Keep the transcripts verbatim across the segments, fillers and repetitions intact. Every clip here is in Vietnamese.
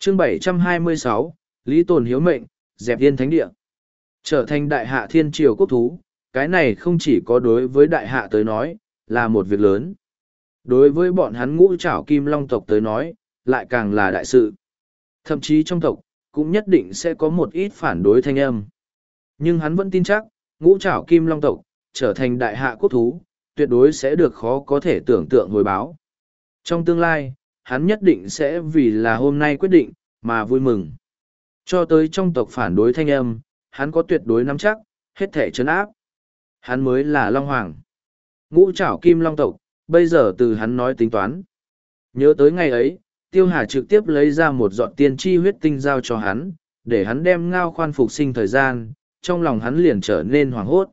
chương bảy trăm hai mươi sáu, Lý Tồn hiếu mệnh, dẹp yên thánh địa. Trở thành đại hạ thiên triều quốc thú, cái này không chỉ có đối với đại hạ tới nói, là một việc lớn. Đối với bọn hắn ngũ trảo kim long tộc tới nói, lại càng là đại sự. Thậm chí trong tộc, cũng nhất định sẽ có một ít phản đối thanh âm. Nhưng hắn vẫn tin chắc, ngũ trảo kim long tộc, trở thành đại hạ quốc thú, tuyệt đối sẽ được khó có thể tưởng tượng hồi báo. Trong tương lai, hắn nhất định sẽ vì là hôm nay quyết định, mà vui mừng. Cho tới trong tộc phản đối thanh âm, hắn có tuyệt đối nắm chắc, hết thể trấn áp. Hắn mới là Long Hoàng. Ngũ trảo kim long tộc, bây giờ từ hắn nói tính toán. Nhớ tới ngày ấy, Tiêu Hà trực tiếp lấy ra một giọt tiên tri huyết tinh giao cho hắn, để hắn đem ngao khoan phục sinh thời gian, trong lòng hắn liền trở nên hoảng hốt.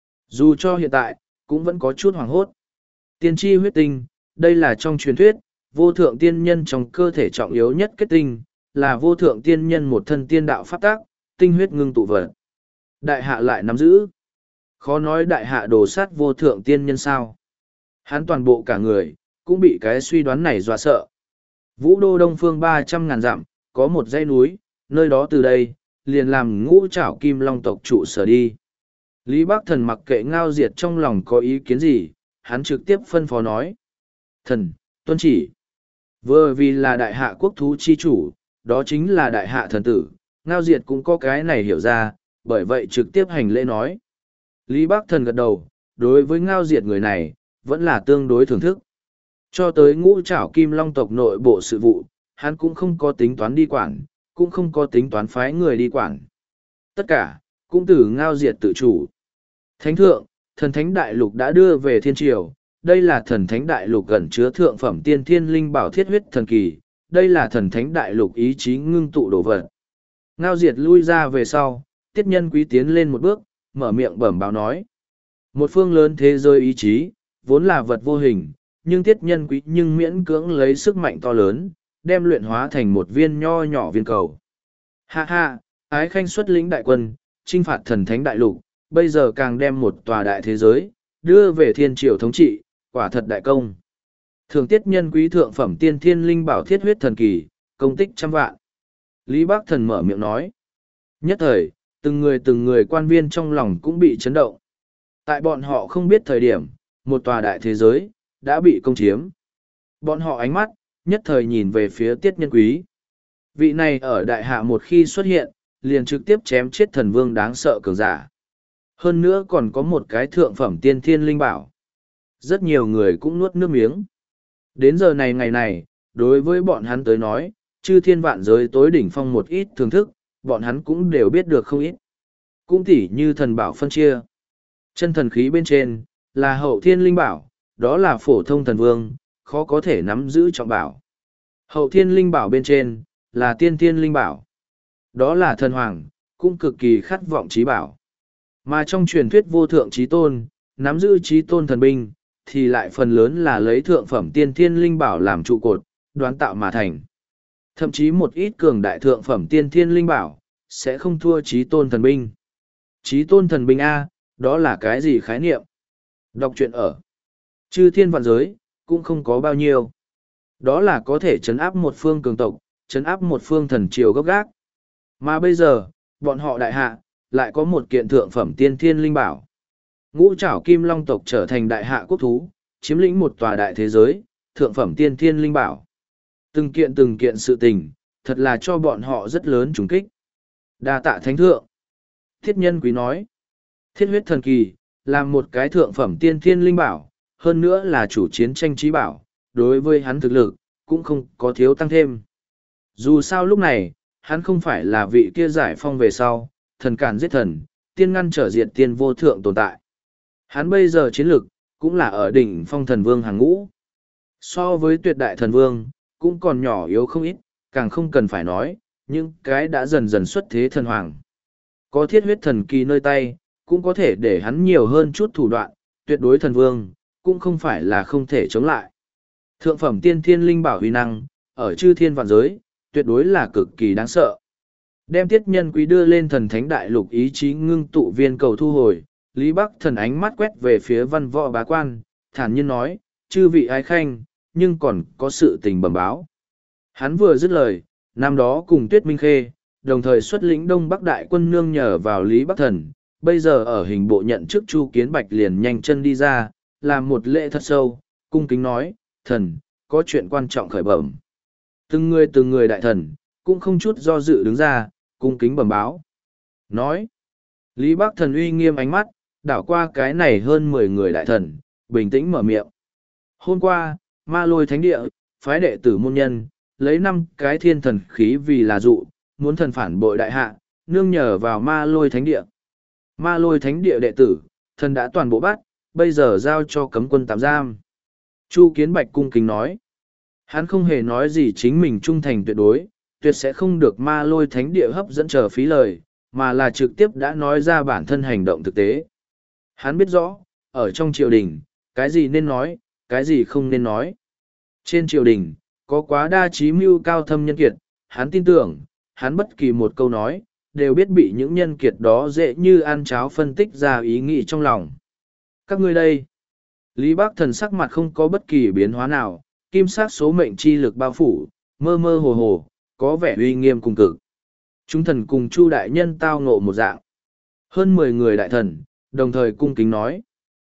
Dù cho hiện tại, cũng vẫn có chút hoảng hốt. Tiên tri huyết tinh, đây là trong truyền thuyết, vô thượng tiên nhân trong cơ thể trọng yếu nhất kết tinh, là vô thượng tiên nhân một thân tiên đạo pháp tác, tinh huyết ngưng tụ vật. Đại hạ lại nắm giữ. Khó nói đại hạ đồ sát vô thượng tiên nhân sao. Hắn toàn bộ cả người, cũng bị cái suy đoán này dọa sợ. Vũ đô đông phương ba trăm ngàn dặm, có một dãy núi, nơi đó từ đây, liền làm ngũ trảo kim long tộc trụ sở đi. Lý Bắc Thần mặc kệ Ngao Diệt trong lòng có ý kiến gì, hắn trực tiếp phân phó nói. Thần, tuân chỉ. Vừa vì là đại hạ quốc thú chi chủ, đó chính là đại hạ thần tử, Ngao Diệt cũng có cái này hiểu ra, bởi vậy trực tiếp hành lễ nói. Lý Bắc Thần gật đầu, đối với Ngao Diệt người này, vẫn là tương đối thưởng thức. Cho tới ngũ trảo kim long tộc nội bộ sự vụ, hắn cũng không có tính toán đi quản, cũng không có tính toán phái người đi quản. Tất cả, cũng từ Ngao Diệt tự chủ. Thánh thượng, thần thánh đại lục đã đưa về thiên triều, đây là thần thánh đại lục gần chứa thượng phẩm tiên thiên linh bảo thiết huyết thần kỳ, đây là thần thánh đại lục ý chí ngưng tụ đồ vật. Ngao Diệt lui ra về sau, Tiết Nhân Quý tiến lên một bước, mở miệng bẩm báo nói. Một phương lớn thế giới ý chí, vốn là vật vô hình, nhưng Tiết Nhân Quý nhưng miễn cưỡng lấy sức mạnh to lớn, đem luyện hóa thành một viên nho nhỏ viên cầu. Ha ha, Ái Khanh xuất lĩnh đại quân, chinh phạt thần thánh đại lục, bây giờ càng đem một tòa đại thế giới, đưa về thiên triều thống trị, quả thật đại công. Thường Tiết Nhân Quý thượng phẩm tiên thiên linh bảo thiết huyết thần kỳ, công tích trăm vạn. Lý Bắc Thần mở miệng nói. Nhất thời, từng người từng người quan viên trong lòng cũng bị chấn động. Tại bọn họ không biết thời điểm, một tòa đại thế giới, đã bị công chiếm. Bọn họ ánh mắt, nhất thời nhìn về phía Tiết Nhân Quý. Vị này ở đại hạ một khi xuất hiện, liền trực tiếp chém chết thần vương đáng sợ cường giả. Hơn nữa còn có một cái thượng phẩm tiên thiên linh bảo. Rất nhiều người cũng nuốt nước miếng. Đến giờ này ngày này, đối với bọn hắn tới nói, chư thiên vạn giới tối đỉnh phong một ít thưởng thức, bọn hắn cũng đều biết được không ít. Cũng tỉ như thần bảo phân chia. Chân thần khí bên trên, là hậu thiên linh bảo, đó là phổ thông thần vương, khó có thể nắm giữ trọng bảo. Hậu thiên linh bảo bên trên, là tiên thiên linh bảo. Đó là thần hoàng, cũng cực kỳ khát vọng trí bảo. Mà trong truyền thuyết vô thượng trí tôn, nắm giữ trí tôn thần binh, thì lại phần lớn là lấy thượng phẩm tiên thiên linh bảo làm trụ cột, đoán tạo mà thành. Thậm chí một ít cường đại thượng phẩm tiên thiên linh bảo, sẽ không thua trí tôn thần binh. Trí tôn thần binh A, đó là cái gì khái niệm? Đọc truyện ở chư thiên vạn giới, cũng không có bao nhiêu. Đó là có thể chấn áp một phương cường tộc, chấn áp một phương thần triều gấp gác. Mà bây giờ, bọn họ đại hạ, lại có một kiện thượng phẩm tiên thiên linh bảo. Ngũ trảo kim long tộc trở thành đại hạ quốc thú, chiếm lĩnh một tòa đại thế giới, thượng phẩm tiên thiên linh bảo. Từng kiện từng kiện sự tình, thật là cho bọn họ rất lớn trùng kích. Đa tạ thánh thượng. Thiết Nhân Quý nói, thiết huyết thần kỳ, là một cái thượng phẩm tiên thiên linh bảo, hơn nữa là chủ chiến tranh trí bảo, đối với hắn thực lực, cũng không có thiếu tăng thêm. Dù sao lúc này, hắn không phải là vị kia giải phong về sau, thần cản giết thần, tiên ngăn trở diệt tiên vô thượng tồn tại. Hắn bây giờ chiến lực, cũng là ở đỉnh phong thần vương hàng ngũ. So với tuyệt đại thần vương, cũng còn nhỏ yếu không ít, càng không cần phải nói, những cái đã dần dần xuất thế thần hoàng. Có thiết huyết thần kỳ nơi tay, cũng có thể để hắn nhiều hơn chút thủ đoạn, tuyệt đối thần vương, cũng không phải là không thể chống lại. Thượng phẩm tiên thiên linh bảo huy năng, ở chư thiên vạn giới, tuyệt đối là cực kỳ đáng sợ. Đem Tiết Nhân Quý đưa lên thần thánh đại lục ý chí ngưng tụ viên cầu thu hồi, Lý Bắc Thần ánh mắt quét về phía văn võ bá quan, thản nhiên nói, chư vị ái khanh, nhưng còn có sự tình bẩm báo. Hắn vừa dứt lời, năm đó cùng Tuyết Minh Khê, đồng thời xuất lĩnh Đông Bắc đại quân nương nhờ vào Lý Bắc Thần, bây giờ ở hình bộ nhận chức Chu Kiến Bạch liền nhanh chân đi ra, làm một lễ thật sâu, cung kính nói, thần, có chuyện quan trọng khởi bẩm. Từng người từng người đại thần, cũng không chút do dự đứng ra, cung kính bẩm báo. Nói, Lý Bắc Thần uy nghiêm ánh mắt, đảo qua cái này hơn mười người đại thần, bình tĩnh mở miệng. Hôm qua, Ma Lôi Thánh Địa, phái đệ tử môn nhân, lấy năm cái thiên thần khí vì là dụ, muốn thần phản bội đại hạ, nương nhờ vào Ma Lôi Thánh Địa. Ma Lôi Thánh Địa đệ tử, thần đã toàn bộ bắt, bây giờ giao cho cấm quân tạm giam. Chu Kiến Bạch cung kính nói. Hắn không hề nói gì chính mình trung thành tuyệt đối, tuyệt sẽ không được Ma Lôi Thánh Địa hấp dẫn chờ phí lời, mà là trực tiếp đã nói ra bản thân hành động thực tế. Hắn biết rõ, ở trong triều đình, cái gì nên nói, cái gì không nên nói. Trên triều đình, có quá đa trí mưu cao thâm nhân kiệt, hắn tin tưởng, hắn bất kỳ một câu nói, đều biết bị những nhân kiệt đó dễ như ăn cháo phân tích ra ý nghĩ trong lòng. Các ngươi đây, Lý Bắc Thần sắc mặt không có bất kỳ biến hóa nào, kim sắc số mệnh chi lực bao phủ, mơ mơ hồ hồ, có vẻ uy nghiêm cùng cực. Chúng thần cùng Chu đại nhân tao ngộ một dạng. Hơn mười người đại thần, đồng thời cung kính nói.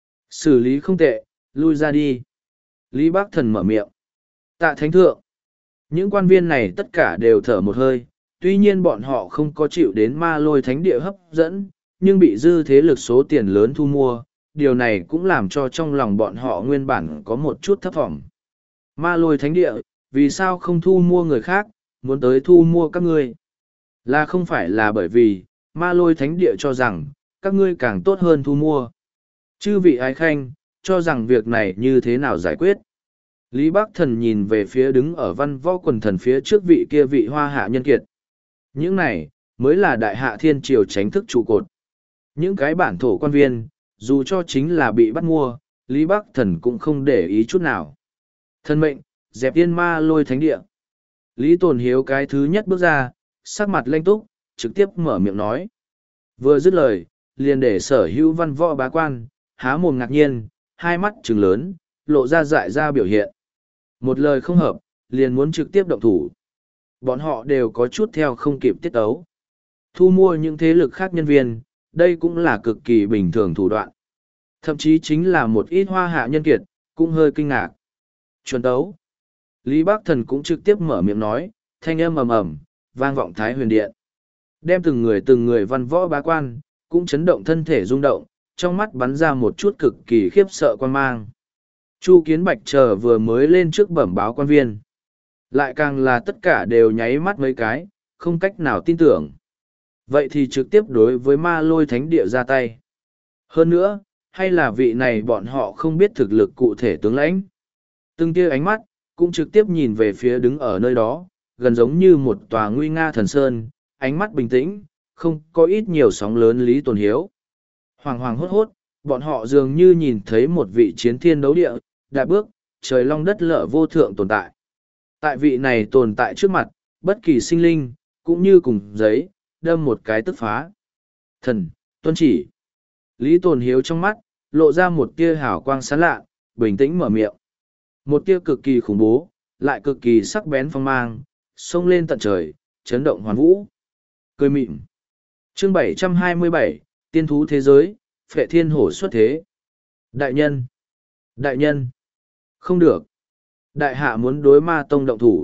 Xử lý không tệ, lui ra đi. Lý Bắc Thần mở miệng. Tạ Thánh Thượng. Những quan viên này tất cả đều thở một hơi, tuy nhiên bọn họ không có chịu đến Ma Lôi Thánh Địa hấp dẫn, nhưng bị dư thế lực số tiền lớn thu mua, điều này cũng làm cho trong lòng bọn họ nguyên bản có một chút thấp thỏm. Ma Lôi Thánh Địa, vì sao không thu mua người khác, muốn tới thu mua các ngươi? Là không phải là bởi vì, Ma Lôi Thánh Địa cho rằng, các ngươi càng tốt hơn thu mua. Chư vị ái khanh, cho rằng việc này như thế nào giải quyết? Lý Bắc Thần nhìn về phía đứng ở văn võ quần thần phía trước vị kia vị hoa hạ nhân kiệt. Những này, mới là đại hạ thiên triều tránh thức trụ cột. Những cái bản thổ quan viên, dù cho chính là bị bắt mua, Lý Bắc Thần cũng không để ý chút nào. Thân mệnh, dẹp yên Ma Lôi Thánh Địa. Lý Tồn Hiếu cái thứ nhất bước ra, sắc mặt lanh túc, trực tiếp mở miệng nói. Vừa dứt lời, liền để sở hữu văn võ bá quan, há mồm ngạc nhiên, hai mắt trừng lớn, lộ ra dại ra biểu hiện. Một lời không hợp, liền muốn trực tiếp động thủ. Bọn họ đều có chút theo không kịp tiết ấu. Thu mua những thế lực khác nhân viên, đây cũng là cực kỳ bình thường thủ đoạn. Thậm chí chính là một ít hoa hạ nhân kiệt, cũng hơi kinh ngạc. Chuẩn tấu. Lý Bắc Thần cũng trực tiếp mở miệng nói, thanh âm ầm ầm, vang vọng Thái Huyền Điện. Đem từng người từng người văn võ bá quan, cũng chấn động thân thể rung động, trong mắt bắn ra một chút cực kỳ khiếp sợ quan mang. Chu Kiến Bạch chờ vừa mới lên trước bẩm báo quan viên. Lại càng là tất cả đều nháy mắt mấy cái, không cách nào tin tưởng. Vậy thì trực tiếp đối với Ma Lôi Thánh Địa ra tay. Hơn nữa, hay là vị này bọn họ không biết thực lực cụ thể tướng lãnh. Từng tia ánh mắt, cũng trực tiếp nhìn về phía đứng ở nơi đó, gần giống như một tòa nguy nga thần sơn, ánh mắt bình tĩnh, không có ít nhiều sóng lớn Lý Tồn Hiếu. Hoàng hoàng hốt hốt, bọn họ dường như nhìn thấy một vị chiến thiên đấu địa, đạp bước, trời long đất lở vô thượng tồn tại. Tại vị này tồn tại trước mặt, bất kỳ sinh linh, cũng như cùng giấy, đâm một cái tức phá. Thần, tuân chỉ. Lý Tồn Hiếu trong mắt, lộ ra một tia hào quang sáng lạ, bình tĩnh mở miệng. Một tia cực kỳ khủng bố, lại cực kỳ sắc bén phong mang, xông lên tận trời, chấn động hoàn vũ. Cười mịn. Chương bảy trăm hai mươi bảy, Tiên thú thế giới, Phệ Thiên Hổ xuất thế. Đại nhân. Đại nhân. Không được. Đại hạ muốn đối Ma Tông động thủ.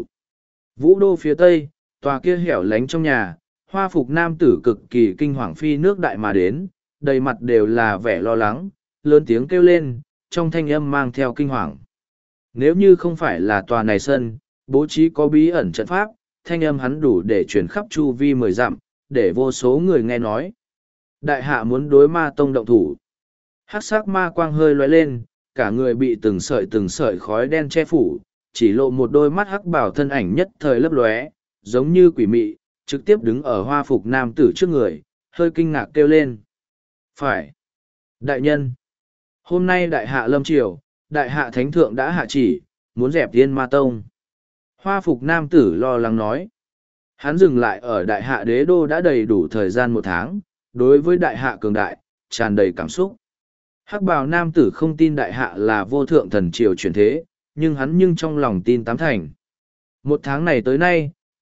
Vũ đô phía tây, tòa kia hẻo lánh trong nhà, hoa phục nam tử cực kỳ kinh hoàng phi nước đại mà đến, đầy mặt đều là vẻ lo lắng, lớn tiếng kêu lên, trong thanh âm mang theo kinh hoàng. Nếu như không phải là tòa này sân, bố trí có bí ẩn trận pháp, thanh âm hắn đủ để truyền khắp chu vi mười dặm, để vô số người nghe nói. Đại hạ muốn đối Ma Tông động thủ. Hắc sắc ma quang hơi lóe lên, cả người bị từng sợi từng sợi khói đen che phủ, chỉ lộ một đôi mắt hắc bảo thân ảnh nhất thời lấp lóe, giống như quỷ mị, trực tiếp đứng ở hoa phục nam tử trước người, hơi kinh ngạc kêu lên. Phải. Đại nhân. Hôm nay đại hạ lâm triều, đại hạ thánh thượng đã hạ chỉ, muốn dẹp Tiên Ma Tông. Hoa phục nam tử lo lắng nói. Hắn dừng lại ở đại hạ đế đô đã đầy đủ thời gian một tháng, đối với đại hạ cường đại, tràn đầy cảm xúc. Hắc bào nam tử không tin đại hạ là vô thượng thần triều chuyển thế, nhưng hắn nhưng trong lòng tin tám thành. Một tháng này tới nay,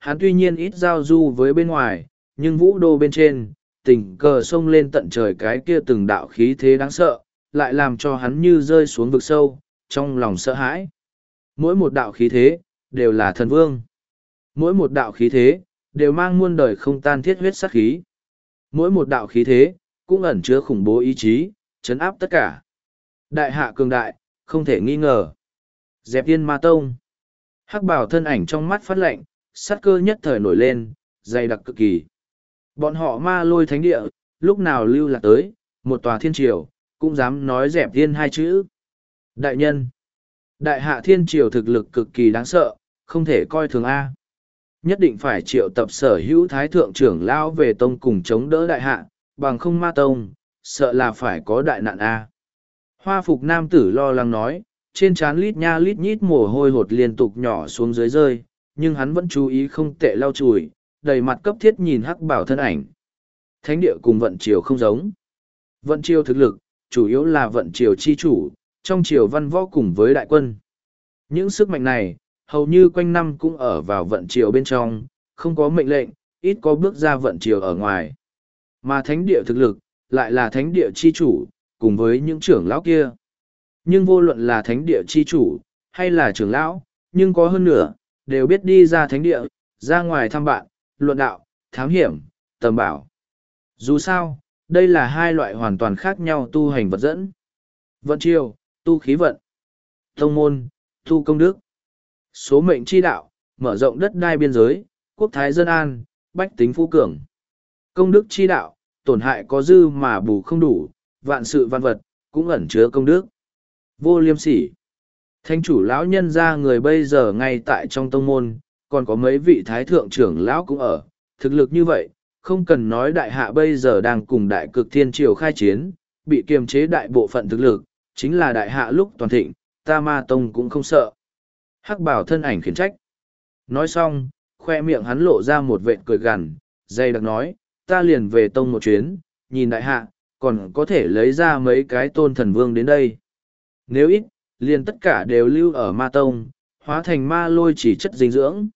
hắn tuy nhiên ít giao du với bên ngoài, nhưng vũ đô bên trên, tình cờ xông lên tận trời cái kia từng đạo khí thế đáng sợ, lại làm cho hắn như rơi xuống vực sâu, trong lòng sợ hãi. Mỗi một đạo khí thế, đều là thần vương. Mỗi một đạo khí thế, đều mang muôn đời không tan thiết huyết sát khí. Mỗi một đạo khí thế, cũng ẩn chứa khủng bố ý chí, chấn áp tất cả. Đại hạ cường đại, không thể nghi ngờ. Dẹp Yên Ma Tông. Hắc Bảo thân ảnh trong mắt phát lạnh, sát cơ nhất thời nổi lên, dày đặc cực kỳ. Bọn họ Ma Lôi thánh địa, lúc nào lưu lạc tới, một tòa thiên triều, cũng dám nói Dẹp Yên hai chữ. Đại nhân. Đại hạ thiên triều thực lực cực kỳ đáng sợ, không thể coi thường A. Nhất định phải triệu tập sở hữu thái thượng trưởng lao về tông cùng chống đỡ đại hạ, bằng không Ma Tông, sợ là phải có đại nạn A. Hoa phục nam tử lo lắng nói, trên trán lít nha lít nhít mồ hôi hột liên tục nhỏ xuống dưới rơi, nhưng hắn vẫn chú ý không tệ lau chùi, đầy mặt cấp thiết nhìn Hắc Bảo thân ảnh. Thánh địa cùng vận triều không giống. Vận triều thực lực, chủ yếu là vận triều chi chủ, trong triều văn võ cùng với đại quân. Những sức mạnh này, hầu như quanh năm cũng ở vào vận triều bên trong, không có mệnh lệnh, ít có bước ra vận triều ở ngoài. Mà thánh địa thực lực, lại là thánh địa chi chủ, cùng với những trưởng lão kia. Nhưng vô luận là thánh địa chi chủ, hay là trưởng lão, nhưng có hơn nữa, đều biết đi ra thánh địa, ra ngoài thăm bạn, luận đạo, thám hiểm, tầm bảo. Dù sao, đây là hai loại hoàn toàn khác nhau tu hành vật dẫn. Vận triều, tu khí vận. Tông môn, tu công đức. Số mệnh chi đạo, mở rộng đất đai biên giới, quốc thái dân an, bách tính phú cường. Công đức chi đạo, tổn hại có dư mà bù không đủ, vạn sự văn vật, cũng ẩn chứa công đức. Vô liêm sỉ. Thánh chủ lão nhân ra người bây giờ ngay tại trong tông môn, còn có mấy vị thái thượng trưởng lão cũng ở. Thực lực như vậy, không cần nói đại hạ bây giờ đang cùng đại cực thiên triều khai chiến, bị kiềm chế đại bộ phận thực lực, chính là đại hạ lúc toàn thịnh, ta Ma Tông cũng không sợ. Hắc Bảo thân ảnh khiển trách. Nói xong, khoe miệng hắn lộ ra một vệt cười gằn, dây đặc nói, ta liền về tông một chuyến, nhìn đại hạ, còn có thể lấy ra mấy cái tôn thần vương đến đây. Nếu ít, liền tất cả đều lưu ở Ma Tông, hóa thành ma lôi chỉ chất dinh dưỡng.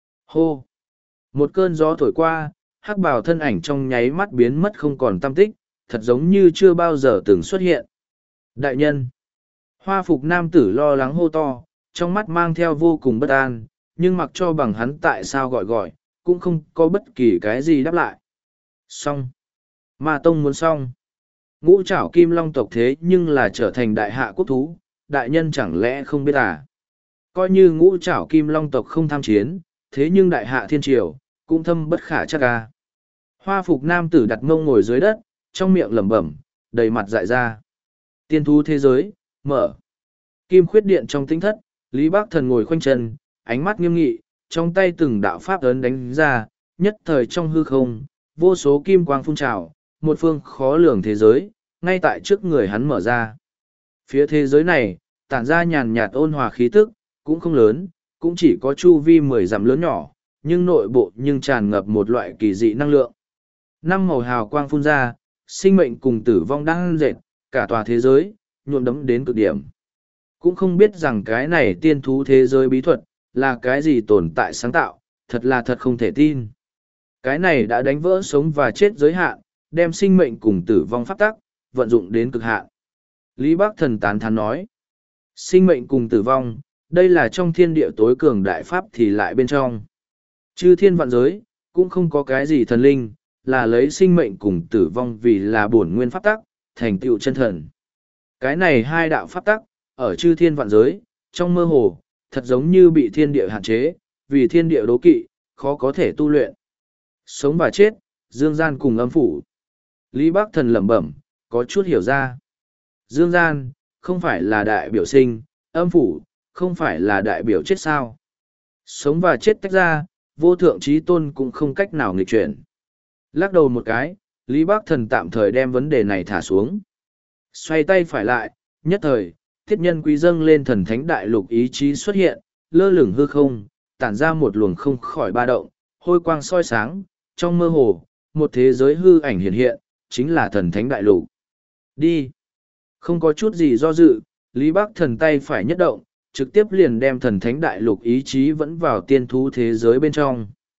Hô! Một cơn gió thổi qua, Hắc Bảo thân ảnh trong nháy mắt biến mất không còn tăm tích, thật giống như chưa bao giờ từng xuất hiện. Đại nhân! Hoa phục nam tử lo lắng hô to, trong mắt mang theo vô cùng bất an, nhưng mặc cho bằng hắn tại sao gọi gọi, cũng không có bất kỳ cái gì đáp lại. Xong. Ma Tông muốn xong. Ngũ trảo kim long tộc thế nhưng là trở thành đại hạ quốc thú, đại nhân chẳng lẽ không biết à? Coi như ngũ trảo kim long tộc không tham chiến, thế nhưng đại hạ thiên triều, cũng thâm bất khả chắc à. Hoa phục nam tử đặt mông ngồi dưới đất, trong miệng lẩm bẩm, đầy mặt dại ra. Tiên thú thế giới, mở. Kim khuyết điện trong tinh thất, Lý Bác Thần ngồi khoanh chân, ánh mắt nghiêm nghị, trong tay từng đạo pháp ấn đánh ra, nhất thời trong hư không, vô số kim quang phun trào, một phương khó lường thế giới, ngay tại trước người hắn mở ra. Phía thế giới này, tản ra nhàn nhạt ôn hòa khí tức, cũng không lớn, cũng chỉ có chu vi mười dặm lớn nhỏ, nhưng nội bộ nhưng tràn ngập một loại kỳ dị năng lượng. Năm màu hào quang phun ra, sinh mệnh cùng tử vong đang dệt, cả tòa thế giới, nhuộm đấm đến cực điểm. Cũng không biết rằng cái này tiên thú thế giới bí thuật, là cái gì tồn tại sáng tạo, thật là thật không thể tin. Cái này đã đánh vỡ sống và chết giới hạn, đem sinh mệnh cùng tử vong pháp tắc, vận dụng đến cực hạn. Lý Bác Thần tán thán nói, sinh mệnh cùng tử vong, đây là trong thiên địa tối cường đại pháp thì lại bên trong. Chư thiên vạn giới, cũng không có cái gì thần linh, là lấy sinh mệnh cùng tử vong vì là bổn nguyên pháp tắc, thành tựu chân thần. Cái này hai đạo pháp tắc, ở chư thiên vạn giới, trong mơ hồ, thật giống như bị thiên địa hạn chế, vì thiên địa đố kỵ, khó có thể tu luyện. Sống và chết, dương gian cùng âm phủ. Lý Bác Thần lẩm bẩm, có chút hiểu ra. Dương gian, không phải là đại biểu sinh, âm phủ, không phải là đại biểu chết sao. Sống và chết tách ra, vô thượng trí tôn cũng không cách nào nghịch chuyển. Lắc đầu một cái, Lý Bác Thần tạm thời đem vấn đề này thả xuống. Xoay tay phải lại, nhất thời, thiết nhân quý dâng lên thần thánh đại lục ý chí xuất hiện, lơ lửng hư không, tản ra một luồng không khỏi ba động, hôi quang soi sáng, trong mơ hồ, một thế giới hư ảnh hiện hiện, chính là thần thánh đại lục. Đi! Không có chút gì do dự, Lý Bác Thần tay phải nhất động, trực tiếp liền đem thần thánh đại lục ý chí vẫn vào tiên thú thế giới bên trong.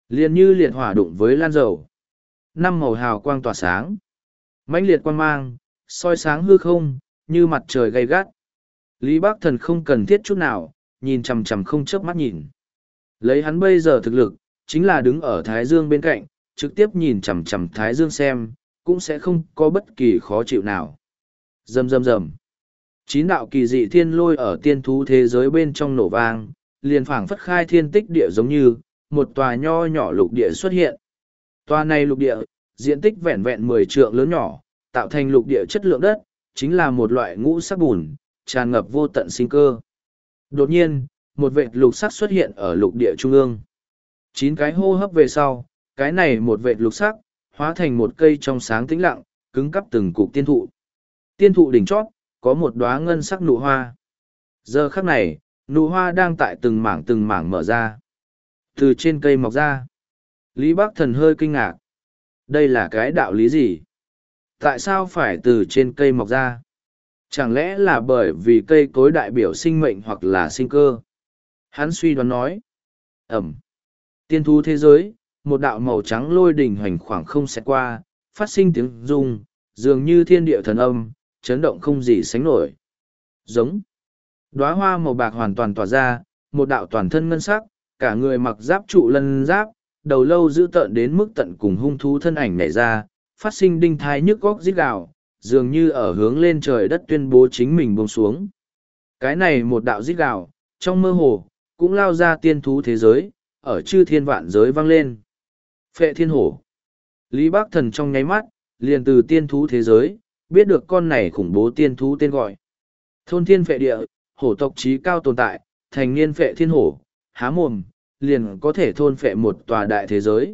Liền như liệt hỏa đụng với lan dầu. Năm màu hào quang tỏa sáng. Mãnh liệt quang mang, soi sáng hư không, như mặt trời gay gắt. Lý Bác Thần không cần thiết chút nào, nhìn chằm chằm không chớp mắt nhìn. Lấy hắn bây giờ thực lực, chính là đứng ở Thái Dương bên cạnh, trực tiếp nhìn chằm chằm Thái Dương xem, cũng sẽ không có bất kỳ khó chịu nào. Rầm rầm rầm. Chín đạo kỳ dị thiên lôi ở tiên thú thế giới bên trong nổ vang, liền phảng phất khai thiên tích địa giống như, một tòa nho nhỏ lục địa xuất hiện. Tòa này lục địa, diện tích vẹn vẹn mười trượng lớn nhỏ, tạo thành lục địa chất lượng đất, chính là một loại ngũ sắc bùn, tràn ngập vô tận sinh cơ. Đột nhiên, một vệt lục sắc xuất hiện ở lục địa trung ương. Chín cái hô hấp về sau, cái này một vệt lục sắc, hóa thành một cây trong sáng tĩnh lặng, cứng cắp từng cục tiên thụ. Tiên thụ đỉnh chót, có một đóa ngân sắc nụ hoa. Giờ khắc này, nụ hoa đang tại từng mảng từng mảng mở ra. Từ trên cây mọc ra. Lý Bác Thần hơi kinh ngạc. Đây là cái đạo lý gì? Tại sao phải từ trên cây mọc ra? Chẳng lẽ là bởi vì cây cối đại biểu sinh mệnh hoặc là sinh cơ? Hắn suy đoán nói. Ẩm. Tiên thú thế giới, một đạo màu trắng lôi đỉnh hoành khoảng không xẹt qua, phát sinh tiếng rung, dường như thiên địa thần âm, chấn động không gì sánh nổi. Giống. Đóa hoa màu bạc hoàn toàn tỏa ra, một đạo toàn thân ngân sắc, cả người mặc giáp trụ lân giáp, đầu lâu dữ tợn đến mức tận cùng hung thú thân ảnh nhảy ra, phát sinh đinh thai nhức góc rít gào, dường như ở hướng lên trời đất tuyên bố chính mình buông xuống. Cái này một đạo rít gào, trong mơ hồ, cũng lao ra tiên thú thế giới, ở chư thiên vạn giới vang lên. Phệ thiên hổ. Lý Bác Thần trong nháy mắt, liền từ tiên thú thế giới, biết được con này khủng bố tiên thú tên gọi. Thôn thiên phệ địa, hổ tộc trí cao tồn tại, thành niên phệ thiên hổ, há mồm, liền có thể thôn phệ một tòa đại thế giới.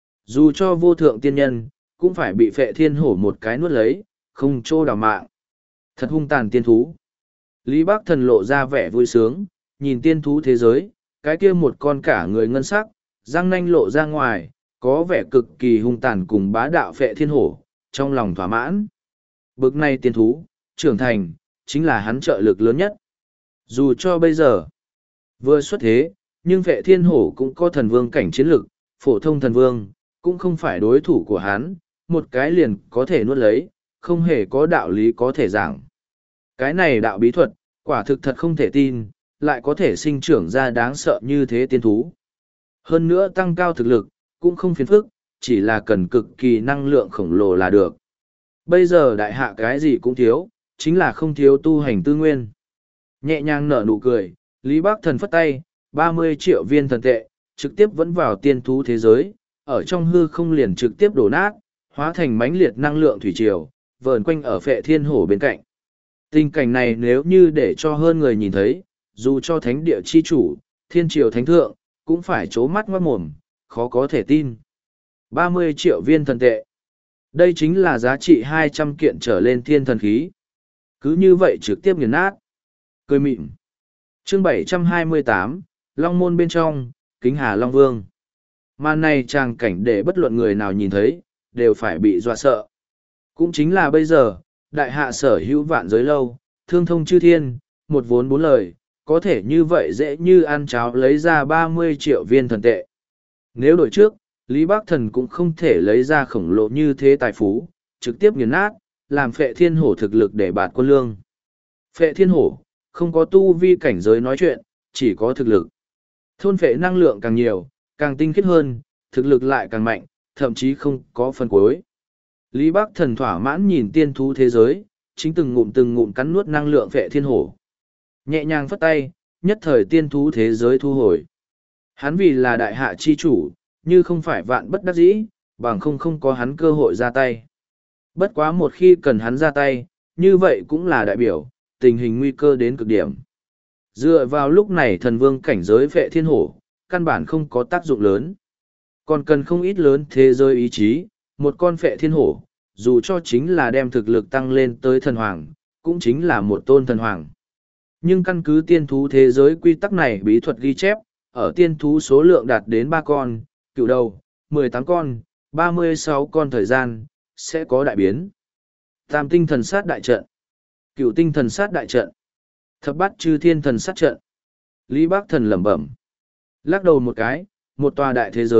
Dù cho vô thượng tiên nhân, cũng phải bị phệ thiên hổ một cái nuốt lấy, không trô đào mạng. Thật hung tàn tiên thú. Lý Bác Thần lộ ra vẻ vui sướng, nhìn tiên thú thế giới, cái kia một con cả người ngân sắc, răng nanh lộ ra ngoài, có vẻ cực kỳ hung tàn cùng bá đạo phệ thiên hổ, trong lòng thỏa mãn. Bực này tiên thú, trưởng thành, chính là hắn trợ lực lớn nhất. Dù cho bây giờ, vừa xuất thế, nhưng phệ thiên hổ cũng có thần vương cảnh chiến lực, phổ thông thần vương, cũng không phải đối thủ của hắn, một cái liền có thể nuốt lấy, không hề có đạo lý có thể giảng. Cái này đạo bí thuật, quả thực thật không thể tin, lại có thể sinh trưởng ra đáng sợ như thế tiên thú. Hơn nữa tăng cao thực lực, cũng không phiền phức, chỉ là cần cực kỳ năng lượng khổng lồ là được. Bây giờ đại hạ cái gì cũng thiếu, chính là không thiếu tu hành tư nguyên. Nhẹ nhàng nở nụ cười, Lý Bác Thần phất tay, ba mươi triệu viên thần tệ, trực tiếp vẫn vào tiên thú thế giới, ở trong hư không liền trực tiếp đổ nát, hóa thành mãnh liệt năng lượng thủy triều, vờn quanh ở phệ thiên hổ bên cạnh. Tình cảnh này nếu như để cho hơn người nhìn thấy, dù cho thánh địa chi chủ, thiên triều thánh thượng, cũng phải trố mắt ngoát mồm, khó có thể tin. ba mươi triệu viên thần tệ. Đây chính là giá trị hai trăm kiện trở lên thiên thần khí. Cứ như vậy trực tiếp nghiền nát. Cười mịn. Chương bảy trăm hai mươi tám, Long Môn bên trong, Kính Hà Long Vương. Màn này tràng cảnh để bất luận người nào nhìn thấy, đều phải bị dọa sợ. Cũng chính là bây giờ, đại hạ sở hữu vạn giới lâu, thương thông chư thiên, một vốn bốn lời, có thể như vậy dễ như ăn cháo lấy ra ba mươi triệu viên thần tệ. Nếu đổi trước, Lý Bác Thần cũng không thể lấy ra khổng lồ như thế tài phú, trực tiếp nghiền nát, làm phệ thiên hổ thực lực để bạt quân lương. Phệ thiên hổ, không có tu vi cảnh giới nói chuyện, chỉ có thực lực. Thôn phệ năng lượng càng nhiều, càng tinh khiết hơn, thực lực lại càng mạnh, thậm chí không có phần cuối. Lý Bác Thần thỏa mãn nhìn tiên thú thế giới, chính từng ngụm từng ngụm cắn nuốt năng lượng phệ thiên hổ. Nhẹ nhàng phất tay, nhất thời tiên thú thế giới thu hồi. Hắn vì là đại hạ chi chủ, như không phải vạn bất đắc dĩ, bằng không không có hắn cơ hội ra tay. Bất quá một khi cần hắn ra tay, như vậy cũng là đại biểu, tình hình nguy cơ đến cực điểm. Dựa vào lúc này thần vương cảnh giới phệ thiên hổ, căn bản không có tác dụng lớn. Còn cần không ít lớn thế giới ý chí, một con phệ thiên hổ, dù cho chính là đem thực lực tăng lên tới thần hoàng, cũng chính là một tôn thần hoàng. Nhưng căn cứ tiên thú thế giới quy tắc này bí thuật ghi chép, ở tiên thú số lượng đạt đến ba con, cựu đầu, mười tám con, ba mươi sáu con thời gian, sẽ có đại biến. Tam tinh thần sát đại trận, cựu tinh thần sát đại trận, thập bát chư thiên thần sát trận. Lý Bác Thần lẩm bẩm, lắc đầu một cái, một tòa đại thế giới,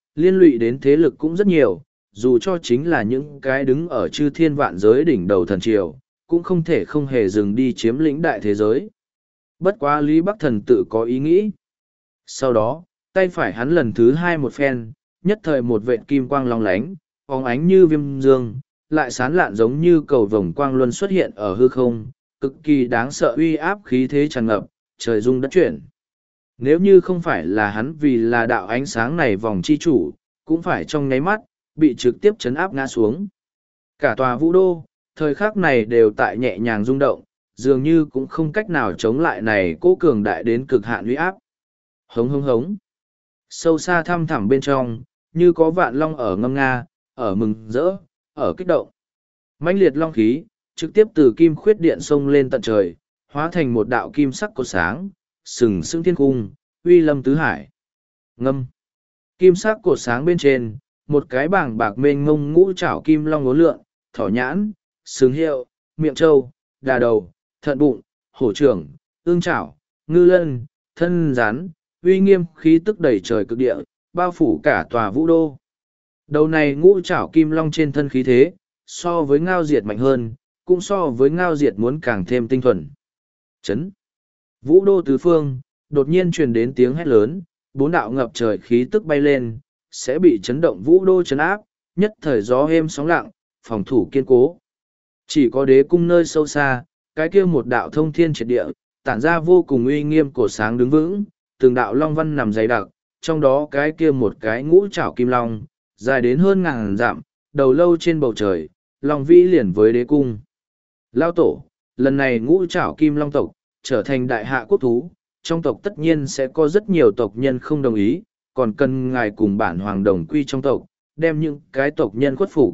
liên lụy đến thế lực cũng rất nhiều, dù cho chính là những cái đứng ở chư thiên vạn giới đỉnh đầu thần triều, cũng không thể không hề dừng đi chiếm lĩnh đại thế giới. Bất quá Lý Bắc Thần tự có ý nghĩ. Sau đó, tay phải hắn lần thứ hai một phen, nhất thời một vệt kim quang long lánh, phóng ánh như viêm dương, lại sán lạn giống như cầu vồng quang luân xuất hiện ở hư không, cực kỳ đáng sợ uy áp khí thế tràn ngập, trời rung đất chuyển. Nếu như không phải là hắn vì là đạo ánh sáng này vòng chi chủ, cũng phải trong nháy mắt, bị trực tiếp chấn áp ngã xuống. Cả tòa vũ đô, thời khắc này đều tại nhẹ nhàng rung động, dường như cũng không cách nào chống lại này cố cường đại đến cực hạn uy áp. Hống hống hống. Sâu xa thăm thẳm bên trong, như có vạn long ở ngâm nga, ở mừng rỡ, ở kích động. Mãnh liệt long khí, trực tiếp từ kim khuyết điện sông lên tận trời, hóa thành một đạo kim sắc cột sáng, sừng sững thiên cung, uy lâm tứ hải. Ngâm. Kim sắc cột sáng bên trên, một cái bảng bạc mênh mông ngũ trảo kim long ngố lượn, thỏ nhãn, sừng hiệu, miệng trâu, đà đầu, thận bụng, hổ trưởng, ương trảo, ngư lân, thân rắn, uy nghiêm khí tức đầy trời cực địa, bao phủ cả tòa vũ đô. Đầu này ngũ trảo kim long trên thân khí thế, so với ngao diệt mạnh hơn, cũng so với ngao diệt muốn càng thêm tinh thuần. Chấn. Vũ đô tứ phương, đột nhiên truyền đến tiếng hét lớn, bốn đạo ngập trời khí tức bay lên, sẽ bị chấn động vũ đô chấn áp, nhất thời gió êm sóng lặng, phòng thủ kiên cố. Chỉ có đế cung nơi sâu xa, cái kia một đạo thông thiên triệt địa, tản ra vô cùng uy nghiêm cổ sáng đứng vững, từng đạo long văn nằm dày đặc, trong đó cái kia một cái ngũ trảo kim long, dài đến hơn ngàn dặm, đầu lâu trên bầu trời, long vĩ liền với đế cung. Lao tổ, lần này ngũ trảo kim long tộc, trở thành đại hạ quốc thú, trong tộc tất nhiên sẽ có rất nhiều tộc nhân không đồng ý, còn cần ngài cùng bản hoàng đồng quy trong tộc, đem những cái tộc nhân khuất phục.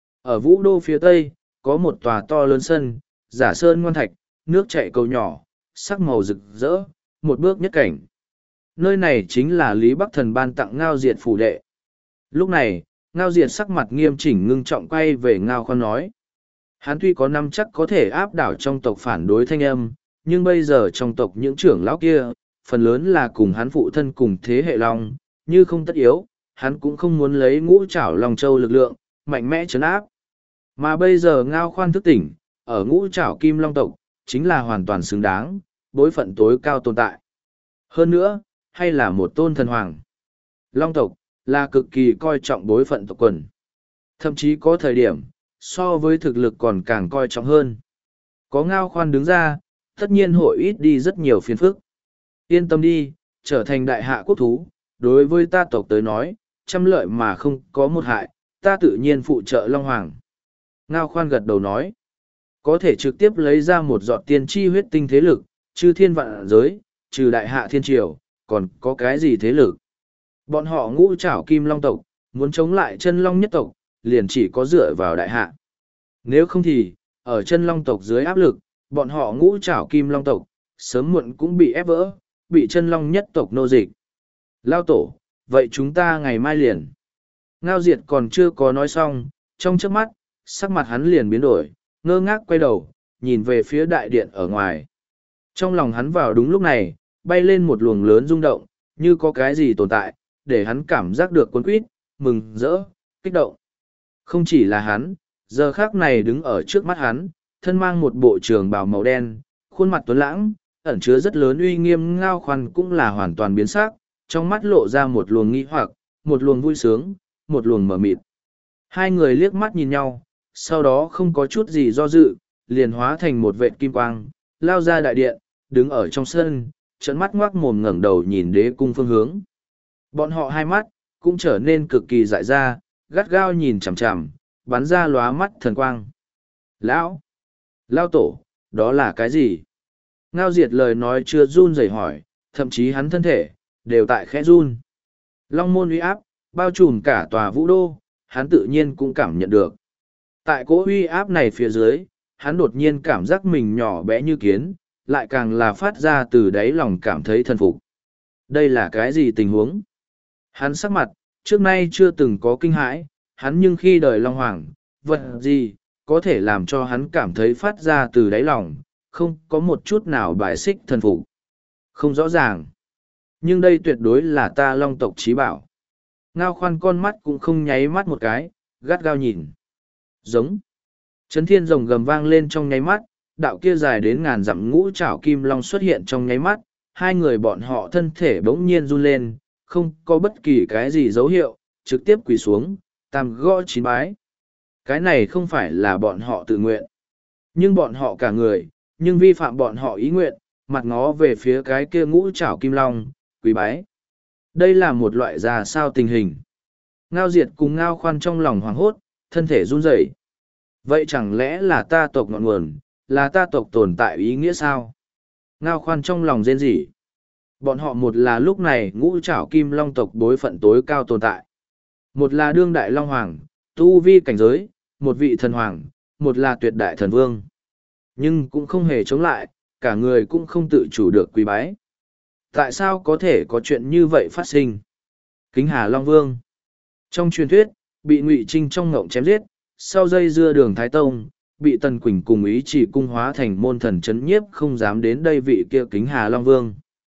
Ở vũ đô phía tây, có một tòa to lớn sân, giả sơn ngoan thạch, nước chảy cầu nhỏ, sắc màu rực rỡ, một bước nhất cảnh. Nơi này chính là Lý Bắc Thần ban tặng Ngao Diệt phủ đệ. Lúc này, Ngao Diệt sắc mặt nghiêm chỉnh ngưng trọng quay về Ngao Khoan nói. Hắn tuy có năm chắc có thể áp đảo trong tộc phản đối thanh âm, nhưng bây giờ trong tộc những trưởng lão kia, phần lớn là cùng hắn phụ thân cùng thế hệ long, như không tất yếu, hắn cũng không muốn lấy ngũ trảo Long Châu lực lượng, mạnh mẽ chấn áp. Mà bây giờ Ngao Khoan thức tỉnh, ở ngũ trảo kim long tộc, chính là hoàn toàn xứng đáng, bối phận tối cao tồn tại. Hơn nữa, hay là một tôn thần hoàng. Long tộc, là cực kỳ coi trọng bối phận tộc quần. Thậm chí có thời điểm, so với thực lực còn càng coi trọng hơn. Có Ngao Khoan đứng ra, tất nhiên hội ít đi rất nhiều phiền phức. Yên tâm đi, trở thành đại hạ quốc thú, đối với ta tộc tới nói, trăm lợi mà không có một hại, ta tự nhiên phụ trợ Long Hoàng. Ngao Khoan gật đầu nói, có thể trực tiếp lấy ra một giọt tiên tri huyết tinh thế lực, trừ thiên vạn giới, trừ đại hạ thiên triều, còn có cái gì thế lực? Bọn họ ngũ trảo kim long tộc, muốn chống lại chân long nhất tộc, liền chỉ có dựa vào đại hạ. Nếu không thì, ở chân long tộc dưới áp lực, bọn họ ngũ trảo kim long tộc, sớm muộn cũng bị ép vỡ, bị chân long nhất tộc nô dịch. Lao tổ, vậy chúng ta ngày mai liền. Ngao Diệt còn chưa có nói xong, trong trước mắt, sắc mặt hắn liền biến đổi, ngơ ngác quay đầu, nhìn về phía đại điện ở ngoài. Trong lòng hắn vào đúng lúc này, bay lên một luồng lớn rung động, như có cái gì tồn tại, để hắn cảm giác được cuốn quýt, mừng, rỡ, kích động. Không chỉ là hắn, giờ khác này đứng ở trước mắt hắn, thân mang một bộ trường bào màu đen, khuôn mặt tuấn lãng, ẩn chứa rất lớn uy nghiêm Ngao Khoan cũng là hoàn toàn biến sắc, trong mắt lộ ra một luồng nghi hoặc, một luồng vui sướng, một luồng mở mịt. Hai người liếc mắt nhìn nhau, sau đó không có chút gì do dự, liền hóa thành một vệt kim quang, lao ra đại điện, đứng ở trong sân, trợn mắt ngoác mồm ngẩng đầu nhìn đế cung phương hướng. Bọn họ hai mắt, cũng trở nên cực kỳ dại ra, gắt gao nhìn chằm chằm, bắn ra lóa mắt thần quang. Lão! Lao tổ, đó là cái gì? Ngao Diệt lời nói chưa run rẩy hỏi, thậm chí hắn thân thể, đều tại khẽ run. Long môn uy áp, bao trùm cả tòa vũ đô, hắn tự nhiên cũng cảm nhận được. Tại cỗ uy áp này phía dưới, hắn đột nhiên cảm giác mình nhỏ bé như kiến, lại càng là phát ra từ đáy lòng cảm thấy thân phục. Đây là cái gì tình huống? Hắn sắc mặt, trước nay chưa từng có kinh hãi, hắn nhưng khi đời Long Hoàng, vật gì, có thể làm cho hắn cảm thấy phát ra từ đáy lòng, không có một chút nào bài xích thân phục. Không rõ ràng. Nhưng đây tuyệt đối là ta Long tộc chí bảo. Ngao khoan con mắt cũng không nháy mắt một cái, gắt gao nhìn. Giống. Chấn thiên rồng gầm vang lên trong nháy mắt, đạo kia dài đến ngàn dặm ngũ trảo kim long xuất hiện trong nháy mắt, hai người bọn họ thân thể bỗng nhiên run lên, không có bất kỳ cái gì dấu hiệu, trực tiếp quỳ xuống, tam gõ chín bái. Cái này không phải là bọn họ tự nguyện, nhưng bọn họ cả người, nhưng vi phạm bọn họ ý nguyện, mặt ngó về phía cái kia ngũ trảo kim long, quỳ bái. Đây là một loại ra sao tình hình. Ngao Diệt cùng Ngao Khoan trong lòng hoảng hốt, thân thể run rẩy. Vậy chẳng lẽ là ta tộc ngọn nguồn, là ta tộc tồn tại ý nghĩa sao? Ngao Khoan trong lòng rên rỉ. Bọn họ một là lúc này ngũ trảo kim long tộc bối phận tối cao tồn tại. Một là đương đại long hoàng, tu vi cảnh giới, một vị thần hoàng, một là tuyệt đại thần vương. Nhưng cũng không hề chống lại, cả người cũng không tự chủ được quý bái. Tại sao có thể có chuyện như vậy phát sinh? Kính Hà Long Vương. Trong truyền thuyết, bị Ngụy Trinh trong ngộng chém giết, sau dây dưa đường Thái Tông, bị Tần Quỳnh cùng ý chỉ cung hóa thành môn thần chấn nhiếp không dám đến đây vị kia Kính Hà Long Vương.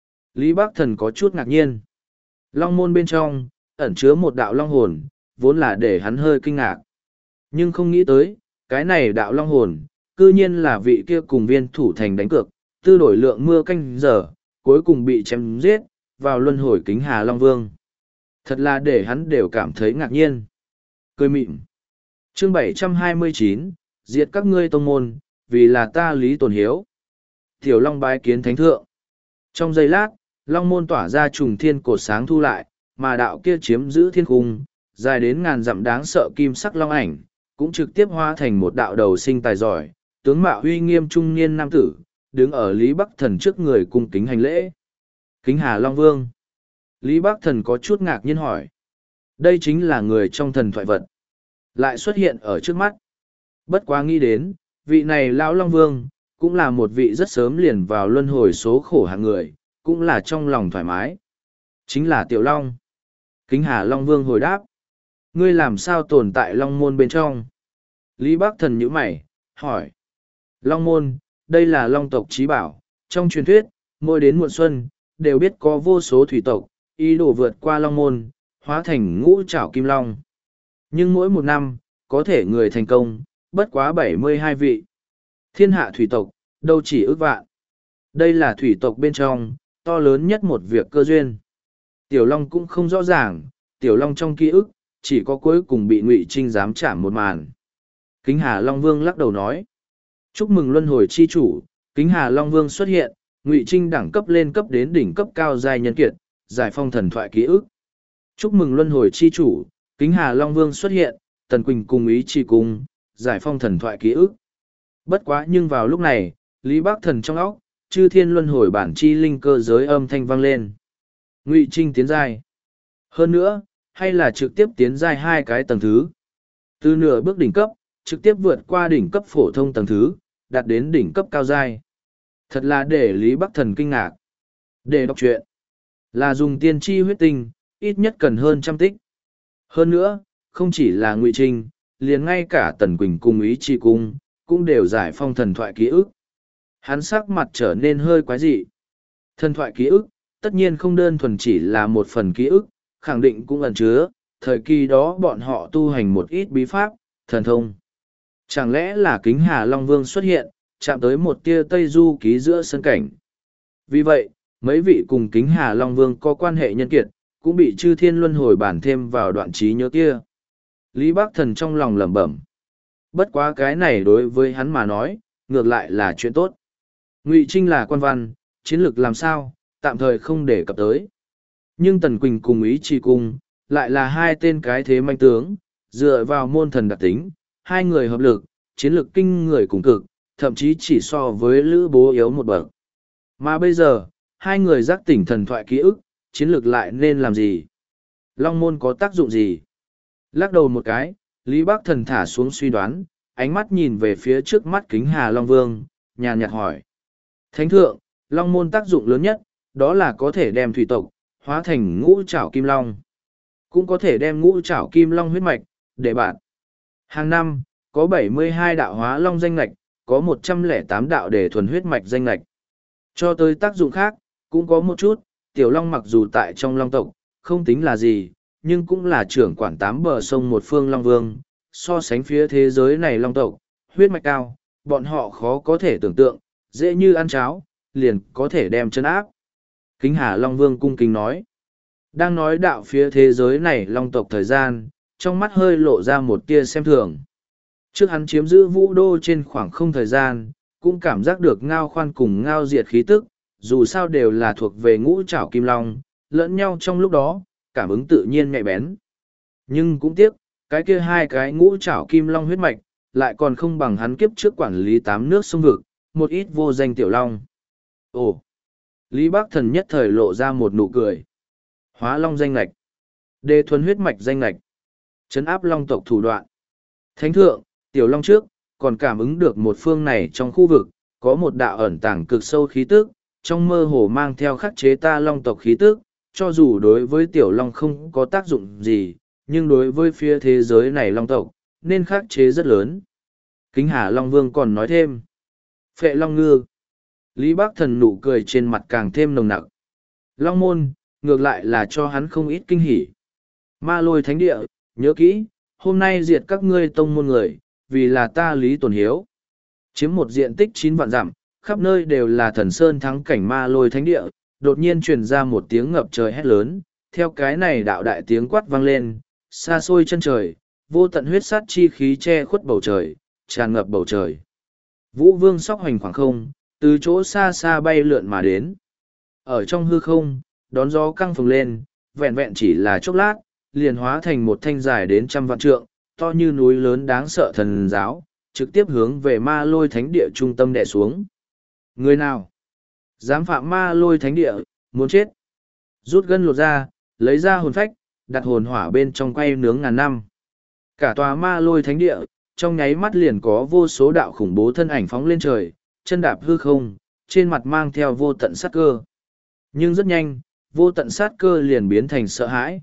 Lý Bắc Thần có chút ngạc nhiên. Long môn bên trong, ẩn chứa một đạo long hồn, vốn là để hắn hơi kinh ngạc. Nhưng không nghĩ tới, cái này đạo long hồn, cư nhiên là vị kia cùng viên thủ thành đánh cược, tư đổi lượng mưa canh giờ, cuối cùng bị chém giết, vào luân hồi Kính Hà Long Vương. Thật là để hắn đều cảm thấy ngạc nhiên. Cười mịn. Chương bảy trăm hai mươi chín, diệt các ngươi tông môn, vì là ta Lý Tồn Hiếu. Tiểu Long bái kiến thánh thượng. Trong giây lát, Long môn tỏa ra trùng thiên cột sáng thu lại, mà đạo kia chiếm giữ thiên cung, dài đến ngàn dặm đáng sợ kim sắc long ảnh, cũng trực tiếp hóa thành một đạo đầu sinh tài giỏi, tướng mạo uy nghiêm trung niên nam tử, đứng ở Lý Bắc Thần trước người cung kính hành lễ. Kính Hà Long Vương. Lý Bắc Thần có chút ngạc nhiên hỏi. Đây chính là người trong thần thoại vật. Lại xuất hiện ở trước mắt. Bất quá nghĩ đến, vị này Lão Long Vương, cũng là một vị rất sớm liền vào luân hồi số khổ hạng người, cũng là trong lòng thoải mái. Chính là Tiểu Long. Kính Hà Long Vương hồi đáp. Ngươi làm sao tồn tại Long Môn bên trong? Lý Bắc Thần nhíu mày, hỏi. Long Môn, đây là Long tộc trí bảo. Trong truyền thuyết, mỗi đến muộn xuân, đều biết có vô số thủy tộc, ý đồ vượt qua Long Môn, hóa thành ngũ trảo kim long. Nhưng mỗi một năm, có thể người thành công, bất quá bảy mươi hai vị. Thiên hạ thủy tộc, đâu chỉ ước vạn. Đây là thủy tộc bên trong, to lớn nhất một việc cơ duyên. Tiểu Long cũng không rõ ràng, Tiểu Long trong ký ức, chỉ có cuối cùng bị Ngụy Trinh giám trảm một màn. Kính Hà Long Vương lắc đầu nói. Chúc mừng luân hồi chi chủ, Kính Hà Long Vương xuất hiện, Ngụy Trinh đẳng cấp lên cấp đến đỉnh cấp cao giai nhân kiệt, giải phong thần thoại ký ức. Chúc mừng luân hồi chi chủ, Kính Hà Long Vương xuất hiện, Tần Quỳnh cùng ý chi cùng, giải phong thần thoại ký ức. Bất quá nhưng vào lúc này, Lý Bắc Thần trong óc, chư thiên luân hồi bản chi linh cơ giới âm thanh vang lên. Ngụy Trinh tiến giai. Hơn nữa, hay là trực tiếp tiến giai hai cái tầng thứ. Từ nửa bước đỉnh cấp, trực tiếp vượt qua đỉnh cấp phổ thông tầng thứ, đạt đến đỉnh cấp cao giai. Thật là để Lý Bắc Thần kinh ngạc. Để đọc truyện, là dùng tiên tri huyết tinh, ít nhất cần hơn trăm tích. Hơn nữa, không chỉ là Ngụy Trinh, liền ngay cả Tần Quỳnh cùng ý chi cung, cũng đều giải phong thần thoại ký ức. Hắn sắc mặt trở nên hơi quái dị. Thần thoại ký ức, tất nhiên không đơn thuần chỉ là một phần ký ức, khẳng định cũng ẩn chứa, thời kỳ đó bọn họ tu hành một ít bí pháp, thần thông. Chẳng lẽ là Kính Hà Long Vương xuất hiện, chạm tới một tia Tây Du ký giữa sân cảnh. Vì vậy, mấy vị cùng Kính Hà Long Vương có quan hệ nhân kiệt, cũng bị chư thiên luân hồi bản thêm vào đoạn trí nhớ kia. Lý Bắc Thần trong lòng lẩm bẩm. Bất quá cái này đối với hắn mà nói, ngược lại là chuyện tốt. Ngụy Trinh là quan văn, chiến lược làm sao, tạm thời không để cập tới. Nhưng Tần Quỳnh cùng ý chi cung, lại là hai tên cái thế manh tướng, dựa vào môn thần đặc tính, hai người hợp lực, chiến lược kinh người cùng cực, thậm chí chỉ so với Lữ Bố yếu một bậc. Mà bây giờ, hai người giác tỉnh thần thoại ký ức, chiến lược lại nên làm gì? Long môn có tác dụng gì? Lắc đầu một cái, Lý Bắc Thần thả xuống suy đoán, ánh mắt nhìn về phía trước mắt Kính Hà Long Vương, nhàn nhạt hỏi. Thánh thượng, Long môn tác dụng lớn nhất, đó là có thể đem thủy tộc, hóa thành ngũ trảo kim long. Cũng có thể đem ngũ trảo kim long huyết mạch, để bạn. Hàng năm, có bảy mươi hai đạo hóa long danh lạch, có một trăm lẻ tám đạo để thuần huyết mạch danh lạch. Cho tới tác dụng khác, cũng có một chút, tiểu long mặc dù tại trong long tộc, không tính là gì, nhưng cũng là trưởng quản tám bờ sông một phương Long Vương, so sánh phía thế giới này Long tộc, huyết mạch cao, bọn họ khó có thể tưởng tượng, dễ như ăn cháo, liền có thể đem chân áp. Kính Hà Long Vương cung kính nói. Đang nói đạo phía thế giới này Long tộc thời gian, trong mắt hơi lộ ra một tia xem thường. Trước hắn chiếm giữ vũ đô trên khoảng không thời gian, cũng cảm giác được ngao khoan cùng ngao diệt khí tức, dù sao đều là thuộc về ngũ trảo kim long, lẫn nhau trong lúc đó, cảm ứng tự nhiên nhạy bén. Nhưng cũng tiếc, cái kia hai cái ngũ trảo kim long huyết mạch, lại còn không bằng hắn kiếp trước quản lý tám nước sông vực, một ít vô danh tiểu long. Ồ! Lý Bác Thần nhất thời lộ ra một nụ cười. Hóa long danh lạch. Đề thuần huyết mạch danh lạch. Trấn áp long tộc thủ đoạn. Thánh thượng, tiểu long trước, còn cảm ứng được một phương này trong khu vực, có một đạo ẩn tàng cực sâu khí tức, trong mơ hồ mang theo khắc chế ta long tộc khí tức, cho dù đối với tiểu long không có tác dụng gì, nhưng đối với phía thế giới này long tộc, nên khắc chế rất lớn. Kính Hà Long Vương còn nói thêm. Phệ Long Ngư. Lý Bác Thần nụ cười trên mặt càng thêm nồng nặc. Long môn, ngược lại là cho hắn không ít kinh hỉ. Ma Lôi Thánh Địa, nhớ kỹ, hôm nay diệt các ngươi tông môn người, vì là ta Lý Tồn Hiếu. Chiếm một diện tích chín vạn dặm, khắp nơi đều là thần sơn thắng cảnh Ma Lôi Thánh Địa, đột nhiên truyền ra một tiếng ngập trời hét lớn, theo cái này đạo đại tiếng quát vang lên, xa xôi chân trời, vô tận huyết sát chi khí che khuất bầu trời, tràn ngập bầu trời. Vũ Vương sóc hoành khoảng không, từ chỗ xa xa bay lượn mà đến. Ở trong hư không, đón gió căng phồng lên, vẹn vẹn chỉ là chốc lát, liền hóa thành một thanh dài đến trăm vạn trượng, to như núi lớn đáng sợ thần giáo, trực tiếp hướng về Ma Lôi Thánh Địa trung tâm đè xuống. Người nào dám phạm Ma Lôi Thánh Địa, muốn chết. Rút gân lột ra, lấy ra hồn phách, đặt hồn hỏa bên trong quay nướng ngàn năm. Cả tòa Ma Lôi Thánh Địa, trong nháy mắt liền có vô số đạo khủng bố thân ảnh phóng lên trời, chân đạp hư không, trên mặt mang theo vô tận sát cơ. Nhưng rất nhanh, vô tận sát cơ liền biến thành sợ hãi.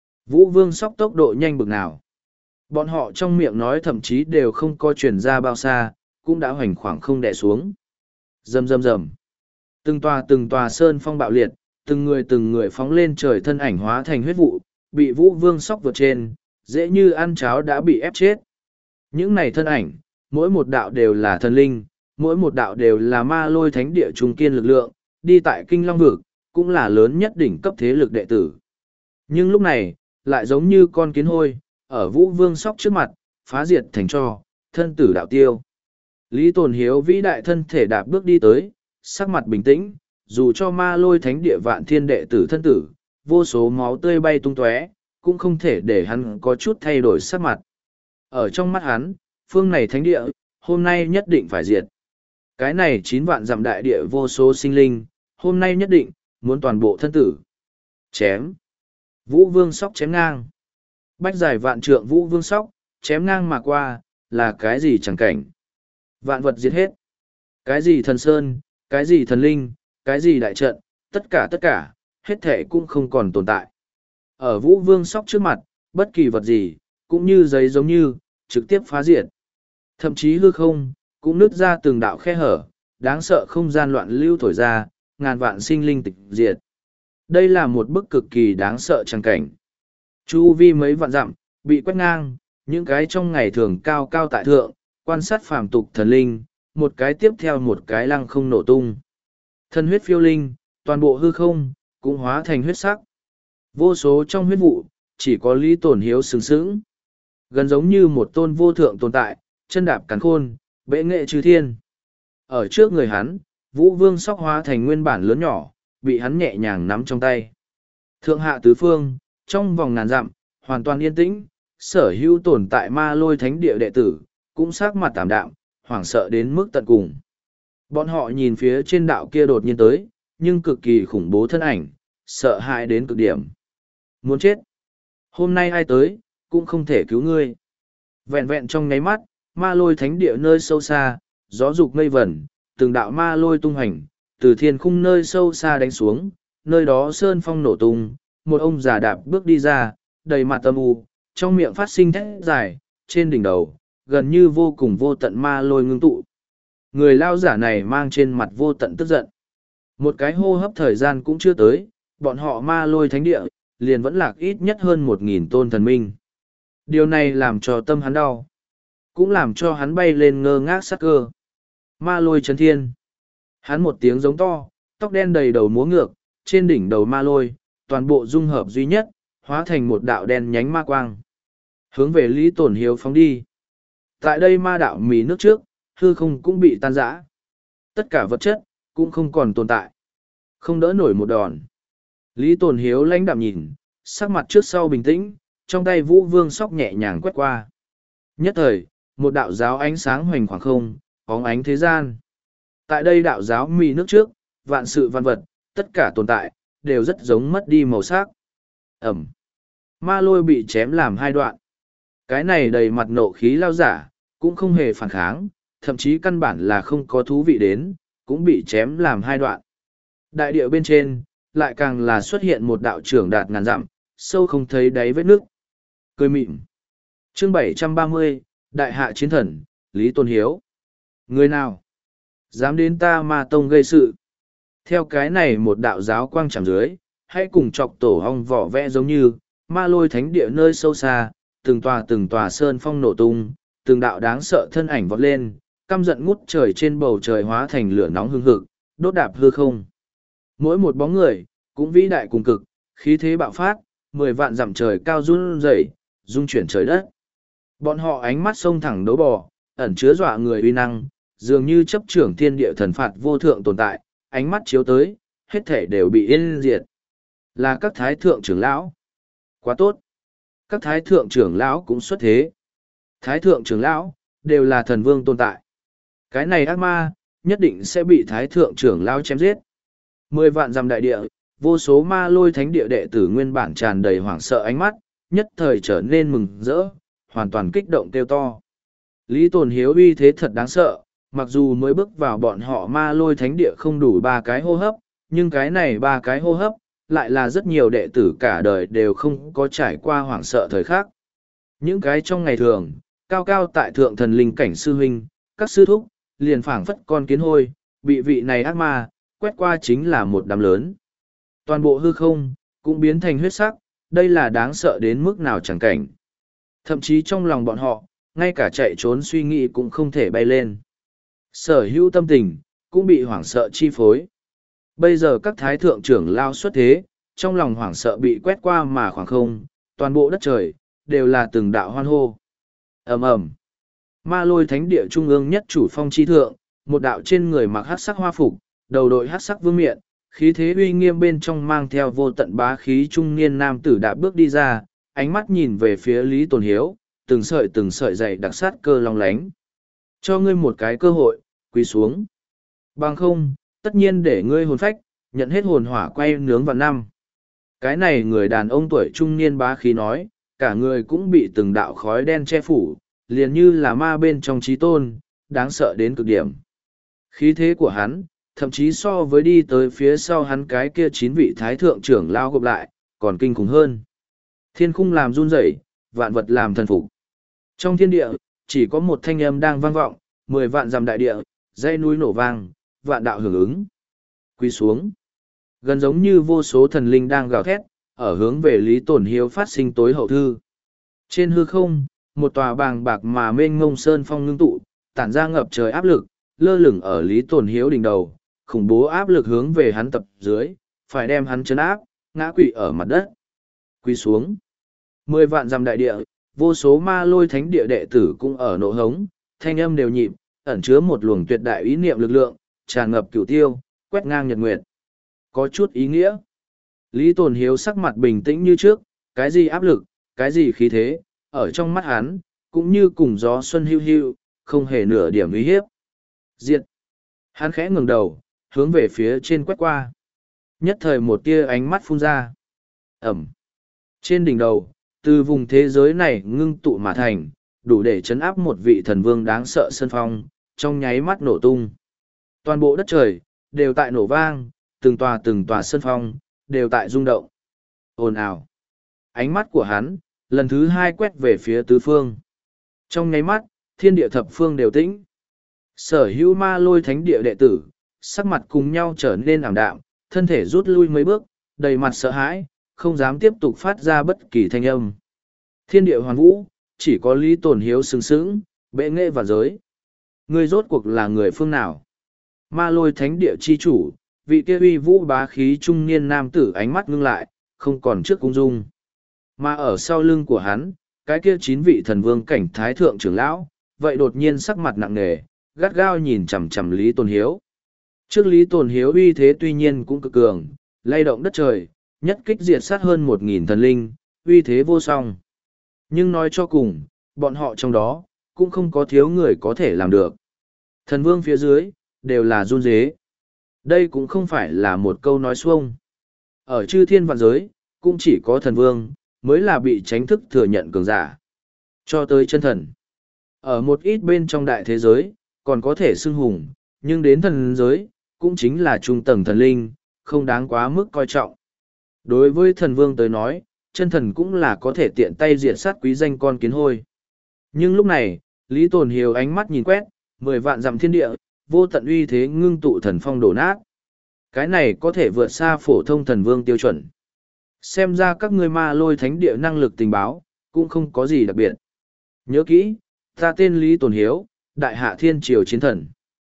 Vũ Vương sóc tốc độ nhanh bực nào. Bọn họ trong miệng nói thậm chí đều không có chuyển ra bao xa, cũng đã hoành khoảng không đè xuống. Rầm rầm rầm. Từng tòa từng tòa sơn phong bạo liệt, từng người từng người phóng lên trời thân ảnh hóa thành huyết vụ, bị Vũ Vương sóc vượt trên, dễ như ăn cháo đã bị ép chết. Những này thân ảnh, mỗi một đạo đều là thần linh, mỗi một đạo đều là Ma Lôi Thánh Địa trung kiên lực lượng, đi tại Kinh Long Vực, cũng là lớn nhất đỉnh cấp thế lực đệ tử. Nhưng lúc này, lại giống như con kiến hôi, ở Vũ Vương sóc trước mặt, phá diệt thành tro, thân tử đạo tiêu. Lý Tồn Hiếu vĩ đại thân thể đạp bước đi tới, sắc mặt bình tĩnh, dù cho Ma Lôi Thánh Địa vạn thiên đệ tử thân tử, vô số máu tươi bay tung tóe, cũng không thể để hắn có chút thay đổi sắc mặt. Ở trong mắt hắn, phương này thánh địa, hôm nay nhất định phải diệt. Cái này chín vạn dặm đại địa vô số sinh linh, hôm nay nhất định, muốn toàn bộ thân tử. Chém. Vũ Vương sóc chém ngang. Bách giải vạn trượng Vũ Vương sóc, chém ngang mà qua, là cái gì chẳng cảnh. Vạn vật diệt hết. Cái gì thần sơn, cái gì thần linh, cái gì đại trận, tất cả tất cả, hết thể cũng không còn tồn tại. Ở Vũ Vương sóc trước mặt, bất kỳ vật gì, cũng như giấy giống như, trực tiếp phá diệt. Thậm chí hư không, cũng nứt ra từng đạo khe hở, đáng sợ không gian loạn lưu thổi ra, ngàn vạn sinh linh tịch diệt. Đây là một bức cực kỳ đáng sợ trang cảnh. Chu vi mấy vạn dặm, bị quét ngang, những cái trong ngày thường cao cao tại thượng, quan sát phàm tục thần linh, một cái tiếp theo một cái lăng không nổ tung. Thần huyết phiêu linh, toàn bộ hư không, cũng hóa thành huyết sắc. Vô số trong huyết vụ, chỉ có Lý Tồn Hiếu sừng sững. Gần giống như một tôn vô thượng tồn tại, chân đạp cắn khôn, bệ nghệ trừ thiên. Ở trước người hắn, Vũ Vương sóc hóa thành nguyên bản lớn nhỏ, bị hắn nhẹ nhàng nắm trong tay. Thượng hạ tứ phương, trong vòng ngàn dặm, hoàn toàn yên tĩnh, sở hữu tồn tại Ma Lôi Thánh Địa đệ tử, cũng sắc mặt tảm đạm, hoảng sợ đến mức tận cùng. Bọn họ nhìn phía trên đạo kia đột nhiên tới, nhưng cực kỳ khủng bố thân ảnh, sợ hãi đến cực điểm. Muốn chết. Hôm nay ai tới, cũng không thể cứu ngươi. Vẹn vẹn trong nháy mắt, Ma Lôi Thánh Địa nơi sâu xa, gió dục mây vẩn, từng đạo ma lôi tung hành, từ thiên khung nơi sâu xa đánh xuống, nơi đó sơn phong nổ tung, một ông già đạp bước đi ra, đầy mặt âm u, trong miệng phát sinh thét dài, trên đỉnh đầu, gần như vô cùng vô tận ma lôi ngưng tụ. Người lao giả này mang trên mặt vô tận tức giận. Một cái hô hấp thời gian cũng chưa tới, bọn họ Ma Lôi Thánh Địa, liền vẫn lạc ít nhất hơn một nghìn tôn thần minh. Điều này làm cho tâm hắn đau, cũng làm cho hắn bay lên ngơ ngác sắc cơ. Ma lôi chấn thiên. Hắn một tiếng giống to, tóc đen đầy đầu múa ngược, trên đỉnh đầu ma lôi, toàn bộ dung hợp duy nhất, hóa thành một đạo đen nhánh ma quang. Hướng về Lý Tổn Hiếu phóng đi. Tại đây ma đạo mì nước trước, hư không cũng bị tan rã. Tất cả vật chất, cũng không còn tồn tại. Không đỡ nổi một đòn. Lý Tổn Hiếu lãnh đạm nhìn, sắc mặt trước sau bình tĩnh, trong tay vũ vương sóc nhẹ nhàng quét qua. Nhất thời, một đạo giáo ánh sáng hoành khoảng không, bóng ánh thế gian. Tại đây đạo giáo mì nước trước, vạn sự văn vật, tất cả tồn tại, đều rất giống mất đi màu sắc. Ẩm. Ma lôi bị chém làm hai đoạn. Cái này đầy mặt nộ khí lao giả, cũng không hề phản kháng, thậm chí căn bản là không có thú vị đến, cũng bị chém làm hai đoạn. Đại địa bên trên, lại càng là xuất hiện một đạo trưởng đạt ngàn dặm, sâu không thấy đáy vết nước. Cười mịn. Chương bảy trăm ba mươi, Đại hạ chiến thần, Lý Tôn Hiếu. Người nào dám đến ta Ma Tông gây sự? Theo cái này một đạo giáo quang chạm dưới, hãy cùng chọc tổ hong vỏ vẽ giống như, ma lôi thánh địa nơi sâu xa, từng tòa từng tòa sơn phong nổ tung, từng đạo đáng sợ thân ảnh vọt lên, căm giận ngút trời trên bầu trời hóa thành lửa nóng hương hực, đốt đạp hư không. Mỗi một bóng người, cũng vĩ đại cùng cực, khí thế bạo phát, mười vạn dặm trời cao run rẩy, rung chuyển trời đất. Bọn họ ánh mắt sông thẳng đấu bò, ẩn chứa dọa người uy năng, dường như chấp trưởng thiên địa thần phạt vô thượng tồn tại, ánh mắt chiếu tới, hết thể đều bị yên diệt. Là các thái thượng trưởng lão. Quá tốt. Các thái thượng trưởng lão cũng xuất thế. Thái thượng trưởng lão, đều là thần vương tồn tại. Cái này ác ma, nhất định sẽ bị thái thượng trưởng lão chém giết. Mười vạn dặm đại địa, vô số ma lôi thánh địa đệ tử nguyên bản tràn đầy hoảng sợ ánh mắt, nhất thời trở nên mừng rỡ, hoàn toàn kích động kêu to. Lý Tồn Hiếu uy thế thật đáng sợ, mặc dù mới bước vào bọn họ ma lôi thánh địa không đủ ba cái hô hấp, nhưng cái này ba cái hô hấp, lại là rất nhiều đệ tử cả đời đều không có trải qua hoảng sợ thời khắc. Những cái trong ngày thường, cao cao tại thượng thần linh cảnh sư huynh, các sư thúc, liền phảng phất con kiến hôi, bị vị này ác ma, quét qua chính là một đám lớn. Toàn bộ hư không, cũng biến thành huyết sắc, đây là đáng sợ đến mức nào chẳng cảnh. Thậm chí trong lòng bọn họ, ngay cả chạy trốn suy nghĩ cũng không thể bay lên. Sở hữu tâm tình, cũng bị hoảng sợ chi phối. Bây giờ các thái thượng trưởng lao xuất thế, trong lòng hoảng sợ bị quét qua mà khoảng không, toàn bộ đất trời, đều là từng đạo hoan hô. Ầm ầm. Ma lôi thánh địa trung ương nhất chủ phong chi thượng, một đạo trên người mặc hắc sắc hoa phục, đầu đội hắc sắc vương miện, khí thế uy nghiêm bên trong mang theo vô tận bá khí trung niên nam tử đạp bước đi ra, ánh mắt nhìn về phía Lý Tồn Hiếu, từng sợi từng sợi dày đặc sát cơ long lánh. Cho ngươi một cái cơ hội, quỳ xuống. Bằng không, tất nhiên để ngươi hồn phách, nhận hết hồn hỏa quay nướng vào năm. Cái này người đàn ông tuổi trung niên bá khí nói, cả người cũng bị từng đạo khói đen che phủ, liền như là ma bên trong trí tôn, đáng sợ đến cực điểm. Khí thế của hắn, thậm chí so với đi tới phía sau hắn cái kia chín vị thái thượng trưởng lao gộp lại, còn kinh khủng hơn. Thiên khung làm run rẩy, vạn vật làm thần phục. Trong thiên địa, chỉ có một thanh âm đang vang vọng, mười vạn dặm đại địa, dãy núi nổ vang, vạn đạo hưởng ứng. Quy xuống. Gần giống như vô số thần linh đang gào thét, ở hướng về Lý Tổn Hiếu phát sinh tối hậu thư. Trên hư không, một tòa bàng bạc mà mênh ngông sơn phong ngưng tụ, tản ra ngập trời áp lực, lơ lửng ở Lý Tổn Hiếu đỉnh đầu, khủng bố áp lực hướng về hắn tập dưới, phải đem hắn chấn áp, ngã quỵ ở mặt đất. Quy xuống. Mười vạn dặm đại địa, vô số ma lôi thánh địa đệ tử cũng ở nộ hống, thanh âm đều nhịp, ẩn chứa một luồng tuyệt đại ý niệm lực lượng, tràn ngập cửu tiêu, quét ngang nhật nguyệt. Có chút ý nghĩa. Lý Tồn Hiếu sắc mặt bình tĩnh như trước, cái gì áp lực, cái gì khí thế, ở trong mắt hắn, cũng như cùng gió xuân hưu hưu, không hề nửa điểm uy hiếp. Diệt. Hắn khẽ ngừng đầu, hướng về phía trên quét qua. Nhất thời một tia ánh mắt phun ra. Ẩm. Trên đỉnh đầu, từ vùng thế giới này ngưng tụ mà thành, đủ để chấn áp một vị thần vương đáng sợ sơn phong, trong nháy mắt nổ tung. Toàn bộ đất trời, đều tại nổ vang, từng tòa từng tòa sơn phong, đều tại rung động. Ồn ào. Ánh mắt của hắn, lần thứ hai quét về phía tứ phương. Trong nháy mắt, thiên địa thập phương đều tĩnh. Sở hữu ma lôi thánh địa đệ tử, sắc mặt cùng nhau trở nên ảm đạm, thân thể rút lui mấy bước, đầy mặt sợ hãi, không dám tiếp tục phát ra bất kỳ thanh âm. Thiên địa hoàn vũ, chỉ có Lý Tồn Hiếu sừng sững, bệ nghệ và giới. Ngươi rốt cuộc là người phương nào? Ma Lôi thánh địa chi chủ, vị kia uy vũ bá khí trung niên nam tử ánh mắt ngưng lại, không còn trước cung dung. Mà ở sau lưng của hắn, cái kia chín vị thần vương cảnh thái thượng trưởng lão, vậy đột nhiên sắc mặt nặng nề, gắt gao nhìn chằm chằm Lý Tồn Hiếu. Trước Lý Tồn Hiếu uy thế tuy nhiên cũng cực cường, lay động đất trời, nhất kích diệt sát hơn một nghìn thần linh, uy thế vô song. Nhưng nói cho cùng, bọn họ trong đó, cũng không có thiếu người có thể làm được. Thần vương phía dưới, đều là run dế. Đây cũng không phải là một câu nói xuông. Ở chư thiên vạn giới, cũng chỉ có thần vương, mới là bị tránh thức thừa nhận cường giả. Cho tới chân thần. Ở một ít bên trong đại thế giới, còn có thể xưng hùng, nhưng đến thần giới, cũng chính là trung tầng thần linh, không đáng quá mức coi trọng. Đối với thần vương tới nói, chân thần cũng là có thể tiện tay diệt sát quý danh con kiến hôi. Nhưng lúc này, Lý Tồn Hiếu ánh mắt nhìn quét, mười vạn dặm thiên địa, vô tận uy thế ngưng tụ thần phong đổ nát. Cái này có thể vượt xa phổ thông thần vương tiêu chuẩn. Xem ra các ngươi Ma Lôi thánh địa năng lực tình báo, cũng không có gì đặc biệt. Nhớ kỹ, ta tên Lý Tồn Hiếu, đại hạ thiên triều chiến thần.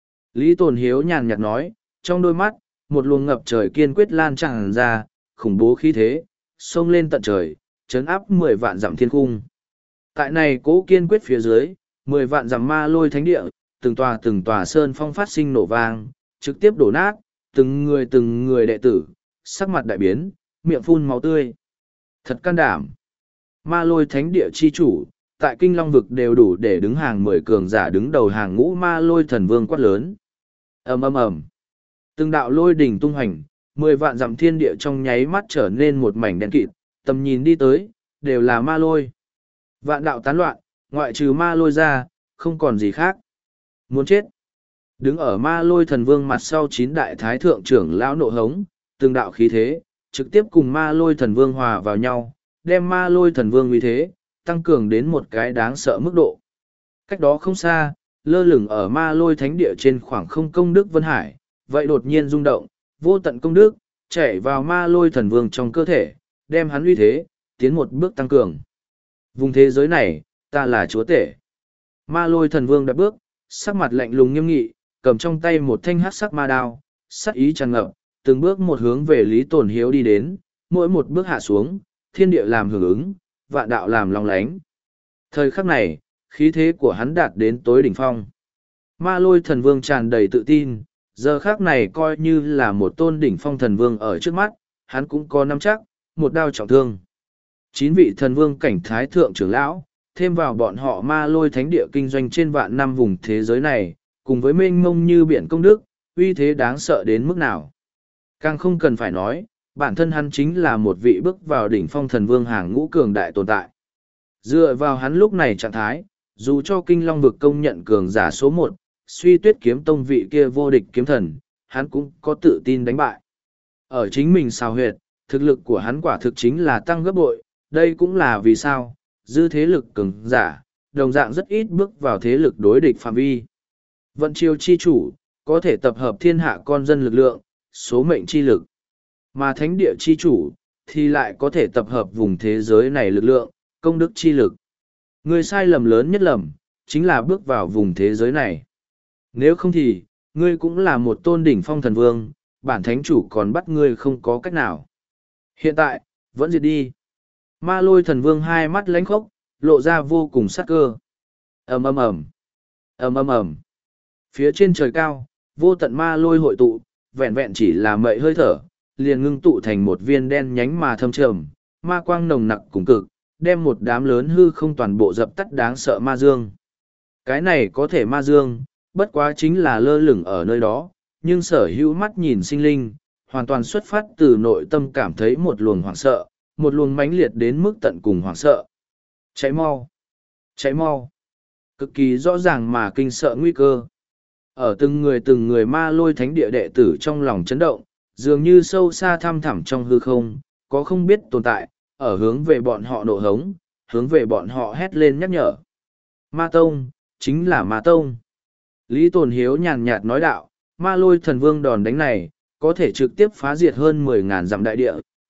Lý Tồn Hiếu nhàn nhạt nói, trong đôi mắt, một luồng ngập trời kiên quyết lan tràn ra, khủng bố khí thế, xông lên tận trời, chấn áp mười vạn dặm thiên cung. Tại này cố kiên quyết phía dưới, mười vạn dặm Ma Lôi thánh địa, từng tòa từng tòa sơn phong phát sinh nổ vang, trực tiếp đổ nát, từng người từng người đệ tử, sắc mặt đại biến, miệng phun máu tươi. Thật can đảm. Ma Lôi thánh địa chi chủ, tại kinh long vực đều đủ để đứng hàng mười cường giả đứng đầu hàng ngũ Ma Lôi thần vương quát lớn. Ầm ầm ầm. Từng đạo lôi đỉnh tung hành, mười vạn dặm thiên địa trong nháy mắt trở nên một mảnh đen kịt, tầm nhìn đi tới, đều là ma lôi. Vạn đạo tán loạn, ngoại trừ ma lôi ra, không còn gì khác. Muốn chết. Đứng ở ma lôi thần vương mặt sau chín đại thái thượng trưởng lão nộ hống, từng đạo khí thế, trực tiếp cùng ma lôi thần vương hòa vào nhau, đem ma lôi thần vương uy thế, tăng cường đến một cái đáng sợ mức độ. Cách đó không xa, lơ lửng ở ma lôi thánh địa trên khoảng không công đức Vân Hải, vậy đột nhiên rung động, vô tận công đức, chảy vào ma lôi thần vương trong cơ thể, đem hắn uy thế, tiến một bước tăng cường. Vùng thế giới này, ta là chúa tể. Ma lôi thần vương đạp bước, sắc mặt lạnh lùng nghiêm nghị, cầm trong tay một thanh hắc sắc ma đao, sắc ý tràn ngập, từng bước một hướng về Lý Tồn Hiếu đi đến, mỗi một bước hạ xuống, thiên địa làm hưởng ứng, vạn đạo làm long lánh. Thời khắc này, khí thế của hắn đạt đến tối đỉnh phong. Ma lôi thần vương tràn đầy tự tin, giờ khắc này coi như là một tôn đỉnh phong thần vương ở trước mắt, hắn cũng có nắm chắc, một đao trọng thương. Chín vị thần vương cảnh thái thượng trưởng lão, thêm vào bọn họ ma lôi thánh địa kinh doanh trên vạn năm vùng thế giới này, cùng với mênh mông như biển công đức, uy thế đáng sợ đến mức nào. Càng không cần phải nói, bản thân hắn chính là một vị bước vào đỉnh phong thần vương hàng ngũ cường đại tồn tại. Dựa vào hắn lúc này trạng thái, dù cho kinh long vực công nhận cường giả số một, suy tuyết kiếm tông vị kia vô địch kiếm thần, hắn cũng có tự tin đánh bại. Ở chính mình sao huyệt, thực lực của hắn quả thực chính là tăng gấp bội, đây cũng là vì sao, dư thế lực cường giả, đồng dạng rất ít bước vào thế lực đối địch phạm vi. Vận chiêu chi chủ, có thể tập hợp thiên hạ con dân lực lượng, số mệnh chi lực. Mà thánh địa chi chủ, thì lại có thể tập hợp vùng thế giới này lực lượng, công đức chi lực. Người sai lầm lớn nhất lầm, chính là bước vào vùng thế giới này. Nếu không thì, ngươi cũng là một tôn đỉnh phong thần vương, bản thánh chủ còn bắt ngươi không có cách nào. Hiện tại, vẫn diệt đi. Ma lôi thần vương hai mắt lánh khốc, lộ ra vô cùng sắc cơ. ầm ầm ầm, ầm ầm ầm. Phía trên trời cao, vô tận ma lôi hội tụ, vẹn vẹn chỉ là mậy hơi thở, liền ngưng tụ thành một viên đen nhánh mà thâm trầm, ma quang nồng nặc cùng cực, đem một đám lớn hư không toàn bộ dập tắt đáng sợ ma dương. Cái này có thể ma dương, bất quá chính là lơ lửng ở nơi đó, nhưng sở hữu mắt nhìn sinh linh, hoàn toàn xuất phát từ nội tâm cảm thấy một luồng hoảng sợ, một luồng mãnh liệt đến mức tận cùng hoảng sợ. Cháy mau! Cháy mau! Cực kỳ rõ ràng mà kinh sợ nguy cơ. Ở từng người từng người ma lôi thánh địa đệ tử trong lòng chấn động, dường như sâu xa thăm thẳm trong hư không, có không biết tồn tại, ở hướng về bọn họ nộ hống, hướng về bọn họ hét lên nhắc nhở. Ma Tông, chính là Ma Tông. Lý Tồn Hiếu nhàn nhạt nói đạo, ma lôi thần vương đòn đánh này, có thể trực tiếp phá diệt hơn mười ngàn dặm đại địa,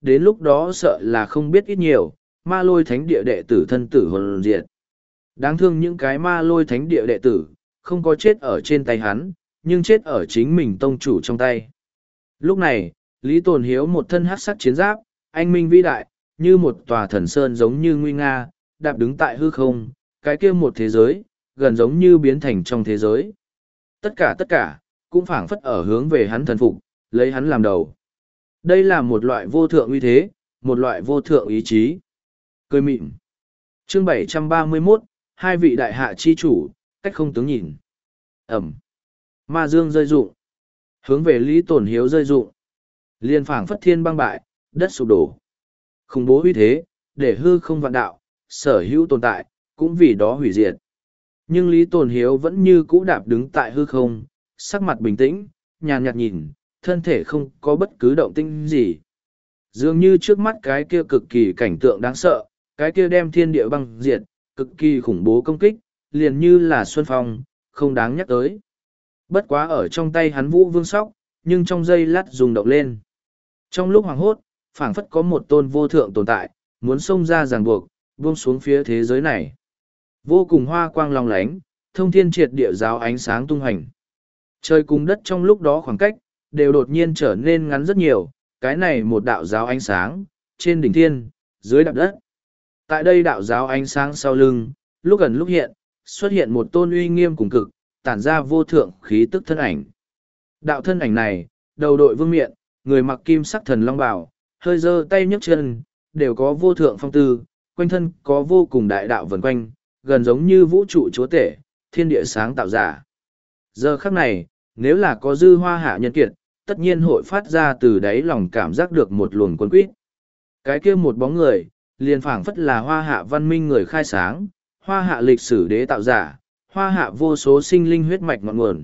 đến lúc đó sợ là không biết ít nhiều, ma lôi thánh địa đệ tử thân tử hồn diệt. Đáng thương những cái ma lôi thánh địa đệ tử, không có chết ở trên tay hắn, nhưng chết ở chính mình tông chủ trong tay. Lúc này, Lý Tồn Hiếu một thân hắc sắc chiến giáp, anh minh vĩ đại, như một tòa thần sơn giống như nguy nga, đạp đứng tại hư không, cái kia một thế giới, gần giống như biến thành trong thế giới. Tất cả tất cả, cũng phảng phất ở hướng về hắn thần phục, lấy hắn làm đầu. Đây là một loại vô thượng uy thế, một loại vô thượng ý chí. Cười mịn. Chương bảy trăm ba mươi mốt, hai vị đại hạ chi chủ, cách không tướng nhìn. Ẩm. Ma dương rơi rụng. Hướng về Lý Tồn Hiếu rơi rụng. Liên phảng phất thiên băng bại, đất sụp đổ. Khủng bố uy thế, để hư không vạn đạo, sở hữu tồn tại, cũng vì đó hủy diệt. Nhưng Lý Tồn Hiếu vẫn như cũ đạp đứng tại hư không, sắc mặt bình tĩnh, nhàn nhạt nhìn, thân thể không có bất cứ động tĩnh gì. Dường như trước mắt cái kia cực kỳ cảnh tượng đáng sợ, cái kia đem thiên địa băng diệt, cực kỳ khủng bố công kích, liền như là xuân phong, không đáng nhắc tới. Bất quá ở trong tay hắn Vũ Vương Sóc, nhưng trong giây lát rung động lên. Trong lúc hoàng hốt, phảng phất có một tôn vô thượng tồn tại, muốn xông ra ràng buộc, buông xuống phía thế giới này. Vô cùng hoa quang long lánh, thông thiên triệt địa giáo ánh sáng tung hành. Trời cùng đất trong lúc đó khoảng cách, đều đột nhiên trở nên ngắn rất nhiều, cái này một đạo giáo ánh sáng, trên đỉnh thiên, dưới đạp đất. Tại đây đạo giáo ánh sáng sau lưng, lúc gần lúc hiện, xuất hiện một tôn uy nghiêm cùng cực, tản ra vô thượng khí tức thân ảnh. Đạo thân ảnh này, đầu đội vương miện, người mặc kim sắc thần long bào, hơi giơ tay nhấc chân, đều có vô thượng phong tư, quanh thân có vô cùng đại đạo vần quanh, gần giống như vũ trụ chúa tể, thiên địa sáng tạo giả. Giờ khắc này, nếu là có dư hoa hạ nhân kiệt, tất nhiên hội phát ra từ đáy lòng cảm giác được một luồng quân quýt. Cái kia một bóng người, liền phảng phất là hoa hạ văn minh người khai sáng, hoa hạ lịch sử đế tạo giả, hoa hạ vô số sinh linh huyết mạch ngọn nguồn.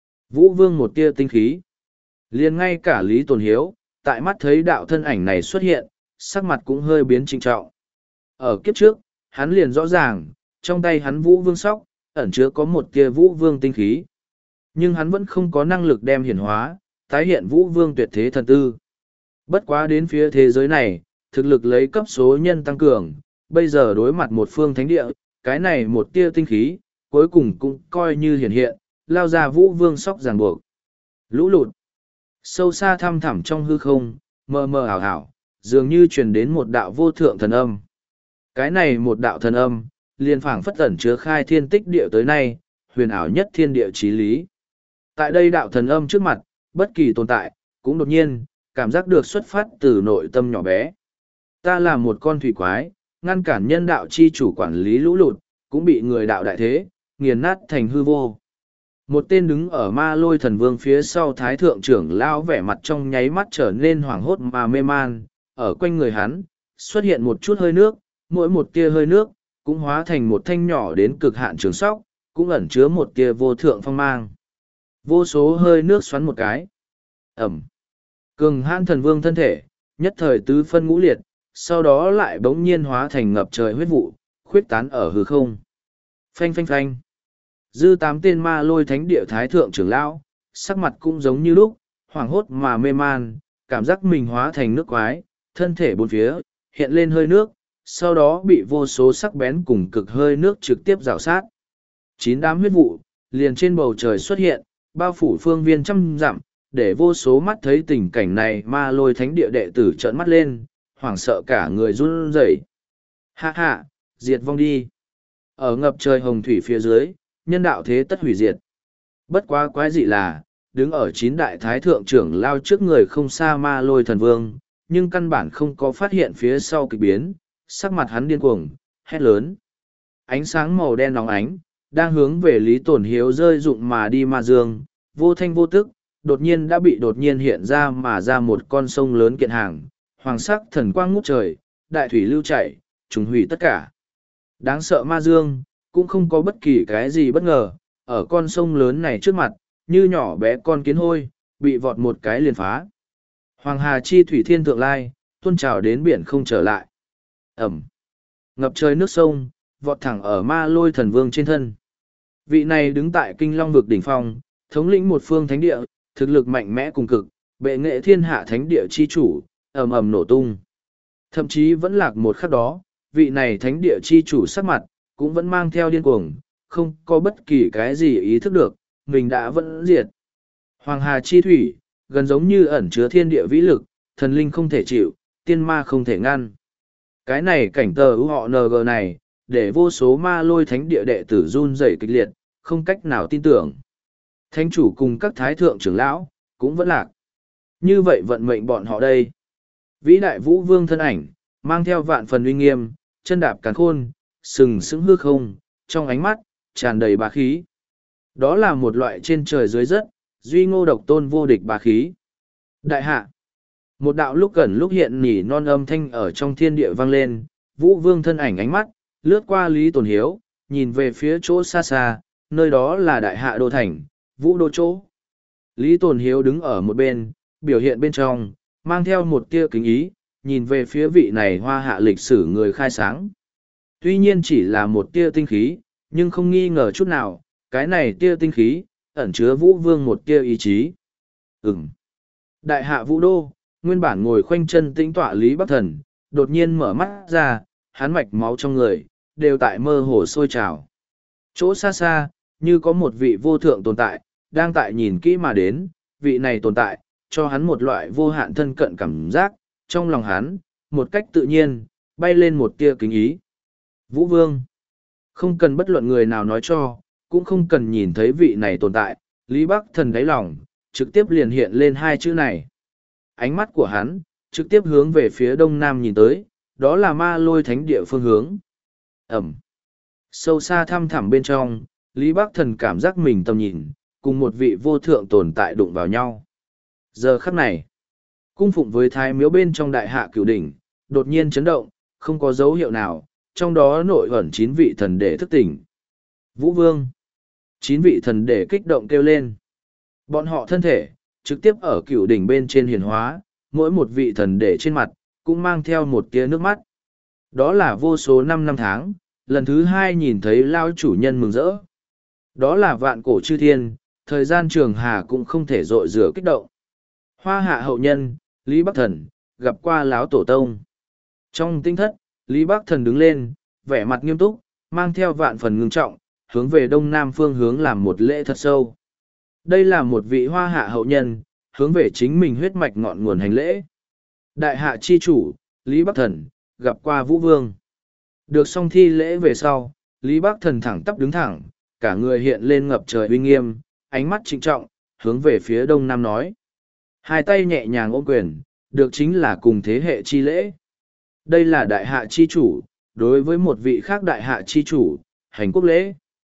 Vũ Vương một tia tinh khí. Liền ngay cả Lý Tồn Hiếu, tại mắt thấy đạo thân ảnh này xuất hiện, sắc mặt cũng hơi biến trinh trọng. Ở kiếp trước, hắn liền rõ ràng, trong tay hắn Vũ Vương Sóc, ẩn chứa có một tia Vũ Vương tinh khí. Nhưng hắn vẫn không có năng lực đem hiển hóa, tái hiện Vũ Vương tuyệt thế thần tư. Bất quá đến phía thế giới này, thực lực lấy cấp số nhân tăng cường, bây giờ đối mặt một phương thánh địa, cái này một tia tinh khí, cuối cùng cũng coi như hiển hiện, lao ra Vũ Vương Sóc ràng buộc. Lũ lụt, sâu xa thăm thẳm trong hư không, mờ mờ ảo ảo, dường như truyền đến một đạo vô thượng thần âm. Cái này một đạo thần âm, liền phảng phất ẩn chứa khai thiên tích địa tới nay, huyền ảo nhất thiên địa chí lý. Tại đây đạo thần âm trước mặt, bất kỳ tồn tại, cũng đột nhiên, cảm giác được xuất phát từ nội tâm nhỏ bé. Ta là một con thủy quái, ngăn cản nhân đạo chi chủ quản lý lũ lụt, cũng bị người đạo đại thế, nghiền nát thành hư vô. Một tên đứng ở ma lôi thần vương phía sau thái thượng trưởng lao vẻ mặt trong nháy mắt trở nên hoảng hốt mà mê man, ở quanh người hắn, xuất hiện một chút hơi nước, mỗi một tia hơi nước, cũng hóa thành một thanh nhỏ đến cực hạn trường sóc, cũng ẩn chứa một tia vô thượng phong mang. Vô số hơi nước xoắn một cái. Ẩm. Cường hãn thần vương thân thể, nhất thời tứ phân ngũ liệt, sau đó lại bỗng nhiên hóa thành ngập trời huyết vụ, khuyết tán ở hư không. Phanh phanh phanh. Dư tám tên ma lôi thánh địa thái thượng trưởng lão, sắc mặt cũng giống như lúc, hoảng hốt mà mê man, cảm giác mình hóa thành nước quái, thân thể bốn phía, hiện lên hơi nước, sau đó bị vô số sắc bén cùng cực hơi nước trực tiếp rào sát. Chín đám huyết vụ, liền trên bầu trời xuất hiện, bao phủ phương viên trăm dặm, để vô số mắt thấy tình cảnh này ma lôi thánh địa đệ tử trợn mắt lên, hoảng sợ cả người run rẩy. Ha ha, diệt vong đi. Ở ngập trời hồng thủy phía dưới, nhân đạo thế tất hủy diệt. Bất quá quái dị là, đứng ở chín đại thái thượng trưởng lao trước người không xa ma lôi thần vương, nhưng căn bản không có phát hiện phía sau kịch biến, sắc mặt hắn điên cuồng, hét lớn. Ánh sáng màu đen nóng ánh, đang hướng về Lý Tồn Hiếu rơi rụng mà đi ma dương, vô thanh vô tức, đột nhiên đã bị đột nhiên hiện ra mà ra một con sông lớn kiện hàng, hoàng sắc thần quang ngút trời, đại thủy lưu chảy, trùng hủy tất cả. Đáng sợ ma dương, cũng không có bất kỳ cái gì bất ngờ, ở con sông lớn này trước mặt, như nhỏ bé con kiến hôi, bị vọt một cái liền phá. Hoàng hà chi thủy thiên thượng lai, tuôn trào đến biển không trở lại. Ẩm. Ngập trời nước sông, vọt thẳng ở ma lôi thần vương trên thân. Vị này đứng tại kinh long vực đỉnh phong, thống lĩnh một phương thánh địa, thực lực mạnh mẽ cùng cực, bệ nghệ thiên hạ thánh địa chi chủ, ầm ầm nổ tung. Thậm chí vẫn lạc một khắc đó, vị này thánh địa chi chủ sắc mặt, cũng vẫn mang theo điên cuồng, không có bất kỳ cái gì ý thức được, mình đã vẫn diệt. Hoàng hà chi thủy, gần giống như ẩn chứa thiên địa vĩ lực, thần linh không thể chịu, tiên ma không thể ngăn. Cái này cảnh tờ ưu họ en giê này, để vô số ma lôi thánh địa đệ tử run rẩy kịch liệt, không cách nào tin tưởng. Thánh chủ cùng các thái thượng trưởng lão, cũng vẫn lạc. Như vậy vận mệnh bọn họ đây. Vĩ đại vũ vương thân ảnh, mang theo vạn phần uy nghiêm, chân đạp càn khôn, sừng sững hư không, trong ánh mắt, tràn đầy bá khí. Đó là một loại trên trời dưới đất, duy ngô độc tôn vô địch bá khí. Đại hạ. Một đạo lúc gần lúc hiện nỉ non âm thanh ở trong thiên địa vang lên, vũ vương thân ảnh ánh mắt, lướt qua Lý Tồn Hiếu, nhìn về phía chỗ xa xa, nơi đó là đại hạ đô thành, vũ đô chỗ. Lý Tồn Hiếu đứng ở một bên, biểu hiện bên trong, mang theo một tia kính ý, nhìn về phía vị này hoa hạ lịch sử người khai sáng. Tuy nhiên chỉ là một tia tinh khí, nhưng không nghi ngờ chút nào, cái này tia tinh khí, ẩn chứa vũ vương một tia ý chí. Ừm. Đại hạ vũ đô, nguyên bản ngồi khoanh chân tĩnh tọa Lý Bắc Thần, đột nhiên mở mắt ra, hắn mạch máu trong người, đều tại mơ hồ sôi trào. Chỗ xa xa, như có một vị vô thượng tồn tại, đang tại nhìn kỹ mà đến, vị này tồn tại, cho hắn một loại vô hạn thân cận cảm giác, trong lòng hắn, một cách tự nhiên, bay lên một tia kính ý. Vũ Vương. Không cần bất luận người nào nói cho, cũng không cần nhìn thấy vị này tồn tại, Lý Bắc Thần đáy lòng, trực tiếp liền hiện lên hai chữ này. Ánh mắt của hắn, trực tiếp hướng về phía đông nam nhìn tới, đó là ma lôi thánh địa phương hướng. Ẩm. Sâu xa thăm thẳm bên trong, Lý Bắc Thần cảm giác mình tầm nhìn, cùng một vị vô thượng tồn tại đụng vào nhau. Giờ khắc này, cung phụng với thái miếu bên trong đại hạ cửu đỉnh, đột nhiên chấn động, không có dấu hiệu nào, trong đó nội ẩn chín vị thần để thức tỉnh. Vũ Vương. Chín vị thần để kích động kêu lên. Bọn họ thân thể, trực tiếp ở cửu đỉnh bên trên hiển hóa, mỗi một vị thần để trên mặt, cũng mang theo một tia nước mắt. Đó là vô số năm năm tháng, lần thứ hai nhìn thấy lao chủ nhân mừng rỡ. Đó là vạn cổ chư thiên, thời gian trường hà cũng không thể dội rửa kích động. Hoa hạ hậu nhân, Lý Bắc Thần, gặp qua láo tổ tông. Trong tinh thất, Lý Bắc Thần đứng lên, vẻ mặt nghiêm túc, mang theo vạn phần ngưng trọng, hướng về đông nam phương hướng làm một lễ thật sâu. Đây là một vị hoa hạ hậu nhân, hướng về chính mình huyết mạch ngọn nguồn hành lễ. Đại hạ chi chủ, Lý Bắc Thần, gặp qua Vũ Vương. Được xong thi lễ về sau, Lý Bắc Thần thẳng tắp đứng thẳng, cả người hiện lên ngập trời uy nghiêm, ánh mắt trịnh trọng, hướng về phía đông nam nói. Hai tay nhẹ nhàng ôm quyền, được chính là cùng thế hệ chi lễ. Đây là đại hạ chi chủ, đối với một vị khác đại hạ chi chủ, hành quốc lễ.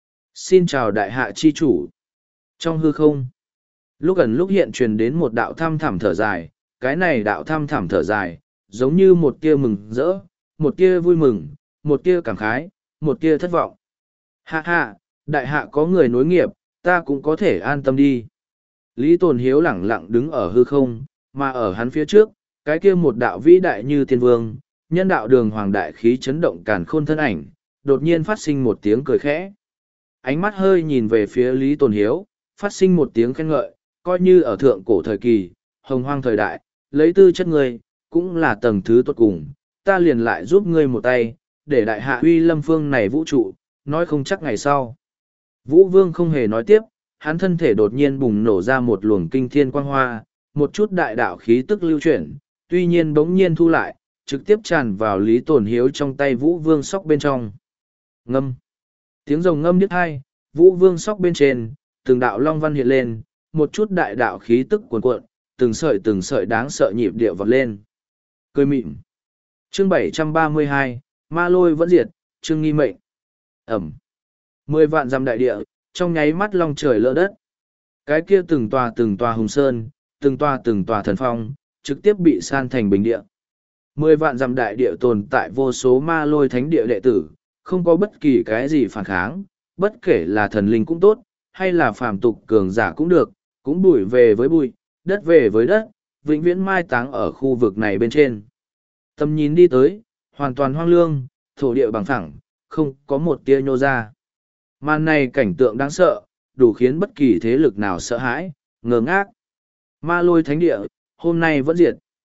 Xin chào đại hạ chi chủ. Trong hư không, lúc gần lúc hiện truyền đến một đạo thăm thẳm thở dài, cái này đạo thăm thẳm thở dài, giống như một tia mừng rỡ, một tia vui mừng, một tia cảm khái, một tia thất vọng. Hạ hạ, đại hạ có người nối nghiệp, ta cũng có thể an tâm đi. Lý Tồn Hiếu lẳng lặng đứng ở hư không, mà ở hắn phía trước, cái kia một đạo vĩ đại như tiên vương, nhân đạo đường hoàng đại khí chấn động càn khôn thân ảnh, đột nhiên phát sinh một tiếng cười khẽ. Ánh mắt hơi nhìn về phía Lý Tồn Hiếu, phát sinh một tiếng khen ngợi, coi như ở thượng cổ thời kỳ, hồng hoang thời đại, lấy tư chất ngươi, cũng là tầng thứ tốt cùng, ta liền lại giúp ngươi một tay, để đại hạ uy lâm phương này vũ trụ, nói không chắc ngày sau. Vũ Vương không hề nói tiếp, hắn thân thể đột nhiên bùng nổ ra một luồng kinh thiên quang hoa, một chút đại đạo khí tức lưu chuyển, tuy nhiên bỗng nhiên thu lại, trực tiếp tràn vào Lý Tồn Hiếu trong tay Vũ Vương sóc bên trong. Ngâm. Tiếng rồng ngâm đứt hai, Vũ Vương sóc bên trên, từng đạo long văn hiện lên, một chút đại đạo khí tức cuồn cuộn, từng sợi từng sợi đáng sợ nhịp điệu vọt lên. Cười mịn. Chương bảy trăm ba mươi hai, Ma Lôi vẫn diệt, chương nghi mệnh. Ẩm. Mười vạn dặm đại địa, trong nháy mắt long trời lỡ đất. Cái kia từng tòa từng tòa hùng sơn, từng tòa từng tòa thần phong, trực tiếp bị san thành bình địa. Mười vạn dặm đại địa tồn tại vô số ma lôi thánh địa đệ tử, không có bất kỳ cái gì phản kháng, bất kể là thần linh cũng tốt, hay là phàm tục cường giả cũng được, cũng bụi về với bụi, đất về với đất, vĩnh viễn mai táng ở khu vực này bên trên. Tầm nhìn đi tới, hoàn toàn hoang lương, thổ địa bằng phẳng, không có một tia nhô ra. Màn này cảnh tượng đáng sợ, đủ khiến bất kỳ thế lực nào sợ hãi, ngơ ngác. Ma lôi thánh địa, hôm nay vẫn diệt.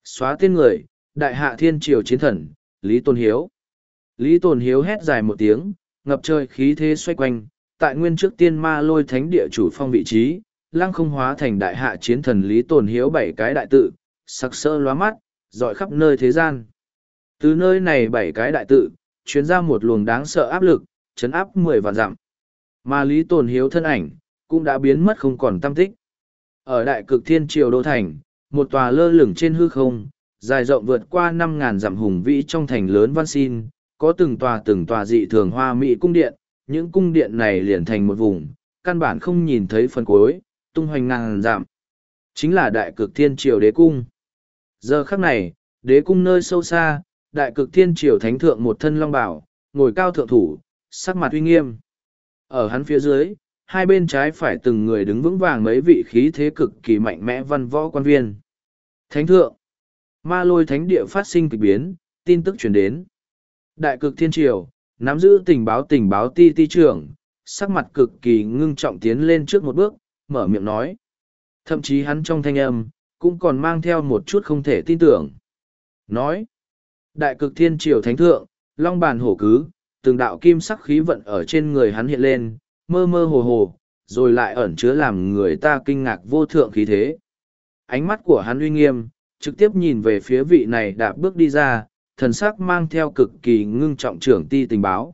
Xóa tên người, đại hạ thiên triều chiến thần, Lý Tôn Hiếu. Lý Tôn Hiếu hét dài một tiếng, ngập trời khí thế xoay quanh, tại nguyên trước tiên ma lôi thánh địa chủ phong vị trí, lăng không hóa thành đại hạ chiến thần Lý Tôn Hiếu bảy cái đại tự, sặc sỡ lóa mắt, dọi khắp nơi thế gian. Từ nơi này bảy cái đại tự, chuyến ra một luồng đáng sợ áp lực, chấn áp mười vạn dặm. Mà Lý Tôn Hiếu thân ảnh, cũng đã biến mất không còn tăm tích. Ở đại cực thiên triều đô thành, một tòa lơ lửng trên hư không, dài rộng vượt qua năm ngàn dặm hùng vĩ trong thành lớn Văn Xin, có từng tòa từng tòa dị thường hoa mỹ cung điện, những cung điện này liền thành một vùng, căn bản không nhìn thấy phần cuối, tung hoành ngàn dặm. Chính là đại cực thiên triều đế cung. Giờ khắc này, đế cung nơi sâu xa, đại cực thiên triều thánh thượng một thân long bảo, ngồi cao thượng thủ, sắc mặt uy nghiêm. Ở hắn phía dưới, hai bên trái phải từng người đứng vững vàng mấy vị khí thế cực kỳ mạnh mẽ văn võ quan viên. Thánh thượng, ma lôi thánh địa phát sinh kịch biến, tin tức truyền đến. Đại cực thiên triều, nắm giữ tình báo tình báo ti ti trưởng, sắc mặt cực kỳ ngưng trọng tiến lên trước một bước, mở miệng nói. Thậm chí hắn trong thanh âm, cũng còn mang theo một chút không thể tin tưởng. Nói, đại cực thiên triều thánh thượng, long bàn hổ cứ, từng đạo kim sắc khí vận ở trên người hắn hiện lên, mơ mơ hồ hồ, rồi lại ẩn chứa làm người ta kinh ngạc vô thượng khí thế. Ánh mắt của hắn uy nghiêm, trực tiếp nhìn về phía vị này đạp bước đi ra, thần sắc mang theo cực kỳ ngưng trọng trưởng ti tình báo.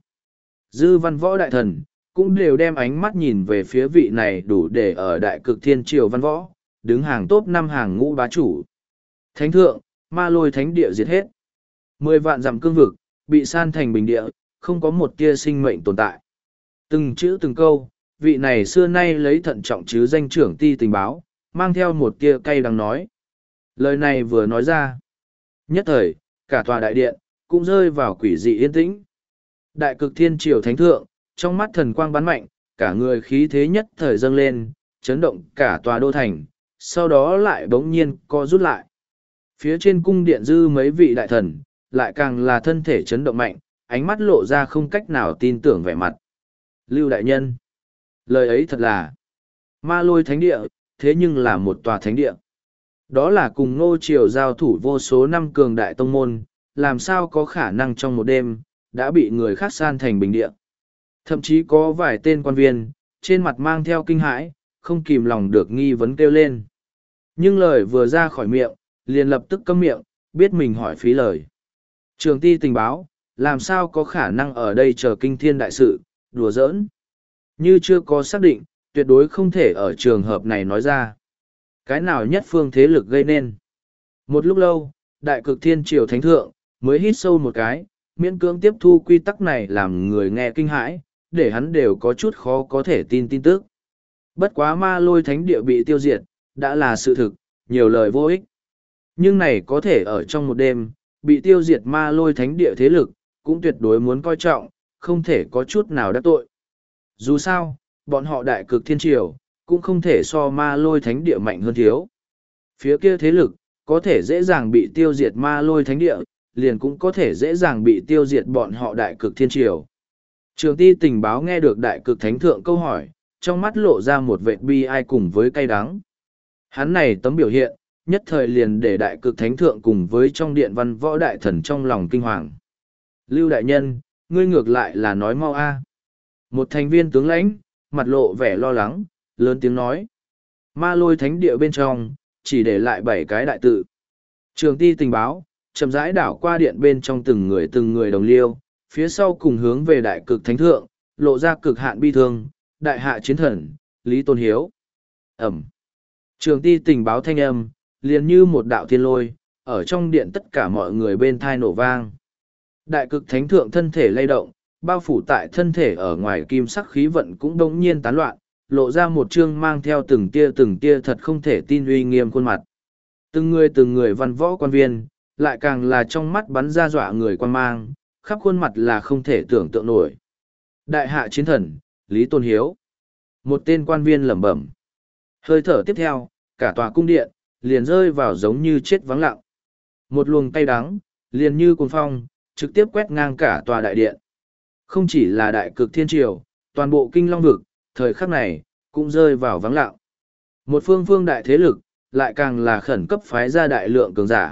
Dư văn võ đại thần, cũng đều đem ánh mắt nhìn về phía vị này đủ để ở đại cực thiên triều văn võ, đứng hàng top năm hàng ngũ bá chủ. Thánh thượng, ma lôi thánh địa diệt hết. Mười vạn dặm cương vực, bị san thành bình địa, không có một tia sinh mệnh tồn tại. Từng chữ từng câu, vị này xưa nay lấy thận trọng chứ danh trưởng ti tình báo, mang theo một tia cay đắng nói. Lời này vừa nói ra. Nhất thời, cả tòa đại điện, cũng rơi vào quỷ dị yên tĩnh. Đại cực thiên triều thánh thượng, trong mắt thần quang bắn mạnh, cả người khí thế nhất thời dâng lên, chấn động cả tòa đô thành, sau đó lại bỗng nhiên co rút lại. Phía trên cung điện dư mấy vị đại thần, lại càng là thân thể chấn động mạnh, ánh mắt lộ ra không cách nào tin tưởng vẻ mặt. Lưu đại nhân, lời ấy thật là ma lôi thánh địa, thế nhưng là một tòa thánh địa. Đó là cùng ngô triều giao thủ vô số năm cường đại tông môn, làm sao có khả năng trong một đêm, đã bị người khác san thành bình địa. Thậm chí có vài tên quan viên, trên mặt mang theo kinh hãi, không kìm lòng được nghi vấn kêu lên. Nhưng lời vừa ra khỏi miệng, liền lập tức câm miệng, biết mình hỏi phí lời. Trường ti tình báo, làm sao có khả năng ở đây chờ kinh thiên đại sự, đùa giỡn. Như chưa có xác định, tuyệt đối không thể ở trường hợp này nói ra. Cái nào nhất phương thế lực gây nên. Một lúc lâu, đại cực thiên triều thánh thượng, mới hít sâu một cái, miễn cưỡng tiếp thu quy tắc này làm người nghe kinh hãi, để hắn đều có chút khó có thể tin tin tức. Bất quá ma lôi thánh địa bị tiêu diệt, đã là sự thực, nhiều lời vô ích. Nhưng này có thể ở trong một đêm, bị tiêu diệt ma lôi thánh địa thế lực, cũng tuyệt đối muốn coi trọng, không thể có chút nào đắc tội. Dù sao, bọn họ đại cực thiên triều, cũng không thể so ma lôi thánh địa mạnh hơn thiếu. Phía kia thế lực, có thể dễ dàng bị tiêu diệt ma lôi thánh địa, liền cũng có thể dễ dàng bị tiêu diệt bọn họ đại cực thiên triều. Trường ti tình báo nghe được đại cực thánh thượng câu hỏi, trong mắt lộ ra một vệt bi ai cùng với cay đắng. Hắn này tấm biểu hiện, nhất thời liền để đại cực thánh thượng cùng với trong điện văn võ đại thần trong lòng kinh hoàng. Lưu đại nhân, ngươi ngược lại là nói mau a. Một thành viên tướng lãnh, mặt lộ vẻ lo lắng, lớn tiếng nói. Ma lôi thánh địa bên trong, chỉ để lại bảy cái đại tự. Trường ti tình báo, chậm rãi đảo qua điện bên trong từng người từng người đồng liêu, phía sau cùng hướng về đại cực thánh thượng, lộ ra cực hạn bi thương, đại hạ chiến thần, Lý Tôn Hiếu. Ẩm. Trường ti tình báo thanh âm, liền như một đạo thiên lôi, ở trong điện tất cả mọi người bên thai nổ vang. Đại cực thánh thượng thân thể lay động, bao phủ tại thân thể ở ngoài kim sắc khí vận cũng đống nhiên tán loạn, lộ ra một chương mang theo từng tia từng tia thật không thể tin uy nghiêm khuôn mặt. Từng người từng người văn võ quan viên, lại càng là trong mắt bắn ra dọa người quan mang, khắp khuôn mặt là không thể tưởng tượng nổi. Đại hạ chiến thần, Lý Tôn Hiếu. Một tên quan viên lẩm bẩm. Hơi thở tiếp theo, cả tòa cung điện, liền rơi vào giống như chết vắng lặng. Một luồng cay đắng, liền như cuồng phong, trực tiếp quét ngang cả tòa đại điện. Không chỉ là đại cực thiên triều, toàn bộ kinh long vực, thời khắc này, cũng rơi vào vắng lặng. Một phương phương đại thế lực, lại càng là khẩn cấp phái ra đại lượng cường giả,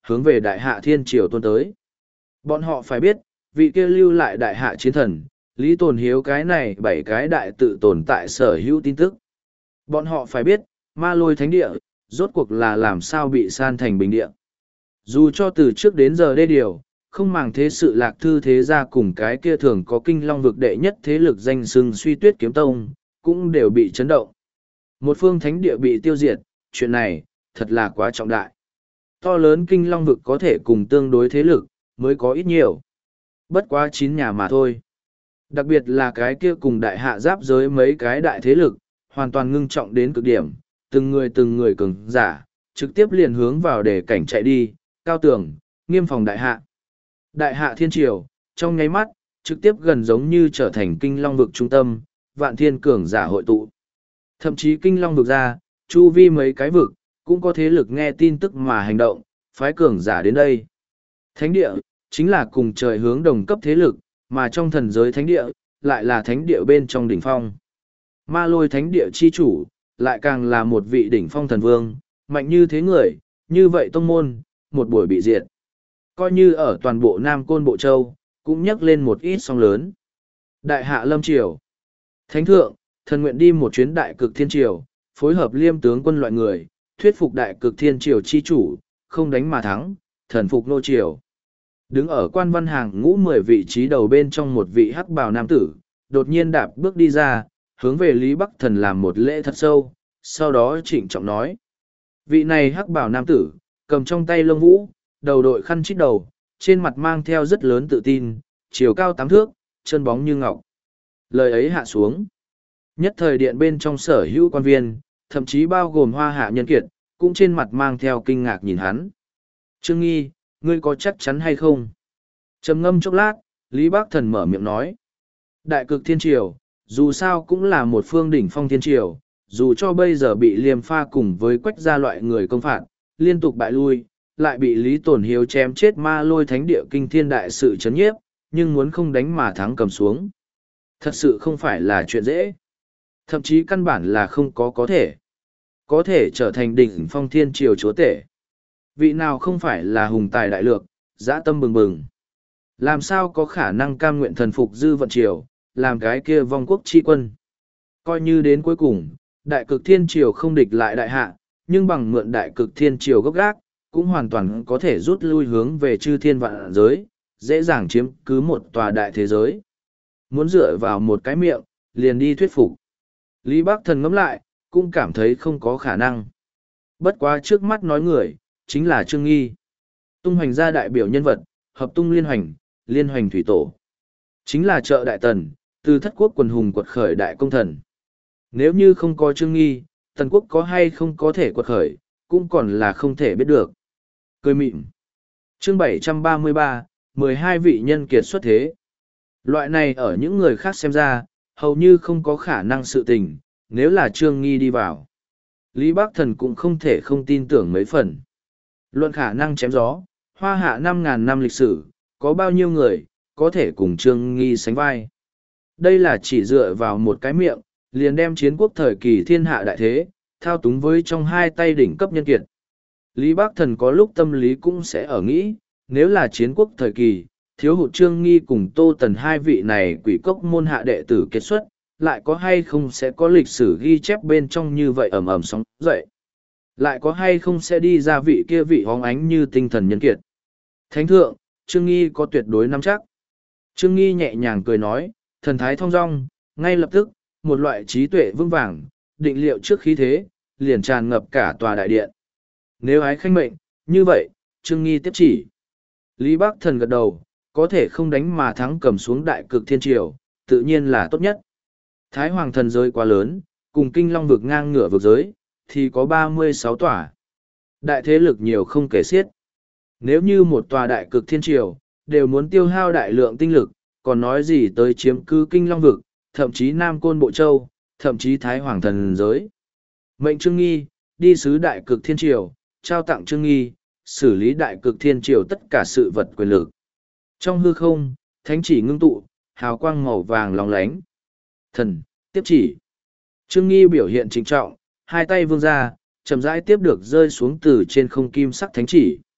hướng về đại hạ thiên triều tuôn tới. Bọn họ phải biết, vị kia lưu lại đại hạ chiến thần, Lý Tồn Hiếu cái này bảy cái đại tự tồn tại sở hữu tin tức. Bọn họ phải biết, ma lôi thánh địa, rốt cuộc là làm sao bị san thành bình địa. Dù cho từ trước đến giờ đê điều, không màng thế sự lạc thư thế gia cùng cái kia thường có kinh long vực đệ nhất thế lực danh sưng suy tuyết kiếm tông, cũng đều bị chấn động. Một phương thánh địa bị tiêu diệt, chuyện này, thật là quá trọng đại. To lớn kinh long vực có thể cùng tương đối thế lực, mới có ít nhiều. Bất quá chín nhà mà thôi. Đặc biệt là cái kia cùng đại hạ giáp giới mấy cái đại thế lực, hoàn toàn ngưng trọng đến cực điểm, từng người từng người cường giả, trực tiếp liền hướng vào để cảnh chạy đi, cao tường, nghiêm phòng đại hạ. Đại hạ thiên triều, trong nháy mắt, trực tiếp gần giống như trở thành kinh long vực trung tâm, vạn thiên cường giả hội tụ. Thậm chí kinh long vực ra, chu vi mấy cái vực, cũng có thế lực nghe tin tức mà hành động, phái cường giả đến đây. Thánh địa, chính là cùng trời hướng đồng cấp thế lực, mà trong thần giới thánh địa, lại là thánh địa bên trong đỉnh phong. Ma lôi thánh địa chi chủ, lại càng là một vị đỉnh phong thần vương, mạnh như thế người, như vậy tông môn, một buổi bị diệt. Coi như ở toàn bộ Nam Côn Bộ Châu, cũng nhắc lên một ít sóng lớn. Đại hạ lâm triều. Thánh thượng, thần nguyện đi một chuyến đại cực thiên triều, phối hợp liêm tướng quân loại người, thuyết phục đại cực thiên triều chi chủ, không đánh mà thắng, thần phục nô triều. Đứng ở quan văn hàng ngũ mười vị trí đầu bên trong một vị hắc bào nam tử, đột nhiên đạp bước đi ra, hướng về Lý Bắc Thần làm một lễ thật sâu, sau đó trịnh trọng nói. Vị này hắc bào nam tử, cầm trong tay lông vũ, đầu đội khăn chít đầu, trên mặt mang theo rất lớn tự tin, chiều cao tám thước, chân bóng như ngọc. Lời ấy hạ xuống. Nhất thời điện bên trong sở hữu quan viên, thậm chí bao gồm hoa hạ nhân kiệt, cũng trên mặt mang theo kinh ngạc nhìn hắn. Trương Nghi, ngươi có chắc chắn hay không? Trầm ngâm chốc lát, Lý Bắc Thần mở miệng nói. Đại cực thiên triều, dù sao cũng là một phương đỉnh phong thiên triều, dù cho bây giờ bị liềm pha cùng với quách gia loại người công phạt, liên tục bại lui, lại bị Lý Tồn Hiếu chém chết ma lôi thánh địa kinh thiên đại sự chấn nhiếp, nhưng muốn không đánh mà thắng cầm xuống. Thật sự không phải là chuyện dễ. Thậm chí căn bản là không có có thể. Có thể trở thành đỉnh phong thiên triều chúa tể. Vị nào không phải là hùng tài đại lược, dã tâm bừng bừng. Làm sao có khả năng cam nguyện thần phục dư vận triều, làm cái kia vong quốc chi quân. Coi như đến cuối cùng, đại cực thiên triều không địch lại đại hạ, nhưng bằng mượn đại cực thiên triều gốc gác, cũng hoàn toàn có thể rút lui hướng về chư thiên vạn giới, dễ dàng chiếm cứ một tòa đại thế giới. Muốn dựa vào một cái miệng, liền đi thuyết phục. Lý Bắc Thần ngẫm lại, cũng cảm thấy không có khả năng. Bất quá trước mắt nói người, chính là Trương Nghi. Tung hoành gia đại biểu nhân vật, hợp tung liên hoành, liên hoành thủy tổ. Chính là trợ đại tần, từ thất quốc quần hùng quật khởi đại công thần. Nếu như không có Trương Nghi, tần quốc có hay không có thể quật khởi, cũng còn là không thể biết được. Cười mịn. Chương bảy trăm ba mươi ba, mười hai vị nhân kiệt xuất thế. Loại này ở những người khác xem ra, hầu như không có khả năng sự tình, nếu là Trương Nghi đi vào. Lý Bắc Thần cũng không thể không tin tưởng mấy phần. Luận khả năng chém gió, hoa hạ năm ngàn năm lịch sử, có bao nhiêu người, có thể cùng Trương Nghi sánh vai. Đây là chỉ dựa vào một cái miệng, liền đem chiến quốc thời kỳ thiên hạ đại thế, thao túng với trong hai tay đỉnh cấp nhân kiệt. Lý Bắc Thần có lúc tâm lý cũng sẽ ở nghĩ, nếu là chiến quốc thời kỳ, thiếu hụt Trương Nghi cùng Tô Tần hai vị này quỷ cốc môn hạ đệ tử kết xuất, lại có hay không sẽ có lịch sử ghi chép bên trong như vậy ầm ầm sóng dậy. Lại có hay không sẽ đi ra vị kia vị hóng ánh như tinh thần nhân kiệt. Thánh thượng, Trương Nghi có tuyệt đối nắm chắc. Trương Nghi nhẹ nhàng cười nói, thần thái thong dong, ngay lập tức, một loại trí tuệ vững vàng, định liệu trước khí thế, liền tràn ngập cả tòa đại điện. Nếu ái khanh mệnh, như vậy, Trương Nghi tiếp chỉ. Lý Bắc Thần gật đầu, có thể không đánh mà thắng cầm xuống đại cực thiên triều, tự nhiên là tốt nhất. Thái Hoàng thần giới quá lớn, cùng kinh long vực ngang ngửa vực giới, thì có ba mươi sáu tòa. Đại thế lực nhiều không kể xiết. Nếu như một tòa đại cực thiên triều, đều muốn tiêu hao đại lượng tinh lực, còn nói gì tới chiếm cứ kinh long vực, thậm chí Nam Côn Bộ Châu, thậm chí Thái Hoàng thần giới. Mệnh Trương Nghi, đi sứ đại cực thiên triều, trao tặng Trương Nghi, xử lý đại cực thiên triều tất cả sự vật quyền lực. Trong hư không, thánh chỉ ngưng tụ, hào quang màu vàng lóng lánh. Thần, tiếp chỉ. Trương Nghi biểu hiện trịnh trọng, hai tay vươn ra, chậm rãi tiếp được rơi xuống từ trên không kim sắc thánh chỉ.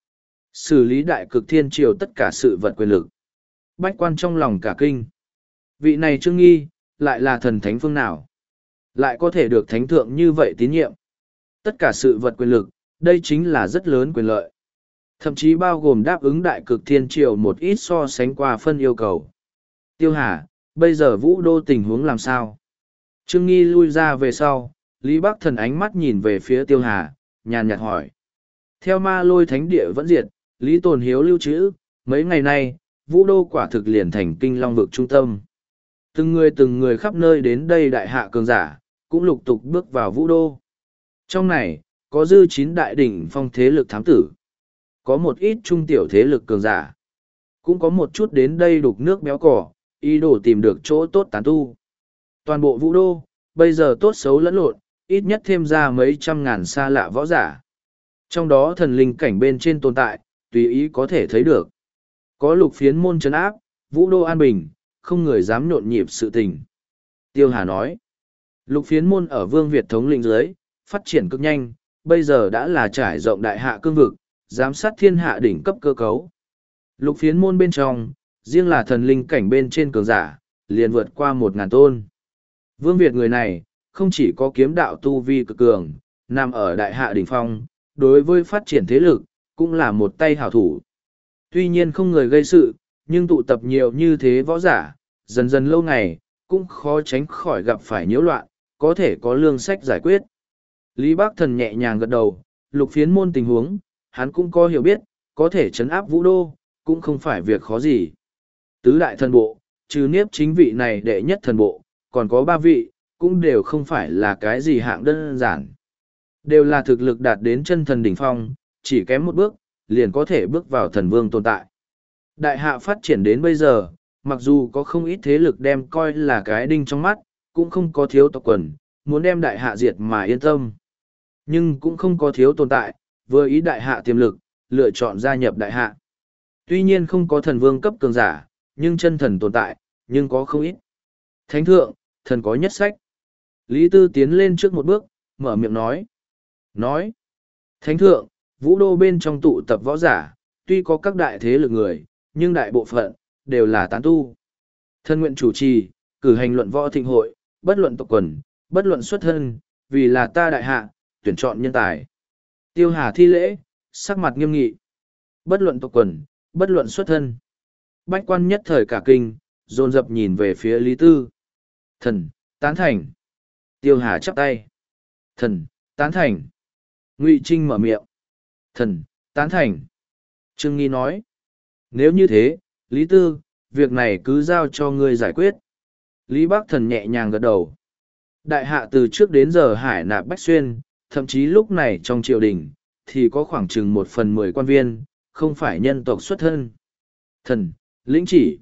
Xử lý đại cực thiên triều tất cả sự vật quyền lực. Bách quan trong lòng cả kinh. Vị này Trương Nghi, lại là thần thánh phương nào? Lại có thể được thánh thượng như vậy tín nhiệm. Tất cả sự vật quyền lực, đây chính là rất lớn quyền lợi. Thậm chí bao gồm đáp ứng đại cực thiên triều một ít so sánh qua phân yêu cầu. Tiêu Hà, bây giờ vũ đô tình huống làm sao? Trương Nghi lui ra về sau, Lý Bắc Thần ánh mắt nhìn về phía Tiêu Hà, nhàn nhạt hỏi. Theo ma lôi thánh địa vẫn diệt, Lý Tồn Hiếu lưu trữ, mấy ngày nay, vũ đô quả thực liền thành kinh long vực trung tâm. Từng người từng người khắp nơi đến đây đại hạ cường giả, cũng lục tục bước vào vũ đô. Trong này, có dư chín đại đỉnh phong thế lực thám tử. Có một ít trung tiểu thế lực cường giả. Cũng có một chút đến đây đục nước béo cỏ, ý đồ tìm được chỗ tốt tán tu. Toàn bộ vũ đô, bây giờ tốt xấu lẫn lộn, ít nhất thêm ra mấy trăm ngàn xa lạ võ giả. Trong đó thần linh cảnh bên trên tồn tại, tùy ý có thể thấy được. Có lục phiến môn trấn áp, vũ đô an bình, không người dám nhộn nhịp sự tình. Tiêu Hà nói, lục phiến môn ở Vương Việt thống lĩnh dưới, phát triển cực nhanh, bây giờ đã là trải rộng đại hạ cương vực, giám sát thiên hạ đỉnh cấp cơ cấu. Lục phiến môn bên trong, riêng là thần linh cảnh bên trên cường giả, liền vượt qua một ngàn tôn. Vương Việt người này, không chỉ có kiếm đạo tu vi cực cường, nằm ở đại hạ đỉnh phong, đối với phát triển thế lực, cũng là một tay hảo thủ. Tuy nhiên không người gây sự, nhưng tụ tập nhiều như thế võ giả, dần dần lâu ngày, cũng khó tránh khỏi gặp phải nhiễu loạn, có thể có lương sách giải quyết. Lý Bắc Thần nhẹ nhàng gật đầu, lục phiến môn tình huống, hắn cũng có hiểu biết, có thể chấn áp vũ đô, cũng không phải việc khó gì. Tứ đại thần bộ, trừ Niếp chính vị này đệ nhất thần bộ, còn có ba vị, cũng đều không phải là cái gì hạng đơn giản. Đều là thực lực đạt đến chân thần đỉnh phong, chỉ kém một bước, liền có thể bước vào thần vương tồn tại. Đại hạ phát triển đến bây giờ, mặc dù có không ít thế lực đem coi là cái đinh trong mắt, cũng không có thiếu tộc quần, muốn đem đại hạ diệt mà yên tâm. Nhưng cũng không có thiếu tồn tại, vừa ý đại hạ tiềm lực, lựa chọn gia nhập đại hạ. Tuy nhiên không có thần vương cấp cường giả, nhưng chân thần tồn tại, nhưng có không ít. Thánh thượng, thần có nhất sách. Lý Tư tiến lên trước một bước, mở miệng nói. Nói. Thánh thượng, vũ đô bên trong tụ tập võ giả, tuy có các đại thế lực người, nhưng đại bộ phận, đều là tán tu. Thân nguyện chủ trì, cử hành luận võ thịnh hội, bất luận tộc quần, bất luận xuất thân, vì là ta đại hạ, tuyển chọn nhân tài. Tiêu Hà thi lễ, sắc mặt nghiêm nghị. Bất luận tộc quần, bất luận xuất thân. Bách quan nhất thời cả kinh, dồn dập nhìn về phía Lý Tư. Thần, tán thành. Tiêu Hà chắp tay. Thần, tán thành. Ngụy Trinh mở miệng. Thần, tán thành. Trương Nghi nói. Nếu như thế, Lý Tư, việc này cứ giao cho ngươi giải quyết. Lý Bắc Thần nhẹ nhàng gật đầu. Đại hạ từ trước đến giờ hải nạp bách xuyên, thậm chí lúc này trong triều đình, thì có khoảng chừng một phần mười quan viên, không phải nhân tộc xuất thân. Thần, lĩnh chỉ.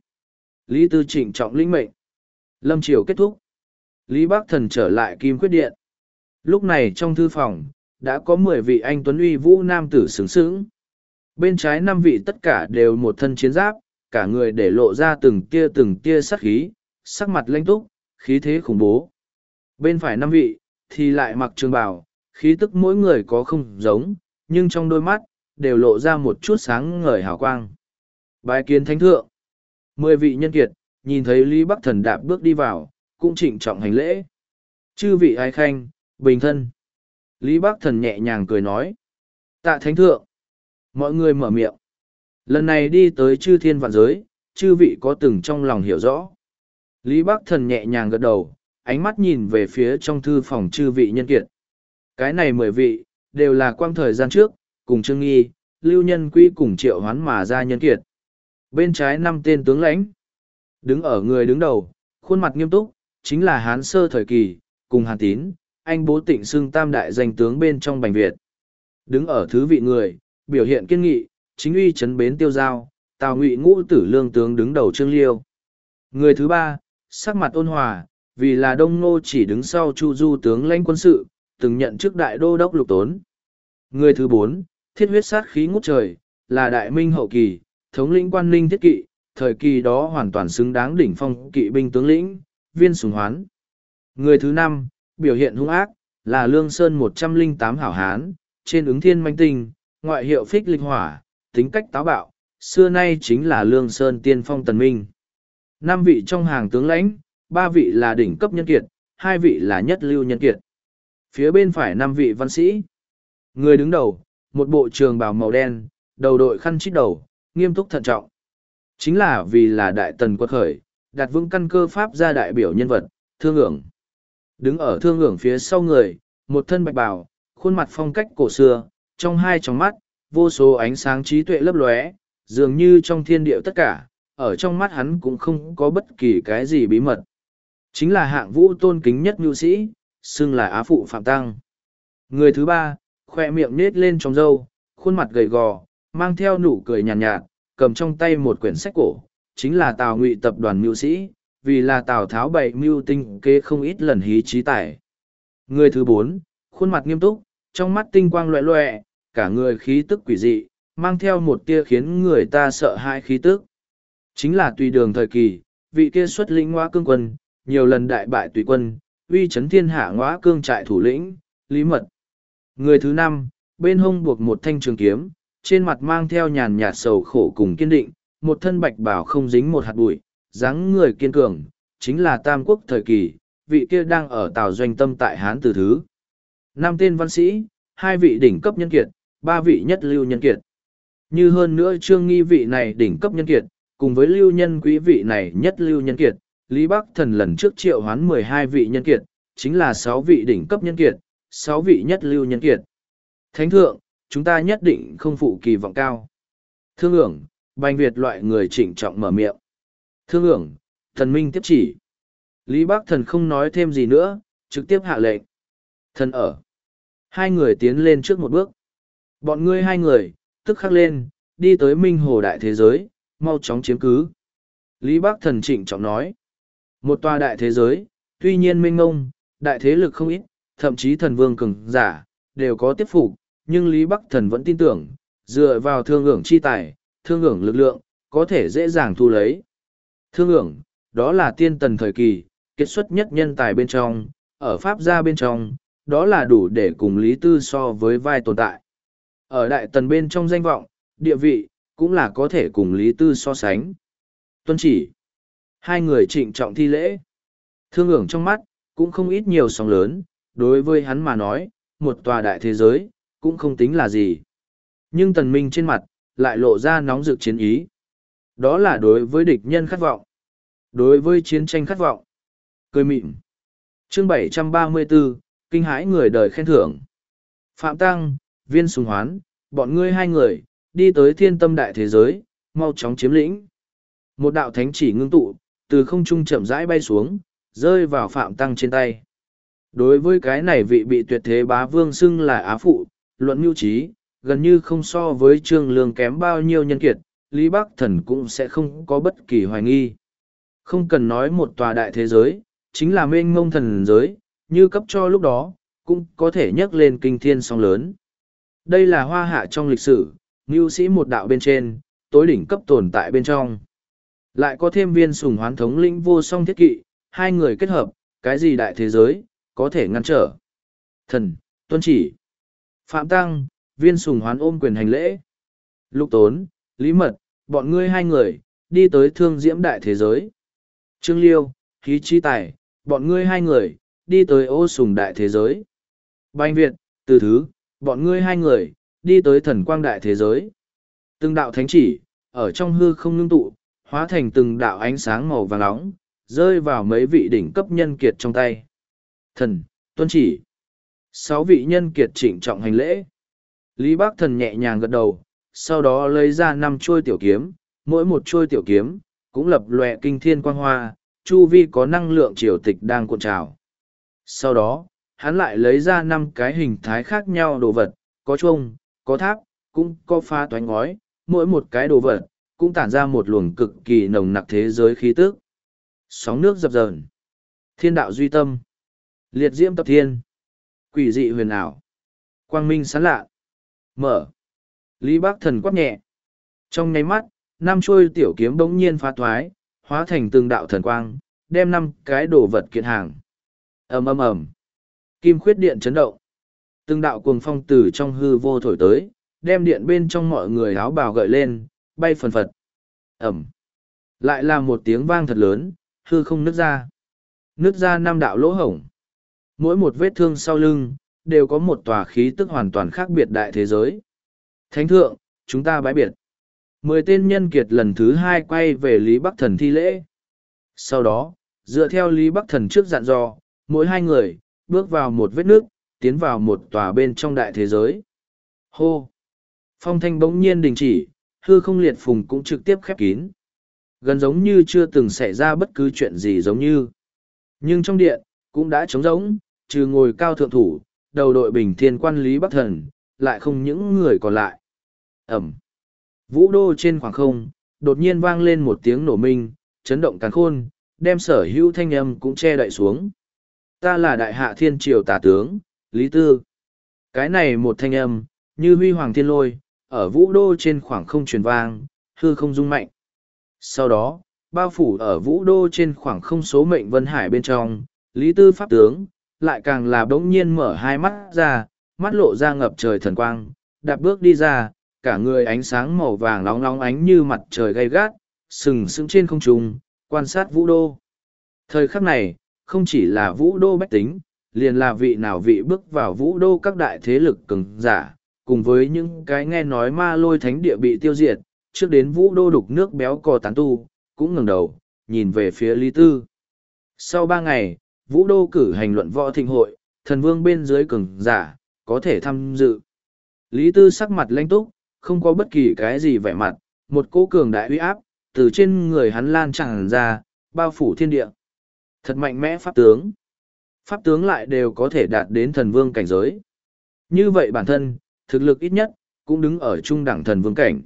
Lý Tư trịnh trọng lĩnh mệnh. Lâm triều kết thúc. Lý Bắc Thần trở lại Kim Khuyết Điện. Lúc này trong thư phòng, đã có mười vị anh tuấn uy vũ nam tử sướng sướng. Bên trái năm vị tất cả đều một thân chiến giáp, cả người để lộ ra từng tia từng tia sát khí, sắc mặt lãnh túc, khí thế khủng bố. Bên phải năm vị, thì lại mặc trường bào, khí tức mỗi người có không giống, nhưng trong đôi mắt, đều lộ ra một chút sáng ngời hào quang. Bái kiến thánh thượng. Mười vị nhân kiệt, nhìn thấy Lý Bắc Thần đạp bước đi vào, cũng trịnh trọng hành lễ. Chư vị ái khanh, bình thân. Lý Bắc Thần nhẹ nhàng cười nói. Tạ thánh thượng. Mọi người mở miệng. Lần này đi tới chư thiên vạn giới, chư vị có từng trong lòng hiểu rõ. Lý Bắc Thần nhẹ nhàng gật đầu, ánh mắt nhìn về phía trong thư phòng chư vị nhân kiệt. Cái này mười vị, đều là quang thời gian trước, cùng Trương Nghi, Lưu Nhân Quý cùng triệu hoán mà ra nhân kiệt. Bên trái năm tên tướng lãnh. Đứng ở người đứng đầu, khuôn mặt nghiêm túc, chính là Hán Sơ thời kỳ, cùng Hàn Tín, anh bố tịnh xưng tam đại danh tướng bên trong Bành Việt. Đứng ở thứ vị người, biểu hiện kiên nghị, chính uy chấn bến tiêu giao, Tào Ngụy ngũ tử lương tướng đứng đầu Trương Liêu. Người thứ ba, sắc mặt ôn hòa, vì là Đông Ngô chỉ đứng sau Chu Du tướng lãnh quân sự, từng nhận chức đại đô đốc Lục Tốn. Người thứ bốn, thiết huyết sát khí ngút trời, là Đại Minh hậu kỳ, thống lĩnh quan ninh thiết kỵ, thời kỳ đó hoàn toàn xứng đáng đỉnh phong kỵ binh tướng lĩnh, Viên Sùng Hoán. Người thứ năm, biểu hiện hung ác, là Lương Sơn một trăm linh tám hảo hán, trên ứng thiên manh tinh, ngoại hiệu phích linh hỏa, tính cách táo bạo, xưa nay chính là Lương Sơn tiên phong Tần Minh. Năm vị trong hàng tướng lãnh, ba vị là đỉnh cấp nhân kiệt, hai vị là nhất lưu nhân kiệt. Phía bên phải năm vị văn sĩ. Người đứng đầu, một bộ trường bào màu đen, đầu đội khăn chít đầu, nghiêm túc thận trọng. Chính là vì là đại tần quật khởi, đặt vững căn cơ pháp ra đại biểu nhân vật, Thương Ưởng. Đứng ở Thương Ưởng phía sau người, một thân bạch bào, khuôn mặt phong cách cổ xưa, trong hai tròng mắt, vô số ánh sáng trí tuệ lấp lóe, dường như trong thiên địa tất cả, ở trong mắt hắn cũng không có bất kỳ cái gì bí mật. Chính là hạng vũ tôn kính nhất nhu sĩ, xưng là Á Phụ Phạm Tăng. Người thứ ba, khoe miệng nết lên trong râu, khuôn mặt gầy gò, mang theo nụ cười nhàn nhạt, nhạt, cầm trong tay một quyển sách cổ, chính là Tào Ngụy tập đoàn mưu sĩ, vì là Tào Tháo bày mưu tinh kế không ít lần hí trí tài. Người thứ bốn, khuôn mặt nghiêm túc, trong mắt tinh quang loẹ loẹ, cả người khí tức quỷ dị, mang theo một tia khiến người ta sợ hãi khí tức. Chính là Tùy Đường thời kỳ, vị kia xuất lĩnh Ngõa Cương quân, nhiều lần đại bại Tùy quân, uy chấn thiên hạ Ngõa Cương trại thủ lĩnh, Lý Mật. Người thứ năm, bên hông buộc một thanh trường kiếm, trên mặt mang theo nhàn nhạt sầu khổ cùng kiên định, một thân bạch bào không dính một hạt bụi, dáng người kiên cường, chính là Tam Quốc thời kỳ, vị kia đang ở Tào Doanh Tâm tại Hán Từ Thứ. Năm tên văn sĩ, hai vị đỉnh cấp nhân kiệt, ba vị nhất lưu nhân kiệt. Như hơn nữa Trương Nghi vị này đỉnh cấp nhân kiệt, cùng với lưu nhân quý vị này nhất lưu nhân kiệt, Lý Bắc Thần lần trước triệu hoán mười hai vị nhân kiệt, chính là sáu vị đỉnh cấp nhân kiệt, sáu vị nhất lưu nhân kiệt. Thánh thượng, chúng ta nhất định không phụ kỳ vọng cao. Thương Ưởng, Bành Việt loại người trịnh trọng mở miệng. Thương Ưởng, Thần Minh tiếp chỉ. Lý Bắc Thần không nói thêm gì nữa, trực tiếp hạ lệnh. Thần ở. Hai người tiến lên trước một bước. Bọn ngươi hai người, tức khắc lên, đi tới Minh Hồ Đại Thế Giới, mau chóng chiếm cứ. Lý Bắc Thần trịnh trọng nói. Một tòa đại thế giới, tuy nhiên minh ngông, đại thế lực không ít, thậm chí thần vương cường giả, đều có tiếp phục, nhưng Lý Bắc Thần vẫn tin tưởng, dựa vào Thương Ưởng chi tài, Thương Ưởng lực lượng, có thể dễ dàng thu lấy. Thương Ưởng, đó là tiên tần thời kỳ, kết xuất nhất nhân tài bên trong, ở Pháp gia bên trong, đó là đủ để cùng Lý Tư so với vai tồn tại. Ở đại tần bên trong danh vọng, địa vị, cũng là có thể cùng Lý Tư so sánh. Tuân chỉ. Hai người trịnh trọng thi lễ. Thương Ưởng trong mắt, cũng không ít nhiều sóng lớn, đối với hắn mà nói, một tòa đại thế giới, cũng không tính là gì. Nhưng Tần Minh trên mặt, lại lộ ra nóng rực chiến ý. Đó là đối với địch nhân khát vọng. Đối với chiến tranh khát vọng. Cười mịn. Chương bảy trăm ba mươi tư, kinh hãi người đời khen thưởng. Phạm Tăng, Viên Sùng Hoán, bọn ngươi hai người, đi tới thiên tâm đại thế giới, mau chóng chiếm lĩnh. Một đạo thánh chỉ ngưng tụ, từ không trung chậm rãi bay xuống, rơi vào Phạm Tăng trên tay. Đối với cái này vị bị tuyệt thế bá vương xưng là Á Phụ, luận mưu trí, gần như không so với Trương Lương kém bao nhiêu nhân kiệt, Lý Bắc Thần cũng sẽ không có bất kỳ hoài nghi. Không cần nói một tòa đại thế giới, chính là mênh mông thần giới, như cấp cho lúc đó, cũng có thể nhắc lên kinh thiên sóng lớn. Đây là hoa hạ trong lịch sử, mưu sĩ một đạo bên trên, tối đỉnh cấp tồn tại bên trong. Lại có thêm Viên Sùng Hoán thống lĩnh vô song thiết kỵ, hai người kết hợp, cái gì đại thế giới, có thể ngăn trở. Thần, tuân chỉ. Phạm Tăng, Viên Sùng Hoán ôm quyền hành lễ. Lục Tốn, Lý Mật, bọn ngươi hai người, đi tới Thương Diễm đại thế giới. Trương Liêu, Khí Chi Tài, bọn ngươi hai người, đi tới Ô Sùng đại thế giới. Bành Việt, Từ Thứ, bọn ngươi hai người, đi tới Thần Quang đại thế giới. Từng đạo thánh chỉ, ở trong hư không ngưng tụ, hóa thành từng đạo ánh sáng màu vàng nóng, rơi vào mấy vị đỉnh cấp nhân kiệt trong tay. Thần, tuân chỉ. Sáu vị nhân kiệt trịnh trọng hành lễ. Lý Bắc Thần nhẹ nhàng gật đầu, sau đó lấy ra năm chuôi tiểu kiếm, mỗi một chuôi tiểu kiếm, cũng lập lòe kinh thiên quang hoa, chu vi có năng lượng triều tịch đang cuộn trào. Sau đó, hắn lại lấy ra năm cái hình thái khác nhau đồ vật, có chuông, có tháp, cũng có pha toánh ngói, mỗi một cái đồ vật, cũng tản ra một luồng cực kỳ nồng nặc thế giới khí tức. Sóng nước dập dờn, thiên đạo duy tâm, liệt diễm tập thiên, quỷ dị huyền ảo, quang minh sáng lạ. Mở. Lý Bắc Thần quát nhẹ. Trong nháy mắt, năm chuôi tiểu kiếm bỗng nhiên phá thoái, hóa thành từng đạo thần quang, đem năm cái đồ vật kiện hàng. Ầm ầm ầm. Kim khuyết điện chấn động. Từng đạo cuồng phong từ trong hư vô thổi tới, đem điện bên trong mọi người áo bào gợi lên, bay phần phật. Ẩm. Lại là một tiếng vang thật lớn, hư không nứt ra. Nứt ra năm đạo lỗ hổng. Mỗi một vết thương sau lưng, đều có một tòa khí tức hoàn toàn khác biệt đại thế giới. Thánh thượng, chúng ta bái biệt. Mười tên nhân kiệt lần thứ hai quay về Lý Bắc Thần thi lễ. Sau đó, dựa theo Lý Bắc Thần trước dặn dò, mỗi hai người, bước vào một vết nước, tiến vào một tòa bên trong đại thế giới. Hô! Phong thanh bỗng nhiên đình chỉ, hư không liệt phùng cũng trực tiếp khép kín. Gần giống như chưa từng xảy ra bất cứ chuyện gì giống như. Nhưng trong điện, cũng đã trống rỗng, trừ ngồi cao thượng thủ, đầu đội bình thiên quan Lý Bắc Thần, lại không những người còn lại. Ẩm! Vũ đô trên khoảng không, đột nhiên vang lên một tiếng nổ minh, chấn động càn khôn, đem sở hữu thanh âm cũng che đậy xuống. Ta là đại hạ thiên triều tả tướng, Lý Tư. Cái này một thanh âm, như huy hoàng thiên lôi, ở vũ đô trên khoảng không truyền vang, hư không rung mạnh. Sau đó, bao phủ ở vũ đô trên khoảng không số mệnh vân hải bên trong, Lý Tư pháp tướng, lại càng là bỗng nhiên mở hai mắt ra, mắt lộ ra ngập trời thần quang, đạp bước đi ra, cả người ánh sáng màu vàng nóng nóng ánh như mặt trời gay gắt, sừng sững trên không trung, quan sát vũ đô. Thời khắc này, không chỉ là vũ đô bách tính, liền là vị nào vị bước vào vũ đô các đại thế lực cường giả, cùng với những cái nghe nói ma lôi thánh địa bị tiêu diệt, trước đến vũ đô đục nước béo cò tán tu, cũng ngẩng đầu, nhìn về phía Lý Tư. Sau ba ngày, vũ đô cử hành luận võ thịnh hội, thần vương bên dưới cường giả, có thể tham dự. Lý Tư sắc mặt lãnh túc, không có bất kỳ cái gì vẻ mặt, một cỗ cường đại uy áp, từ trên người hắn lan tràn ra, bao phủ thiên địa. Thật mạnh mẽ pháp tướng. Pháp tướng lại đều có thể đạt đến thần vương cảnh giới. Như vậy bản thân, thực lực ít nhất, cũng đứng ở trung đẳng thần vương cảnh.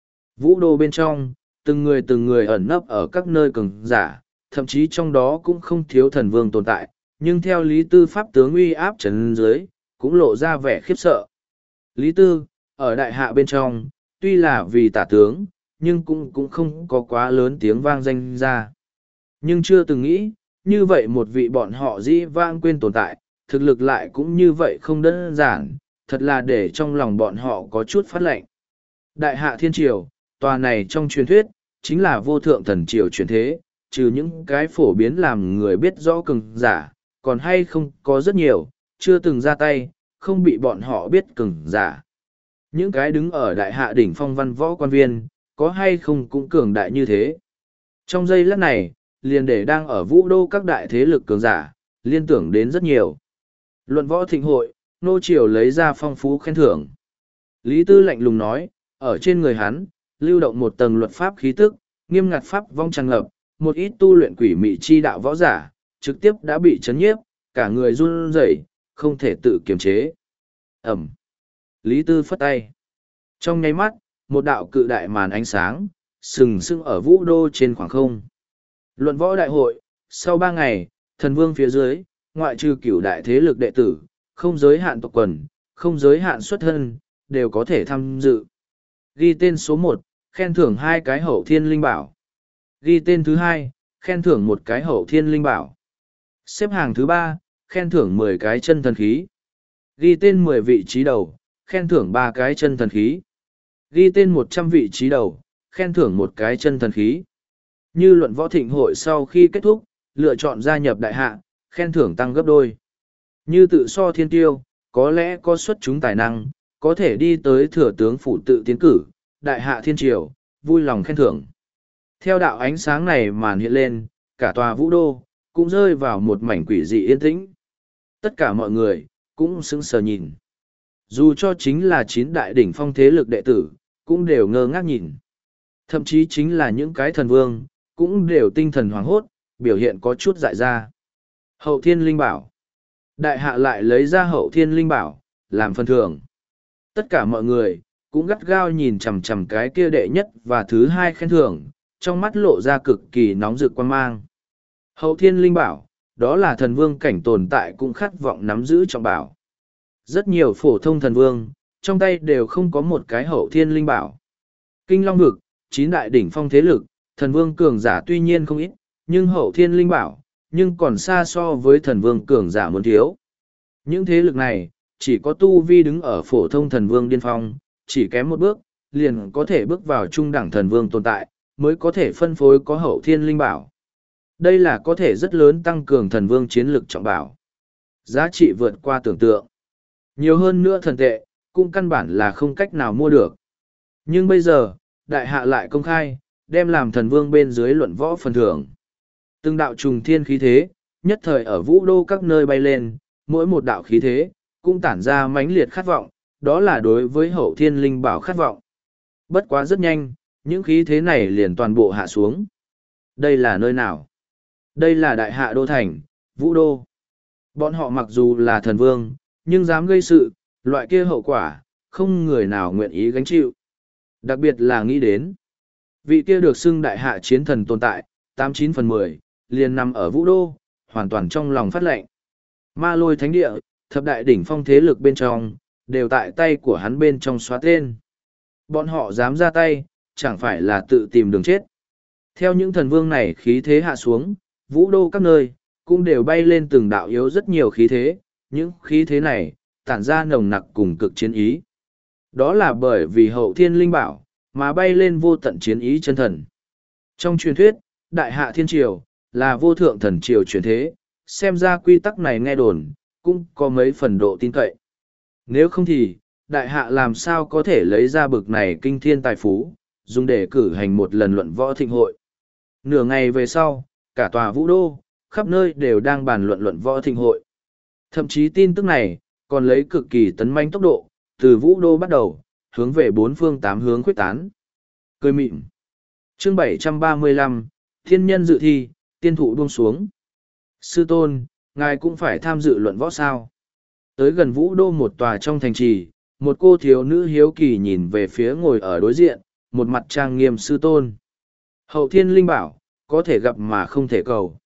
Vũ đô bên trong, từng người từng người ẩn nấp ở các nơi cường giả, thậm chí trong đó cũng không thiếu thần vương tồn tại, nhưng theo Lý Tư pháp tướng uy áp trấn dưới, cũng lộ ra vẻ khiếp sợ. Lý Tư, ở đại hạ bên trong, tuy là vì tả tướng, nhưng cũng cũng không có quá lớn tiếng vang danh ra. Nhưng chưa từng nghĩ, như vậy một vị bọn họ dĩ vang quên tồn tại, thực lực lại cũng như vậy không đơn giản, thật là để trong lòng bọn họ có chút phát lệnh. Đại hạ thiên triều, tòa này trong truyền thuyết, chính là vô thượng thần triều truyền thế, trừ những cái phổ biến làm người biết rõ cường giả, còn hay không có rất nhiều, chưa từng ra tay, không bị bọn họ biết cường giả. Những cái đứng ở đại hạ đỉnh phong văn võ quan viên, có hay không cũng cường đại như thế. Trong giây lát này, liền để đang ở vũ đô các đại thế lực cường giả, liên tưởng đến rất nhiều. Luận võ thịnh hội, nô triều lấy ra phong phú khen thưởng. Lý Tư lạnh lùng nói, ở trên người hắn, lưu động một tầng luật pháp khí tức, nghiêm ngặt pháp vong tràn ngập, một ít tu luyện quỷ mị chi đạo võ giả, trực tiếp đã bị chấn nhiếp, cả người run rẩy, không thể tự kiềm chế. Ẩm. Lý Tư phất tay. Trong nháy mắt, một đạo cự đại màn ánh sáng, sừng sững ở vũ đô trên khoảng không. Luận võ đại hội, sau ba ngày, thần vương phía dưới, ngoại trừ cửu đại thế lực đệ tử, không giới hạn tộc quần, không giới hạn xuất thân, đều có thể tham dự. Ghi tên số một, khen thưởng hai cái hậu thiên linh bảo. Ghi tên thứ hai, khen thưởng một cái hậu thiên linh bảo. Xếp hàng thứ ba, khen thưởng mười cái chân thần khí. Ghi tên mười vị trí đầu, khen thưởng ba cái chân thần khí. Ghi tên một trăm vị trí đầu, khen thưởng một cái chân thần khí. Như luận võ thịnh hội sau khi kết thúc, lựa chọn gia nhập đại hạ, khen thưởng tăng gấp đôi. Như tự so thiên tiêu, có lẽ có xuất chúng tài năng, có thể đi tới thừa tướng phủ tự tiến cử, đại hạ thiên triều, vui lòng khen thưởng. Theo đạo ánh sáng này màn hiện lên, cả tòa vũ đô, cũng rơi vào một mảnh quỷ dị yên tĩnh. Tất cả mọi người, cũng sững sờ nhìn. Dù cho chính là chín đại đỉnh phong thế lực đệ tử, cũng đều ngơ ngác nhìn. Thậm chí chính là những cái thần vương, cũng đều tinh thần hoảng hốt, biểu hiện có chút dại ra. Hậu thiên linh bảo. Đại hạ lại lấy ra hậu thiên linh bảo, làm phần thưởng. Tất cả mọi người, cũng gắt gao nhìn chằm chằm cái kia đệ nhất và thứ hai khen thưởng, trong mắt lộ ra cực kỳ nóng rực quan mang. Hậu thiên linh bảo, đó là thần vương cảnh tồn tại cũng khát vọng nắm giữ trọng bảo. Rất nhiều phổ thông thần vương, trong tay đều không có một cái hậu thiên linh bảo. Kinh Long vực, chín đại đỉnh phong thế lực, thần vương cường giả tuy nhiên không ít, nhưng hậu thiên linh bảo, nhưng còn xa so với thần vương cường giả muốn thiếu. Những thế lực này, chỉ có tu vi đứng ở phổ thông thần vương điên phong, chỉ kém một bước, liền có thể bước vào trung đẳng thần vương tồn tại, mới có thể phân phối có hậu thiên linh bảo. Đây là có thể rất lớn tăng cường thần vương chiến lực trọng bảo. Giá trị vượt qua tưởng tượng. Nhiều hơn nữa thần tệ, cũng căn bản là không cách nào mua được. Nhưng bây giờ, đại hạ lại công khai, đem làm thần vương bên dưới luận võ phần thưởng. Từng đạo trùng thiên khí thế, nhất thời ở vũ đô các nơi bay lên, mỗi một đạo khí thế, cũng tản ra mãnh liệt khát vọng, đó là đối với hậu thiên linh bảo khát vọng. Bất quá rất nhanh, những khí thế này liền toàn bộ hạ xuống. Đây là nơi nào? Đây là đại hạ đô thành, vũ đô. Bọn họ mặc dù là thần vương, nhưng dám gây sự, loại kia hậu quả, không người nào nguyện ý gánh chịu. Đặc biệt là nghĩ đến, vị kia được xưng đại hạ chiến thần tồn tại, tám chín phần mười, liền nằm ở vũ đô, hoàn toàn trong lòng phát lệnh. Ma lôi thánh địa, thập đại đỉnh phong thế lực bên trong, đều tại tay của hắn bên trong xóa tên. Bọn họ dám ra tay, chẳng phải là tự tìm đường chết. Theo những thần vương này khí thế hạ xuống, vũ đô các nơi, cũng đều bay lên từng đạo yếu rất nhiều khí thế, những khí thế này, tản ra nồng nặc cùng cực chiến ý. Đó là bởi vì hậu thiên linh bảo, mà bay lên vô tận chiến ý chân thần. Trong truyền thuyết, đại hạ thiên triều, là vô thượng thần triều truyền thế, xem ra quy tắc này nghe đồn, cũng có mấy phần độ tin cậy. Nếu không thì, đại hạ làm sao có thể lấy ra bực này kinh thiên tài phú, dùng để cử hành một lần luận võ thịnh hội. Nửa ngày về sau, cả tòa vũ đô, khắp nơi đều đang bàn luận luận võ thịnh hội. Thậm chí tin tức này, còn lấy cực kỳ tấn manh tốc độ, từ vũ đô bắt đầu, hướng về bốn phương tám hướng khuyết tán. Cười mịn. Chương bảy trăm ba mươi lăm, Thiên nhân dự thi, tiên thụ buông xuống. Sư tôn, ngài cũng phải tham dự luận võ sao. Tới gần vũ đô một tòa trong thành trì, một cô thiếu nữ hiếu kỳ nhìn về phía ngồi ở đối diện, một mặt trang nghiêm sư tôn. Hậu thiên linh bảo, có thể gặp mà không thể cầu.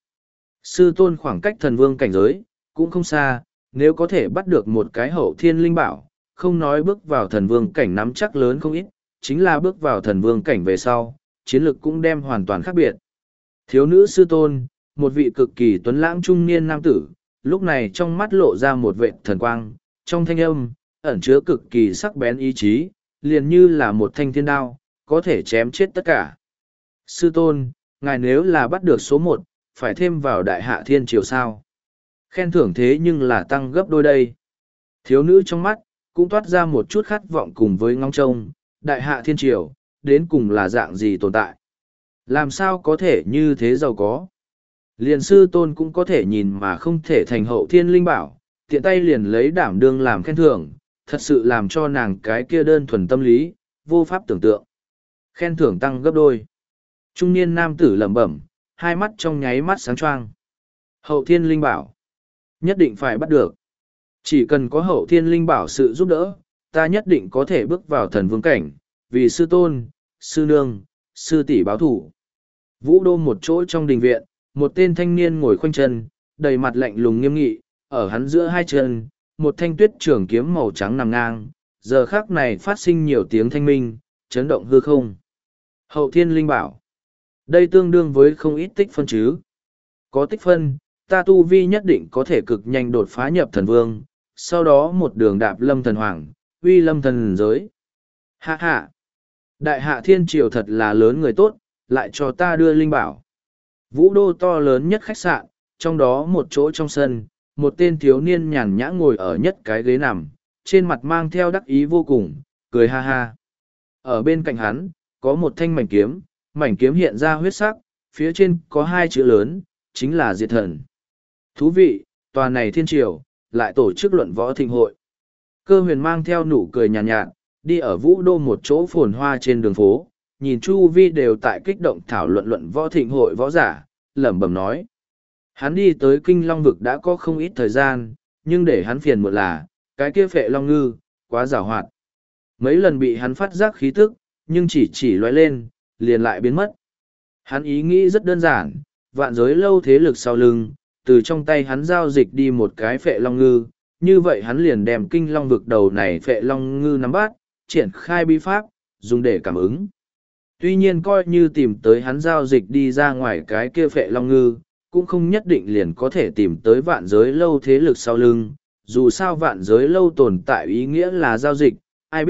Sư tôn khoảng cách thần vương cảnh giới, cũng không xa, nếu có thể bắt được một cái hậu thiên linh bảo, không nói bước vào thần vương cảnh nắm chắc lớn không ít, chính là bước vào thần vương cảnh về sau, chiến lực cũng đem hoàn toàn khác biệt. Thiếu nữ sư tôn, một vị cực kỳ tuấn lãng trung niên nam tử, lúc này trong mắt lộ ra một vệt thần quang, trong thanh âm, ẩn chứa cực kỳ sắc bén ý chí, liền như là một thanh thiên đao, có thể chém chết tất cả. Sư tôn, ngài nếu là bắt được số một, phải thêm vào đại hạ thiên triều sao. Khen thưởng thế nhưng là tăng gấp đôi đây. Thiếu nữ trong mắt, cũng toát ra một chút khát vọng cùng với ngóng trông, đại hạ thiên triều, đến cùng là dạng gì tồn tại. Làm sao có thể như thế giàu có. Liền sư tôn cũng có thể nhìn mà không thể thành hậu thiên linh bảo, tiện tay liền lấy đảm đương làm khen thưởng, thật sự làm cho nàng cái kia đơn thuần tâm lý, vô pháp tưởng tượng. Khen thưởng tăng gấp đôi. Trung niên nam tử lẩm bẩm, hai mắt trong nháy mắt sáng choang. Hậu thiên linh bảo. Nhất định phải bắt được. Chỉ cần có hậu thiên linh bảo sự giúp đỡ, ta nhất định có thể bước vào thần vương cảnh, vì sư tôn, sư nương, sư tỷ báo thủ. Vũ đô một chỗ trong đình viện, một tên thanh niên ngồi khoanh chân, đầy mặt lạnh lùng nghiêm nghị, ở hắn giữa hai chân, một thanh tuyết trường kiếm màu trắng nằm ngang, giờ khắc này phát sinh nhiều tiếng thanh minh, chấn động hư không. Hậu thiên linh bảo. Đây tương đương với không ít tích phân chứ. Có tích phân, ta tu vi nhất định có thể cực nhanh đột phá nhập thần vương, sau đó một đường đạp lâm thần hoàng, uy lâm thần giới. Hạ hạ. Đại hạ thiên triều thật là lớn người tốt, lại cho ta đưa linh bảo. Vũ đô to lớn nhất khách sạn, trong đó một chỗ trong sân, một tên thiếu niên nhàn nhã ngồi ở nhất cái ghế nằm, trên mặt mang theo đắc ý vô cùng, cười ha ha. Ở bên cạnh hắn, có một thanh mảnh kiếm, mảnh kiếm hiện ra huyết sắc, phía trên có hai chữ lớn, chính là diệt thần. Thú vị, tòa này thiên triều, lại tổ chức luận võ thịnh hội. Cơ huyền mang theo nụ cười nhàn nhạt, nhạt, đi ở vũ đô một chỗ phồn hoa trên đường phố, nhìn chu vi đều tại kích động thảo luận luận võ thịnh hội võ giả, lẩm bẩm nói. Hắn đi tới kinh long vực đã có không ít thời gian, nhưng để hắn phiền một là, cái kia phệ long ngư, quá giàu hoạt. Mấy lần bị hắn phát giác khí tức, nhưng chỉ chỉ lóe lên, liền lại biến mất. Hắn ý nghĩ rất đơn giản, vạn giới lâu thế lực sau lưng, từ trong tay hắn giao dịch đi một cái phệ long ngư, như vậy hắn liền đem kinh long vực đầu này phệ long ngư nắm bắt, triển khai bí pháp, dùng để cảm ứng. Tuy nhiên coi như tìm tới hắn giao dịch đi ra ngoài cái kia phệ long ngư, cũng không nhất định liền có thể tìm tới vạn giới lâu thế lực sau lưng, dù sao vạn giới lâu tồn tại ý nghĩa là giao dịch, ai biết,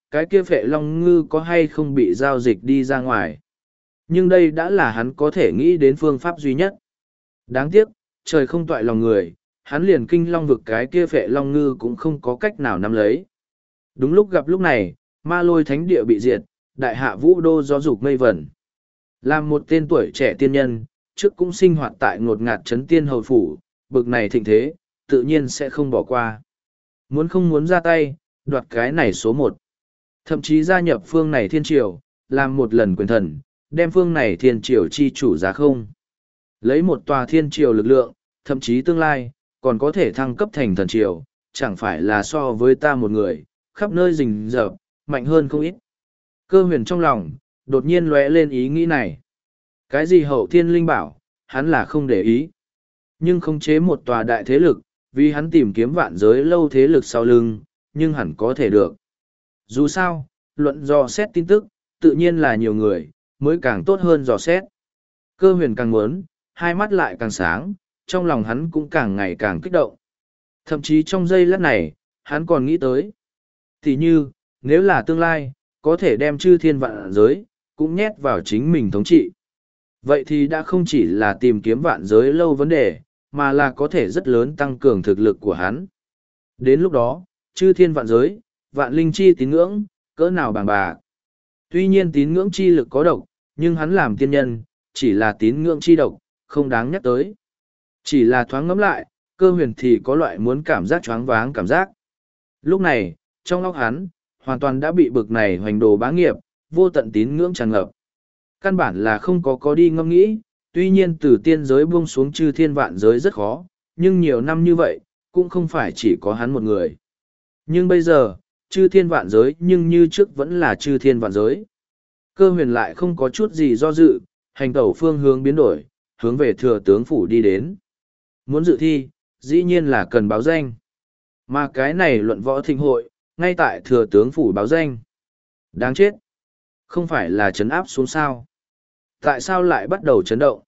cái kia phệ long ngư có hay không bị giao dịch đi ra ngoài. Nhưng đây đã là hắn có thể nghĩ đến phương pháp duy nhất. Đáng tiếc, trời không toại lòng người, hắn liền kinh long vực cái kia phệ long ngư cũng không có cách nào nắm lấy. Đúng lúc gặp lúc này, ma lôi thánh địa bị diệt, đại hạ vũ đô do dục mây vẩn. Làm một tên tuổi trẻ tiên nhân, trước cũng sinh hoạt tại ngột ngạt trấn tiên hầu phủ, bực này thịnh thế, tự nhiên sẽ không bỏ qua. Muốn không muốn ra tay, đoạt cái này số một. Thậm chí gia nhập phương này thiên triều, làm một lần quyền thần, đem phương này thiên triều chi chủ giá không. Lấy một tòa thiên triều lực lượng, thậm chí tương lai, còn có thể thăng cấp thành thần triều, chẳng phải là so với ta một người, khắp nơi rình rợp, mạnh hơn không ít. Cơ huyền trong lòng, đột nhiên lóe lên ý nghĩ này. Cái gì hậu thiên linh bảo, hắn là không để ý. Nhưng khống chế một tòa đại thế lực, vì hắn tìm kiếm vạn giới lâu thế lực sau lưng, nhưng hẳn có thể được. Dù sao, luận dò xét tin tức, tự nhiên là nhiều người, mới càng tốt hơn dò xét. Cơ huyền càng muốn, hai mắt lại càng sáng, trong lòng hắn cũng càng ngày càng kích động. Thậm chí trong giây lát này, hắn còn nghĩ tới. Thì như, nếu là tương lai, có thể đem chư thiên vạn giới, cũng nhét vào chính mình thống trị. Vậy thì đã không chỉ là tìm kiếm vạn giới lâu vấn đề, mà là có thể rất lớn tăng cường thực lực của hắn. Đến lúc đó, chư thiên vạn giới, vạn linh chi tín ngưỡng, cỡ nào bằng bà. Tuy nhiên tín ngưỡng chi lực có độc, nhưng hắn làm tiên nhân, chỉ là tín ngưỡng chi độc, không đáng nhắc tới. Chỉ là thoáng ngẫm lại, cơ huyền thì có loại muốn cảm giác choáng váng cảm giác. Lúc này, trong óc hắn, hoàn toàn đã bị bực này hoành đồ bá nghiệp, vô tận tín ngưỡng tràn ngập. Căn bản là không có có đi ngẫm nghĩ, tuy nhiên từ tiên giới buông xuống chư thiên vạn giới rất khó, nhưng nhiều năm như vậy, cũng không phải chỉ có hắn một người. Nhưng bây giờ, chư thiên vạn giới nhưng như trước vẫn là chư thiên vạn giới. Cơ huyền lại không có chút gì do dự, hành tẩu phương hướng biến đổi, hướng về thừa tướng phủ đi đến. Muốn dự thi, dĩ nhiên là cần báo danh. Mà cái này luận võ thịnh hội, ngay tại thừa tướng phủ báo danh. Đáng chết. Không phải là chấn áp xuống sao. Tại sao lại bắt đầu chấn động?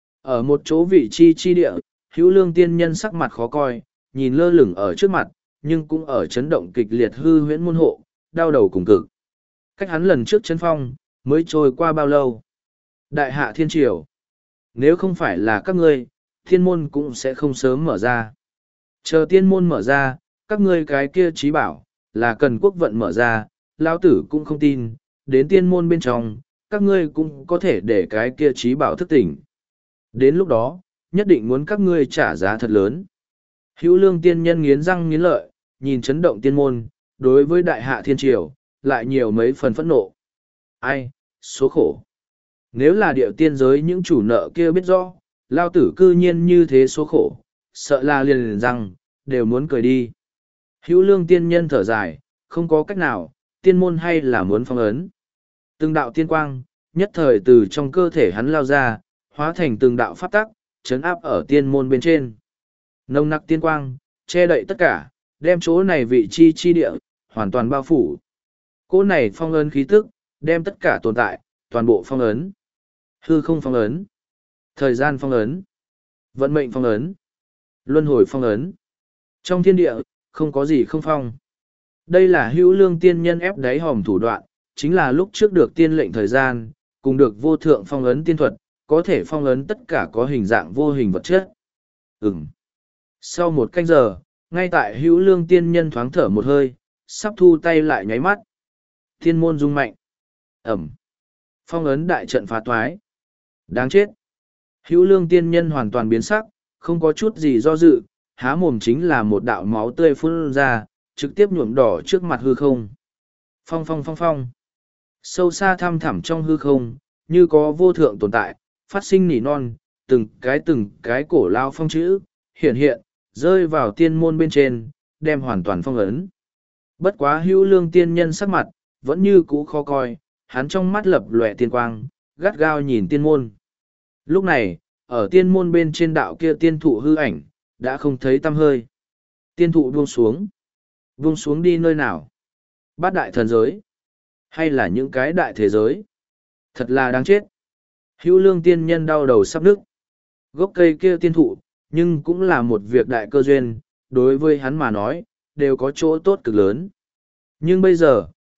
Ở một chỗ vị chi chi địa, hữu lương tiên nhân sắc mặt khó coi, nhìn lơ lửng ở trước mặt, nhưng cũng ở chấn động kịch liệt hư huyễn môn hộ, đau đầu cùng cực. Cách hắn lần trước chấn phong, mới trôi qua bao lâu? Đại hạ thiên triều. Nếu không phải là các ngươi, thiên môn cũng sẽ không sớm mở ra. Chờ tiên môn mở ra, các ngươi cái kia trí bảo, là cần quốc vận mở ra, lão tử cũng không tin, đến tiên môn bên trong, các ngươi cũng có thể để cái kia trí bảo thức tỉnh. Đến lúc đó, nhất định muốn các ngươi trả giá thật lớn. Hữu lương tiên nhân nghiến răng nghiến lợi, nhìn chấn động tiên môn, đối với đại hạ thiên triều, lại nhiều mấy phần phẫn nộ. Ai, số khổ. Nếu là điệu tiên giới những chủ nợ kia biết rõ, lao tử cư nhiên như thế số khổ, sợ là liền liền răng, đều muốn cười đi. Hữu lương tiên nhân thở dài, không có cách nào, tiên môn hay là muốn phong ấn. Từng đạo tiên quang, nhất thời từ trong cơ thể hắn lao ra, hóa thành từng đạo pháp tắc, chấn áp ở tiên môn bên trên. Nồng nặc tiên quang, che đậy tất cả, đem chỗ này vị chi chi địa, hoàn toàn bao phủ. Cỗ này phong ấn khí tức, đem tất cả tồn tại, toàn bộ phong ấn. Hư không phong ấn, thời gian phong ấn, vận mệnh phong ấn, luân hồi phong ấn. Trong thiên địa, không có gì không phong. Đây là hữu lương tiên nhân ép đáy hòm thủ đoạn, chính là lúc trước được tiên lệnh thời gian, cùng được vô thượng phong ấn tiên thuật, có thể phong ấn tất cả có hình dạng vô hình vật chất. Ừm. Sau một canh giờ, ngay tại hữu lương tiên nhân thoáng thở một hơi, sắp thu tay lại nháy mắt. Thiên môn rung mạnh. Ẩm. Phong ấn đại trận phá toái. Đáng chết. Hữu lương tiên nhân hoàn toàn biến sắc, không có chút gì do dự, há mồm chính là một đạo máu tươi phun ra, trực tiếp nhuộm đỏ trước mặt hư không. Phong phong phong phong. Sâu xa thăm thẳm trong hư không, như có vô thượng tồn tại, phát sinh nỉ non, từng cái từng cái cổ lao phong chữ, hiện hiện, rơi vào tiên môn bên trên, đem hoàn toàn phong ấn. Bất quá hữu lương tiên nhân sắc mặt, vẫn như cũ khó coi, hắn trong mắt lập lòe tiên quang, gắt gao nhìn tiên môn. Lúc này, ở tiên môn bên trên đạo kia tiên thụ hư ảnh, đã không thấy tăm hơi. Tiên thụ buông xuống. Buông xuống đi nơi nào? Bát đại thần giới? Hay là những cái đại thế giới? Thật là đáng chết. Hữu lương tiên nhân đau đầu sắp nức. Gốc cây kia tiên thụ, nhưng cũng là một việc đại cơ duyên, đối với hắn mà nói, đều có chỗ tốt cực lớn. Nhưng bây giờ,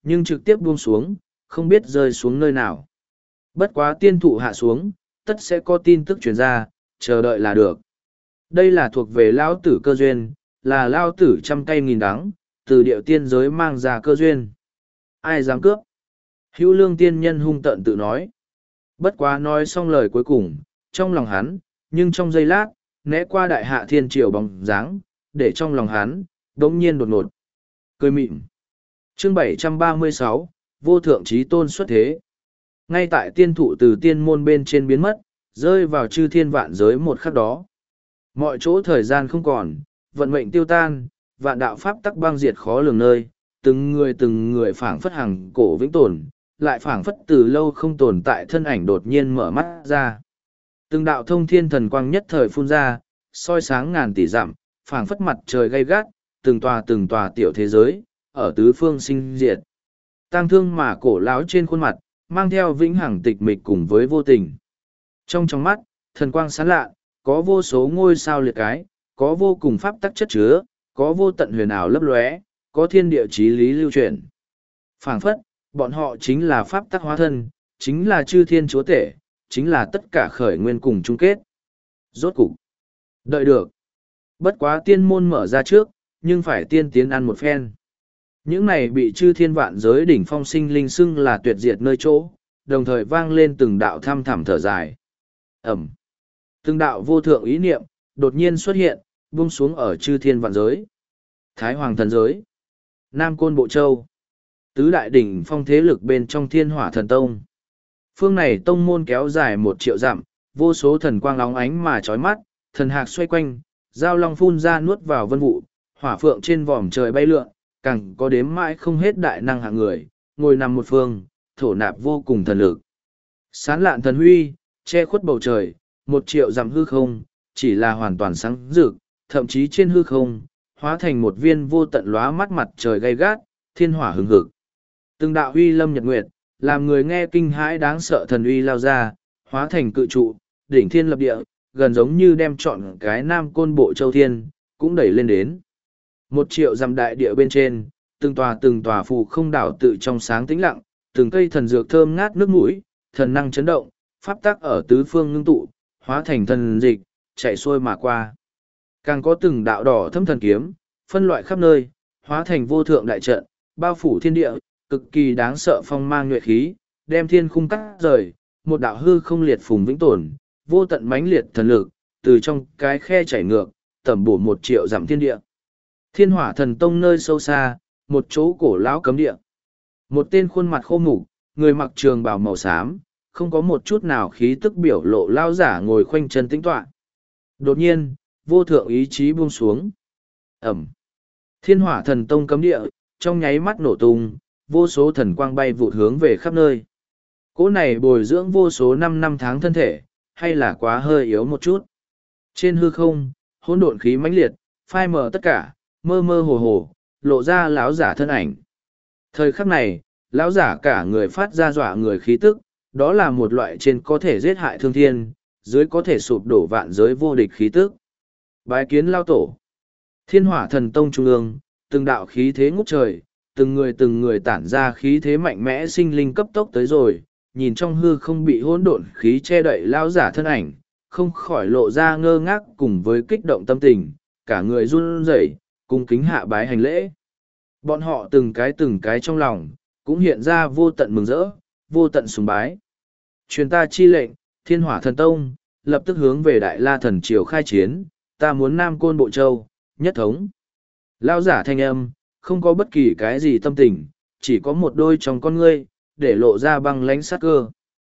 nhưng trực tiếp buông xuống, không biết rơi xuống nơi nào. Bất quá tiên thụ hạ xuống, tất sẽ có tin tức truyền ra, chờ đợi là được. Đây là thuộc về lão tử cơ duyên, là lao tử trăm cây nghìn đắng, từ điệu tiên giới mang ra cơ duyên. Ai dám cướp? Hữu lương tiên nhân hung tợn tự nói. Bất quá nói xong lời cuối cùng, trong lòng hắn, nhưng trong giây lát, né qua đại hạ thiên triều bóng dáng, để trong lòng hắn, đống nhiên đột ngột. Cười mịn. Chương bảy trăm ba mươi sáu, vô thượng trí tôn xuất thế. Ngay tại tiên thụ từ tiên môn bên trên biến mất, rơi vào chư thiên vạn giới một khắc đó. Mọi chỗ thời gian không còn, vận mệnh tiêu tan, vạn đạo pháp tắc băng diệt khó lường nơi, từng người từng người phảng phất hàng cổ vĩnh tồn, lại phảng phất từ lâu không tồn tại thân ảnh đột nhiên mở mắt ra. Từng đạo thông thiên thần quang nhất thời phun ra, soi sáng ngàn tỷ dặm, phảng phất mặt trời gay gắt, từng tòa từng tòa tiểu thế giới, ở tứ phương sinh diệt. Tang thương mà cổ lão trên khuôn mặt, mang theo vĩnh hằng tịch mịch cùng với vô tình. Trong trong mắt, thần quang sáng lạ, có vô số ngôi sao liệt cái, có vô cùng pháp tắc chất chứa, có vô tận huyền ảo lấp lóe, có thiên địa chí lý lưu truyền. Phảng phất, bọn họ chính là pháp tắc hóa thân, chính là chư thiên chúa tể, chính là tất cả khởi nguyên cùng chung kết. Rốt cục, đợi được. Bất quá tiên môn mở ra trước, nhưng phải tiên tiến ăn một phen. Những này bị chư thiên vạn giới đỉnh phong sinh linh xưng là tuyệt diệt nơi chỗ, đồng thời vang lên từng đạo thăm thẳm thở dài. Ẩm. Từng đạo vô thượng ý niệm, đột nhiên xuất hiện, buông xuống ở chư thiên vạn giới. Thái Hoàng thần giới. Nam Côn Bộ Châu. Tứ đại đỉnh phong thế lực bên trong thiên hỏa thần tông. Phương này tông môn kéo dài một triệu dặm, vô số thần quang lóng ánh mà chói mắt, thần hạc xoay quanh, giao long phun ra nuốt vào vân vụ, hỏa phượng trên vòm trời bay lượn, càng có đếm mãi không hết đại năng hạng người, ngồi nằm một phương, thổ nạp vô cùng thần lực. Sán lạn thần huy, che khuất bầu trời, một triệu dặm hư không, chỉ là hoàn toàn sáng rực, thậm chí trên hư không, hóa thành một viên vô tận lóa mắt mặt trời gay gắt, thiên hỏa hừng hực. Từng đạo huy lâm nhật nguyệt, làm người nghe kinh hãi đáng sợ thần uy lao ra, hóa thành cự trụ, đỉnh thiên lập địa, gần giống như đem trọn cái Nam Côn Bộ Châu thiên, cũng đẩy lên đến. Một triệu dặm đại địa bên trên, từng tòa từng tòa phù không đảo tự trong sáng tĩnh lặng, từng cây thần dược thơm ngát nước mũi, thần năng chấn động, pháp tắc ở tứ phương ngưng tụ, hóa thành thần dịch, chạy xuôi mà qua. Càng có từng đạo đỏ thâm thần kiếm, phân loại khắp nơi, hóa thành vô thượng đại trận, bao phủ thiên địa, cực kỳ đáng sợ phong mang nhuệ khí, đem thiên khung cắt rời, một đạo hư không liệt phùng vĩnh tồn, vô tận mãnh liệt thần lực, từ trong cái khe chảy ngược, tẩm bổ một triệu dặm thiên địa. Thiên hỏa thần tông nơi sâu xa, một chỗ cổ lão cấm địa. Một tên khuôn mặt khô mục, người mặc trường bào màu xám, không có một chút nào khí tức biểu lộ lao giả ngồi khoanh chân tĩnh tọa. Đột nhiên, vô thượng ý chí buông xuống. Ẩm. Thiên hỏa thần tông cấm địa, trong nháy mắt nổ tung, vô số thần quang bay vụt hướng về khắp nơi. Cỗ này bồi dưỡng vô số năm năm tháng thân thể, hay là quá hơi yếu một chút. Trên hư không, hỗn độn khí mãnh liệt, phai mờ tất cả, mơ mơ hồ hồ, lộ ra lão giả thân ảnh. Thời khắc này, lão giả cả người phát ra dọa người khí tức, đó là một loại trên có thể giết hại thương thiên, dưới có thể sụp đổ vạn giới vô địch khí tức. Bái kiến lao tổ. Thiên hỏa thần tông trung ương, từng đạo khí thế ngút trời, từng người từng người tản ra khí thế mạnh mẽ sinh linh cấp tốc tới rồi, nhìn trong hư không bị hỗn độn khí che đậy lão giả thân ảnh, không khỏi lộ ra ngơ ngác cùng với kích động tâm tình, cả người run rẩy, cung kính hạ bái hành lễ. Bọn họ từng cái từng cái trong lòng, cũng hiện ra vô tận mừng rỡ, vô tận sùng bái. Truyền ta chi lệnh, thiên hỏa thần tông, lập tức hướng về đại la thần triều khai chiến, ta muốn Nam Côn Bộ Châu, nhất thống. Lão giả thanh âm, không có bất kỳ cái gì tâm tình, chỉ có một đôi trong con ngươi, để lộ ra băng lãnh sát cơ.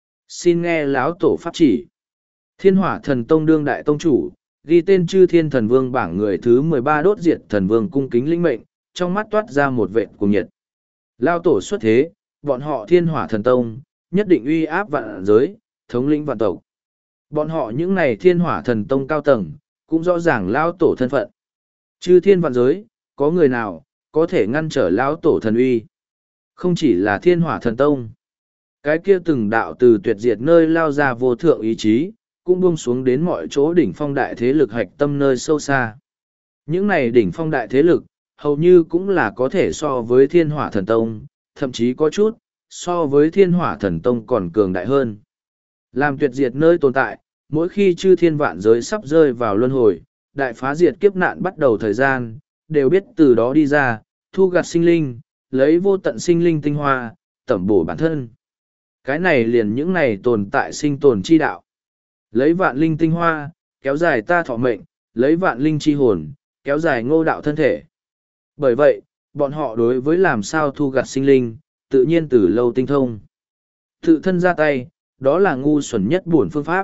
Xin nghe lão tổ pháp chỉ. Thiên hỏa thần tông đương đại tông chủ, ghi tên chư thiên thần vương bảng người thứ mười ba đốt diệt thần vương cung kính linh mệnh, trong mắt toát ra một vệt cuồng nhiệt. Lao tổ xuất thế, bọn họ thiên hỏa thần tông, nhất định uy áp vạn giới, thống lĩnh vạn tộc. Bọn họ những này thiên hỏa thần tông cao tầng, cũng rõ ràng lao tổ thân phận. Chư thiên vạn giới, có người nào, có thể ngăn trở lao tổ thần uy. Không chỉ là thiên hỏa thần tông. Cái kia từng đạo từ tuyệt diệt nơi lao ra vô thượng ý chí, cũng buông xuống đến mọi chỗ đỉnh phong đại thế lực hạch tâm nơi sâu xa. Những này đỉnh phong đại thế lực, hầu như cũng là có thể so với thiên hỏa thần tông, thậm chí có chút, so với thiên hỏa thần tông còn cường đại hơn. Làm tuyệt diệt nơi tồn tại, mỗi khi chư thiên vạn giới sắp rơi vào luân hồi, đại phá diệt kiếp nạn bắt đầu thời gian, đều biết từ đó đi ra, thu gặt sinh linh, lấy vô tận sinh linh tinh hoa, tẩm bổ bản thân. Cái này liền những này tồn tại sinh tồn chi đạo. Lấy vạn linh tinh hoa, kéo dài ta thọ mệnh, lấy vạn linh chi hồn, kéo dài ngô đạo thân thể. Bởi vậy, bọn họ đối với làm sao thu gặt sinh linh, tự nhiên từ lâu tinh thông. Tự thân ra tay, đó là ngu xuẩn nhất buồn phương pháp.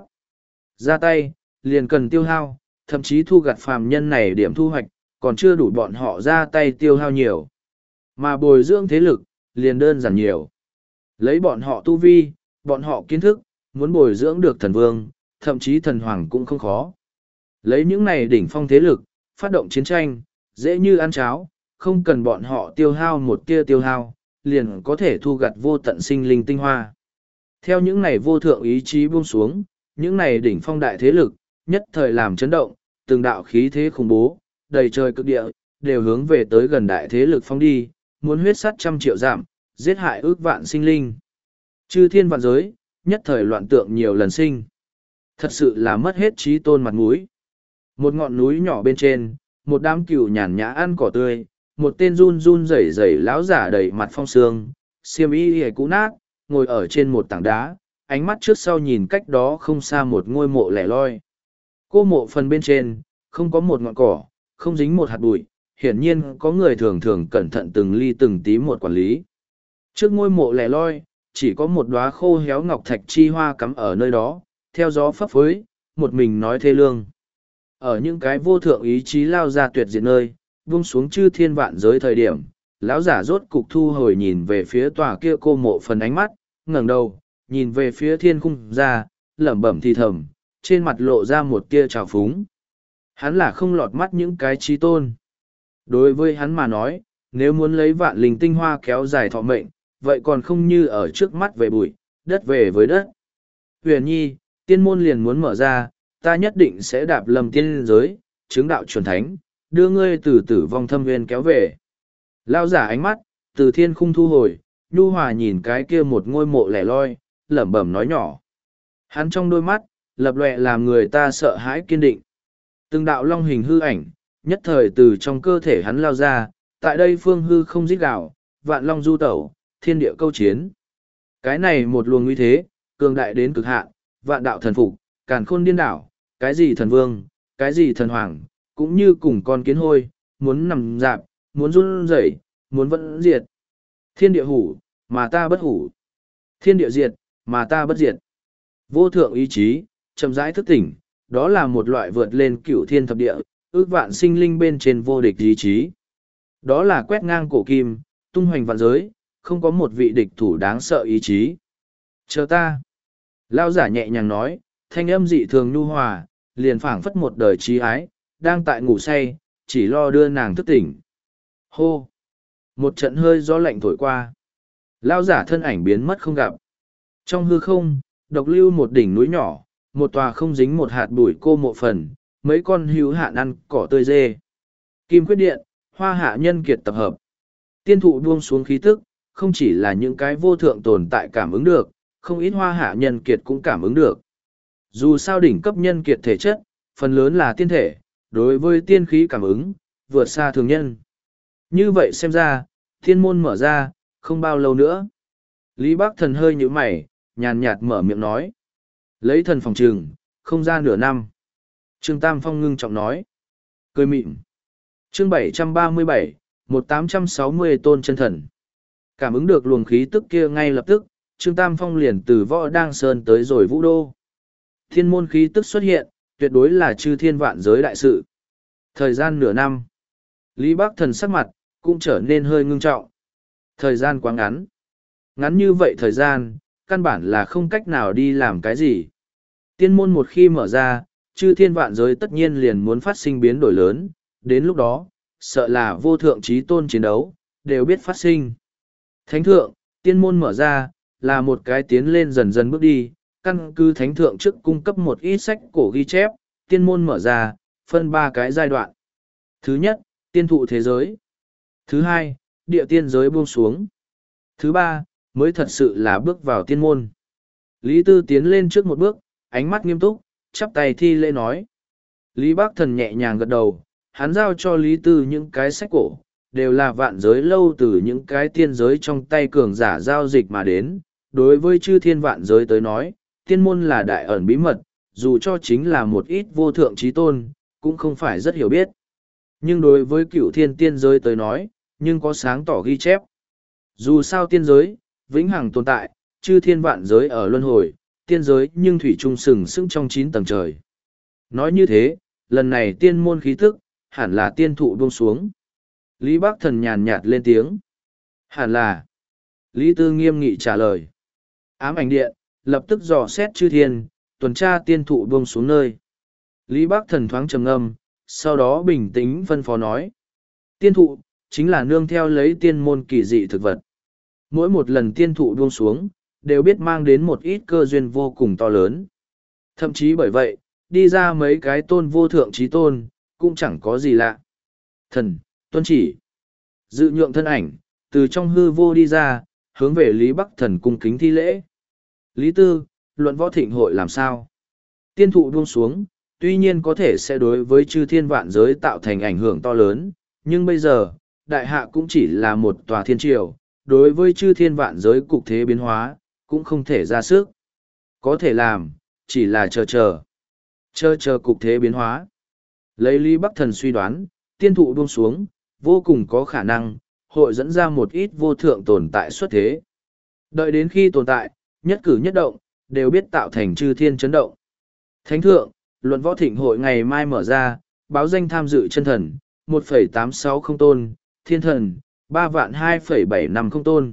Ra tay, liền cần tiêu hao, thậm chí thu gặt phàm nhân này điểm thu hoạch, còn chưa đủ bọn họ ra tay tiêu hao nhiều. Mà bồi dưỡng thế lực, liền đơn giản nhiều. Lấy bọn họ tu vi, bọn họ kiến thức, muốn bồi dưỡng được thần vương, thậm chí thần hoàng cũng không khó. Lấy những này đỉnh phong thế lực, phát động chiến tranh, dễ như ăn cháo, không cần bọn họ tiêu hao một tia tiêu hao, liền có thể thu gặt vô tận sinh linh tinh hoa. Theo những này vô thượng ý chí buông xuống, những này đỉnh phong đại thế lực, nhất thời làm chấn động, từng đạo khí thế khủng bố, đầy trời cực địa, đều hướng về tới gần đại thế lực phong đi, muốn huyết sát trăm triệu giảm, giết hại ước vạn sinh linh. Chư thiên vạn giới, nhất thời loạn tượng nhiều lần sinh. Thật sự là mất hết trí tôn mặt mũi. Một ngọn núi nhỏ bên trên, một đám cừu nhàn nhã ăn cỏ tươi, một tên run run rẩy rẩy lão giả đầy mặt phong sương, xiêm y hề cũ nát, ngồi ở trên một tảng đá, ánh mắt trước sau nhìn cách đó không xa một ngôi mộ lẻ loi. Cô mộ phần bên trên, không có một ngọn cỏ, không dính một hạt bụi, hiển nhiên có người thường thường cẩn thận từng ly từng tí một quản lý. Trước ngôi mộ lẻ loi, chỉ có một đóa khô héo ngọc thạch chi hoa cắm ở nơi đó, theo gió phấp phới, một mình nói thê lương. Ở những cái vô thượng ý chí lao ra tuyệt diệt nơi, vung xuống chư thiên vạn giới thời điểm, lão giả rốt cục thu hồi nhìn về phía tòa kia cô mộ phần ánh mắt, ngẩng đầu, nhìn về phía thiên khung ra, lẩm bẩm thì thầm, trên mặt lộ ra một tia trào phúng. Hắn là không lọt mắt những cái trí tôn. Đối với hắn mà nói, nếu muốn lấy vạn linh tinh hoa kéo dài thọ mệnh, vậy còn không như ở trước mắt về bụi, đất về với đất. Huyền nhi, tiên môn liền muốn mở ra, ta nhất định sẽ đạp lầm tiên giới, chứng đạo chuẩn thánh, đưa ngươi từ tử vong thâm nguyên kéo về. Lao giả ánh mắt, từ thiên khung thu hồi, nhu hòa nhìn cái kia một ngôi mộ lẻ loi, lẩm bẩm nói nhỏ. Hắn trong đôi mắt, lập lòe làm người ta sợ hãi kiên định. Từng đạo long hình hư ảnh, nhất thời từ trong cơ thể hắn lao ra, tại đây phương hư không giết gạo, vạn long du tẩu, thiên địa câu chiến. Cái này một luồng uy thế, cường đại đến cực hạn, vạn đạo thần phục, càn khôn điên đảo, cái gì thần vương, cái gì thần hoàng, cũng như cùng con kiến hôi, muốn nằm dạp, muốn run rẩy, muốn vẫn diệt. Thiên địa hủ, mà ta bất hủ. Thiên địa diệt, mà ta bất diệt. Vô thượng ý chí, chậm rãi thức tỉnh, đó là một loại vượt lên cửu thiên thập địa, ước vạn sinh linh bên trên vô địch ý chí. Đó là quét ngang cổ kim, tung hoành vạn giới, không có một vị địch thủ đáng sợ ý chí. Chờ ta. Lao giả nhẹ nhàng nói, thanh âm dị thường nhu hòa, liền phảng phất một đời trí ái, đang tại ngủ say, chỉ lo đưa nàng thức tỉnh. Hô! Một trận hơi gió lạnh thổi qua. Lao giả thân ảnh biến mất không gặp. Trong hư không, độc lưu một đỉnh núi nhỏ, một tòa không dính một hạt bụi cô mộ phần, mấy con hữu hạn ăn cỏ tươi dê. Kim quyết điện, hoa hạ nhân kiệt tập hợp. Tiên thụ buông xuống khí tức, không chỉ là những cái vô thượng tồn tại cảm ứng được, không ít hoa hạ nhân kiệt cũng cảm ứng được. Dù sao đỉnh cấp nhân kiệt thể chất, phần lớn là tiên thể, đối với tiên khí cảm ứng, vượt xa thường nhân. Như vậy xem ra, thiên môn mở ra, không bao lâu nữa. Lý Bắc Thần hơi nhíu mày, nhàn nhạt mở miệng nói. Lấy thần phòng trừng, không ra nửa năm. Trương Tam Phong ngưng trọng nói. Cười mịn. Chương bảy trăm ba mươi bảy, một nghìn tám trăm sáu mươi tôn chân thần. Cảm ứng được luồng khí tức kia ngay lập tức, Trương Tam Phong liền từ Võ Đang Sơn tới rồi Vũ Đô. Thiên môn khí tức xuất hiện, tuyệt đối là chư thiên vạn giới đại sự. Thời gian nửa năm. Lý Bắc Thần sắc mặt, cũng trở nên hơi ngưng trọng. Thời gian quá ngắn. Ngắn như vậy thời gian, căn bản là không cách nào đi làm cái gì. Tiên môn một khi mở ra, chư thiên vạn giới tất nhiên liền muốn phát sinh biến đổi lớn, đến lúc đó, sợ là vô thượng trí tôn chiến đấu, đều biết phát sinh. Thánh thượng, tiên môn mở ra, là một cái tiến lên dần dần bước đi, căn cứ thánh thượng trước cung cấp một ít sách cổ ghi chép, tiên môn mở ra, phân ba cái giai đoạn. Thứ nhất, tiên thụ thế giới. Thứ hai, địa tiên giới buông xuống. Thứ ba, mới thật sự là bước vào tiên môn. Lý Tư tiến lên trước một bước, ánh mắt nghiêm túc, chắp tay thi lễ nói. Lý Bác Thần nhẹ nhàng gật đầu, hắn giao cho Lý Tư những cái sách cổ, đều là vạn giới lâu từ những cái tiên giới trong tay cường giả giao dịch mà đến. Đối với chư thiên vạn giới tới nói, tiên môn là đại ẩn bí mật, dù cho chính là một ít vô thượng trí tôn, cũng không phải rất hiểu biết. Nhưng đối với cựu thiên tiên giới tới nói, nhưng có sáng tỏ ghi chép. Dù sao tiên giới, vĩnh hằng tồn tại, chư thiên vạn giới ở luân hồi, tiên giới nhưng thủy trung sừng sững trong chín tầng trời. Nói như thế, lần này tiên môn khí thức, hẳn là tiên thụ buông xuống. Lý Bác Thần nhàn nhạt lên tiếng. Hẳn là. Lý Tư nghiêm nghị trả lời. Ám ảnh điện, lập tức dò xét chư thiên, tuần tra tiên thụ buông xuống nơi. Lý Bác Thần thoáng trầm ngâm, sau đó bình tĩnh phân phó nói. Tiên thụ, chính là nương theo lấy tiên môn kỳ dị thực vật. Mỗi một lần tiên thụ buông xuống, đều biết mang đến một ít cơ duyên vô cùng to lớn. Thậm chí bởi vậy, đi ra mấy cái tôn vô thượng trí tôn, cũng chẳng có gì lạ. Thần, tuân chỉ. Dự nhượng thân ảnh, từ trong hư vô đi ra, hướng về Lý Bắc Thần cung kính thi lễ. Lý Tư, luận võ thịnh hội làm sao? Tiên thụ buông xuống, tuy nhiên có thể sẽ đối với chư thiên vạn giới tạo thành ảnh hưởng to lớn, nhưng bây giờ, đại hạ cũng chỉ là một tòa thiên triều, đối với chư thiên vạn giới cục thế biến hóa, cũng không thể ra sức. Có thể làm, chỉ là chờ chờ. Chờ chờ cục thế biến hóa. Lấy Lý Bắc Thần suy đoán, tiên thụ buông xuống, vô cùng có khả năng, hội dẫn ra một ít vô thượng tồn tại xuất thế. Đợi đến khi tồn tại, nhất cử nhất động, đều biết tạo thành chư thiên chấn động. Thánh thượng, luận võ thịnh hội ngày mai mở ra, báo danh tham dự chân thần, một phẩy tám sáu không tôn, thiên thần, ba vạn hai phẩy bảy năm không tôn.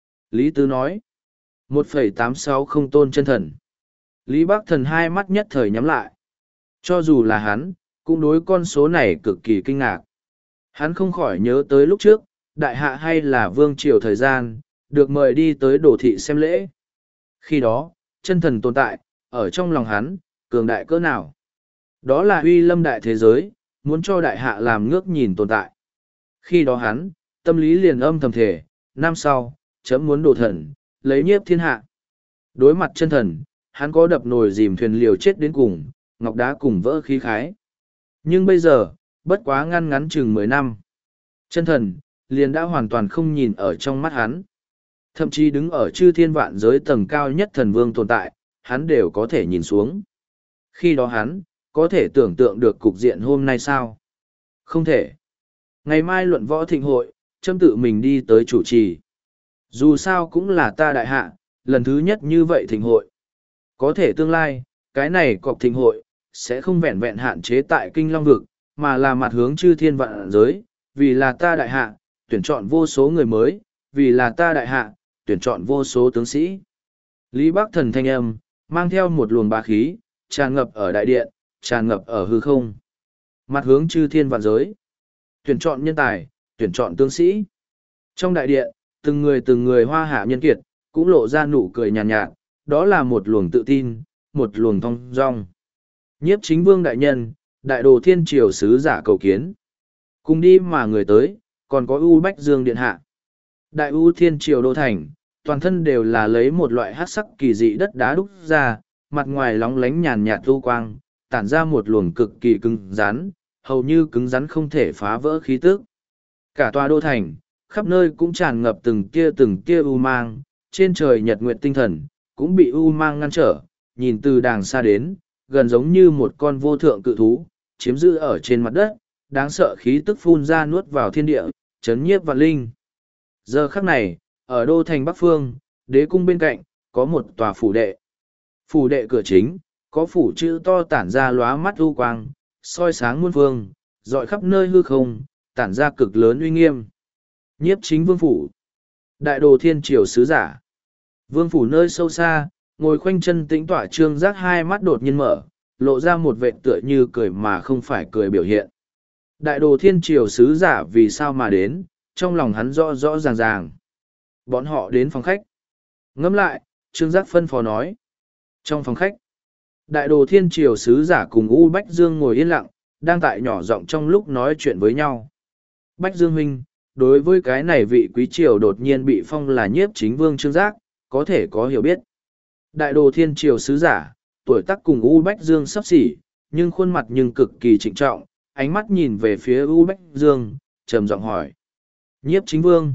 Lý Tư nói, một phẩy tám sáu không tôn chân thần. Lý Bắc Thần hai mắt nhất thời nhắm lại. Cho dù là hắn, cũng đối con số này cực kỳ kinh ngạc. Hắn không khỏi nhớ tới lúc trước, đại hạ hay là vương triều thời gian, được mời đi tới đô thị xem lễ. Khi đó, chân thần tồn tại, ở trong lòng hắn, cường đại cỡ nào. Đó là uy lâm đại thế giới, muốn cho đại hạ làm ngước nhìn tồn tại. Khi đó hắn, tâm lý liền âm thầm thể, năm sau, chấm muốn đổ thần, lấy nhiếp thiên hạ. Đối mặt chân thần, hắn có đập nồi dìm thuyền liều chết đến cùng, ngọc đá cùng vỡ khí khái. Nhưng bây giờ, bất quá ngăn ngắn chừng mười năm. Chân thần, liền đã hoàn toàn không nhìn ở trong mắt hắn. Thậm chí đứng ở chư thiên vạn giới tầng cao nhất thần vương tồn tại, hắn đều có thể nhìn xuống. Khi đó hắn, có thể tưởng tượng được cục diện hôm nay sao? Không thể. Ngày mai luận võ thịnh hội, châm tự mình đi tới chủ trì. Dù sao cũng là ta đại hạ, lần thứ nhất như vậy thịnh hội. Có thể tương lai, cái này cọc thịnh hội, sẽ không vẹn vẹn hạn chế tại kinh long vực, mà là mặt hướng chư thiên vạn giới, vì là ta đại hạ, tuyển chọn vô số người mới, vì là ta đại hạ, tuyển chọn vô số tướng sĩ. Lý Bắc Thần thanh âm, mang theo một luồng bá khí, tràn ngập ở đại điện, tràn ngập ở hư không. Mặt hướng chư thiên vạn giới. Tuyển chọn nhân tài, tuyển chọn tướng sĩ. Trong đại điện, từng người từng người hoa hạ nhân kiệt, cũng lộ ra nụ cười nhàn nhạt, nhạt, đó là một luồng tự tin, một luồng thong dong. Nhiếp chính vương đại nhân, đại đồ thiên triều sứ giả cầu kiến. Cùng đi mà người tới, còn có U Bách Dương điện hạ. Đại U thiên triều đô thành, toàn thân đều là lấy một loại hát sắc kỳ dị đất đá đúc ra, mặt ngoài lóng lánh nhàn nhạt u quang, tản ra một luồng cực kỳ cứng rắn, hầu như cứng rắn không thể phá vỡ khí tức. Cả tòa đô thành, khắp nơi cũng tràn ngập từng tia từng tia u mang, trên trời nhật nguyệt tinh thần, cũng bị u mang ngăn trở, nhìn từ đàng xa đến, gần giống như một con vô thượng cự thú, chiếm giữ ở trên mặt đất, đáng sợ khí tức phun ra nuốt vào thiên địa, chấn nhiếp vạn linh. Giờ khắc này, ở đô thành Bắc Phương, đế cung bên cạnh, có một tòa phủ đệ. Phủ đệ cửa chính, có phủ chữ to tản ra lóa mắt u quang, soi sáng muôn phương, dọi khắp nơi hư không, tản ra cực lớn uy nghiêm. Nhiếp chính vương phủ. Đại đồ thiên triều sứ giả. Vương phủ nơi sâu xa, ngồi khoanh chân tĩnh tỏa trương giác hai mắt đột nhiên mở, lộ ra một vệ tựa như cười mà không phải cười biểu hiện. Đại đồ thiên triều sứ giả vì sao mà đến, trong lòng hắn rõ rõ ràng ràng. Bọn họ đến phòng khách. Ngẫm lại, trương giác phân phó nói. Trong phòng khách, đại đồ thiên triều sứ giả cùng U Bách Dương ngồi yên lặng, đang tại nhỏ giọng trong lúc nói chuyện với nhau. Bách Dương huynh, đối với cái này vị quý triều đột nhiên bị phong là nhiếp chính vương Trương Giác, có thể có hiểu biết. Đại đồ thiên triều sứ giả, tuổi tác cùng U Bách Dương sắp xỉ, nhưng khuôn mặt nhưng cực kỳ trịnh trọng, ánh mắt nhìn về phía U Bách Dương, trầm giọng hỏi. Nhiếp chính vương.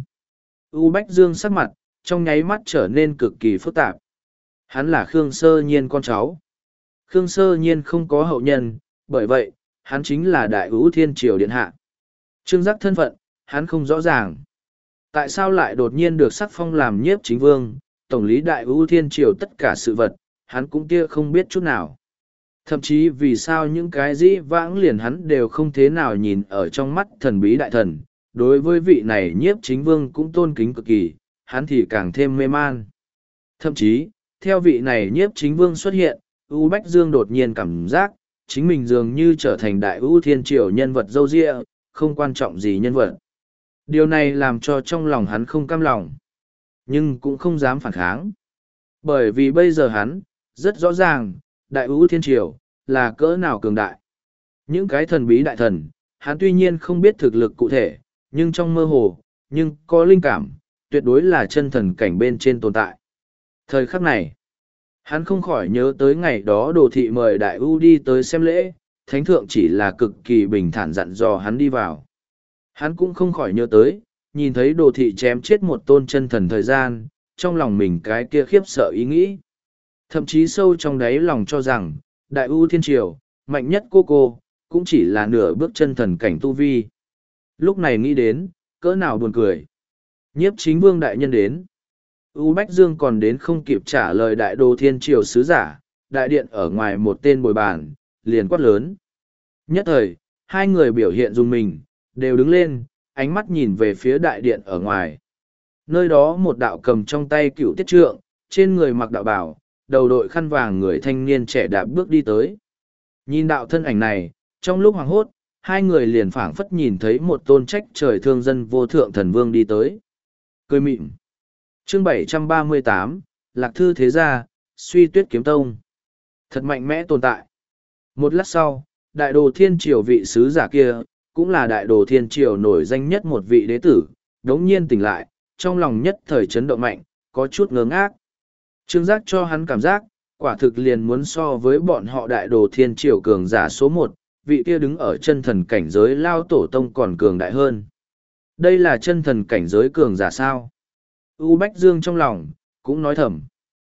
U Bách Dương sắc mặt, trong nháy mắt trở nên cực kỳ phức tạp. Hắn là Khương Sơ Nhiên con cháu. Khương Sơ Nhiên không có hậu nhân, bởi vậy, hắn chính là đại ưu thiên triều điện hạ. Trương Giác thân phận, hắn không rõ ràng. Tại sao lại đột nhiên được sắc phong làm nhiếp chính vương, tổng lý đại ưu thiên triều tất cả sự vật, hắn cũng kia không biết chút nào. Thậm chí vì sao những cái dĩ vãng liền hắn đều không thế nào nhìn ở trong mắt thần bí đại thần, đối với vị này nhiếp chính vương cũng tôn kính cực kỳ, hắn thì càng thêm mê man. Thậm chí, theo vị này nhiếp chính vương xuất hiện, U Bách Dương đột nhiên cảm giác, chính mình dường như trở thành đại ưu thiên triều nhân vật dâu dịa, không quan trọng gì nhân vật. Điều này làm cho trong lòng hắn không cam lòng, nhưng cũng không dám phản kháng. Bởi vì bây giờ hắn, rất rõ ràng, đại ưu thiên triều, là cỡ nào cường đại. Những cái thần bí đại thần, hắn tuy nhiên không biết thực lực cụ thể, nhưng trong mơ hồ, nhưng có linh cảm, tuyệt đối là chân thần cảnh bên trên tồn tại. Thời khắc này, hắn không khỏi nhớ tới ngày đó đồ thị mời đại ưu đi tới xem lễ, thánh thượng chỉ là cực kỳ bình thản dặn dò hắn đi vào. Hắn cũng không khỏi nhớ tới, nhìn thấy đồ thị chém chết một tôn chân thần thời gian, trong lòng mình cái kia khiếp sợ ý nghĩ. Thậm chí sâu trong đáy lòng cho rằng, đại ưu thiên triều, mạnh nhất cô cô, cũng chỉ là nửa bước chân thần cảnh tu vi. Lúc này nghĩ đến, cỡ nào buồn cười. Nhiếp chính vương đại nhân đến. U Bách Dương còn đến không kịp trả lời đại đồ thiên triều sứ giả, đại điện ở ngoài một tên bồi bàn, liền quát lớn. Nhất thời, hai người biểu hiện dùng mình, đều đứng lên, ánh mắt nhìn về phía đại điện ở ngoài. Nơi đó một đạo cầm trong tay cựu tiết trượng, trên người mặc đạo bào, đầu đội khăn vàng người thanh niên trẻ đạp bước đi tới. Nhìn đạo thân ảnh này, trong lúc hoàng hốt, hai người liền phảng phất nhìn thấy một tôn trách trời thương dân vô thượng thần vương đi tới. Cười mịn. Chương bảy trăm ba mươi tám, Lạc Thư Thế Gia, Suy Tuyết Kiếm Tông. Thật mạnh mẽ tồn tại. Một lát sau, đại đồ thiên triều vị sứ giả kia, cũng là đại đồ thiên triều nổi danh nhất một vị đế tử, đống nhiên tỉnh lại, trong lòng nhất thời chấn động mạnh, có chút ngớ ngác. Trương Giác cho hắn cảm giác, quả thực liền muốn so với bọn họ đại đồ thiên triều cường giả số một, vị kia đứng ở chân thần cảnh giới lao tổ tông còn cường đại hơn. Đây là chân thần cảnh giới cường giả sao? U Bách Dương trong lòng, cũng nói thầm.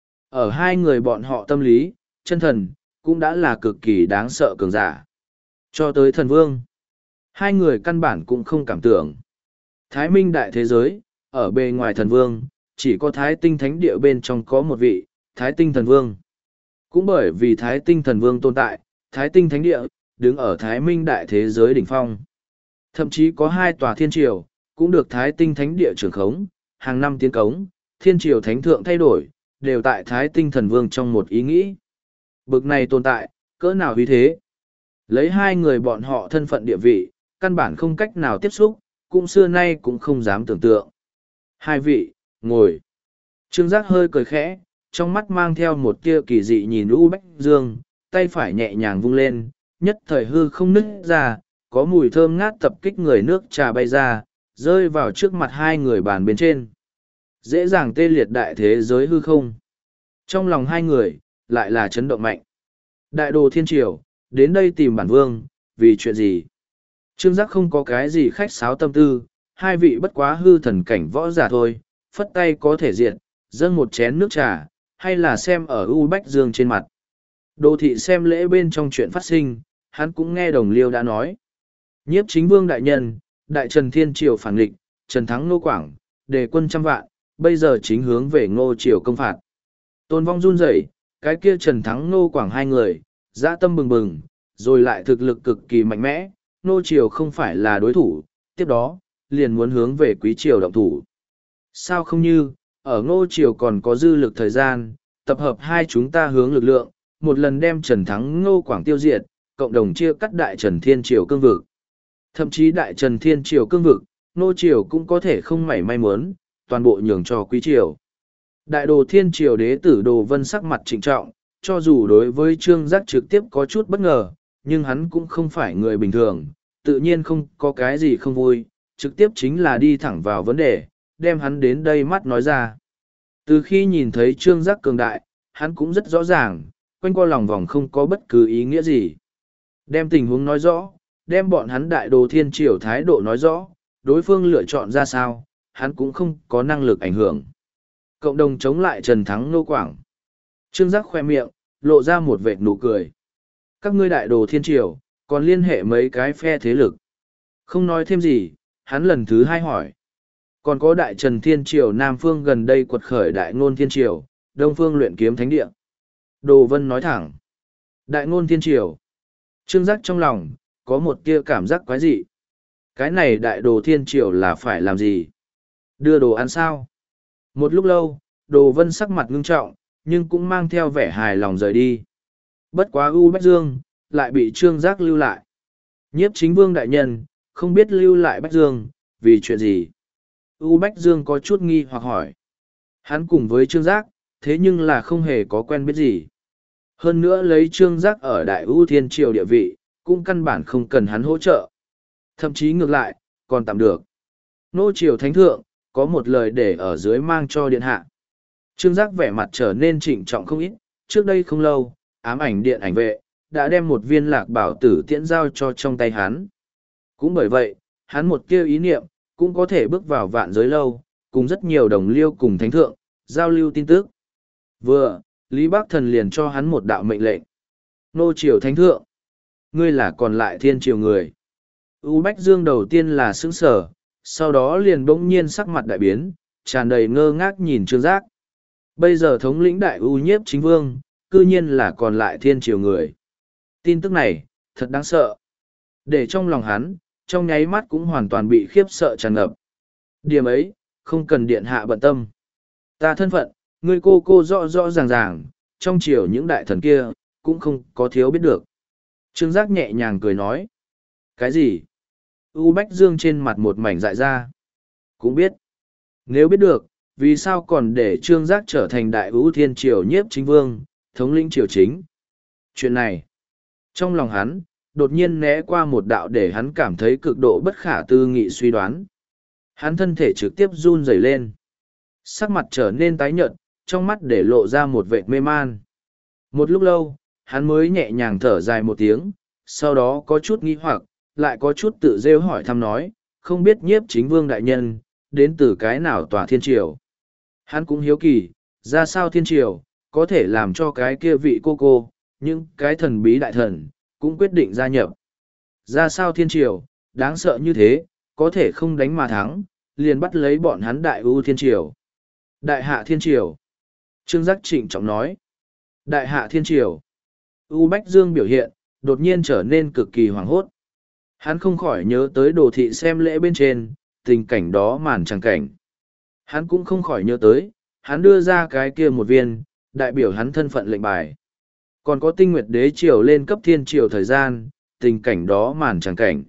Ở hai người bọn họ tâm lý, chân thần, cũng đã là cực kỳ đáng sợ cường giả. Cho tới thần vương, hai người căn bản cũng không cảm tưởng. Thái Minh đại thế giới, ở bề ngoài thần vương, chỉ có Thái Tinh Thánh Địa bên trong có một vị, Thái Tinh Thần Vương. Cũng bởi vì Thái Tinh Thần Vương tồn tại, Thái Tinh Thánh Địa, đứng ở Thái Minh đại thế giới đỉnh phong. Thậm chí có hai tòa thiên triều, cũng được Thái Tinh Thánh Địa trưởng khống, hàng năm tiến cống, thiên triều thánh thượng thay đổi, đều tại Thái Tinh Thần Vương trong một ý nghĩ. Bực này tồn tại, cỡ nào uy thế. Lấy hai người bọn họ thân phận địa vị, căn bản không cách nào tiếp xúc, cũng xưa nay cũng không dám tưởng tượng. Hai vị, ngồi. Trương Giác hơi cười khẽ, trong mắt mang theo một tia kỳ dị nhìn U Bách Dương, tay phải nhẹ nhàng vung lên, nhất thời hư không nứt ra, có mùi thơm ngát tập kích người nước trà bay ra, rơi vào trước mặt hai người bàn bên trên. Dễ dàng tê liệt đại thế giới hư không. Trong lòng hai người, lại là chấn động mạnh. Đại đồ thiên triều, đến đây tìm bản vương, vì chuyện gì? Trương Giác không có cái gì khách sáo tâm tư, hai vị bất quá hư thần cảnh võ giả thôi, phất tay có thể diệt, dâng một chén nước trà, hay là xem ở U Bách Dương trên mặt. Đồ thị xem lễ bên trong chuyện phát sinh, hắn cũng nghe đồng liêu đã nói. Nhiếp chính vương đại nhân, đại Trần Thiên Triều phản nghịch, Trần Thắng Ngô Quảng, đề quân trăm vạn, bây giờ chính hướng về Ngô Triều công phạt. Tôn Vong run rẩy, cái kia Trần Thắng Ngô Quảng hai người, dã tâm bừng bừng, rồi lại thực lực cực kỳ mạnh mẽ, Ngô Triều không phải là đối thủ, tiếp đó, liền muốn hướng về Quý Triều động thủ. Sao không như, ở Ngô Triều còn có dư lực thời gian, tập hợp hai chúng ta hướng lực lượng, một lần đem Trần Thắng Ngô Quảng tiêu diệt, cộng đồng chia cắt đại Trần Thiên Triều cương vực. Thậm chí đại Trần Thiên Triều cương vực, Ngô Triều cũng có thể không mảy may muốn, toàn bộ nhường cho Quý Triều. Đại đồ Thiên Triều đế tử Đồ Vân sắc mặt trịnh trọng, cho dù đối với Trương Giác trực tiếp có chút bất ngờ, nhưng hắn cũng không phải người bình thường, tự nhiên không có cái gì không vui, trực tiếp chính là đi thẳng vào vấn đề, đem hắn đến đây mắt nói ra. Từ khi nhìn thấy trương giác cường đại, hắn cũng rất rõ ràng, quanh qua lòng vòng không có bất cứ ý nghĩa gì. Đem tình huống nói rõ, đem bọn hắn đại đồ thiên triều thái độ nói rõ, đối phương lựa chọn ra sao, hắn cũng không có năng lực ảnh hưởng. Cộng đồng chống lại Trần Thắng Nô Quảng. Trương giác khoe miệng, lộ ra một vệt nụ cười. Các ngươi đại đồ thiên triều, còn liên hệ mấy cái phe thế lực. Không nói thêm gì, hắn lần thứ hai hỏi. Còn có đại trần thiên triều Nam Phương gần đây quật khởi đại ngôn thiên triều, Đông Phương luyện kiếm thánh địa. Đồ Vân nói thẳng. Đại ngôn thiên triều. Trương giác trong lòng, có một tia cảm giác quái dị. Cái này đại đồ thiên triều là phải làm gì? Đưa đồ ăn sao? Một lúc lâu, Đồ Vân sắc mặt ngưng trọng, nhưng cũng mang theo vẻ hài lòng rời đi. Bất quá U Bách Dương, lại bị Trương giác lưu lại. Nhiếp chính vương đại nhân, không biết lưu lại Bách Dương, vì chuyện gì? U Bách Dương có chút nghi hoặc hỏi. Hắn cùng với Trương giác, thế nhưng là không hề có quen biết gì. Hơn nữa lấy Trương giác ở Đại U Thiên Triều địa vị, cũng căn bản không cần hắn hỗ trợ. Thậm chí ngược lại, còn tạm được. Nô Triều Thánh Thượng, có một lời để ở dưới mang cho điện hạ. Trương giác vẻ mặt trở nên trịnh trọng không ít, trước đây không lâu, ám ảnh điện ảnh vệ, đã đem một viên lạc bảo tử tiễn giao cho trong tay hắn. Cũng bởi vậy, hắn một kêu ý niệm, cũng có thể bước vào vạn giới lâu, cùng rất nhiều đồng liêu cùng thánh thượng, giao lưu tin tức. Vừa, Lý Bắc Thần liền cho hắn một đạo mệnh lệnh. Nô Triều Thánh Thượng, ngươi là còn lại thiên triều người. U Bách Dương đầu tiên là sững sở, sau đó liền bỗng nhiên sắc mặt đại biến, tràn đầy ngơ ngác nhìn Trương giác. Bây giờ thống lĩnh đại U nhiếp chính vương, cư nhiên là còn lại thiên triều người. Tin tức này, thật đáng sợ. Để trong lòng hắn, trong nháy mắt cũng hoàn toàn bị khiếp sợ tràn ngập. Điểm ấy, không cần điện hạ bận tâm. Ta thân phận, ngươi cô cô rõ rõ ràng ràng, trong triều những đại thần kia, cũng không có thiếu biết được. Trương giác nhẹ nhàng cười nói. Cái gì? U Bách Dương trên mặt một mảnh dại ra. Cũng biết. Nếu biết được, vì sao còn để Trương giác trở thành đại ưu thiên triều nhiếp chính vương, thống lĩnh triều chính? Chuyện này, trong lòng hắn, đột nhiên né qua một đạo để hắn cảm thấy cực độ bất khả tư nghị suy đoán. Hắn thân thể trực tiếp run rẩy lên. Sắc mặt trở nên tái nhợt, trong mắt để lộ ra một vệt mê man. Một lúc lâu, hắn mới nhẹ nhàng thở dài một tiếng, sau đó có chút nghi hoặc, lại có chút tự rêu hỏi thăm nói, không biết nhiếp chính vương đại nhân, đến từ cái nào tòa thiên triều. Hắn cũng hiếu kỳ, ra sao thiên triều, có thể làm cho cái kia vị cô cô, những cái thần bí đại thần, cũng quyết định gia nhập. Ra sao thiên triều, đáng sợ như thế, có thể không đánh mà thắng, liền bắt lấy bọn hắn đại ưu thiên triều. Đại hạ thiên triều. Trương giác trịnh trọng nói. Đại hạ thiên triều. U Bách Dương biểu hiện, đột nhiên trở nên cực kỳ hoảng hốt. Hắn không khỏi nhớ tới đồ thị xem lễ bên trên, tình cảnh đó màn tràng cảnh. Hắn cũng không khỏi nhớ tới, hắn đưa ra cái kia một viên, đại biểu hắn thân phận lệnh bài. Còn có tinh nguyệt đế triều lên cấp thiên triều thời gian, tình cảnh đó màn tràng cảnh.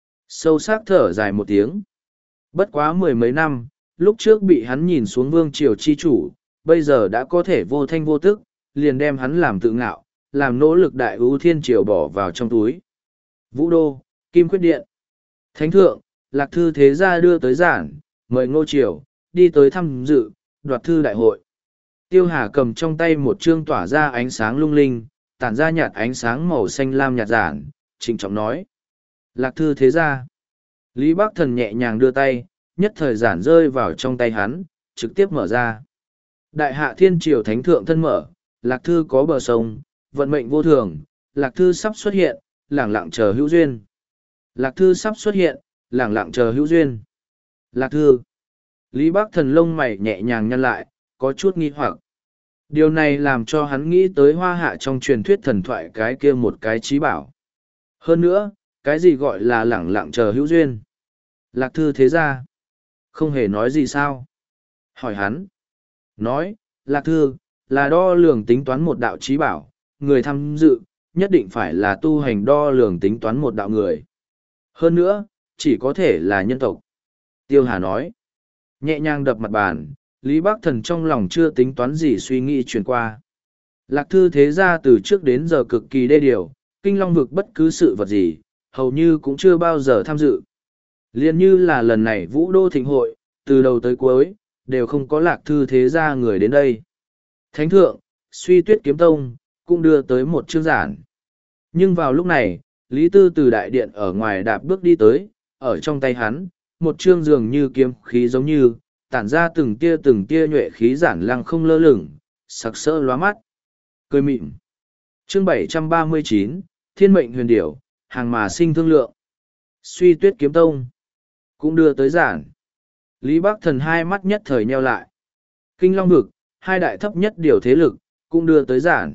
Sâu sắc thở dài một tiếng. Bất quá mười mấy năm, lúc trước bị hắn nhìn xuống vương triều chi chủ, bây giờ đã có thể vô thanh vô tức, liền đem hắn làm tự ngạo, làm nỗ lực đại ưu thiên triều bỏ vào trong túi. Vũ đô, Kim Khuyết Điện. Thánh thượng, Lạc Thư thế gia đưa tới giản, mời Ngô Triều, đi tới thăm dự, đoạt thư đại hội. Tiêu Hà cầm trong tay một chương tỏa ra ánh sáng lung linh, tản ra nhạt ánh sáng màu xanh lam nhạt giản, trịnh trọng nói. Lạc Thư thế gia. Lý Bắc Thần nhẹ nhàng đưa tay, nhất thời giản rơi vào trong tay hắn, trực tiếp mở ra. Đại hạ thiên triều thánh thượng thân mở, Lạc Thư có bờ sông, vận mệnh vô thường, Lạc Thư sắp xuất hiện, lẳng lặng chờ hữu duyên. Lạc Thư sắp xuất hiện, lẳng lặng chờ hữu duyên. Lạc Thư. Lý Bắc Thần lông mày nhẹ nhàng nhăn lại, có chút nghi hoặc. Điều này làm cho hắn nghĩ tới hoa hạ trong truyền thuyết thần thoại cái kia một cái trí bảo. Hơn nữa, cái gì gọi là lẳng lặng chờ hữu duyên? Lạc Thư thế ra. Không hề nói gì sao? Hỏi hắn. Nói, Lạc Thư, là đo lường tính toán một đạo trí bảo, người tham dự, nhất định phải là tu hành đo lường tính toán một đạo người. Hơn nữa, chỉ có thể là nhân tộc. Tiêu Hà nói. Nhẹ nhàng đập mặt bàn, Lý Bắc Thần trong lòng chưa tính toán gì suy nghĩ chuyển qua. Lạc Thư thế ra từ trước đến giờ cực kỳ đê điều, kinh long vực bất cứ sự vật gì, hầu như cũng chưa bao giờ tham dự. Liên như là lần này Vũ Đô Thịnh hội, từ đầu tới cuối, đều không có Lạc Thư thế gia người đến đây. Thánh thượng, Suy Tuyết Kiếm Tông, cũng đưa tới một chương giản. Nhưng vào lúc này, Lý Tư từ đại điện ở ngoài đạp bước đi tới, ở trong tay hắn, một chương dường như kiếm khí giống như, tản ra từng tia từng tia nhuệ khí giản lăng không lơ lửng, sặc sỡ lóa mắt. Cười mịn. Chương bảy trăm ba mươi chín, Thiên mệnh huyền điểu, hàng mà sinh thương lượng. Suy Tuyết Kiếm Tông, cũng đưa tới giản. Lý Bắc Thần hai mắt nhất thời nheo lại. Kinh Long Vực, hai đại thấp nhất điều thế lực, cũng đưa tới giản.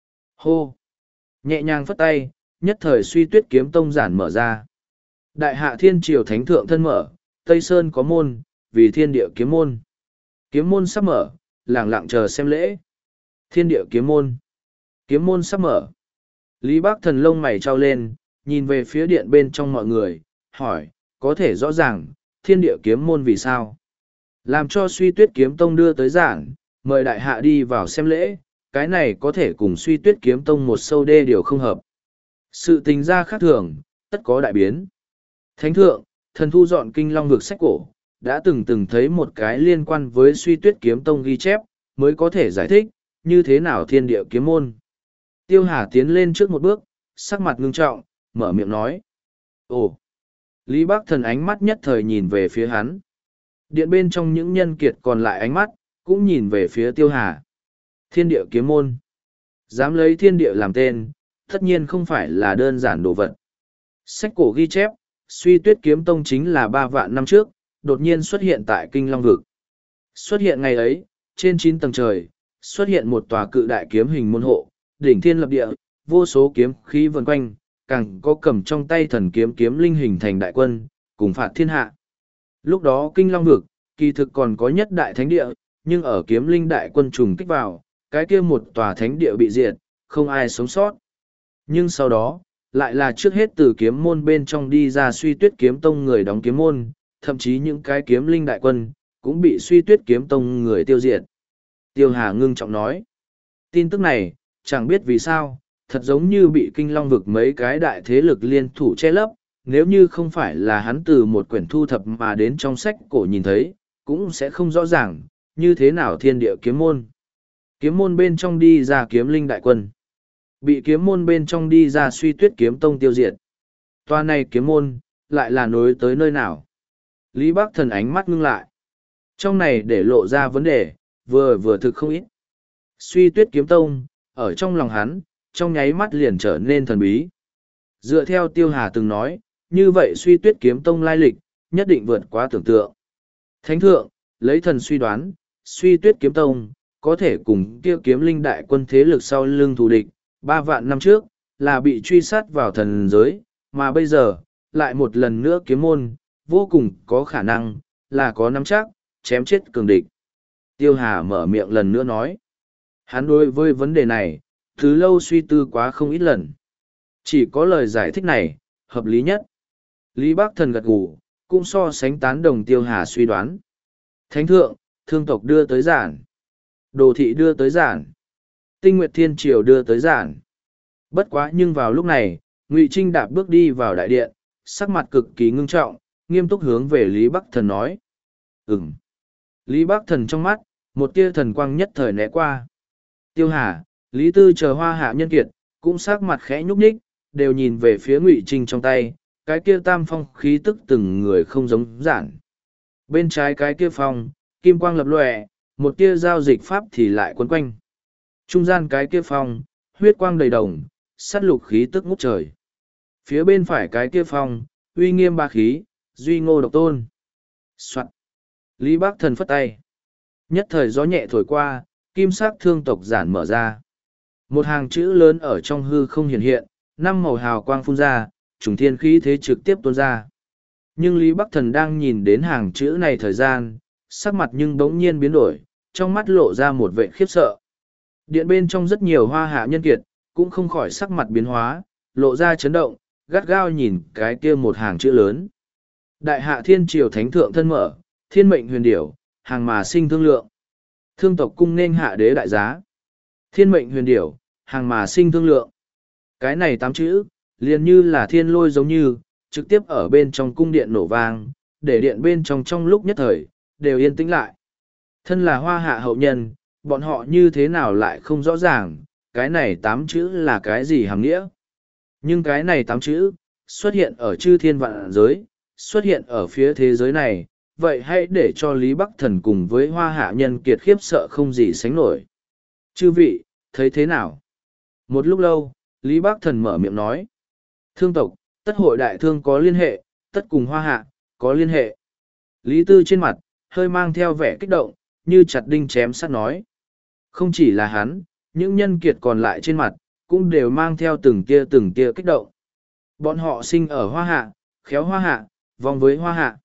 Hô! Nhẹ nhàng phất tay, nhất thời Suy Tuyết Kiếm Tông giản mở ra. Đại hạ thiên triều thánh thượng thân mở, Tây Sơn có môn, vì thiên địa kiếm môn. Kiếm môn sắp mở, lẳng lặng chờ xem lễ. Thiên địa kiếm môn. Kiếm môn sắp mở. Lý Bắc Thần lông mày trao lên, nhìn về phía điện bên trong mọi người, hỏi, có thể rõ ràng, thiên địa kiếm môn vì sao? Làm cho Suy Tuyết Kiếm Tông đưa tới giảng, mời đại hạ đi vào xem lễ, cái này có thể cùng Suy Tuyết Kiếm Tông một sâu đê điều không hợp. Sự tình ra khác thường, tất có đại biến. Thánh thượng, thần thu dọn Kinh Long Vực sách cổ, đã từng từng thấy một cái liên quan với Suy Tuyết Kiếm Tông ghi chép, mới có thể giải thích, như thế nào thiên địa kiếm môn. Tiêu Hà tiến lên trước một bước, sắc mặt ngưng trọng, mở miệng nói. Ồ! Lý Bắc Thần ánh mắt nhất thời nhìn về phía hắn. Điện bên trong những nhân kiệt còn lại ánh mắt, cũng nhìn về phía Tiêu Hà. Thiên địa kiếm môn. Dám lấy thiên địa làm tên, tất nhiên không phải là đơn giản đồ vật. Sách cổ ghi chép, Suy Tuyết Kiếm Tông chính là ba vạn năm trước, đột nhiên xuất hiện tại Kinh Long Vực. Xuất hiện ngày ấy, trên chín tầng trời, xuất hiện một tòa cự đại kiếm hình môn hộ, đỉnh thiên lập địa, vô số kiếm khí vần quanh, càng có cầm trong tay thần kiếm kiếm linh hình thành đại quân, cùng phạt thiên hạ. Lúc đó Kinh Long Vực, kỳ thực còn có nhất đại thánh địa, nhưng ở kiếm linh đại quân trùng kích vào, cái kia một tòa thánh địa bị diệt, không ai sống sót. Nhưng sau đó, lại là trước hết từ kiếm môn bên trong đi ra Suy Tuyết Kiếm Tông người đóng kiếm môn, thậm chí những cái kiếm linh đại quân, cũng bị Suy Tuyết Kiếm Tông người tiêu diệt. Tiêu Hà ngưng trọng nói, tin tức này, chẳng biết vì sao, thật giống như bị Kinh Long Vực mấy cái đại thế lực liên thủ che lấp, nếu như không phải là hắn từ một quyển thu thập mà đến trong sách cổ nhìn thấy, cũng sẽ không rõ ràng, như thế nào thiên địa kiếm môn. Kiếm môn bên trong đi ra kiếm linh đại quân. Bị kiếm môn bên trong đi ra Suy Tuyết Kiếm Tông tiêu diệt. Toa này kiếm môn, lại là nối tới nơi nào? Lý Bắc Thần ánh mắt ngưng lại. Trong này để lộ ra vấn đề, vừa vừa thực không ít. Suy Tuyết Kiếm Tông, ở trong lòng hắn, trong nháy mắt liền trở nên thần bí. Dựa theo Tiêu Hà từng nói, như vậy Suy Tuyết Kiếm Tông lai lịch, nhất định vượt quá tưởng tượng. Thánh thượng, lấy thần suy đoán, Suy Tuyết Kiếm Tông, có thể cùng kia kiếm linh đại quân thế lực sau lưng thù địch, ba vạn năm trước, là bị truy sát vào thần giới, mà bây giờ, lại một lần nữa kiếm môn, vô cùng có khả năng, là có nắm chắc, chém chết cường địch. Tiêu Hà mở miệng lần nữa nói. Hắn đối với vấn đề này, từ lâu suy tư quá không ít lần. Chỉ có lời giải thích này, hợp lý nhất. Lý Bắc Thần gật gù, cũng so sánh tán đồng Tiêu Hà suy đoán. Thánh thượng, thương tộc đưa tới giản. Đồ thị đưa tới giản. Tinh Nguyệt Thiên Triều đưa tới giản. Bất quá nhưng vào lúc này, Ngụy Trinh đạp bước đi vào đại điện, sắc mặt cực kỳ ngưng trọng, nghiêm túc hướng về Lý Bắc Thần nói. Ừm. Lý Bắc Thần trong mắt, một tia thần quang nhất thời né qua. Tiêu Hà, Lý Tư chờ hoa hạ nhân kiệt, cũng sắc mặt khẽ nhúc nhích, đều nhìn về phía Ngụy Trinh trong tay, cái kia tam phong khí tức từng người không giống giản. Bên trái cái kia phong, kim quang lập lòe, một tia giao dịch pháp thì lại quấn quanh. Trung gian cái kia phong, huyết quang đầy đồng, sát lục khí tức ngút trời. Phía bên phải cái kia phong, uy nghiêm ba khí, duy ngô độc tôn. Soạn. Lý Bắc Thần phất tay. Nhất thời gió nhẹ thổi qua, kim sắc thương tộc giản mở ra. Một hàng chữ lớn ở trong hư không hiện hiện, năm màu hào quang phun ra, trùng thiên khí thế trực tiếp tuôn ra. Nhưng Lý Bắc Thần đang nhìn đến hàng chữ này thời gian, sắc mặt nhưng bỗng nhiên biến đổi, trong mắt lộ ra một vẻ khiếp sợ. Điện bên trong rất nhiều hoa hạ nhân kiệt, cũng không khỏi sắc mặt biến hóa, lộ ra chấn động, gắt gao nhìn cái kia một hàng chữ lớn. Đại hạ thiên triều thánh thượng thân mở, thiên mệnh huyền điểu, hàng mà sinh thương lượng. Thương tộc cung nên hạ đế đại giá. Thiên mệnh huyền điểu, hàng mà sinh thương lượng. Cái này tám chữ, liền như là thiên lôi giống như, trực tiếp ở bên trong cung điện nổ vang, để điện bên trong trong lúc nhất thời, đều yên tĩnh lại. Thân là hoa hạ hậu nhân, bọn họ như thế nào lại không rõ ràng, cái này tám chữ là cái gì hàm nghĩa. Nhưng cái này tám chữ, xuất hiện ở chư thiên vạn giới, xuất hiện ở phía thế giới này, vậy hãy để cho Lý Bắc Thần cùng với hoa hạ nhân kiệt khiếp sợ không gì sánh nổi. Chư vị, thấy thế nào? Một lúc lâu, Lý Bắc Thần mở miệng nói. Thương tộc, tất hội đại thương có liên hệ, tất cùng hoa hạ, có liên hệ. Lý Tư trên mặt, hơi mang theo vẻ kích động, như chặt đinh chém sắt nói. Không chỉ là hắn, những nhân kiệt còn lại trên mặt, cũng đều mang theo từng tia từng tia kích động. Bọn họ sinh ở hoa hạ, khéo hoa hạ, vòng với hoa hạ.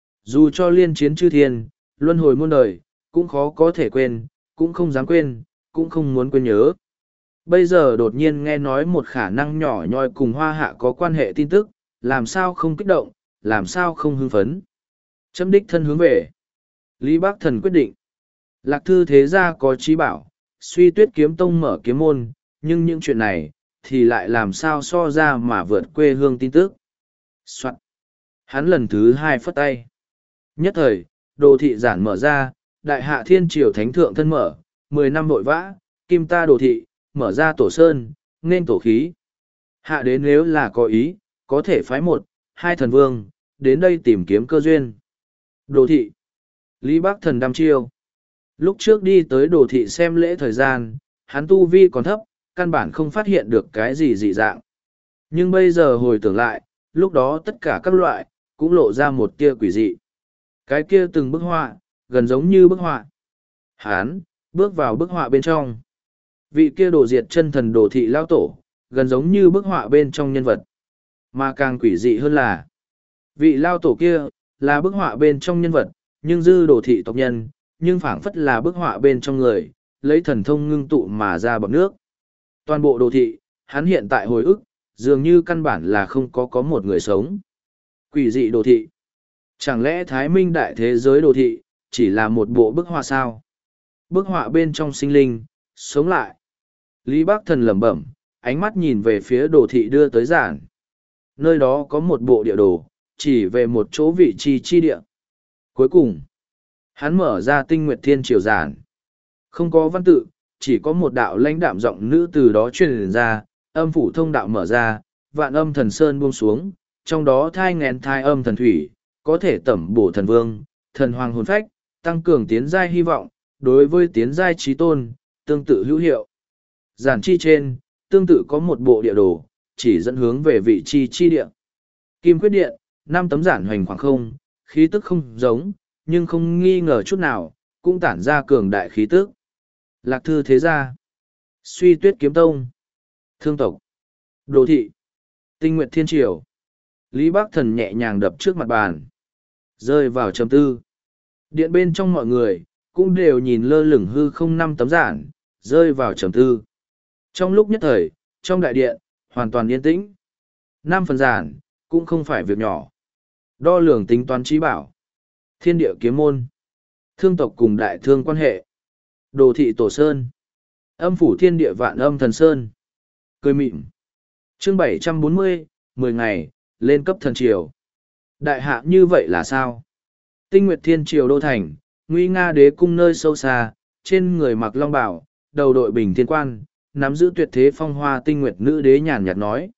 Dù cho liên chiến chư thiên, luân hồi muôn đời, cũng khó có thể quên, cũng không dám quên, cũng không muốn quên nhớ. Bây giờ đột nhiên nghe nói một khả năng nhỏ nhoi cùng hoa hạ có quan hệ tin tức, làm sao không kích động, làm sao không hưng phấn. Chấm đích thân hướng về. Lý Bác Thần quyết định. Lạc thư thế gia có trí bảo, suy tuyết kiếm tông mở kiếm môn, nhưng những chuyện này, thì lại làm sao so ra mà vượt quê hương tin tức. Soạn. Hắn lần thứ hai phất tay. Nhất thời, đồ thị giản mở ra, đại hạ thiên triều thánh thượng thân mở, mười năm vội vã, kim ta đồ thị, mở ra tổ sơn, nên tổ khí. Hạ đến nếu là có ý, có thể phái một, hai thần vương, đến đây tìm kiếm cơ duyên. Đồ thị. Lý Bác Thần đăm chiêu. Lúc trước đi tới đồ thị xem lễ thời gian, hắn tu vi còn thấp, căn bản không phát hiện được cái gì dị dạng. Nhưng bây giờ hồi tưởng lại, lúc đó tất cả các loại, cũng lộ ra một tia quỷ dị. Cái kia từng bức họa, gần giống như bức họa. Hán, bước vào bức họa bên trong. Vị kia đổ diệt chân thần đồ thị lao tổ, gần giống như bức họa bên trong nhân vật. Mà càng quỷ dị hơn là, vị lao tổ kia, là bức họa bên trong nhân vật, nhưng dư đồ thị tộc nhân, nhưng phảng phất là bức họa bên trong người, lấy thần thông ngưng tụ mà ra bọc nước. Toàn bộ đồ thị, hắn hiện tại hồi ức, dường như căn bản là không có có một người sống. Quỷ dị đồ thị. Chẳng lẽ Thái Minh đại thế giới đồ thị, chỉ là một bộ bức họa sao? Bức họa bên trong sinh linh, sống lại. Lý Bác Thần lẩm bẩm, ánh mắt nhìn về phía đồ thị đưa tới giản. Nơi đó có một bộ địa đồ, chỉ về một chỗ vị trí chi địa. Cuối cùng, hắn mở ra tinh nguyệt thiên triều giản. Không có văn tự, chỉ có một đạo lãnh đạm giọng nữ từ đó truyền ra, âm phủ thông đạo mở ra, vạn âm thần sơn buông xuống, trong đó thai ngén thai âm thần thủy, có thể tẩm bổ thần vương, thần hoàng hồn phách, tăng cường tiến giai hy vọng, đối với tiến giai trí tôn, tương tự hữu hiệu. Giản chi trên, tương tự có một bộ địa đồ, chỉ dẫn hướng về vị trí chi địa. Kim quyết điện, năm tấm giản hoành khoảng không, khí tức không giống, nhưng không nghi ngờ chút nào, cũng tản ra cường đại khí tức. Lạc thư thế gia, suy tuyết kiếm tông, thương tộc, đồ thị, tinh nguyệt thiên triều. Lý Bác Thần nhẹ nhàng đập trước mặt bàn, rơi vào trầm tư. Điện bên trong mọi người, cũng đều nhìn lơ lửng hư không năm tấm giản, rơi vào trầm tư. Trong lúc nhất thời, trong đại điện, hoàn toàn yên tĩnh. Năm phần giản, cũng không phải việc nhỏ. Đo lường tính toán trí bảo. Thiên địa kiếm môn. Thương tộc cùng đại thương quan hệ. Đồ thị tổ sơn. Âm phủ thiên địa vạn âm thần sơn. Cười mịn. Chương bảy trăm bốn mươi, mười ngày, lên cấp thần triều. Đại hạ như vậy là sao? Tinh nguyệt thiên triều đô thành, nguy nga đế cung nơi sâu xa, trên người mặc long bào, đầu đội bình thiên quan, nắm giữ tuyệt thế phong hoa tinh nguyệt nữ đế nhàn nhạt nói.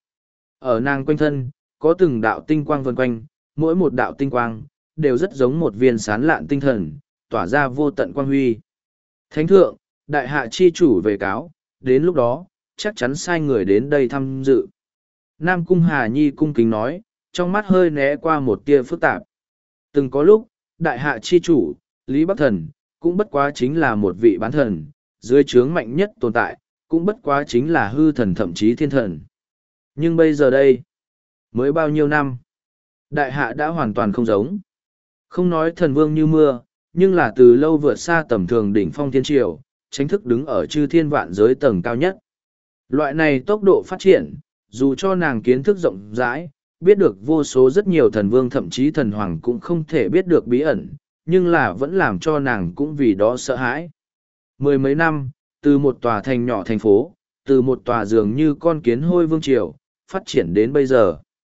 Ở nàng quanh thân, có từng đạo tinh quang vần quanh, mỗi một đạo tinh quang, đều rất giống một viên sán lạn tinh thần, tỏa ra vô tận quang huy. Thánh thượng, đại hạ chi chủ về cáo, đến lúc đó, chắc chắn sai người đến đây tham dự. Nam Cung Hà Nhi cung kính nói, trong mắt hơi né qua một tia phức tạp. Từng có lúc, đại hạ chi chủ, Lý Bắc Thần, cũng bất quá chính là một vị bán thần, dưới trướng mạnh nhất tồn tại, cũng bất quá chính là hư thần thậm chí thiên thần. Nhưng bây giờ đây, mới bao nhiêu năm, đại hạ đã hoàn toàn không giống. Không nói thần vương như mưa, nhưng là từ lâu vượt xa tầm thường đỉnh phong thiên triều, chính thức đứng ở chư thiên vạn giới tầng cao nhất. Loại này tốc độ phát triển, dù cho nàng kiến thức rộng rãi, biết được vô số rất nhiều thần vương thậm chí thần hoàng cũng không thể biết được bí ẩn, nhưng là vẫn làm cho nàng cũng vì đó sợ hãi. Mười mấy năm, từ một tòa thành nhỏ thành phố, từ một tòa dường như con kiến hôi vương triều, phát triển đến bây giờ.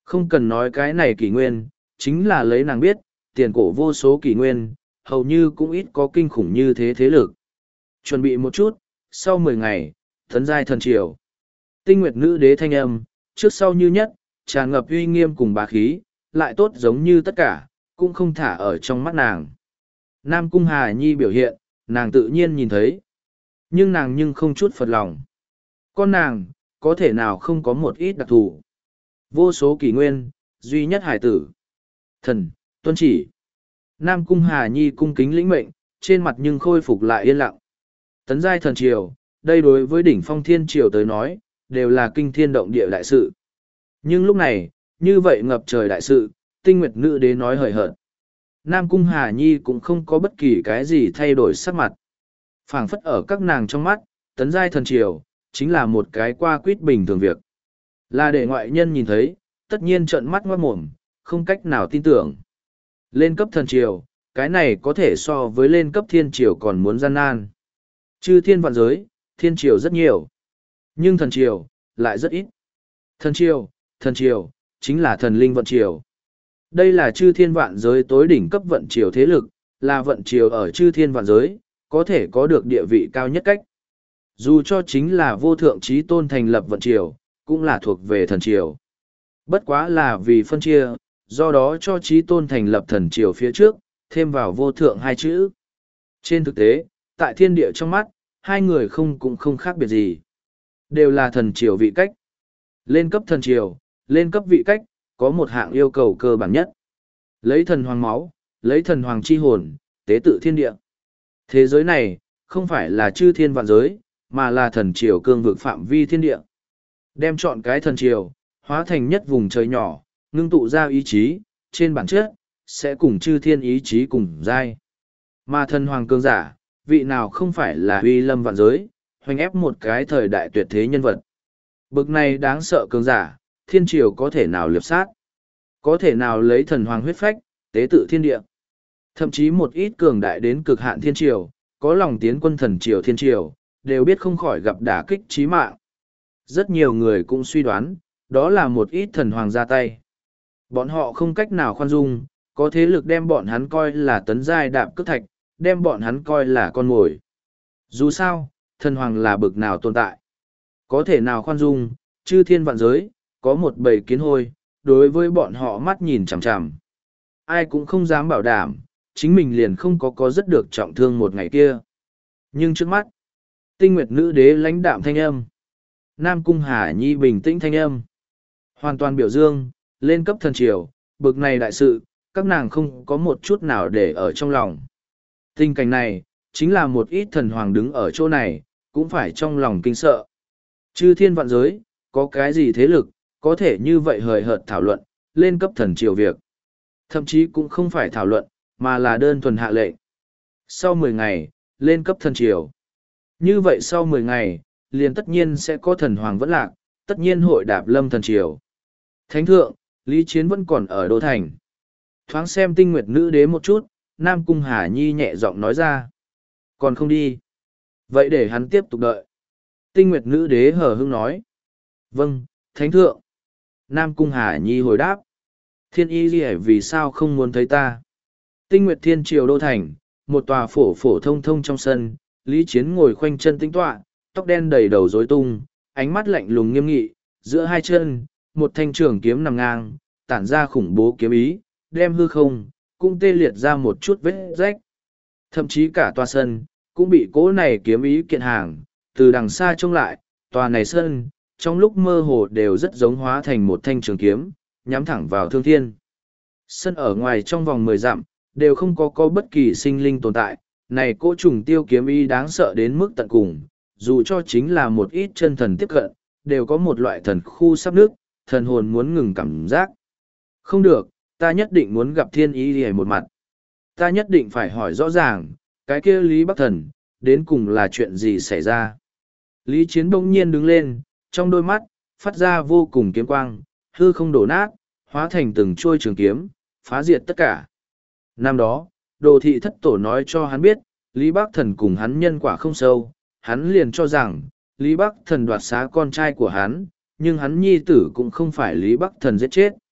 Không cần nói cái này kỷ nguyên, chính là lấy nàng biết, tiền cổ vô số kỷ nguyên, hầu như cũng ít có kinh khủng như thế thế lực. Chuẩn bị một chút, sau mười ngày, tấn giai thần triều. Tinh nguyệt nữ đế thanh âm, trước sau như nhất, tràn ngập uy nghiêm cùng bá khí, lại tốt giống như tất cả, cũng không thả ở trong mắt nàng. Nam Cung Hà Nhi biểu hiện, nàng tự nhiên nhìn thấy. Nhưng nàng nhưng không chút phật lòng. Con nàng, có thể nào không có một ít đặc thù. Vô số kỷ nguyên, duy nhất hải tử. Thần, tuân chỉ. Nam Cung Hà Nhi cung kính lĩnh mệnh, trên mặt nhưng khôi phục lại yên lặng. Tấn giai thần triều, đây đối với đỉnh phong thiên triều tới nói, đều là kinh thiên động địa đại sự. Nhưng lúc này, như vậy ngập trời đại sự, tinh nguyệt nữ đế nói hời hợt. Nam Cung Hà Nhi cũng không có bất kỳ cái gì thay đổi sắc mặt. Phảng phất ở các nàng trong mắt, tấn giai thần triều, chính là một cái qua quýt bình thường việc. Là để ngoại nhân nhìn thấy, tất nhiên trợn mắt ngoát mồm, không cách nào tin tưởng. Lên cấp thần triều, cái này có thể so với lên cấp thiên triều còn muốn gian nan. Chư thiên vạn giới, thiên triều rất nhiều. Nhưng thần triều, lại rất ít. Thần triều, thần triều, chính là thần linh vận triều. Đây là chư thiên vạn giới tối đỉnh cấp vận triều thế lực, là vận triều ở chư thiên vạn giới, có thể có được địa vị cao nhất cách. Dù cho chính là vô thượng trí tôn thành lập vận triều, cũng là thuộc về thần triều. Bất quá là vì phân chia, do đó cho trí tôn thành lập thần triều phía trước, thêm vào vô thượng hai chữ. Trên thực tế, tại thiên địa trong mắt, hai người không cũng không khác biệt gì. Đều là thần triều vị cách. Lên cấp thần triều, lên cấp vị cách, có một hạng yêu cầu cơ bản nhất. Lấy thần hoàng máu, lấy thần hoàng chi hồn, tế tự thiên địa. Thế giới này, không phải là chư thiên vạn giới, mà là thần triều cương vực phạm vi thiên địa. Đem chọn cái thần triều, hóa thành nhất vùng trời nhỏ, ngưng tụ ra ý chí, trên bản chất, sẽ cùng chư thiên ý chí cùng giai. Mà thần hoàng cương giả, vị nào không phải là uy lâm vạn giới, hoành ép một cái thời đại tuyệt thế nhân vật. Bực này đáng sợ cương giả, thiên triều có thể nào liệp sát, có thể nào lấy thần hoàng huyết phách, tế tự thiên địa. Thậm chí một ít cường đại đến cực hạn thiên triều, có lòng tiến quân thần triều thiên triều, đều biết không khỏi gặp đả kích chí mạng. Rất nhiều người cũng suy đoán, đó là một ít thần hoàng ra tay. Bọn họ không cách nào khoan dung, có thế lực đem bọn hắn coi là tấn giai đạp cước thạch, đem bọn hắn coi là con mồi. Dù sao, thần hoàng là bực nào tồn tại. Có thể nào khoan dung, chư thiên vạn giới, có một bầy kiến hôi, đối với bọn họ mắt nhìn chằm chằm. Ai cũng không dám bảo đảm, chính mình liền không có có rất được trọng thương một ngày kia. Nhưng trước mắt, tinh nguyệt nữ đế lãnh đạm thanh âm. Nam Cung Hà Nhi bình tĩnh thanh âm. Hoàn toàn biểu dương, lên cấp thần triều, bực này đại sự, các nàng không có một chút nào để ở trong lòng. Tình cảnh này, chính là một ít thần hoàng đứng ở chỗ này, cũng phải trong lòng kinh sợ. Chư thiên vạn giới, có cái gì thế lực, có thể như vậy hời hợt thảo luận, lên cấp thần triều việc. Thậm chí cũng không phải thảo luận, mà là đơn thuần hạ lệnh. Sau mười ngày, lên cấp thần triều. Như vậy sau mười ngày, liền tất nhiên sẽ có thần hoàng vẫn lạc, tất nhiên hội đạp lâm thần triều. Thánh thượng, Lý Chiến vẫn còn ở Đô Thành. Thoáng xem tinh nguyệt nữ đế một chút, Nam Cung Hà Nhi nhẹ giọng nói ra. Còn không đi. Vậy để hắn tiếp tục đợi. Tinh nguyệt nữ đế hờ hững nói. Vâng, Thánh thượng. Nam Cung Hà Nhi hồi đáp. Thiên y gì vì sao không muốn thấy ta? Tinh nguyệt thiên triều Đô Thành, một tòa phổ phổ thông thông trong sân, Lý Chiến ngồi khoanh chân tĩnh tọa, tóc đen đầy đầu rối tung, ánh mắt lạnh lùng nghiêm nghị, giữa hai chân, một thanh trường kiếm nằm ngang, tản ra khủng bố kiếm ý, đem hư không, cũng tê liệt ra một chút vết rách. Thậm chí cả tòa sân, cũng bị cỗ này kiếm ý kiện hàng, từ đằng xa trông lại, tòa này sân, trong lúc mơ hồ đều rất giống hóa thành một thanh trường kiếm, nhắm thẳng vào thương thiên. Sân ở ngoài trong vòng mười dặm, đều không có có bất kỳ sinh linh tồn tại, này cỗ trùng tiêu kiếm ý đáng sợ đến mức tận cùng, dù cho chính là một ít chân thần tiếp cận, đều có một loại thần khu sắp nước, thần hồn muốn ngừng cảm giác. Không được, ta nhất định muốn gặp thiên ý hề một mặt. Ta nhất định phải hỏi rõ ràng, cái kia Lý Bắc Thần, đến cùng là chuyện gì xảy ra. Lý Chiến bỗng nhiên đứng lên, trong đôi mắt, phát ra vô cùng kiếm quang, hư không đổ nát, hóa thành từng chuôi trường kiếm, phá diệt tất cả. Năm đó, Đồ Thị Thất Tổ nói cho hắn biết, Lý Bắc Thần cùng hắn nhân quả không sâu, hắn liền cho rằng, Lý Bắc Thần đoạt xá con trai của hắn, nhưng hắn nhi tử cũng không phải Lý Bắc Thần giết chết.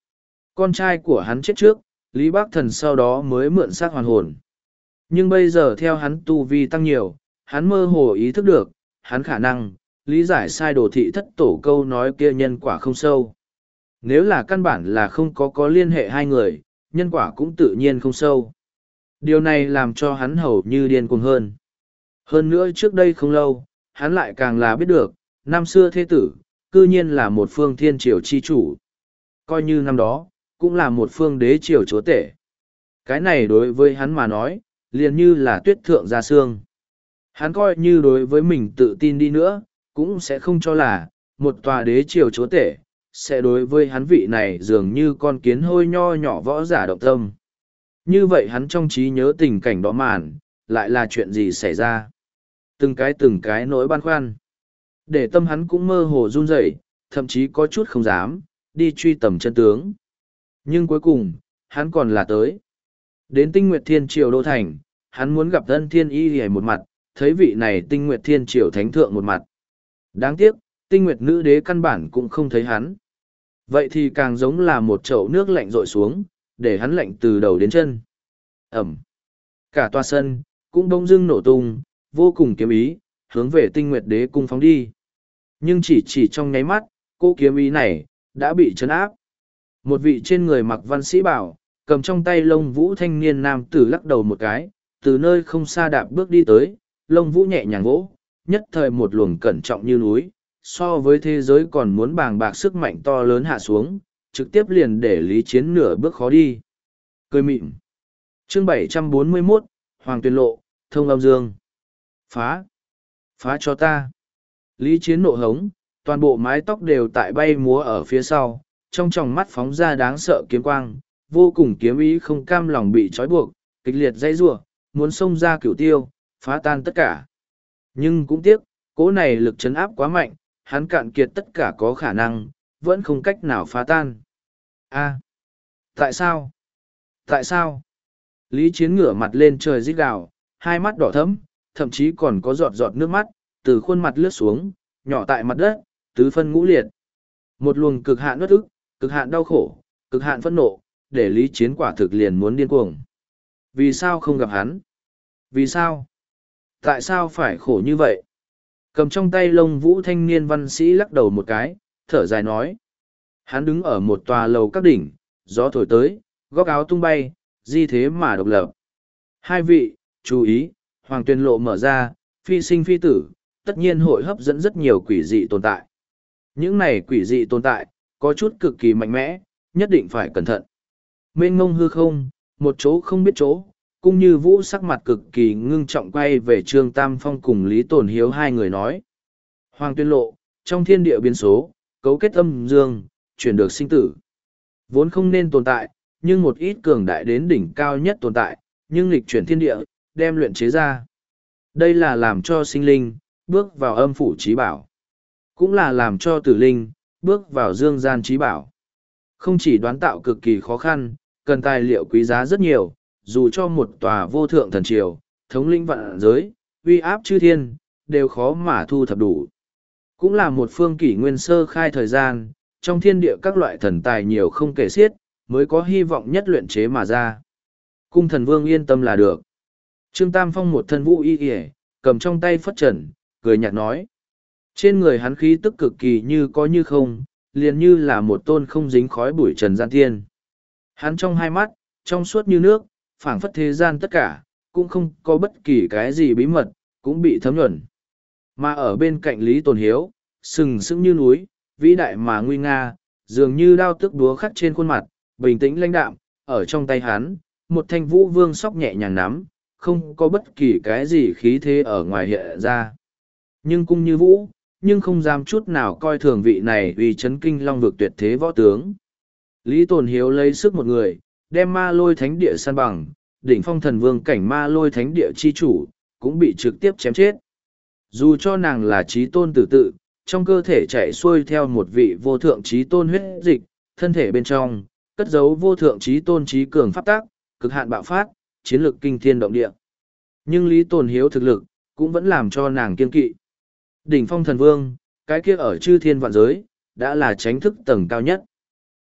Con trai của hắn chết trước, Lý Bác Thần sau đó mới mượn xác hoàn hồn. Nhưng bây giờ theo hắn tu vi tăng nhiều, hắn mơ hồ ý thức được, hắn khả năng, lý giải sai đồ thị thất tổ câu nói kia nhân quả không sâu. Nếu là căn bản là không có có liên hệ hai người, nhân quả cũng tự nhiên không sâu. Điều này làm cho hắn hầu như điên cuồng hơn. Hơn nữa trước đây không lâu, hắn lại càng là biết được, năm xưa thế tử, cư nhiên là một phương thiên triều chi chủ. Coi như năm đó, cũng là một phương đế triều chúa tể. Cái này đối với hắn mà nói, liền như là tuyết thượng ra xương. Hắn coi như đối với mình tự tin đi nữa, cũng sẽ không cho là, một tòa đế triều chúa tể, sẽ đối với hắn vị này dường như con kiến hôi nho nhỏ võ giả động tâm. Như vậy hắn trong trí nhớ tình cảnh đó màn, lại là chuyện gì xảy ra. Từng cái từng cái nỗi băn khoăn. Để tâm hắn cũng mơ hồ run rẩy, thậm chí có chút không dám, đi truy tầm chân tướng. Nhưng cuối cùng, hắn còn là tới. Đến Tinh Nguyệt Thiên Triều Đô Thành, hắn muốn gặp Ân Thiên Y Lìa một mặt, thấy vị này Tinh Nguyệt Thiên Triều Thánh Thượng một mặt. Đáng tiếc, Tinh Nguyệt Nữ Đế căn bản cũng không thấy hắn. Vậy thì càng giống là một chậu nước lạnh rội xuống, để hắn lạnh từ đầu đến chân. Ẩm. Cả tòa sân, cũng đông dưng nổ tung, vô cùng kiếm ý, hướng về Tinh Nguyệt Đế cung phóng đi. Nhưng chỉ chỉ trong nháy mắt, cô kiếm ý này, đã bị trấn áp. Một vị trên người mặc văn sĩ bảo, cầm trong tay lông vũ thanh niên nam tử lắc đầu một cái, từ nơi không xa đạp bước đi tới, lông vũ nhẹ nhàng vỗ, nhất thời một luồng cẩn trọng như núi, so với thế giới còn muốn bàng bạc sức mạnh to lớn hạ xuống, trực tiếp liền để Lý Chiến nửa bước khó đi. Cười mịn. Chương bảy trăm bốn mươi mốt, Hoàng Tuyền Lộ, Thông Âm Dương. Phá! Phá cho ta! Lý Chiến nộ hống, toàn bộ mái tóc đều tại bay múa ở phía sau, trong tròng mắt phóng ra đáng sợ kiếm quang, vô cùng kiếm ý không cam lòng bị trói buộc, kịch liệt dãy rủa, muốn xông ra cửu tiêu, phá tan tất cả. Nhưng cũng tiếc, cỗ này lực chấn áp quá mạnh, hắn cạn kiệt tất cả có khả năng, vẫn không cách nào phá tan. A, tại sao? Tại sao? Lý Chiến ngửa mặt lên trời rít gào, hai mắt đỏ thẫm, thậm chí còn có giọt giọt nước mắt từ khuôn mặt lướt xuống, nhỏ tại mặt đất, tứ phân ngũ liệt. Một luồng cực hạn uất ức, cực hạn đau khổ, cực hạn phẫn nộ, để Lý Chiến quả thực liền muốn điên cuồng. Vì sao không gặp hắn? Vì sao? Tại sao phải khổ như vậy? Cầm trong tay lông vũ thanh niên văn sĩ lắc đầu một cái, thở dài nói. Hắn đứng ở một tòa lầu các đỉnh, gió thổi tới, góc áo tung bay, di thế mà độc lập. Hai vị, chú ý, Hoàng Tuyền Lộ mở ra, phi sinh phi tử, tất nhiên hội hấp dẫn rất nhiều quỷ dị tồn tại. Những này quỷ dị tồn tại, có chút cực kỳ mạnh mẽ, nhất định phải cẩn thận. Mênh ngông hư không, một chỗ không biết chỗ, cũng như vũ sắc mặt cực kỳ ngưng trọng quay về Trương Tam Phong cùng Lý Tồn Hiếu hai người nói. Hoàng Tuyên Lộ, trong thiên địa biến số, cấu kết âm dương, chuyển được sinh tử. Vốn không nên tồn tại, nhưng một ít cường đại đến đỉnh cao nhất tồn tại, nhưng nghịch chuyển thiên địa, đem luyện chế ra. Đây là làm cho sinh linh, bước vào âm phủ trí bảo. Cũng là làm cho tử linh, bước vào dương gian trí bảo. Không chỉ đoán tạo cực kỳ khó khăn, cần tài liệu quý giá rất nhiều, dù cho một tòa vô thượng thần triều, thống linh vạn giới, uy áp chư thiên, đều khó mà thu thập đủ. Cũng là một phương kỷ nguyên sơ khai thời gian, trong thiên địa các loại thần tài nhiều không kể xiết, mới có hy vọng nhất luyện chế mà ra. Cung thần vương yên tâm là được. Trương Tam Phong một thân vũ y y, cầm trong tay phất trần, cười nhạt nói. Trên người hắn khí tức cực kỳ như có như không, liền như là một tôn không dính khói bụi trần gian tiên. Hắn trong hai mắt, trong suốt như nước, phảng phất thế gian tất cả, cũng không có bất kỳ cái gì bí mật, cũng bị thấm nhuần. Mà ở bên cạnh Lý Tồn Hiếu, sừng sững như núi, vĩ đại mà nguy nga, dường như đao tức đúa khắc trên khuôn mặt, bình tĩnh lãnh đạm, ở trong tay hắn, một thanh vũ vương sóc nhẹ nhàng nắm, không có bất kỳ cái gì khí thế ở ngoài hiện ra. Nhưng cung như vũ, nhưng không dám chút nào coi thường vị này vì chấn kinh long vực tuyệt thế võ tướng. Lý Tồn Hiếu lấy sức một người, đem ma lôi thánh địa san bằng, đỉnh phong thần vương cảnh ma lôi thánh địa chi chủ, cũng bị trực tiếp chém chết. Dù cho nàng là trí tôn tử tự, trong cơ thể chạy xuôi theo một vị vô thượng trí tôn huyết dịch, thân thể bên trong, cất giấu vô thượng trí tôn trí cường pháp tác, cực hạn bạo phát, chiến lược kinh thiên động địa. Nhưng Lý Tồn Hiếu thực lực, cũng vẫn làm cho nàng kiên kỵ. Đỉnh phong thần vương, cái kia ở chư thiên vạn giới, đã là chánh thức tầng cao nhất.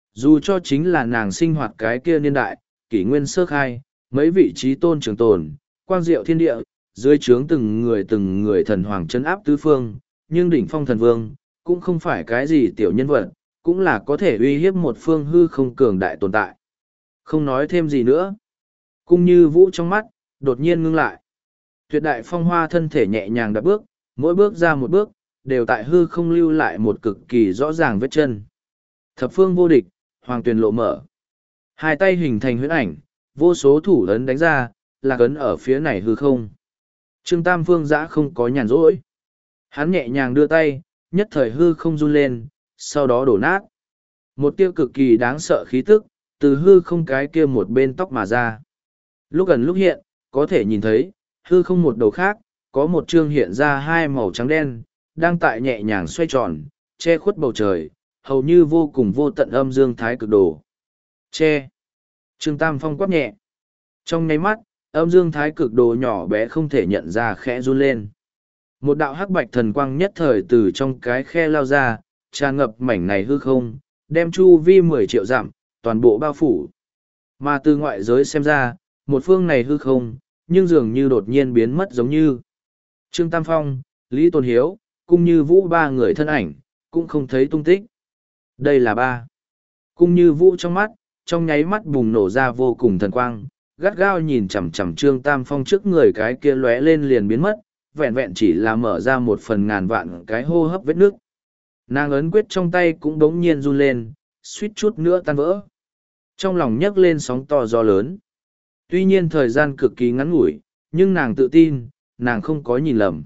Dù cho chính là nàng sinh hoạt cái kia niên đại, kỷ nguyên sơ khai, mấy vị trí tôn trường tồn, quang diệu thiên địa, dưới trướng từng người từng người thần hoàng chấn áp tứ phương, nhưng đỉnh phong thần vương, cũng không phải cái gì tiểu nhân vật, cũng là có thể uy hiếp một phương hư không cường đại tồn tại. Không nói thêm gì nữa. Cung như vũ trong mắt, đột nhiên ngưng lại. Tuyệt đại phong hoa thân thể nhẹ nhàng đạp bước, mỗi bước ra một bước, đều tại hư không lưu lại một cực kỳ rõ ràng vết chân. Thập phương vô địch, hoàng tuyền lộ mở. Hai tay hình thành huyễn ảnh, vô số thủ ấn đánh ra, là ấn ở phía này hư không. Trương Tam Phương giã không có nhàn rỗi. Hắn nhẹ nhàng đưa tay, nhất thời hư không run lên, sau đó đổ nát. Một tiêu cực kỳ đáng sợ khí tức, từ hư không cái kia một bên tóc mà ra. Lúc gần lúc hiện, có thể nhìn thấy, hư không một đầu khác, có một chương hiện ra hai màu trắng đen, đang tại nhẹ nhàng xoay tròn, che khuất bầu trời, hầu như vô cùng vô tận âm dương thái cực đồ. Che. Trương Tam Phong quát nhẹ. Trong nháy mắt, âm dương thái cực đồ nhỏ bé không thể nhận ra khẽ run lên. Một đạo hắc bạch thần quang nhất thời từ trong cái khe lao ra, tràn ngập mảnh này hư không, đem chu vi mười triệu dặm, toàn bộ bao phủ. Mà từ ngoại giới xem ra, một phương này hư không, nhưng dường như đột nhiên biến mất giống như. Trương Tam Phong, Lý Tôn Hiếu, cũng như Vũ ba người thân ảnh, cũng không thấy tung tích. Đây là ba. Cung như Vũ trong mắt, trong nháy mắt bùng nổ ra vô cùng thần quang, gắt gao nhìn chằm chằm Trương Tam Phong trước người cái kia lóe lên liền biến mất, vẹn vẹn chỉ là mở ra một phần ngàn vạn cái hô hấp vết nước. Nàng ấn quyết trong tay cũng đống nhiên run lên, suýt chút nữa tan vỡ. Trong lòng nhấc lên sóng to gió lớn. Tuy nhiên thời gian cực kỳ ngắn ngủi, nhưng nàng tự tin, nàng không có nhìn lầm.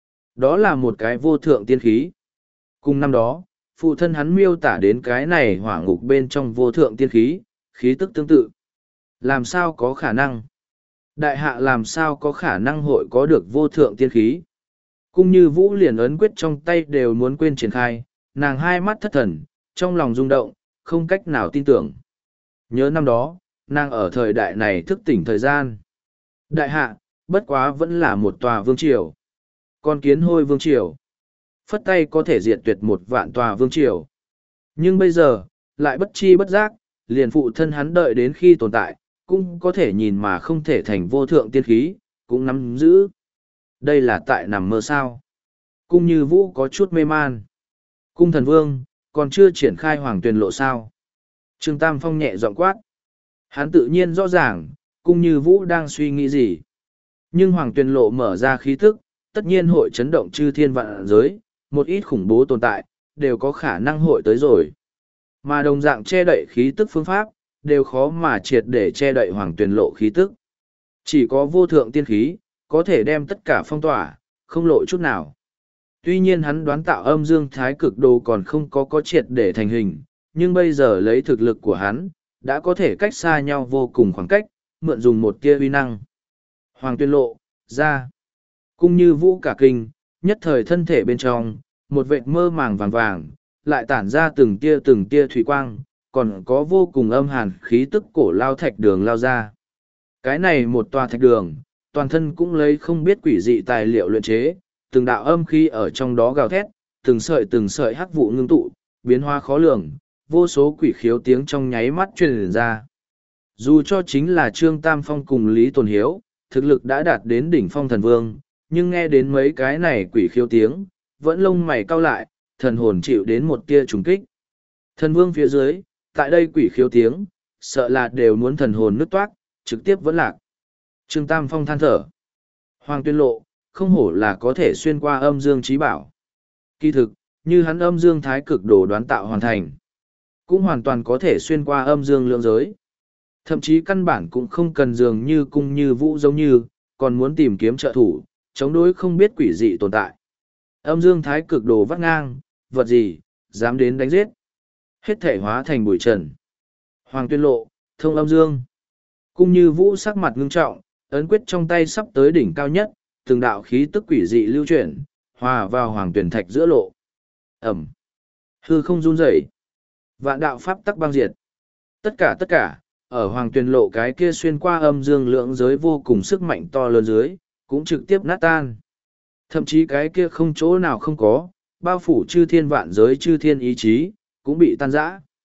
Đó là một cái vô thượng tiên khí. Cùng năm đó, phụ thân hắn miêu tả đến cái này hỏa ngục bên trong vô thượng tiên khí, khí tức tương tự. Làm sao có khả năng? Đại hạ làm sao có khả năng hội có được vô thượng tiên khí? Cung như Vũ liền ấn quyết trong tay đều muốn quên triển khai, nàng hai mắt thất thần, trong lòng rung động, không cách nào tin tưởng. Nhớ năm đó, nàng ở thời đại này thức tỉnh thời gian. Đại hạ, bất quá vẫn là một tòa vương triều. Con kiến hôi vương triều. Phất tay có thể diệt tuyệt một vạn tòa vương triều. Nhưng bây giờ, lại bất chi bất giác, liền phụ thân hắn đợi đến khi tồn tại, cũng có thể nhìn mà không thể thành vô thượng tiên khí, cũng nắm giữ. Đây là tại nằm mơ sao. Cung như Vũ có chút mê man. Cung thần vương, còn chưa triển khai hoàng tuyền lộ sao. Trương Tam Phong nhẹ giọng quát. Hắn tự nhiên rõ ràng, cung như Vũ đang suy nghĩ gì. Nhưng hoàng tuyền lộ mở ra khí thức, tất nhiên hội chấn động chư thiên vạn giới, một ít khủng bố tồn tại, đều có khả năng hội tới rồi. Mà đồng dạng che đậy khí tức phương pháp, đều khó mà triệt để che đậy hoàng tuyền lộ khí tức. Chỉ có vô thượng tiên khí, có thể đem tất cả phong tỏa, không lộ chút nào. Tuy nhiên hắn đoán tạo âm dương thái cực đồ còn không có có triệt để thành hình, nhưng bây giờ lấy thực lực của hắn, đã có thể cách xa nhau vô cùng khoảng cách, mượn dùng một tia uy năng. Hoàng tuyền lộ, ra. Cung như Vũ cả kinh, nhất thời thân thể bên trong, một vệt mơ màng vàng vàng, lại tản ra từng tia từng tia thủy quang, còn có vô cùng âm hàn khí tức cổ lao thạch đường lao ra. Cái này một tòa thạch đường, toàn thân cũng lấy không biết quỷ dị tài liệu luyện chế, từng đạo âm khí ở trong đó gào thét, từng sợi từng sợi hắc vụ ngưng tụ, biến hóa khó lường, vô số quỷ khiếu tiếng trong nháy mắt truyền ra. Dù cho chính là Trương Tam Phong cùng Lý Tồn Hiếu, thực lực đã đạt đến đỉnh phong thần vương, nhưng nghe đến mấy cái này quỷ khiếu tiếng, vẫn lông mày cau lại, thần hồn chịu đến một tia trùng kích. Thần vương phía dưới, tại đây quỷ khiếu tiếng, sợ là đều muốn thần hồn nứt toát, trực tiếp vẫn lạc. Trương Tam Phong than thở. Hoàng tuyên lộ, không hổ là có thể xuyên qua âm dương trí bảo. Kỳ thực, như hắn âm dương thái cực đồ đoán tạo hoàn thành, cũng hoàn toàn có thể xuyên qua âm dương lượng giới. Thậm chí căn bản cũng không cần dường như cung như Vũ giống như, còn muốn tìm kiếm trợ thủ, chống đối không biết quỷ dị tồn tại. Âm dương thái cực đồ vắt ngang, vật gì, dám đến đánh giết. Hết thể hóa thành bụi trần. Hoàng tuyên lộ, thông âm dương. Cung như Vũ sắc mặt ngưng trọng, ấn quyết trong tay sắp tới đỉnh cao nhất, từng đạo khí tức quỷ dị lưu chuyển, hòa vào hoàng tuyển thạch giữa lộ. Ẩm. Hư không run rẩy. Vạn đạo pháp tắc băng diệt. Tất cả tất cả, ở hoàng tuyển lộ cái kia xuyên qua âm dương lượng giới vô cùng sức mạnh to lớn dưới, cũng trực tiếp nát tan. Thậm chí cái kia không chỗ nào không có, bao phủ chư thiên vạn giới chư thiên ý chí, cũng bị tan rã.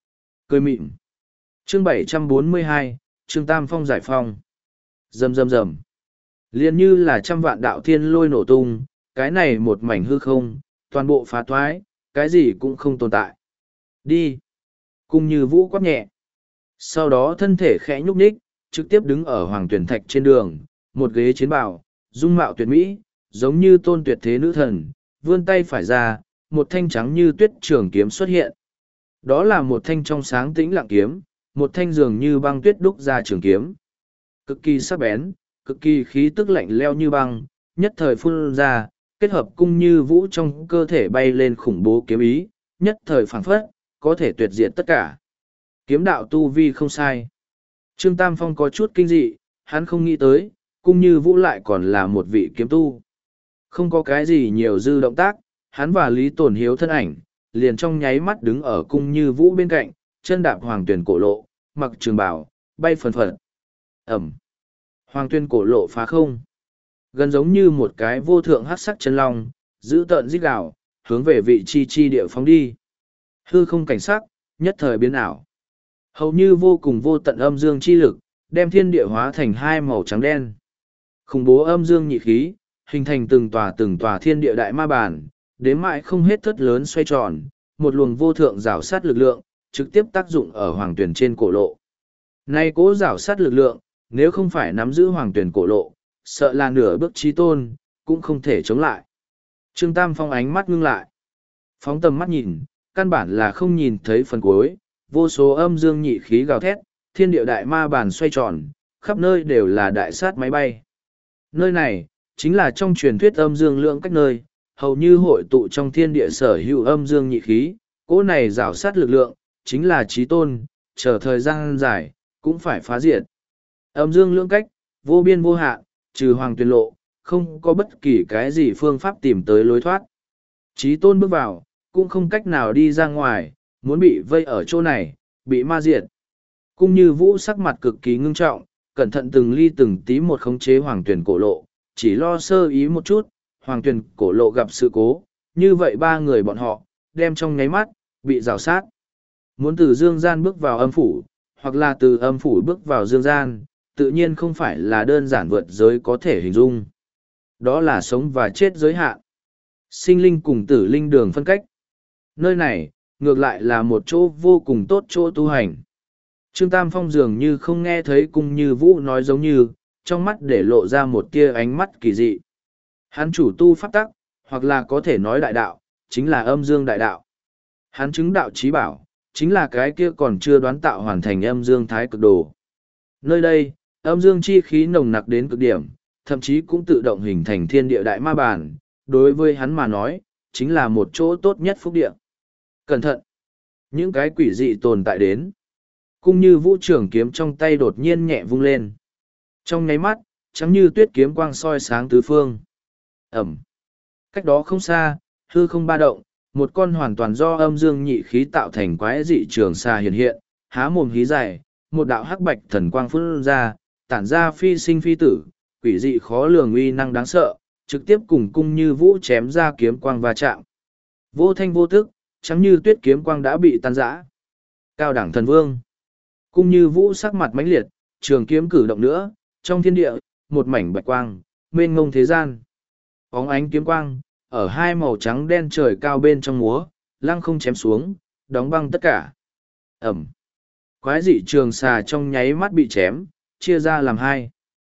cười mịn. Chương bảy trăm bốn mươi hai, Trương Tam Phong giải phong. Rầm rầm rầm. Liền như là trăm vạn đạo thiên lôi nổ tung, cái này một mảnh hư không, toàn bộ phá thoái, cái gì cũng không tồn tại. Đi. Cung Như Vũ quát nhẹ. Sau đó thân thể khẽ nhúc nhích, trực tiếp đứng ở hoàng tuyển thạch trên đường, một ghế chiến bào, dung mạo tuyệt mỹ, giống như tôn tuyệt thế nữ thần, vươn tay phải ra, một thanh trắng như tuyết trường kiếm xuất hiện. Đó là một thanh trong sáng tĩnh lặng kiếm, một thanh dường như băng tuyết đúc ra trường kiếm. Cực kỳ sắc bén, cực kỳ khí tức lạnh leo như băng, nhất thời phun ra, kết hợp Cung Như Vũ trong cơ thể bay lên khủng bố kiếm ý, nhất thời phảng phất, có thể tuyệt diệt tất cả. Kiếm đạo tu vi không sai. Trương Tam Phong có chút kinh dị, hắn không nghĩ tới, Cung Như Vũ lại còn là một vị kiếm tu. Không có cái gì nhiều dư động tác, hắn và Lý Tồn Hiếu thân ảnh, liền trong nháy mắt đứng ở Cung Như Vũ bên cạnh, chân đạp hoàng tuyển cổ lộ, mặc trường bào, bay phần phật. Ẩm. Hoàng tuyển cổ lộ phá không. Gần giống như một cái vô thượng hắc sắc chân long, giữ tợn rít gào, hướng về vị chi chi địa phóng đi. Hư không cảnh sắc, nhất thời biến ảo. Hầu như vô cùng vô tận âm dương chi lực, đem thiên địa hóa thành hai màu trắng đen. Khủng bố âm dương nhị khí, hình thành từng tòa từng tòa thiên địa đại ma bản, đến mãi không hết thất lớn xoay tròn, một luồng vô thượng rảo sát lực lượng, trực tiếp tác dụng ở hoàng tuyển trên cổ lộ. Nay cố rảo sát lực lượng, nếu không phải nắm giữ hoàng tuyển cổ lộ, sợ là nửa bước chí tôn, cũng không thể chống lại. Trương Tam Phong ánh mắt ngưng lại. Phóng tầm mắt nhìn, căn bản là không nhìn thấy phần cuối, vô số âm dương nhị khí gào thét, thiên địa đại ma bàn xoay tròn, khắp nơi đều là đại sát máy bay. Nơi này, chính là trong truyền thuyết âm dương lượng cách nơi, hầu như hội tụ trong thiên địa sở hữu âm dương nhị khí, cỗ này rào sát lực lượng, chính là chí tôn, chờ thời gian dài, cũng phải phá diệt. Âm dương lượng cách, vô biên vô hạn, trừ hoàng tuyên lộ, không có bất kỳ cái gì phương pháp tìm tới lối thoát. Chí tôn bước vào, cũng không cách nào đi ra ngoài, muốn bị vây ở chỗ này, bị ma diệt. Cung Như Vũ sắc mặt cực kỳ ngưng trọng, cẩn thận từng ly từng tí một khống chế hoàng tuyển cổ lộ, chỉ lo sơ ý một chút, hoàng tuyển cổ lộ gặp sự cố, như vậy ba người bọn họ, đem trong nháy mắt, bị rào sát. Muốn từ dương gian bước vào âm phủ, hoặc là từ âm phủ bước vào dương gian, tự nhiên không phải là đơn giản vượt giới có thể hình dung. Đó là sống và chết giới hạn. Sinh linh cùng tử linh đường phân cách. Nơi này, ngược lại là một chỗ vô cùng tốt chỗ tu hành. Trương Tam Phong dường như không nghe thấy Cung Như Vũ nói giống như, trong mắt để lộ ra một tia ánh mắt kỳ dị. Hắn chủ tu pháp tắc, hoặc là có thể nói đại đạo, chính là âm dương đại đạo. Hắn chứng đạo trí bảo, chính là cái kia còn chưa đoán tạo hoàn thành âm dương thái cực đồ. Nơi đây, âm dương chi khí nồng nặc đến cực điểm, thậm chí cũng tự động hình thành thiên địa đại ma bản, đối với hắn mà nói, chính là một chỗ tốt nhất phúc địa. Cẩn thận! Những cái quỷ dị tồn tại đến. Cung Như Vũ trưởng kiếm trong tay đột nhiên nhẹ vung lên. Trong nháy mắt, trắng như tuyết kiếm quang soi sáng tứ phương. Ẩm! Cách đó không xa, hư không ba động, một con hoàn toàn do âm dương nhị khí tạo thành quái dị trường xà hiện hiện, há mồm hí dài, một đạo hắc bạch thần quang phun ra, tản ra phi sinh phi tử, quỷ dị khó lường uy năng đáng sợ, trực tiếp cùng Cung Như Vũ chém ra kiếm quang va chạm. Vô thanh vô tức, trắng như tuyết kiếm quang đã bị tan rã. Cao đẳng thần vương. Cung Như Vũ sắc mặt mãnh liệt, trường kiếm cử động nữa, trong thiên địa, một mảnh bạch quang, mênh ngông thế gian. Bóng ánh kiếm quang, ở hai màu trắng đen trời cao bên trong múa, lăng không chém xuống, đóng băng tất cả. Ẩm. Quái dị trường xà trong nháy mắt bị chém, chia ra làm hai.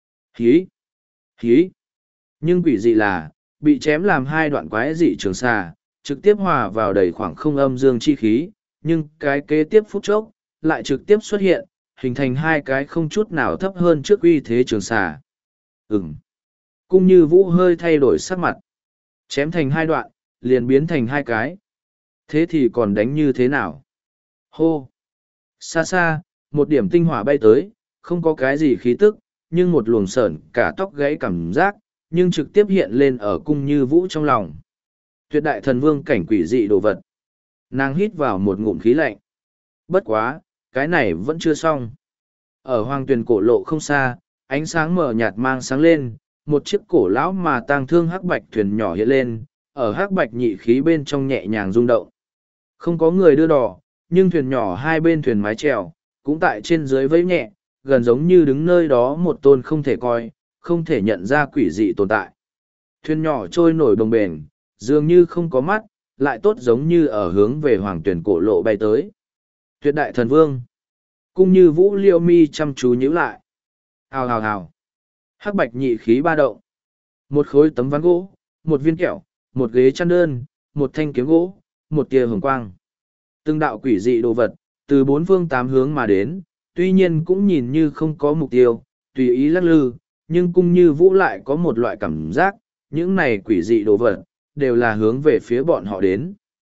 Hí. Hí. Nhưng quỷ dị là, bị chém làm hai đoạn quái dị trường xà, trực tiếp hòa vào đầy khoảng không âm dương chi khí, nhưng cái kế tiếp phút chốc, lại trực tiếp xuất hiện, hình thành hai cái không chút nào thấp hơn trước uy thế trường xà. Ừm. Cung Như Vũ hơi thay đổi sắc mặt. Chém thành hai đoạn, liền biến thành hai cái. Thế thì còn đánh như thế nào? Hô! Xa xa, một điểm tinh hỏa bay tới, không có cái gì khí tức, nhưng một luồng sởn cả tóc gãy cảm giác, nhưng trực tiếp hiện lên ở Cung Như Vũ trong lòng. Tuyệt đại thần vương cảnh quỷ dị đồ vật. Nàng hít vào một ngụm khí lạnh. Bất quá, cái này vẫn chưa xong. Ở hoàng tuyền cổ lộ không xa, ánh sáng mờ nhạt mang sáng lên, một chiếc cổ lão mà tang thương hắc bạch thuyền nhỏ hiện lên, ở hắc bạch nhị khí bên trong nhẹ nhàng rung động. Không có người đưa đò, nhưng thuyền nhỏ hai bên thuyền mái chèo, cũng tại trên dưới vẫy nhẹ, gần giống như đứng nơi đó một tôn không thể coi, không thể nhận ra quỷ dị tồn tại. Thuyền nhỏ trôi nổi bồng bềnh, dường như không có mắt, lại tốt giống như ở hướng về hoàng tuyển cổ lộ bay tới. Tuyệt đại thần vương. Cung như vũ liêu mi chăm chú nhíu lại. Hào hào hào. Hắc bạch nhị khí ba động. Một khối tấm ván gỗ, một viên kẹo, một ghế chăn đơn, một thanh kiếm gỗ, một tia hồng quang. Từng đạo quỷ dị đồ vật, từ bốn phương tám hướng mà đến, tuy nhiên cũng nhìn như không có mục tiêu, tùy ý lắc lư, nhưng cung như vũ lại có một loại cảm giác, những này quỷ dị đồ vật, đều là hướng về phía bọn họ đến.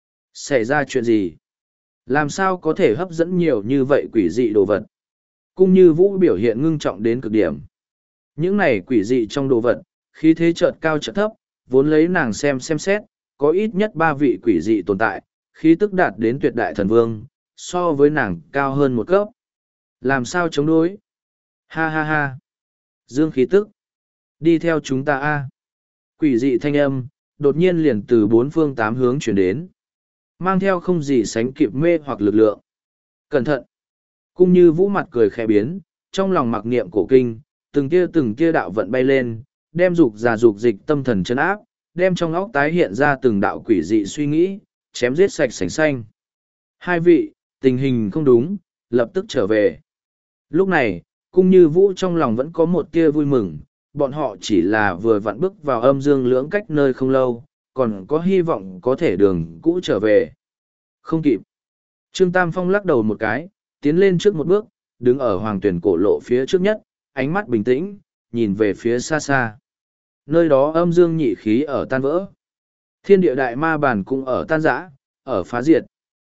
Xảy ra chuyện gì? Làm sao có thể hấp dẫn nhiều như vậy quỷ dị đồ vật? Cung như vũ biểu hiện ngưng trọng đến cực điểm. Những này quỷ dị trong đồ vật, khí thế chợt cao chợt thấp, vốn lấy nàng xem xem xét, có ít nhất ba vị quỷ dị tồn tại, khí tức đạt đến tuyệt đại thần vương, so với nàng cao hơn một cấp. Làm sao chống đối? Ha ha ha! Dương khí tức! Đi theo chúng ta a! Quỷ dị thanh âm, đột nhiên liền từ bốn phương tám hướng chuyển đến. Mang theo không gì sánh kịp mê hoặc lực lượng. Cẩn thận! Cung như vũ mặt cười khẽ biến, trong lòng mặc niệm cổ kinh, từng kia từng kia đạo vận bay lên, đem dục già dục dịch tâm thần chân áp, đem trong óc tái hiện ra từng đạo quỷ dị suy nghĩ, chém giết sạch sành xanh. Hai vị, tình hình không đúng, lập tức trở về. Lúc này, cung như vũ trong lòng vẫn có một tia vui mừng, bọn họ chỉ là vừa vặn bước vào âm dương lưỡng cách nơi không lâu, còn có hy vọng có thể đường cũ trở về. Không kịp. Trương Tam Phong lắc đầu một cái, tiến lên trước một bước, đứng ở hoàng tuyển cổ lộ phía trước nhất, ánh mắt bình tĩnh, nhìn về phía xa xa. Nơi đó âm dương nhị khí ở tan vỡ. Thiên địa đại ma bản cũng ở tan rã, ở phá diệt.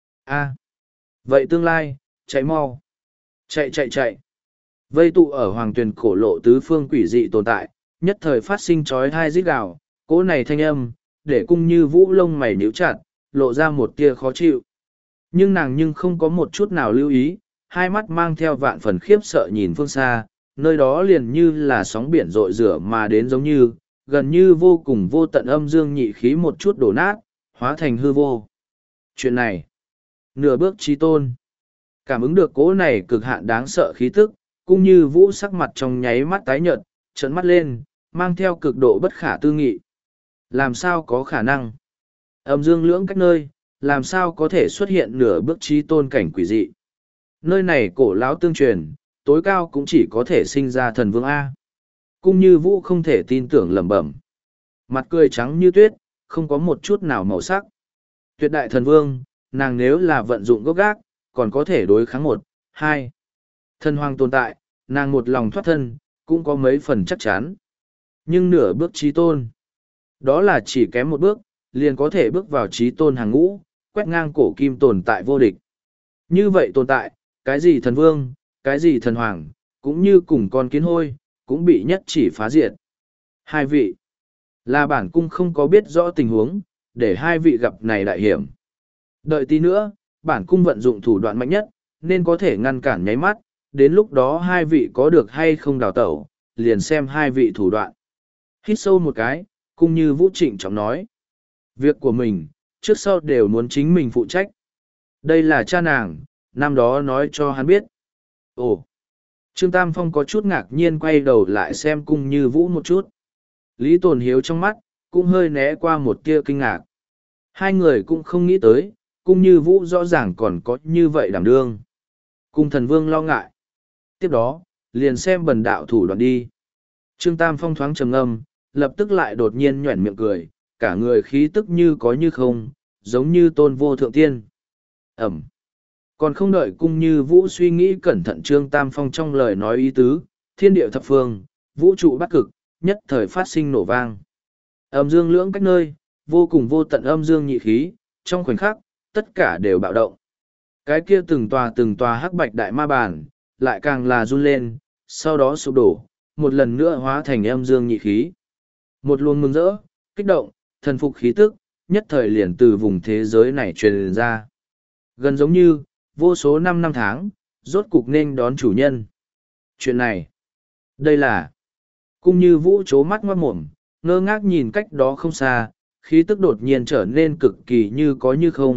A. Vậy tương lai, chạy mau. Chạy chạy chạy. Vây tụ ở hoàng tuyển cổ lộ tứ phương quỷ dị tồn tại, nhất thời phát sinh chói hai rít gào, cỗ này thanh âm, để cung như vũ lông mày nhíu chặt, lộ ra một tia khó chịu. Nhưng nàng nhưng không có một chút nào lưu ý, hai mắt mang theo vạn phần khiếp sợ nhìn phương xa, nơi đó liền như là sóng biển rội rửa mà đến giống như, gần như vô cùng vô tận âm dương nhị khí một chút đổ nát, hóa thành hư vô. Chuyện này, nửa bước trí tôn, cảm ứng được cỗ này cực hạn đáng sợ khí tức, cũng như vũ sắc mặt trong nháy mắt tái nhợt, trợn mắt lên, mang theo cực độ bất khả tư nghị. Làm sao có khả năng? Âm dương lưỡng cách nơi, làm sao có thể xuất hiện nửa bước trí tôn cảnh quỷ dị? Nơi này cổ lão tương truyền, tối cao cũng chỉ có thể sinh ra thần vương A. Cung như vũ không thể tin tưởng lẩm bẩm. Mặt cười trắng như tuyết, không có một chút nào màu sắc. Tuyệt đại thần vương, nàng nếu là vận dụng gốc gác, còn có thể đối kháng một, hai. Thần hoàng tồn tại, nàng một lòng thoát thân, cũng có mấy phần chắc chắn. Nhưng nửa bước trí tôn, đó là chỉ kém một bước, liền có thể bước vào trí tôn hàng ngũ, quét ngang cổ kim tồn tại vô địch. Như vậy tồn tại, cái gì thần vương, cái gì thần hoàng, cũng như cùng con kiến hôi, cũng bị nhất chỉ phá diệt. Hai vị, là bản cung không có biết rõ tình huống, để hai vị gặp này đại hiểm. Đợi tí nữa, bản cung vận dụng thủ đoạn mạnh nhất, nên có thể ngăn cản nháy mắt, đến lúc đó hai vị có được hay không đào tẩu, liền xem hai vị thủ đoạn. Hít sâu một cái, cung như vũ trịnh trọng nói. Việc của mình, trước sau đều muốn chính mình phụ trách. Đây là cha nàng, năm đó nói cho hắn biết. Ồ! Trương Tam Phong có chút ngạc nhiên quay đầu lại xem cung như vũ một chút. Lý Tồn Hiếu trong mắt, cũng hơi né qua một tia kinh ngạc. Hai người cũng không nghĩ tới, cung như vũ rõ ràng còn có như vậy đảm đương. Cung thần vương lo ngại. Tiếp đó, liền xem bần đạo thủ đoạn đi. Trương Tam Phong thoáng trầm ngâm, lập tức lại đột nhiên nhoẻn miệng cười, cả người khí tức như có như không, giống như tôn vô thượng tiên. Ẩm. Còn không đợi cung như vũ suy nghĩ cẩn thận Trương Tam Phong trong lời nói ý tứ, thiên địa thập phương, vũ trụ bắc cực, nhất thời phát sinh nổ vang. Âm dương lưỡng cách nơi, vô cùng vô tận âm dương nhị khí, trong khoảnh khắc, tất cả đều bạo động. Cái kia từng tòa từng tòa hắc bạch đại ma bản, lại càng là run lên, sau đó sụp đổ, một lần nữa hóa thành âm dương nhị khí. Một luồng mừng rỡ, kích động, thần phục khí tức, nhất thời liền từ vùng thế giới này truyền ra. Gần giống như, vô số năm năm tháng, rốt cục nên đón chủ nhân. Chuyện này, đây là, cung như vũ chố mắt ngoát mồm, ngơ ngác nhìn cách đó không xa, khí tức đột nhiên trở nên cực kỳ như có như không,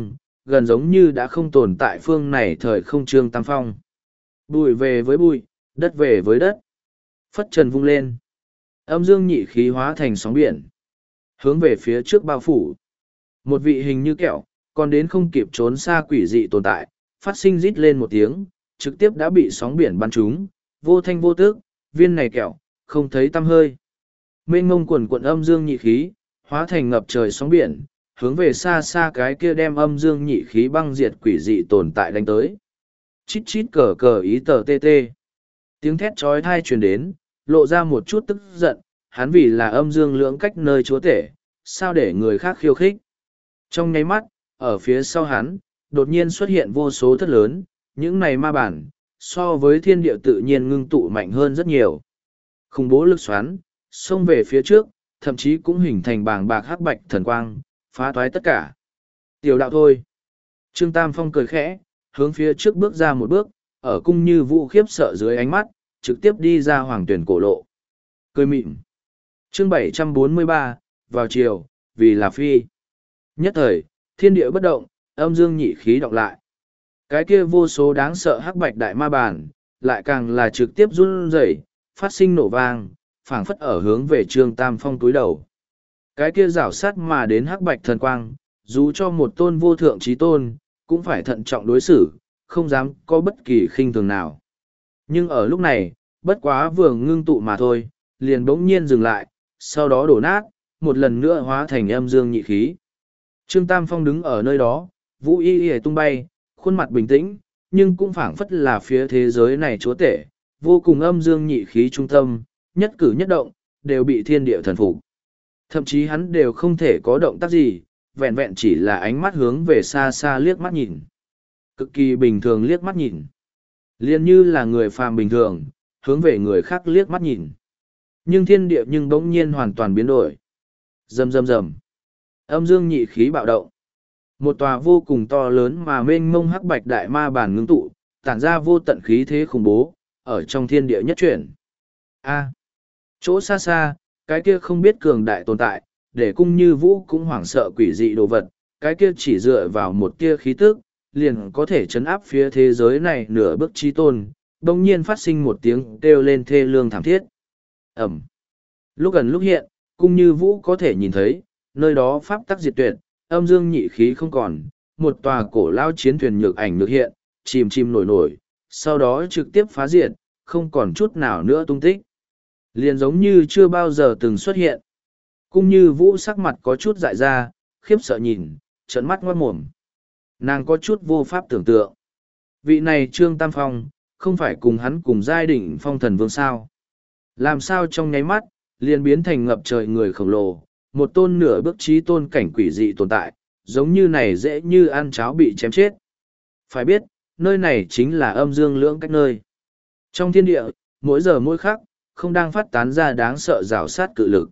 gần giống như đã không tồn tại phương này thời không Trương Tam Phong. Bụi về với bụi, đất về với đất. Phất trần vung lên. Âm dương nhị khí hóa thành sóng biển. Hướng về phía trước bao phủ. Một vị hình như kẹo, còn đến không kịp trốn xa quỷ dị tồn tại, phát sinh rít lên một tiếng, trực tiếp đã bị sóng biển bắn trúng, vô thanh vô tức, viên này kẹo, không thấy tăm hơi. Mênh ngông quần quận âm dương nhị khí, hóa thành ngập trời sóng biển, hướng về xa xa cái kia đem âm dương nhị khí băng diệt quỷ dị tồn tại đánh tới. Chít chít cờ cờ ý tờ tê tê. Tiếng thét trói thai truyền đến, lộ ra một chút tức giận, hắn vì là âm dương lưỡng cách nơi chúa tể, sao để người khác khiêu khích. Trong nháy mắt, ở phía sau hắn, đột nhiên xuất hiện vô số thất lớn, những này ma bản, so với thiên địa tự nhiên ngưng tụ mạnh hơn rất nhiều. Khủng bố lực xoắn, xông về phía trước, thậm chí cũng hình thành bàng bạc hắc bạch thần quang, phá toái tất cả. Tiểu đạo thôi. Trương Tam Phong cười khẽ, hướng phía trước bước ra một bước, ở cung như vũ khiếp sợ dưới ánh mắt, trực tiếp đi ra hoàng tuyển cổ lộ. Cười mịn. Chương bảy trăm bốn mươi ba, vào chiều, vì là phi. Nhất thời, thiên địa bất động, âm dương nhị khí đọc lại. Cái kia vô số đáng sợ hắc bạch đại ma bản, lại càng là trực tiếp run rẩy, phát sinh nổ vang, phảng phất ở hướng về Trương Tam Phong túi đầu. Cái kia rảo sát mà đến hắc bạch thần quang, dù cho một tôn vô thượng trí tôn, cũng phải thận trọng đối xử, không dám có bất kỳ khinh thường nào. Nhưng ở lúc này, bất quá vừa ngưng tụ mà thôi, liền bỗng nhiên dừng lại, sau đó đổ nát, một lần nữa hóa thành âm dương nhị khí. Trương Tam Phong đứng ở nơi đó, vũ y y tung bay, khuôn mặt bình tĩnh, nhưng cũng phảng phất là phía thế giới này chúa tể, vô cùng âm dương nhị khí trung tâm, nhất cử nhất động, đều bị thiên địa thần phục. Thậm chí hắn đều không thể có động tác gì, vẹn vẹn chỉ là ánh mắt hướng về xa xa liếc mắt nhìn. Cực kỳ bình thường liếc mắt nhìn. Liên như là người phàm bình thường, hướng về người khác liếc mắt nhìn. Nhưng thiên địa nhưng bỗng nhiên hoàn toàn biến đổi. Rầm rầm rầm. Âm dương nhị khí bạo động. Một tòa vô cùng to lớn mà mênh mông hắc bạch đại ma bản ngưng tụ, tản ra vô tận khí thế khủng bố, ở trong thiên địa nhất chuyển. A. Chỗ xa xa, cái kia không biết cường đại tồn tại, để cung như vũ cũng hoảng sợ quỷ dị đồ vật, cái kia chỉ dựa vào một tia khí tức, liền có thể chấn áp phía thế giới này nửa bước chi tôn, đồng nhiên phát sinh một tiếng kêu lên thê lương thảm thiết. Ẩm. Lúc gần lúc hiện, cung như vũ có thể nhìn thấy, nơi đó pháp tắc diệt tuyệt, âm dương nhị khí không còn, một tòa cổ lao chiến thuyền nhược ảnh được hiện, chìm chìm nổi nổi, sau đó trực tiếp phá diệt, không còn chút nào nữa tung tích. Liền giống như chưa bao giờ từng xuất hiện. Cung như vũ sắc mặt có chút dại ra, khiếp sợ nhìn, trợn mắt ngoát mồm. Nàng có chút vô pháp tưởng tượng. Vị này Trương Tam Phong, không phải cùng hắn cùng giai đỉnh phong thần vương sao. Làm sao trong nháy mắt, liền biến thành ngập trời người khổng lồ, một tôn nửa bước trí tôn cảnh quỷ dị tồn tại, giống như này dễ như ăn cháo bị chém chết. Phải biết, nơi này chính là âm dương lưỡng cách nơi. Trong thiên địa, mỗi giờ mỗi khắc, không đang phát tán ra đáng sợ rào sát cự lực.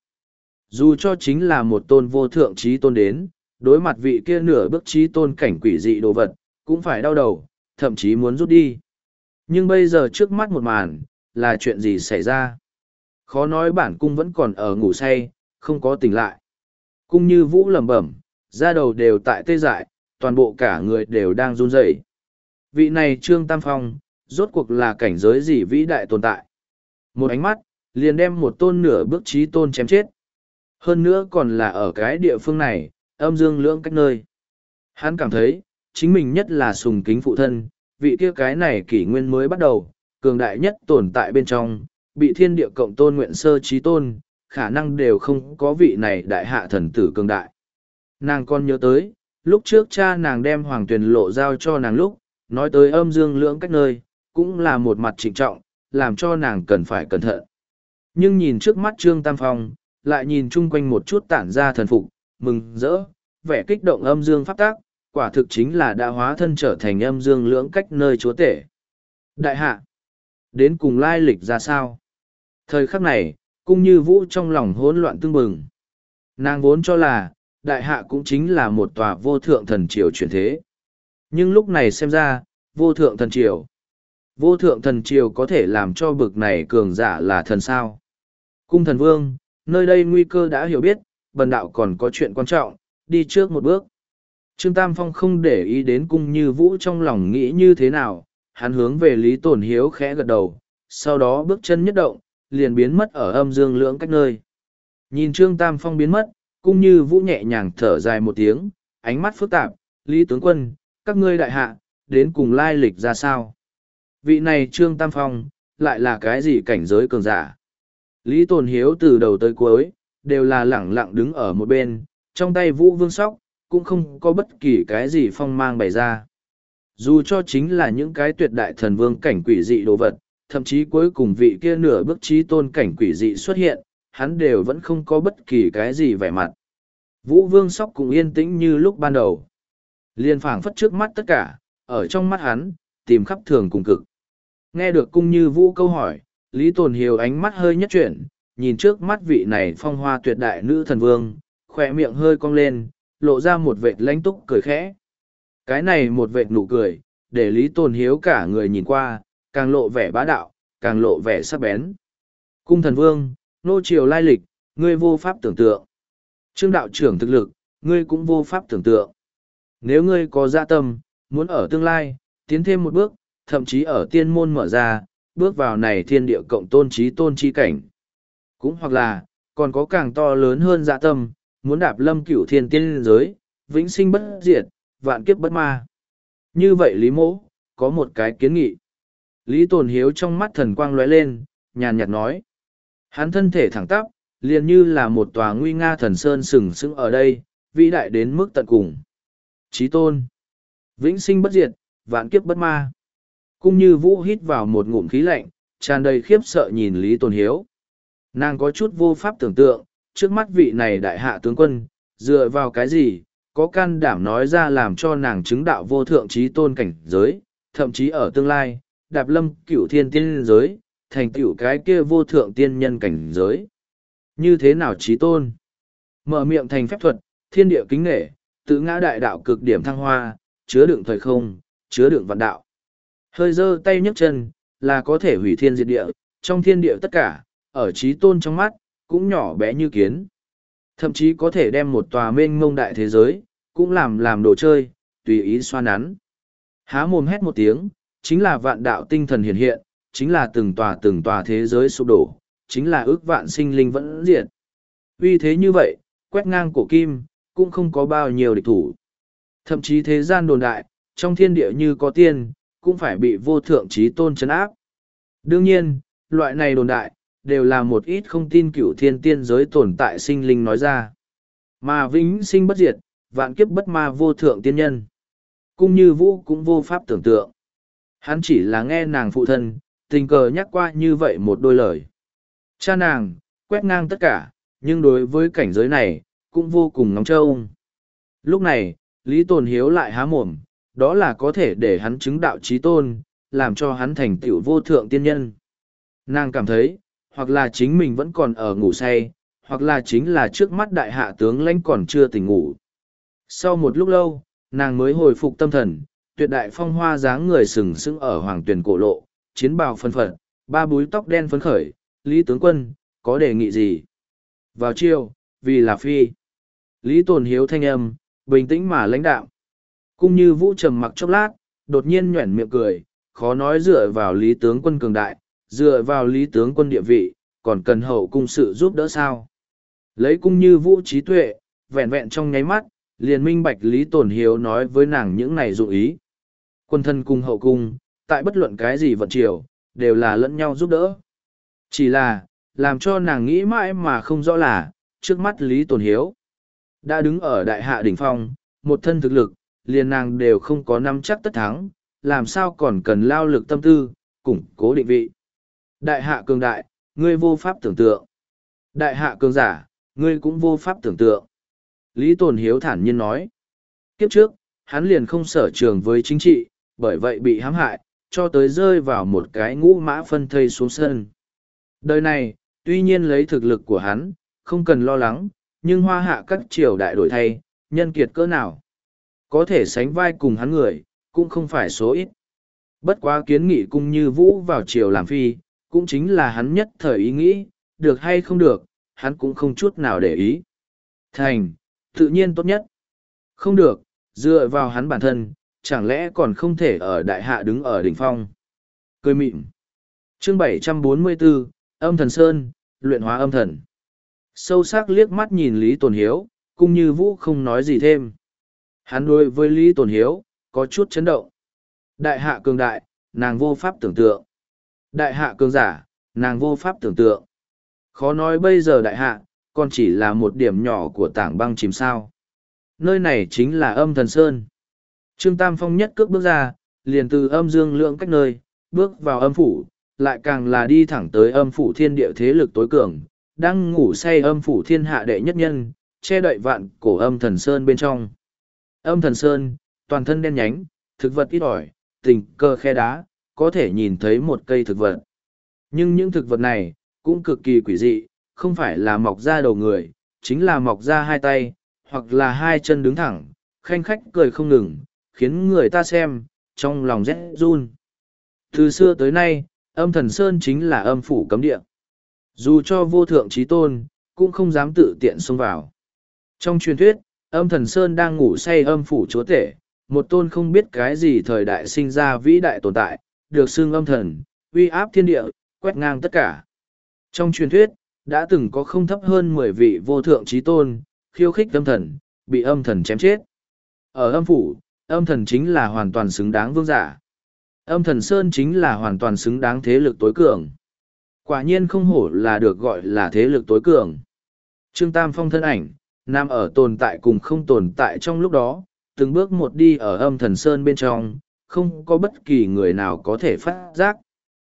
Dù cho chính là một tôn vô thượng trí tôn đến, đối mặt vị kia nửa bước trí tôn cảnh quỷ dị đồ vật, cũng phải đau đầu, thậm chí muốn rút đi. Nhưng bây giờ trước mắt một màn, là chuyện gì xảy ra? Khó nói bản cung vẫn còn ở ngủ say, không có tỉnh lại. Cung như vũ lẩm bẩm, da đầu đều tại tê dại, toàn bộ cả người đều đang run rẩy. Vị này Trương Tam Phong, rốt cuộc là cảnh giới gì vĩ đại tồn tại? Một ánh mắt, liền đem một tôn nửa bước trí tôn chém chết. Hơn nữa còn là ở cái địa phương này, âm dương lưỡng cách nơi. Hắn cảm thấy, chính mình nhất là sùng kính phụ thân, vị kia cái này kỷ nguyên mới bắt đầu, cường đại nhất tồn tại bên trong, bị thiên địa cộng tôn nguyện sơ trí tôn, khả năng đều không có vị này đại hạ thần tử cường đại. Nàng còn nhớ tới, lúc trước cha nàng đem hoàng tuyền lộ giao cho nàng lúc, nói tới âm dương lưỡng cách nơi, cũng là một mặt trịnh trọng, làm cho nàng cần phải cẩn thận. Nhưng nhìn trước mắt Trương Tam Phong, lại nhìn chung quanh một chút tản ra thần phục, mừng rỡ, vẻ kích động âm dương pháp tác, quả thực chính là đã hóa thân trở thành âm dương lưỡng cách nơi chúa tể. Đại hạ, đến cùng lai lịch ra sao? Thời khắc này, cung như vũ trong lòng hỗn loạn tương bừng. Nàng vốn cho là, đại hạ cũng chính là một tòa vô thượng thần triều chuyển thế. Nhưng lúc này xem ra, vô thượng thần triều. Vô thượng thần triều có thể làm cho bực này cường giả là thần sao. Cung thần vương, nơi đây nguy cơ đã hiểu biết, bần đạo còn có chuyện quan trọng, đi trước một bước. Trương Tam Phong không để ý đến cung như vũ trong lòng nghĩ như thế nào, hắn hướng về Lý Tồn Hiếu khẽ gật đầu, sau đó bước chân nhất động, liền biến mất ở âm dương lưỡng cách nơi. Nhìn Trương Tam Phong biến mất, cung như vũ nhẹ nhàng thở dài một tiếng, ánh mắt phức tạp, Lý tướng quân, các ngươi đại hạ, đến cùng lai lịch ra sao? Vị này Trương Tam Phong, lại là cái gì cảnh giới cường giả? Lý Tồn Hiếu từ đầu tới cuối, đều là lẳng lặng đứng ở một bên, trong tay vũ vương sóc, cũng không có bất kỳ cái gì phong mang bày ra. Dù cho chính là những cái tuyệt đại thần vương cảnh quỷ dị đồ vật, thậm chí cuối cùng vị kia nửa bước trí tôn cảnh quỷ dị xuất hiện, hắn đều vẫn không có bất kỳ cái gì vẻ mặt. Vũ vương sóc cũng yên tĩnh như lúc ban đầu. Liên phảng phất trước mắt tất cả, ở trong mắt hắn, tìm khắp thường cùng cực. Nghe được cung như vũ câu hỏi, Lý Tồn Hiếu ánh mắt hơi nhất chuyển, nhìn trước mắt vị này phong hoa tuyệt đại nữ thần vương, khỏe miệng hơi cong lên, lộ ra một vệt lãnh túc cười khẽ. Cái này một vệt nụ cười, để Lý Tồn Hiếu cả người nhìn qua, càng lộ vẻ bá đạo, càng lộ vẻ sắc bén. Cung thần vương, nô triều lai lịch, ngươi vô pháp tưởng tượng. Trương đạo trưởng thực lực, ngươi cũng vô pháp tưởng tượng. Nếu ngươi có dạ tâm, muốn ở tương lai, tiến thêm một bước, thậm chí ở tiên môn mở ra, bước vào này thiên địa cộng tôn trí tôn chi cảnh. Cũng hoặc là, còn có càng to lớn hơn dạ tâm, muốn đạp lâm cửu thiên tiên giới, vĩnh sinh bất diệt, vạn kiếp bất ma. Như vậy Lý Mỗ, có một cái kiến nghị. Lý Tồn Hiếu trong mắt thần quang lóe lên, nhàn nhạt nói. Hắn thân thể thẳng tắp, liền như là một tòa nguy nga thần sơn sừng sững ở đây, vĩ đại đến mức tận cùng. Chí tôn, vĩnh sinh bất diệt, vạn kiếp bất ma. Cung như vũ hít vào một ngụm khí lạnh, tràn đầy khiếp sợ nhìn Lý Tồn Hiếu. Nàng có chút vô pháp tưởng tượng, trước mắt vị này đại hạ tướng quân, dựa vào cái gì, có can đảm nói ra làm cho nàng chứng đạo vô thượng trí tôn cảnh giới, thậm chí ở tương lai, đạp lâm cửu thiên tiên giới, thành tựu cái kia vô thượng tiên nhân cảnh giới. Như thế nào trí tôn? Mở miệng thành phép thuật, thiên địa kính nghệ, tự ngã đại đạo cực điểm thăng hoa, chứa đựng thời không, chứa đựng vạn đạo. Hơi giơ tay nhấc chân, là có thể hủy thiên diệt địa, trong thiên địa tất cả, ở trí tôn trong mắt, cũng nhỏ bé như kiến. Thậm chí có thể đem một tòa mênh mông đại thế giới, cũng làm làm đồ chơi, tùy ý xoa nắn. Há mồm hét một tiếng, chính là vạn đạo tinh thần hiện hiện, chính là từng tòa từng tòa thế giới sụp đổ, chính là ước vạn sinh linh vẫn diệt. Vì thế như vậy, quét ngang cổ kim, cũng không có bao nhiêu địch thủ. Thậm chí thế gian đồn đại, trong thiên địa như có tiên, cũng phải bị vô thượng trí tôn chấn áp. Đương nhiên, loại này đồn đại, đều là một ít không tin cửu thiên tiên giới tồn tại sinh linh nói ra. Mà vĩnh sinh bất diệt, vạn kiếp bất ma vô thượng tiên nhân. Cung như vũ cũng vô pháp tưởng tượng. Hắn chỉ là nghe nàng phụ thân, tình cờ nhắc qua như vậy một đôi lời. Cha nàng, quét ngang tất cả, nhưng đối với cảnh giới này, cũng vô cùng ngóng trông. Lúc này, Lý Tồn Hiếu lại há mồm, đó là có thể để hắn chứng đạo trí tôn, làm cho hắn thành tựu vô thượng tiên nhân. Nàng cảm thấy, hoặc là chính mình vẫn còn ở ngủ say, hoặc là chính là trước mắt đại hạ tướng lãnh còn chưa tỉnh ngủ. Sau một lúc lâu, nàng mới hồi phục tâm thần, tuyệt đại phong hoa dáng người sừng sững ở hoàng tuyển cổ lộ, chiến bào phân phật, ba búi tóc đen phấn khởi, Lý tướng quân, có đề nghị gì? Vào chiều, vì là phi. Lý Tồn Hiếu thanh âm, bình tĩnh mà lãnh đạm. Cung như vũ trầm mặc chốc lát, đột nhiên nhuẩn miệng cười, khó nói dựa vào Lý tướng quân cường đại, dựa vào Lý tướng quân địa vị, còn cần hậu cung sự giúp đỡ sao? Lấy cung như vũ trí tuệ, vẹn vẹn trong nháy mắt, liền minh bạch Lý Tồn Hiếu nói với nàng những này dụng ý. Quân thân cung hậu cung, tại bất luận cái gì vận chiều, đều là lẫn nhau giúp đỡ. Chỉ là, làm cho nàng nghĩ mãi mà không rõ là, trước mắt Lý Tồn Hiếu. Đã đứng ở đại hạ đỉnh phong, một thân thực lực, liền nàng đều không có nắm chắc tất thắng, làm sao còn cần lao lực tâm tư, củng cố định vị. Đại hạ cường đại, ngươi vô pháp tưởng tượng. Đại hạ cường giả, ngươi cũng vô pháp tưởng tượng. Lý Tồn Hiếu thản nhiên nói. Kiếp trước, hắn liền không sở trường với chính trị, bởi vậy bị hãm hại, cho tới rơi vào một cái ngũ mã phân thây xuống sân. Đời này, tuy nhiên lấy thực lực của hắn, không cần lo lắng, nhưng hoa hạ các triều đại đổi thay, nhân kiệt cỡ nào. Có thể sánh vai cùng hắn người, cũng không phải số ít. Bất quá kiến nghị cung như vũ vào triều làm phi, cũng chính là hắn nhất thời ý nghĩ, được hay không được, hắn cũng không chút nào để ý. Thành, tự nhiên tốt nhất. Không được, Dựa vào hắn bản thân, chẳng lẽ còn không thể ở đại hạ đứng ở đỉnh phong. Cười mịn. Chương bảy trăm bốn mươi bốn, Âm Thần Sơn, luyện hóa âm thần. Sâu sắc liếc mắt nhìn Lý Tồn Hiếu, Cung Như Vũ không nói gì thêm. Hắn đối với Lý Tồn Hiếu, có chút chấn động. Đại hạ cường đại, nàng vô pháp tưởng tượng. Đại hạ cường giả, nàng vô pháp tưởng tượng. Khó nói bây giờ đại hạ, còn chỉ là một điểm nhỏ của tảng băng chìm sao. Nơi này chính là Âm Thần Sơn. Trương Tam Phong nhất cước bước ra, liền từ âm dương lượng cách nơi, bước vào âm phủ, lại càng là đi thẳng tới âm phủ thiên địa thế lực tối cường, đang ngủ say âm phủ thiên hạ đệ nhất nhân, che đậy vạn cổ Âm Thần Sơn bên trong. Âm Thần Sơn, toàn thân đen nhánh, thực vật ít ỏi, tình cơ khe đá, có thể nhìn thấy một cây thực vật. Nhưng những thực vật này, cũng cực kỳ quỷ dị, không phải là mọc ra đầu người, chính là mọc ra hai tay, hoặc là hai chân đứng thẳng, khanh khách cười không ngừng, khiến người ta xem, trong lòng rét run. Từ xưa tới nay, Âm Thần Sơn chính là âm phủ cấm địa. Dù cho vô thượng trí tôn, cũng không dám tự tiện xông vào. Trong truyền thuyết, Âm Thần Sơn đang ngủ say âm phủ chúa tể, một tôn không biết cái gì thời đại sinh ra vĩ đại tồn tại, được xưng âm thần, uy áp thiên địa, quét ngang tất cả. Trong truyền thuyết, đã từng có không thấp hơn mười vị vô thượng trí tôn, khiêu khích âm thần, bị âm thần chém chết. Ở âm phủ, âm thần chính là hoàn toàn xứng đáng vương giả. Âm Thần Sơn chính là hoàn toàn xứng đáng thế lực tối cường. Quả nhiên không hổ là được gọi là thế lực tối cường. Trương Tam Phong thân ảnh, nằm ở tồn tại cùng không tồn tại trong lúc đó, từng bước một đi ở Âm Thần Sơn bên trong, không có bất kỳ người nào có thể phát giác.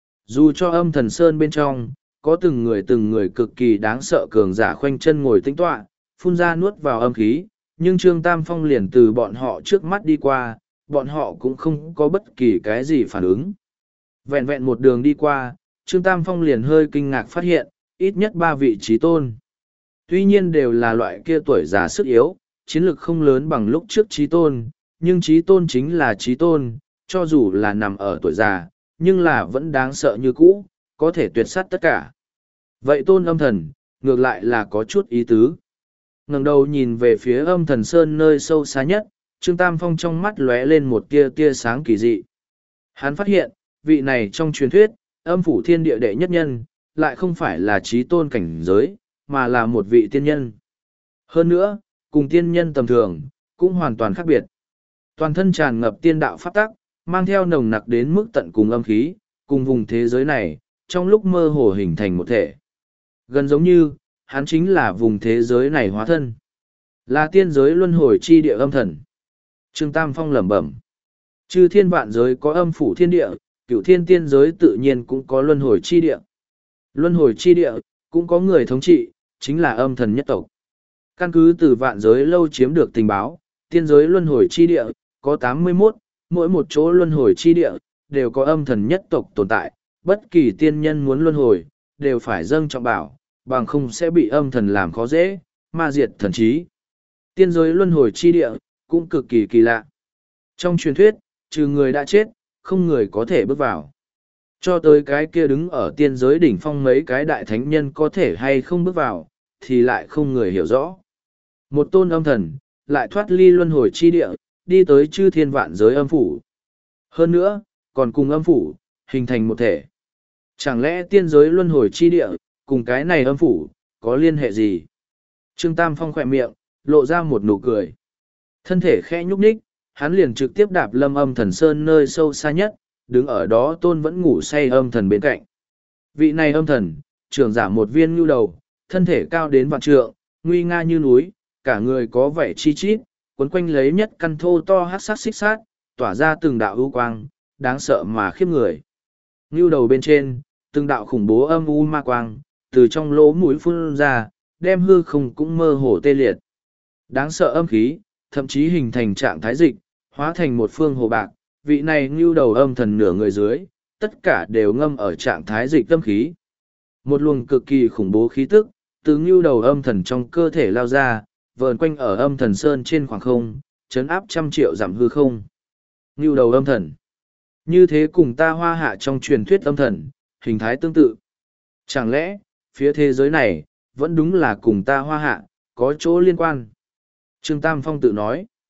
Dù cho Âm Thần Sơn bên trong, có từng người từng người cực kỳ đáng sợ cường giả khoanh chân ngồi tĩnh tọa, phun ra nuốt vào âm khí, nhưng Trương Tam Phong liền từ bọn họ trước mắt đi qua, bọn họ cũng không có bất kỳ cái gì phản ứng. Vẹn vẹn một đường đi qua, Trương Tam Phong liền hơi kinh ngạc phát hiện, ít nhất ba vị trí tôn. Tuy nhiên đều là loại kia tuổi già sức yếu, chiến lực không lớn bằng lúc trước trí tôn, nhưng trí tôn chính là trí tôn, cho dù là nằm ở tuổi già, nhưng là vẫn đáng sợ như cũ, có thể tuyệt sát tất cả. Vậy tôn âm thần, ngược lại là có chút ý tứ. Ngẩng đầu nhìn về phía Âm Thần Sơn nơi sâu xa nhất, Trương Tam Phong trong mắt lóe lên một tia tia sáng kỳ dị. Hắn phát hiện, vị này trong truyền thuyết, âm phủ thiên địa đệ nhất nhân, lại không phải là trí tôn cảnh giới, mà là một vị tiên nhân. Hơn nữa, cùng tiên nhân tầm thường, cũng hoàn toàn khác biệt. Toàn thân tràn ngập tiên đạo pháp tắc, mang theo nồng nặc đến mức tận cùng âm khí, cùng vùng thế giới này, trong lúc mơ hồ hình thành một thể. Gần giống như, hắn chính là vùng thế giới này hóa thân. Là tiên giới luân hồi chi địa âm thần. Trương Tam Phong lẩm bẩm. Chư thiên vạn giới có âm phủ thiên địa, cửu thiên tiên giới tự nhiên cũng có luân hồi chi địa. Luân hồi chi địa, cũng có người thống trị, chính là âm thần nhất tộc. Căn cứ từ vạn giới lâu chiếm được tình báo, tiên giới luân hồi chi địa, có tám mươi mốt, mỗi một chỗ luân hồi chi địa, đều có âm thần nhất tộc tồn tại, bất kỳ tiên nhân muốn luân hồi, đều phải dâng trọng bảo, bằng không sẽ bị âm thần làm khó dễ, ma diệt thần trí. Tiên giới luân hồi chi địa, cũng cực kỳ kỳ lạ. Trong truyền thuyết, trừ người đã chết, không người có thể bước vào. Cho tới cái kia đứng ở tiên giới đỉnh phong mấy cái đại thánh nhân có thể hay không bước vào, thì lại không người hiểu rõ. Một tôn âm thần, lại thoát ly luân hồi chi địa, đi tới chư thiên vạn giới âm phủ. Hơn nữa, còn cùng âm phủ, hình thành một thể. Chẳng lẽ tiên giới luân hồi chi địa, cùng cái này âm phủ, có liên hệ gì? Trương Tam Phong khỏe miệng, lộ ra một nụ cười. Thân thể khẽ nhúc nhích, hắn liền trực tiếp đạp lâm âm thần sơn nơi sâu xa nhất, đứng ở đó tôn vẫn ngủ say âm thần bên cạnh. Vị này âm thần, trưởng giả một viên nhu đầu, thân thể cao đến vạn trượng, nguy nga như núi, cả người có vẻ chi chít, quấn quanh lấy nhất căn thô to hát sát xích sát, tỏa ra từng đạo ưu quang, đáng sợ mà khiếp người. Nhu đầu bên trên, từng đạo khủng bố âm u ma quang, từ trong lỗ mũi phun ra, đem hư không cũng mơ hồ tê liệt. Đáng sợ âm khí, thậm chí hình thành trạng thái dịch, hóa thành một phương hồ bạc, vị này ngưu đầu âm thần nửa người dưới, tất cả đều ngâm ở trạng thái dịch âm khí. Một luồng cực kỳ khủng bố khí tức, từ ngưu đầu âm thần trong cơ thể lao ra, vờn quanh ở âm thần sơn trên khoảng không, chấn áp trăm triệu giảm hư không. Ngưu đầu âm thần. Như thế cùng ta hoa hạ trong truyền thuyết âm thần, hình thái tương tự. Chẳng lẽ, phía thế giới này, vẫn đúng là cùng ta hoa hạ, có chỗ liên quan. Trương Tam Phong tự nói.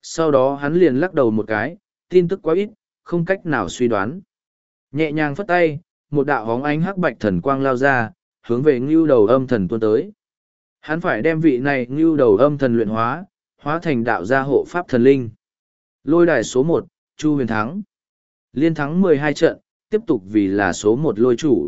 Sau đó hắn liền lắc đầu một cái, tin tức quá ít, không cách nào suy đoán. Nhẹ nhàng phất tay, một đạo hóng ánh hắc bạch thần quang lao ra, hướng về ngưu đầu âm thần tuôn tới. Hắn phải đem vị này ngưu đầu âm thần luyện hóa, hóa thành đạo gia hộ pháp thần linh. Lôi đài số một, Chu Huyền thắng. Liên thắng mười hai trận, tiếp tục vì là số một lôi chủ.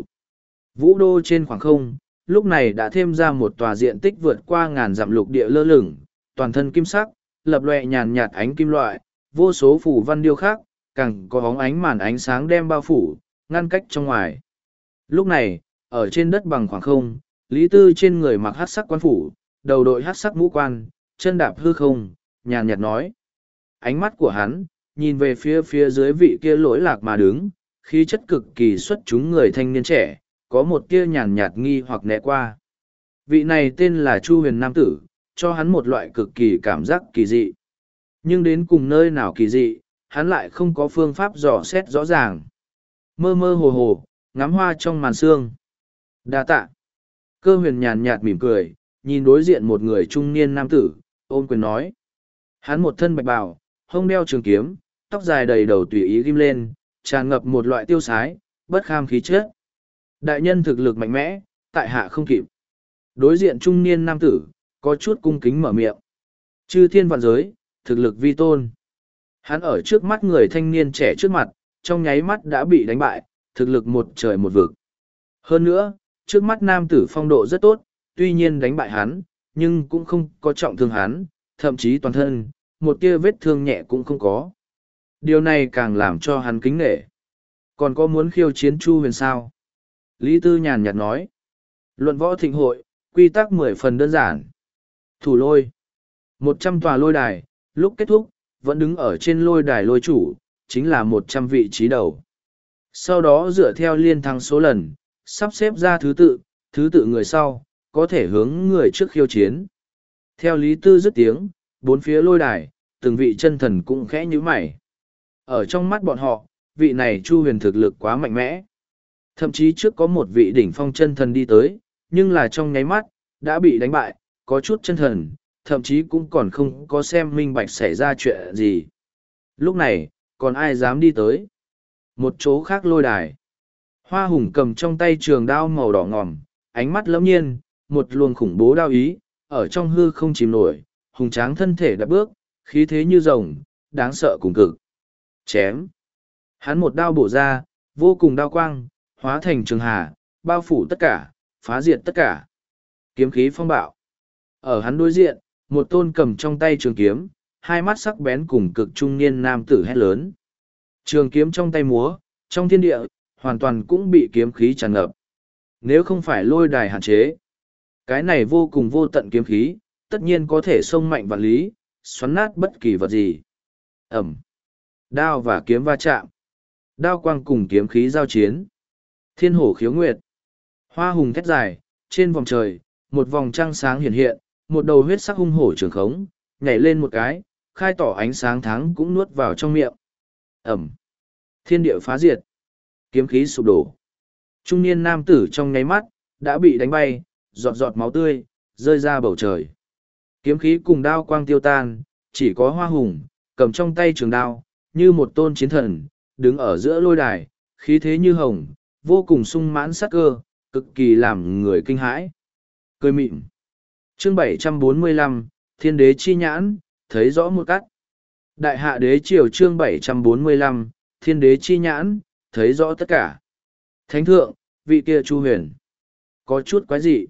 Vũ đô trên khoảng không, lúc này đã thêm ra một tòa diện tích vượt qua ngàn dặm lục địa lơ lửng, toàn thân kim sắc, lập lòe nhàn nhạt ánh kim loại, vô số phủ văn điêu khắc, càng có bóng ánh màn ánh sáng đem bao phủ, ngăn cách trong ngoài. Lúc này, ở trên đất bằng khoảng không, Lý Tư trên người mặc hắc sắc quan phủ, đầu đội hắc sắc mũ quan, chân đạp hư không, nhàn nhạt nói. Ánh mắt của hắn, nhìn về phía phía dưới vị kia lỗi lạc mà đứng, khí chất cực kỳ xuất chúng người thanh niên trẻ, có một tia nhàn nhạt nghi hoặc né qua. Vị này tên là Chu Huyền Nam Tử, cho hắn một loại cực kỳ cảm giác kỳ dị. Nhưng đến cùng nơi nào kỳ dị, hắn lại không có phương pháp dò xét rõ ràng. Mơ mơ hồ hồ, ngắm hoa trong màn sương. Đa tạ. Cơ huyền nhàn nhạt mỉm cười, nhìn đối diện một người trung niên nam tử, ôm quyền nói. Hắn một thân bạch bào, hông đeo trường kiếm, tóc dài đầy đầu tùy ý ghim lên, tràn ngập một loại tiêu sái, bất kham khí chất. Đại nhân thực lực mạnh mẽ, tại hạ không kịp. Đối diện trung niên nam tử, có chút cung kính mở miệng. Chư thiên vạn giới, thực lực vi tôn. Hắn ở trước mắt người thanh niên trẻ trước mặt, trong nháy mắt đã bị đánh bại, thực lực một trời một vực. Hơn nữa, trước mắt nam tử phong độ rất tốt, tuy nhiên đánh bại hắn, nhưng cũng không có trọng thương hắn, thậm chí toàn thân, một tia vết thương nhẹ cũng không có. Điều này càng làm cho hắn kính nể. Còn có muốn khiêu chiến Chu Huyền sao? Lý Tư nhàn nhạt nói. Luận võ thịnh hội, quy tắc mười phần đơn giản. Thủ lôi. Một trăm tòa lôi đài, lúc kết thúc, vẫn đứng ở trên lôi đài lôi chủ, chính là một trăm vị trí đầu. Sau đó dựa theo liên thắng số lần, sắp xếp ra thứ tự, thứ tự người sau, có thể hướng người trước khiêu chiến. Theo Lý Tư dứt tiếng, bốn phía lôi đài, từng vị chân thần cũng khẽ nhíu mày. Ở trong mắt bọn họ, vị này Chu Huyền thực lực quá mạnh mẽ. Thậm chí trước có một vị đỉnh phong chân thần đi tới, nhưng là trong nháy mắt, đã bị đánh bại, có chút chân thần, thậm chí cũng còn không có xem minh bạch xảy ra chuyện gì. Lúc này, còn ai dám đi tới? Một chỗ khác lôi đài. Hoa Hùng cầm trong tay trường đao màu đỏ ngòm, ánh mắt lẫm nhiên, một luồng khủng bố đao ý, ở trong hư không chìm nổi, hùng tráng thân thể đạp bước, khí thế như rồng, đáng sợ cùng cực. Chém. Hắn một đao bổ ra, vô cùng đao quang, hóa thành trường hà, bao phủ tất cả, phá diệt tất cả. Kiếm khí phong bạo. Ở hắn đối diện, một tôn cầm trong tay trường kiếm, hai mắt sắc bén cùng cực trung niên nam tử hét lớn. Trường kiếm trong tay múa, trong thiên địa, hoàn toàn cũng bị kiếm khí tràn ngập. Nếu không phải lôi đài hạn chế, cái này vô cùng vô tận kiếm khí, tất nhiên có thể xông mạnh vạn lý, xoắn nát bất kỳ vật gì. Ẩm. Đao và kiếm va chạm. Đao quang cùng kiếm khí giao chiến. Thiên hổ khiếu nguyệt. Hoa hùng thét dài, trên vòng trời, một vòng trăng sáng hiện hiện, một đầu huyết sắc hung hổ trường khống, nhảy lên một cái, khai tỏ ánh sáng tháng cũng nuốt vào trong miệng. Ẩm. Thiên địa phá diệt. Kiếm khí sụp đổ. Trung niên nam tử trong nháy mắt, đã bị đánh bay, giọt giọt máu tươi, rơi ra bầu trời. Kiếm khí cùng đao quang tiêu tan, chỉ có hoa hùng, cầm trong tay trường đao, như một tôn chiến thần, đứng ở giữa lôi đài, khí thế như hồng, vô cùng sung mãn sát cơ, cực kỳ làm người kinh hãi. Cười mịn. Chương bảy trăm bốn mươi lăm, Thiên đế chi nhãn, thấy rõ một cắt. Đại hạ đế triều chương bảy trăm bốn mươi lăm, Thiên đế chi nhãn, thấy rõ tất cả. Thánh thượng, vị kia Chu Huyền. Có chút quái dị.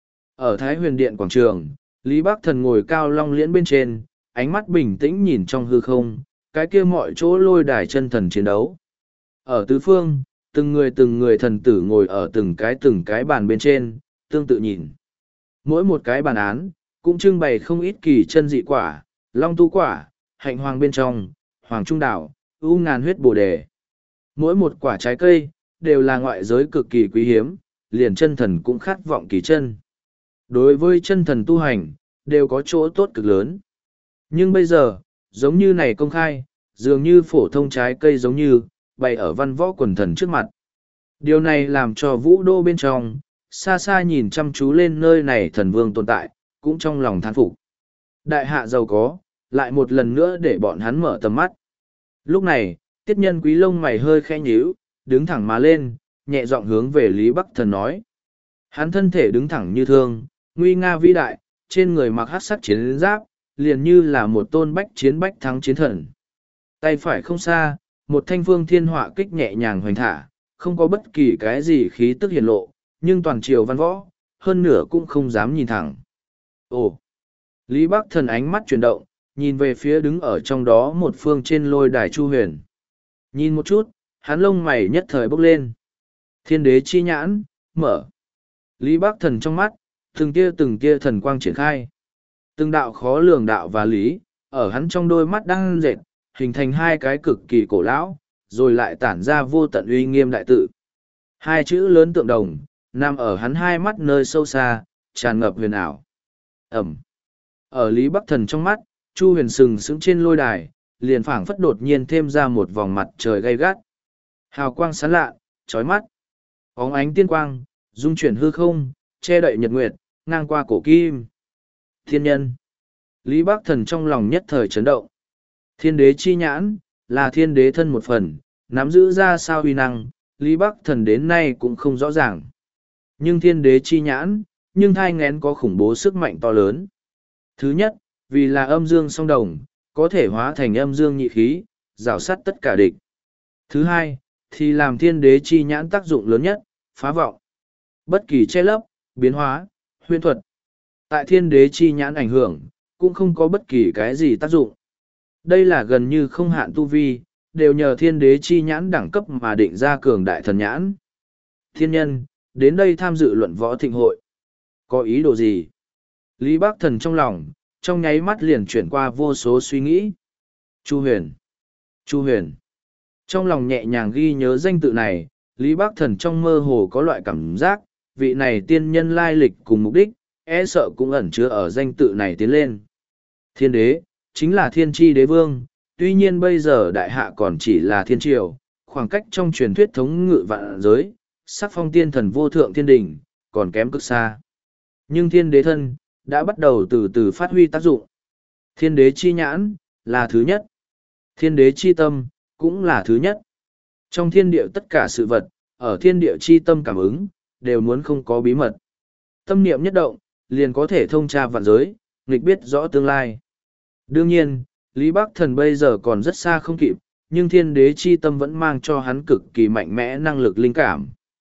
Ở Thái Huyền Điện quảng trường, Lý Bắc Thần ngồi cao long liễn bên trên, ánh mắt bình tĩnh nhìn trong hư không, cái kia mọi chỗ lôi đài chân thần chiến đấu. Ở tứ phương, từng người từng người thần tử ngồi ở từng cái từng cái bàn bên trên, tương tự nhìn. Mỗi một cái bàn án, cũng trưng bày không ít kỳ chân dị quả, long tu quả, hạnh hoàng bên trong, hoàng trung đảo, ưu ngàn huyết bồ đề. Mỗi một quả trái cây, đều là ngoại giới cực kỳ quý hiếm, liền chân thần cũng khát vọng kỳ chân. Đối với chân thần tu hành, đều có chỗ tốt cực lớn. Nhưng bây giờ, giống như này công khai, dường như phổ thông trái cây giống như, bày ở văn võ quần thần trước mặt. Điều này làm cho vũ đô bên trong, xa xa nhìn chăm chú lên nơi này thần vương tồn tại, cũng trong lòng thán phục. Đại hạ giàu có, lại một lần nữa để bọn hắn mở tầm mắt. Lúc này, Tiết Nhân Quý lông mày hơi khẽ nhíu, đứng thẳng mà lên, nhẹ giọng hướng về Lý Bắc Thần nói. Hắn thân thể đứng thẳng như thương, nguy nga vĩ đại, trên người mặc hắc sắc chiến giáp, liền như là một tôn bách chiến bách thắng chiến thần. Tay phải không xa, một thanh phương thiên họa kích nhẹ nhàng hoành thả, không có bất kỳ cái gì khí tức hiển lộ, nhưng toàn triều văn võ, hơn nửa cũng không dám nhìn thẳng. Ồ! Lý Bắc Thần ánh mắt chuyển động, nhìn về phía đứng ở trong đó một phương trên lôi đài Chu Huyền. Nhìn một chút, hắn lông mày nhất thời bốc lên. Thiên đế chi nhãn, mở. Lý Bắc Thần trong mắt, từng tia từng tia thần quang triển khai. Từng đạo khó lường đạo và lý, ở hắn trong đôi mắt đang dệt, hình thành hai cái cực kỳ cổ lão, rồi lại tản ra vô tận uy nghiêm đại tự. Hai chữ lớn tượng đồng, nằm ở hắn hai mắt nơi sâu xa, tràn ngập huyền ảo. Ẩm. Ở Lý Bắc Thần trong mắt, Chu Huyền sừng sững trên lôi đài, liền phảng phất đột nhiên thêm ra một vòng mặt trời gay gắt. Hào quang sáng lạ, chói mắt. Bóng ánh tiên quang, dung chuyển hư không, che đậy nhật nguyệt, ngang qua cổ kim. Thiên nhân. Lý Bắc Thần trong lòng nhất thời chấn động. Thiên đế chi nhãn, là thiên đế thân một phần, nắm giữ ra sao uy năng, Lý Bắc Thần đến nay cũng không rõ ràng. Nhưng thiên đế chi nhãn, nhưng thai ngén có khủng bố sức mạnh to lớn. Thứ nhất, vì là âm dương song đồng, có thể hóa thành âm dương nhị khí, rào sát tất cả địch. Thứ hai, thì làm thiên đế chi nhãn tác dụng lớn nhất, phá vọng. Bất kỳ che lấp, biến hóa, huyễn thuật. Tại thiên đế chi nhãn ảnh hưởng, cũng không có bất kỳ cái gì tác dụng. Đây là gần như không hạn tu vi, đều nhờ thiên đế chi nhãn đẳng cấp mà định ra cường đại thần nhãn. Thiên nhân, đến đây tham dự luận võ thịnh hội. Có ý đồ gì? Lý Bắc Thần trong lòng, trong nháy mắt liền chuyển qua vô số suy nghĩ. Chu Huyền. Chu Huyền. Trong lòng nhẹ nhàng ghi nhớ danh tự này, Lý Bắc Thần trong mơ hồ có loại cảm giác, vị này tiên nhân lai lịch cùng mục đích, e sợ cũng ẩn chứa ở danh tự này tiến lên. Thiên đế, chính là thiên tri đế vương, tuy nhiên bây giờ đại hạ còn chỉ là thiên triều, khoảng cách trong truyền thuyết thống ngự vạn giới, sắc phong tiên thần vô thượng thiên đình, còn kém cực xa. Nhưng thiên đế thân, đã bắt đầu từ từ phát huy tác dụng. Thiên đế chi nhãn, là thứ nhất. Thiên đế chi tâm, cũng là thứ nhất. Trong thiên địa tất cả sự vật, ở thiên địa chi tâm cảm ứng, đều muốn không có bí mật. Tâm niệm nhất động, liền có thể thông tra vạn giới, nghịch biết rõ tương lai. Đương nhiên, Lý Bắc Thần bây giờ còn rất xa không kịp, nhưng thiên đế chi tâm vẫn mang cho hắn cực kỳ mạnh mẽ năng lực linh cảm.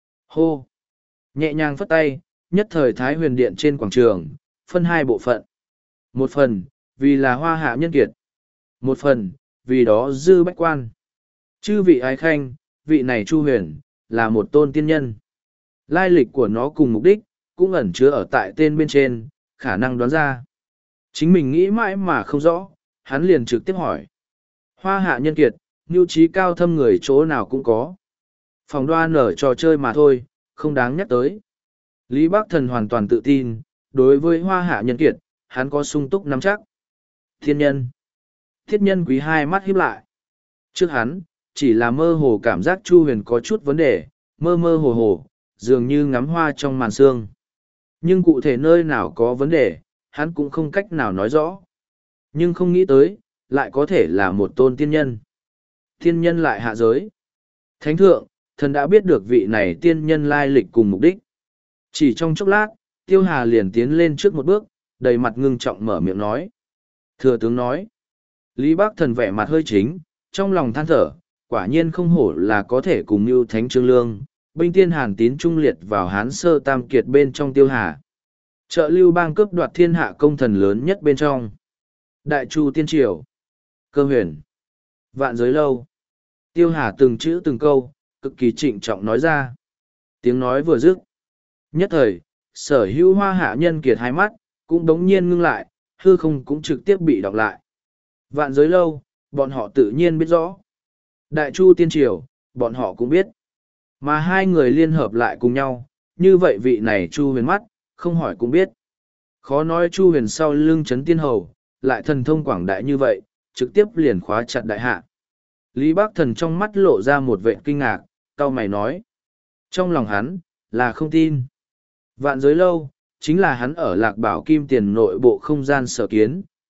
Hô! Nhẹ nhàng phất tay, nhất thời Thái Huyền Điện trên quảng trường, phân hai bộ phận. Một phần, vì là hoa hạ nhân kiệt. Một phần, vì đó dư bách quan. Chư vị ái khanh, vị này Chu Huyền, là một tôn tiên nhân. Lai lịch của nó cùng mục đích, cũng ẩn chứa ở tại tên bên trên, khả năng đoán ra. Chính mình nghĩ mãi mà không rõ, hắn liền trực tiếp hỏi. Hoa hạ nhân kiệt, nhu trí cao thâm người chỗ nào cũng có. Phòng đoan nở trò chơi mà thôi, không đáng nhắc tới. Lý Bắc Thần hoàn toàn tự tin, đối với hoa hạ nhân kiệt, hắn có sung túc nắm chắc. Thiên nhân. Thiết nhân quý hai mắt híp lại. Trước hắn, chỉ là mơ hồ cảm giác Chu Huyền có chút vấn đề, mơ mơ hồ hồ, dường như ngắm hoa trong màn sương. Nhưng cụ thể nơi nào có vấn đề, hắn cũng không cách nào nói rõ. Nhưng không nghĩ tới, lại có thể là một tôn tiên nhân. Tiên nhân lại hạ giới. Thánh thượng, thần đã biết được vị này tiên nhân lai lịch cùng mục đích. Chỉ trong chốc lát, Tiêu Hà liền tiến lên trước một bước, đầy mặt ngưng trọng mở miệng nói. Thừa tướng nói. Lý Bắc Thần vẻ mặt hơi chính, trong lòng than thở, quả nhiên không hổ là có thể cùng Mưu Thánh Trương Lương, binh tiên Hàn Tín trung liệt vào Hán Sơ Tam Kiệt bên trong Tiêu Hà. Trợ Lưu Bang cướp đoạt thiên hạ công thần lớn nhất bên trong. Đại Chu Tiên Triều. Cơ Huyền. Vạn Giới Lâu. Tiêu Hà từng chữ từng câu, cực kỳ trịnh trọng nói ra. Tiếng nói vừa dứt. Nhất thời, sở hữu hoa hạ nhân kiệt hai mắt, cũng đống nhiên ngưng lại, hư không cũng trực tiếp bị đọc lại. Vạn Giới Lâu, bọn họ tự nhiên biết rõ. Đại Chu Tiên Triều, bọn họ cũng biết. Mà hai người liên hợp lại cùng nhau, như vậy vị này Chu Huyền mắt, không hỏi cũng biết. Khó nói Chu Huyền sau lưng chấn tiên hầu, lại thần thông quảng đại như vậy, trực tiếp liền khóa chặt đại hạ. Lý Bắc Thần trong mắt lộ ra một vẻ kinh ngạc, cau mày nói. Trong lòng hắn, là không tin. Vạn Giới Lâu, chính là hắn ở Lạc Bảo Kim Tiền nội bộ không gian sở kiến,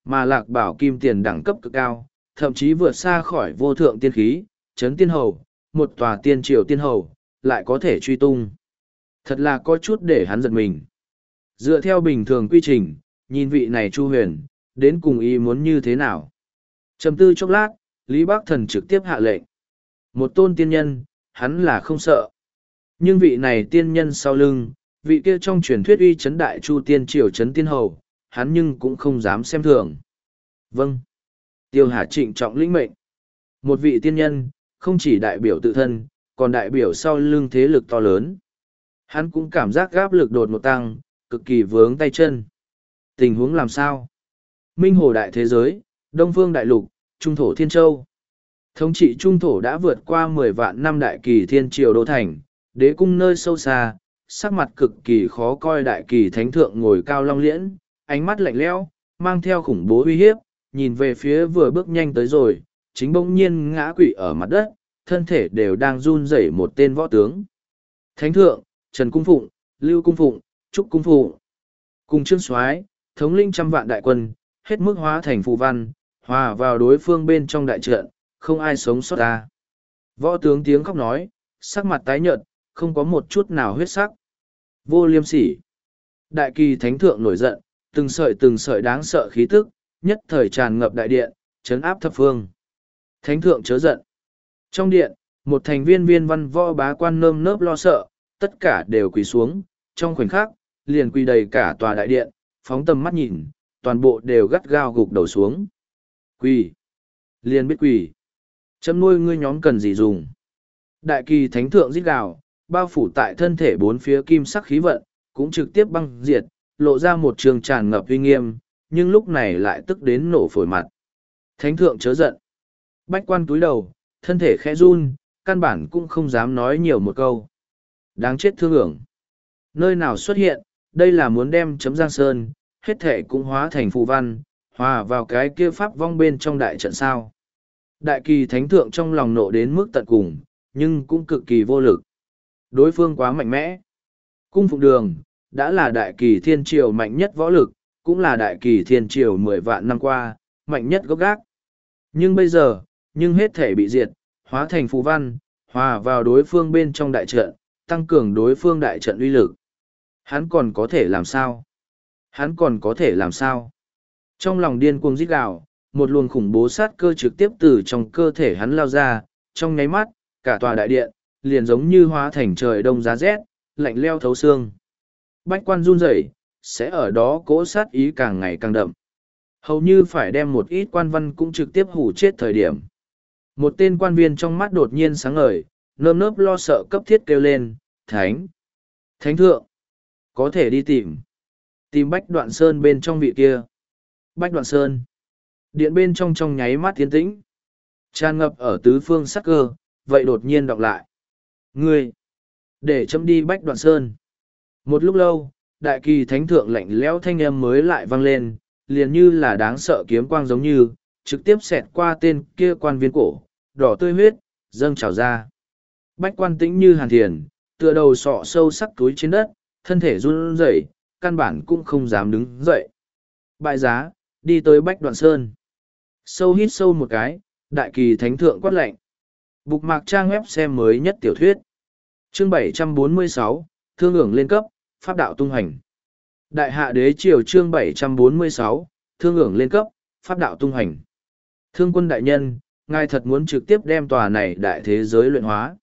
mà lạc bảo kim tiền đẳng cấp cực cao, thậm chí vượt xa khỏi vô thượng tiên khí, chấn tiên hầu, một tòa tiên triều tiên hầu, lại có thể truy tung. Thật là có chút để hắn giật mình. Dựa theo bình thường quy trình, nhìn vị này Chu Huyền, đến cùng ý muốn như thế nào. Trầm tư chốc lát, Lý Bắc Thần trực tiếp hạ lệnh. Một tôn tiên nhân, hắn là không sợ. Nhưng vị này tiên nhân sau lưng, vị kia trong truyền thuyết uy chấn đại Chu tiên triều chấn tiên hầu, hắn nhưng cũng không dám xem thường. Vâng. Tiêu Hà trịnh trọng lĩnh mệnh. Một vị tiên nhân, không chỉ đại biểu tự thân, còn đại biểu sau lưng thế lực to lớn. Hắn cũng cảm giác gáp lực đột ngột tăng, cực kỳ vướng tay chân. Tình huống làm sao? Minh Hồ đại thế giới, Đông Phương đại lục, Trung thổ Thiên Châu. Thống trị Trung thổ đã vượt qua mười vạn năm đại kỳ thiên triều đô thành, đế cung nơi sâu xa, sắc mặt cực kỳ khó coi đại kỳ thánh thượng ngồi cao long liễn, ánh mắt lạnh lẽo, mang theo khủng bố uy hiếp, nhìn về phía vừa bước nhanh tới rồi, chính bỗng nhiên ngã quỵ ở mặt đất, thân thể đều đang run rẩy một tên võ tướng. Thánh thượng, Trần Cung Phụng, Lưu Cung Phụng, Trúc Cung Phụng, cùng Trương Soái, thống lĩnh trăm vạn đại quân, hết mức hóa thành phù văn, hòa vào đối phương bên trong đại trận, không ai sống sót ra. Võ tướng tiếng khóc nói, sắc mặt tái nhợt, không có một chút nào huyết sắc. Vô liêm sỉ. Đại kỳ thánh thượng nổi giận, từng sợi từng sợi đáng sợ khí tức, nhất thời tràn ngập đại điện, chấn áp thập phương. Thánh thượng chớ giận. Trong điện, một thành viên viên văn võ bá quan nơm nớp lo sợ, tất cả đều quỳ xuống, trong khoảnh khắc, liền quỳ đầy cả tòa đại điện, phóng tầm mắt nhìn, toàn bộ đều gắt gao gục đầu xuống. Quỳ. Liền biết quỳ. Chấm nuôi ngươi nhóm cần gì dùng. Đại kỳ thánh thượng rít gào, bao phủ tại thân thể bốn phía kim sắc khí vận, cũng trực tiếp băng diệt, lộ ra một trường tràn ngập uy nghiêm, nhưng lúc này lại tức đến nổ phổi mặt. Thánh thượng chớ giận. Bách quan túi đầu, thân thể khẽ run, căn bản cũng không dám nói nhiều một câu. Đáng chết thương ưởng. Nơi nào xuất hiện, đây là muốn đem chấm Giang Sơn, hết thể cũng hóa thành phù văn, hòa vào cái kia pháp vong bên trong đại trận sao. Đại kỳ thánh thượng trong lòng nộ đến mức tận cùng, nhưng cũng cực kỳ vô lực. Đối phương quá mạnh mẽ. Cung Phụng Đường, đã là đại kỳ thiên triều mạnh nhất võ lực, cũng là đại kỳ thiên triều mười vạn năm qua, mạnh nhất gốc gác. Nhưng bây giờ, nhưng hết thể bị diệt, hóa thành phù văn, hòa vào đối phương bên trong đại trận, tăng cường đối phương đại trận uy lực. Hắn còn có thể làm sao? Hắn còn có thể làm sao? Trong lòng điên cuồng rít gào, một luồng khủng bố sát cơ trực tiếp từ trong cơ thể hắn lao ra, trong nháy mắt, cả tòa đại điện, liền giống như hóa thành trời đông giá rét, lạnh leo thấu xương. Bách quan run rẩy, sẽ ở đó cỗ sát ý càng ngày càng đậm. Hầu như phải đem một ít quan văn cũng trực tiếp hủ chết thời điểm. Một tên quan viên trong mắt đột nhiên sáng ngời, nơm nớp lo sợ cấp thiết kêu lên, Thánh! Thánh thượng! Có thể đi tìm. Tìm Bách Đoạn Sơn bên trong vị kia. Bách Đoạn Sơn. Điện bên trong trong nháy mắt tiến tĩnh. Tràn ngập ở tứ phương sắc cơ, vậy đột nhiên đọc lại. Ngươi! Để chấm đi Bách Đoạn Sơn. Một lúc lâu, đại kỳ thánh thượng lạnh lẽo thanh âm mới lại vang lên, liền như là đáng sợ kiếm quang giống như, trực tiếp xẹt qua tên kia quan viên cổ, đỏ tươi huyết, dâng trào ra. Bách quan tĩnh như hàn thiền, tựa đầu sọ sâu sắc túi trên đất, thân thể run rẩy, căn bản cũng không dám đứng dậy. Bại giá, đi tới Bách Đoạn Sơn. Sâu hít sâu một cái, đại kỳ thánh thượng quát lệnh. Bục mạc trang web xem mới nhất tiểu thuyết. Chương bảy trăm bốn mươi sáu, Thương ưởng lên cấp, pháp đạo tung hành. Đại hạ đế triều chương bảy trăm bốn mươi sáu, Thương ưởng lên cấp, pháp đạo tung hành. Thương quân đại nhân, ngài thật muốn trực tiếp đem tòa này đại thế giới luyện hóa.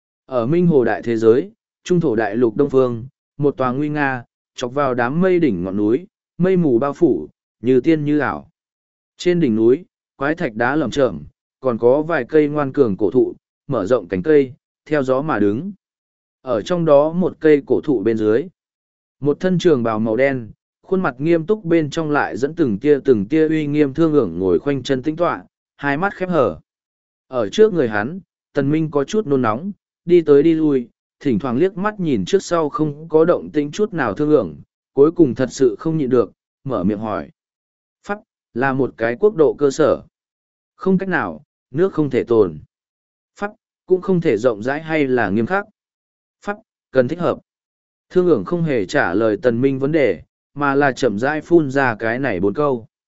Ở Minh Hồ đại thế giới, trung thổ đại lục đông phương, một tòa nguy nga, chọc vào đám mây đỉnh ngọn núi, mây mù bao phủ, như tiên như ảo. Trên đỉnh núi, quái thạch đá lởm chởm, còn có vài cây ngoan cường cổ thụ, mở rộng cánh cây, theo gió mà đứng. Ở trong đó một cây cổ thụ bên dưới, một thân trường bào màu đen, khuôn mặt nghiêm túc bên trong lại dẫn từng tia từng tia uy nghiêm thương ưởng ngồi khoanh chân tĩnh tọa, hai mắt khép hở. Ở trước người hắn, Tần Minh có chút nôn nóng, đi tới đi lui, thỉnh thoảng liếc mắt nhìn trước sau không có động tĩnh chút nào thương ưởng, cuối cùng thật sự không nhịn được, mở miệng hỏi. Pháp, là một cái quốc độ cơ sở. Không cách nào, nước không thể tồn. Pháp, cũng không thể rộng rãi hay là nghiêm khắc. Pháp, cần thích hợp. Thương ưởng không hề trả lời Tần Minh vấn đề, mà là chậm rãi phun ra cái này bốn câu.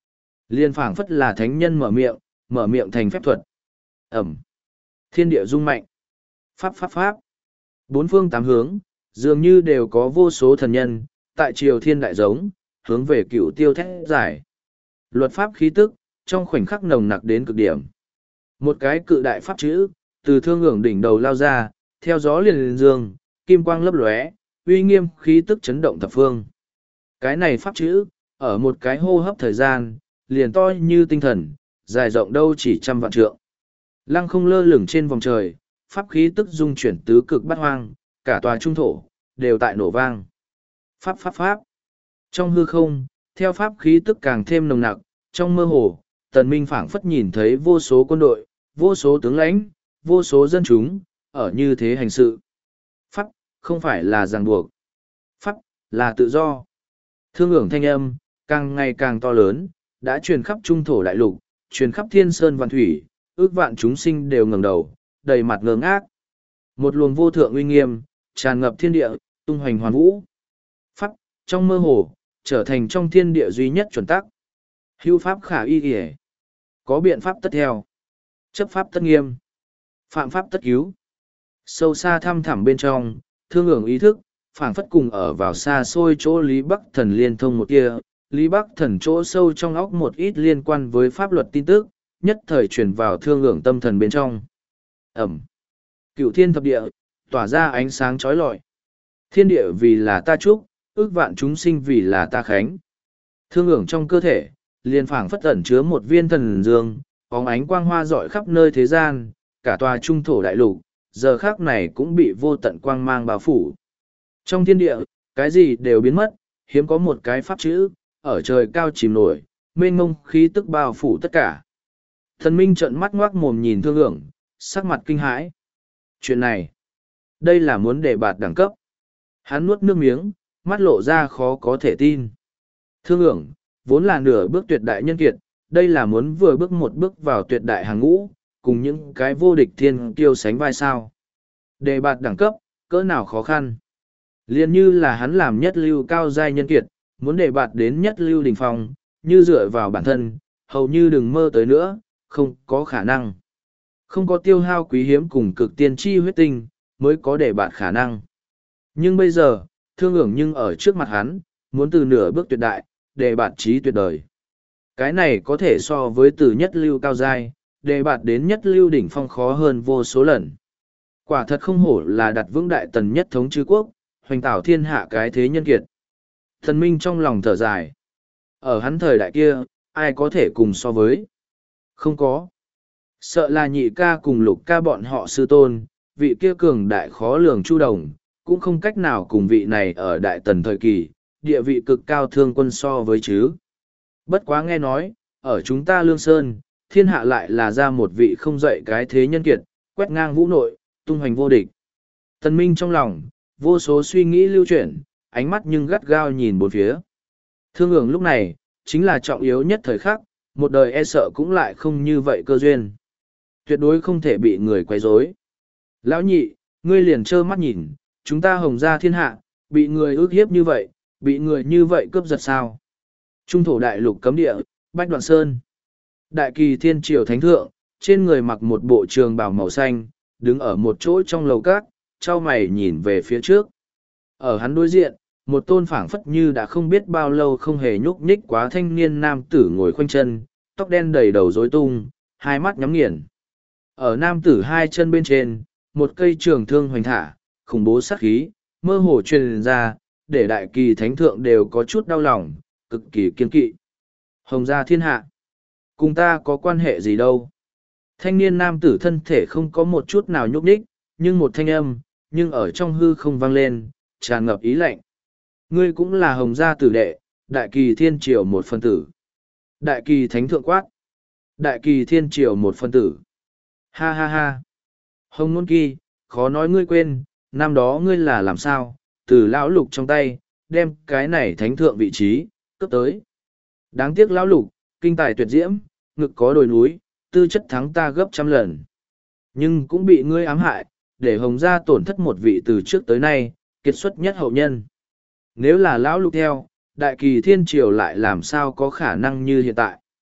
Liên phảng phất là thánh nhân mở miệng, mở miệng thành phép thuật. Ẩm. Thiên địa rung mạnh. Pháp pháp pháp. Bốn phương tám hướng, dường như đều có vô số thần nhân, tại triều thiên đại giống, hướng về cựu tiêu thét giải. Luật pháp khí tức, trong khoảnh khắc nồng nặc đến cực điểm. Một cái cự đại pháp chữ, từ thương ngưỡng đỉnh đầu lao ra, theo gió liền lên dương, kim quang lấp lóe, uy nghiêm khí tức chấn động thập phương. Cái này pháp chữ, ở một cái hô hấp thời gian, liền to như tinh thần, dài rộng đâu chỉ trăm vạn trượng. Lăng không lơ lửng trên vòng trời, pháp khí tức dung chuyển tứ cực bát hoang, cả tòa trung thổ, đều tại nổ vang. Pháp pháp pháp. Trong hư không, theo pháp khí tức càng thêm nồng nặc, trong mơ hồ, tần minh phảng phất nhìn thấy vô số quân đội, vô số tướng lãnh, vô số dân chúng, ở như thế hành sự. Pháp, không phải là ràng buộc. Pháp, là tự do. Thương ưởng thanh âm, càng ngày càng to lớn, đã truyền khắp trung thổ đại lục, truyền khắp thiên sơn vạn thủy, ước vạn chúng sinh đều ngẩng đầu, đầy mặt ngơ ngác. Một luồng vô thượng uy nghiêm, tràn ngập thiên địa, tung hoành hoàn vũ. Pháp, trong mơ hồ, trở thành trong thiên địa duy nhất chuẩn tắc. Hữu pháp khả y kể. Có biện pháp tất theo. Chấp pháp tất nghiêm. Phạm pháp tất cứu. Sâu xa thăm thẳm bên trong, thương ưởng ý thức, phảng phất cùng ở vào xa xôi chỗ Lý Bắc Thần liên thông một kia. Lý Bắc Thần chỗ sâu trong óc một ít liên quan với pháp luật tin tức, nhất thời truyền vào thương ưởng tâm thần bên trong. Ẩm. Cựu thiên thập địa, tỏa ra ánh sáng trói lọi. Thiên địa vì là ta chúc, ước vạn chúng sinh vì là ta khánh. Thương ưởng trong cơ thể, liền phảng phất ẩn chứa một viên thần dương, bóng ánh quang hoa rọi khắp nơi thế gian, cả tòa trung thổ đại lục, giờ khác này cũng bị vô tận quang mang bao phủ. Trong thiên địa, cái gì đều biến mất, hiếm có một cái pháp chữ, ở trời cao chìm nổi, mênh mông khí tức bao phủ tất cả. Thần minh trợn mắt ngoác mồm nhìn thương ưởng, sắc mặt kinh hãi. Chuyện này, đây là muốn đề bạt đẳng cấp. Hắn nuốt nước miếng, mắt lộ ra khó có thể tin. Thương ưởng, vốn là nửa bước tuyệt đại nhân kiệt, đây là muốn vừa bước một bước vào tuyệt đại hàng ngũ, cùng những cái vô địch thiên kiêu sánh vai sao. Đề bạt đẳng cấp, cỡ nào khó khăn. Liên như là hắn làm nhất lưu cao giai nhân kiệt, muốn đề bạt đến nhất lưu đỉnh phong, như dựa vào bản thân, hầu như đừng mơ tới nữa, không có khả năng. Không có tiêu hao quý hiếm cùng cực tiên chi huyết tinh, mới có đề bạt khả năng. Nhưng bây giờ, thương ưởng nhưng ở trước mặt hắn, muốn từ nửa bước tuyệt đại, đề bạt trí tuyệt đời. Cái này có thể so với từ nhất lưu cao giai, đề bạt đến nhất lưu đỉnh phong khó hơn vô số lần. Quả thật không hổ là đặt vững đại tần nhất thống chư quốc, hoành tảo thiên hạ cái thế nhân kiệt. Thần minh trong lòng thở dài. Ở hắn thời đại kia, ai có thể cùng so với? Không có. Sợ là nhị ca cùng lục ca bọn họ sư tôn, vị kia cường đại khó lường chu đồng, cũng không cách nào cùng vị này ở đại tần thời kỳ, địa vị cực cao thương quân so với chứ. Bất quá nghe nói, ở chúng ta Lương Sơn, thiên hạ lại là ra một vị không dậy cái thế nhân kiệt, quét ngang vũ nội, tung hoành vô địch. Tần Minh trong lòng, vô số suy nghĩ lưu chuyển, ánh mắt nhưng gắt gao nhìn bốn phía. Thương ưởng lúc này, chính là trọng yếu nhất thời khắc, một đời e sợ cũng lại không như vậy cơ duyên. Tuyệt đối không thể bị người quấy rối. Lão nhị, ngươi liền trơ mắt nhìn, chúng ta hồng gia thiên hạ, bị người ước hiếp như vậy, bị người như vậy cướp giật sao. Trung thổ đại lục cấm địa, Bách Đoạn Sơn. Đại kỳ thiên triều thánh thượng, trên người mặc một bộ trường bào màu xanh, đứng ở một chỗ trong lầu cát, trao mày nhìn về phía trước. Ở hắn đối diện, một tôn phảng phất như đã không biết bao lâu không hề nhúc nhích quá thanh niên nam tử ngồi khoanh chân, tóc đen đầy đầu rối tung, hai mắt nhắm nghiền. Ở nam tử hai chân bên trên, một cây trường thương hoành thả, khủng bố sát khí, mơ hồ truyền ra, để đại kỳ thánh thượng đều có chút đau lòng, cực kỳ kiên kỵ. Hồng gia thiên hạ, cùng ta có quan hệ gì đâu. Thanh niên nam tử thân thể không có một chút nào nhúc nhích, nhưng một thanh âm, nhưng ở trong hư không vang lên, tràn ngập ý lạnh. Ngươi cũng là hồng gia tử đệ, đại kỳ thiên triều một phân tử. Đại kỳ thánh thượng quát. Đại kỳ thiên triều một phân tử. Ha ha ha. Hồng Nôn Kỳ, khó nói ngươi quên, năm đó ngươi là làm sao, từ lão lục trong tay, đem cái này thánh thượng vị trí, cấp tới. Đáng tiếc lão lục, kinh tài tuyệt diễm, ngực có đồi núi, tư chất thắng ta gấp trăm lần. Nhưng cũng bị ngươi ám hại, để hồng gia tổn thất một vị từ trước tới nay, kiệt xuất nhất hậu nhân. Nếu là lão lục theo, đại kỳ thiên triều lại làm sao có khả năng như hiện tại.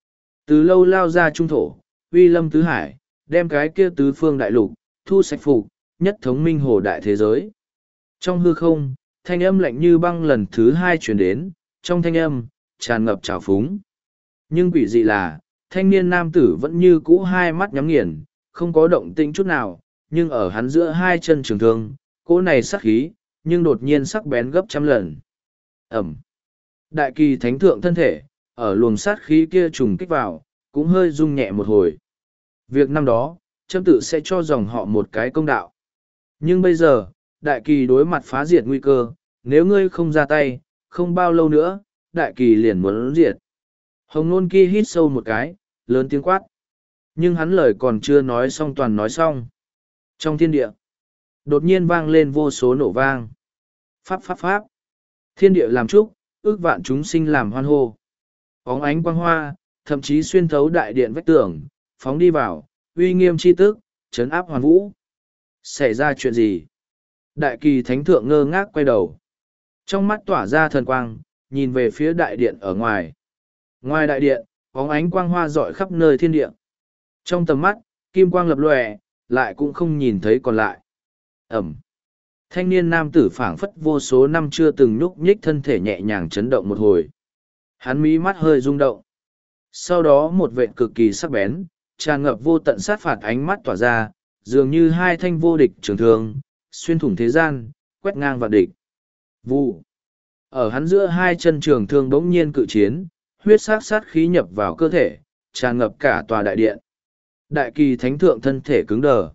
Từ lâu lao ra trung thổ, uy lâm tứ hải, đem cái kia tứ phương đại lục, thu sạch phục, nhất thống minh hồ đại thế giới. Trong hư không, thanh âm lạnh như băng lần thứ hai chuyển đến, trong thanh âm, tràn ngập trào phúng. Nhưng quỷ dị là, thanh niên nam tử vẫn như cũ hai mắt nhắm nghiền, không có động tĩnh chút nào, nhưng ở hắn giữa hai chân trường thương, cỗ này sắc khí, nhưng đột nhiên sắc bén gấp trăm lần. Ẩm. Đại kỳ thánh thượng thân thể, ở luồng sát khí kia trùng kích vào, cũng hơi rung nhẹ một hồi. Việc năm đó, châm tự sẽ cho dòng họ một cái công đạo. Nhưng bây giờ, đại kỳ đối mặt phá diệt nguy cơ, nếu ngươi không ra tay, không bao lâu nữa, đại kỳ liền muốn diệt. Hồng Nôn Ki hít sâu một cái, lớn tiếng quát. Nhưng hắn lời còn chưa nói xong toàn nói xong. Trong thiên địa, đột nhiên vang lên vô số nổ vang. Pháp pháp pháp. Thiên địa làm chúc, ước vạn chúng sinh làm hoan hô. Bóng ánh quang hoa, thậm chí xuyên thấu đại điện vách tường, phóng đi vào, uy nghiêm chi tức, trấn áp hoàn vũ. Xảy ra chuyện gì? Đại kỳ thánh thượng ngơ ngác quay đầu. Trong mắt tỏa ra thần quang, nhìn về phía đại điện ở ngoài. Ngoài đại điện, bóng ánh quang hoa rọi khắp nơi thiên địa. Trong tầm mắt, kim quang lập lòe, lại cũng không nhìn thấy còn lại. Ẩm. Thanh niên nam tử phảng phất vô số năm chưa từng nhúc nhích thân thể nhẹ nhàng chấn động một hồi. Hắn mí mắt hơi rung động. Sau đó một vệt cực kỳ sắc bén, tràn ngập vô tận sát phạt ánh mắt tỏa ra, dường như hai thanh vô địch trường thương, xuyên thủng thế gian, quét ngang vạn địch. Vụ. Ở hắn giữa hai chân trường thương bỗng nhiên cự chiến, huyết sát sát khí nhập vào cơ thể, tràn ngập cả tòa đại điện. Đại kỳ thánh thượng thân thể cứng đờ.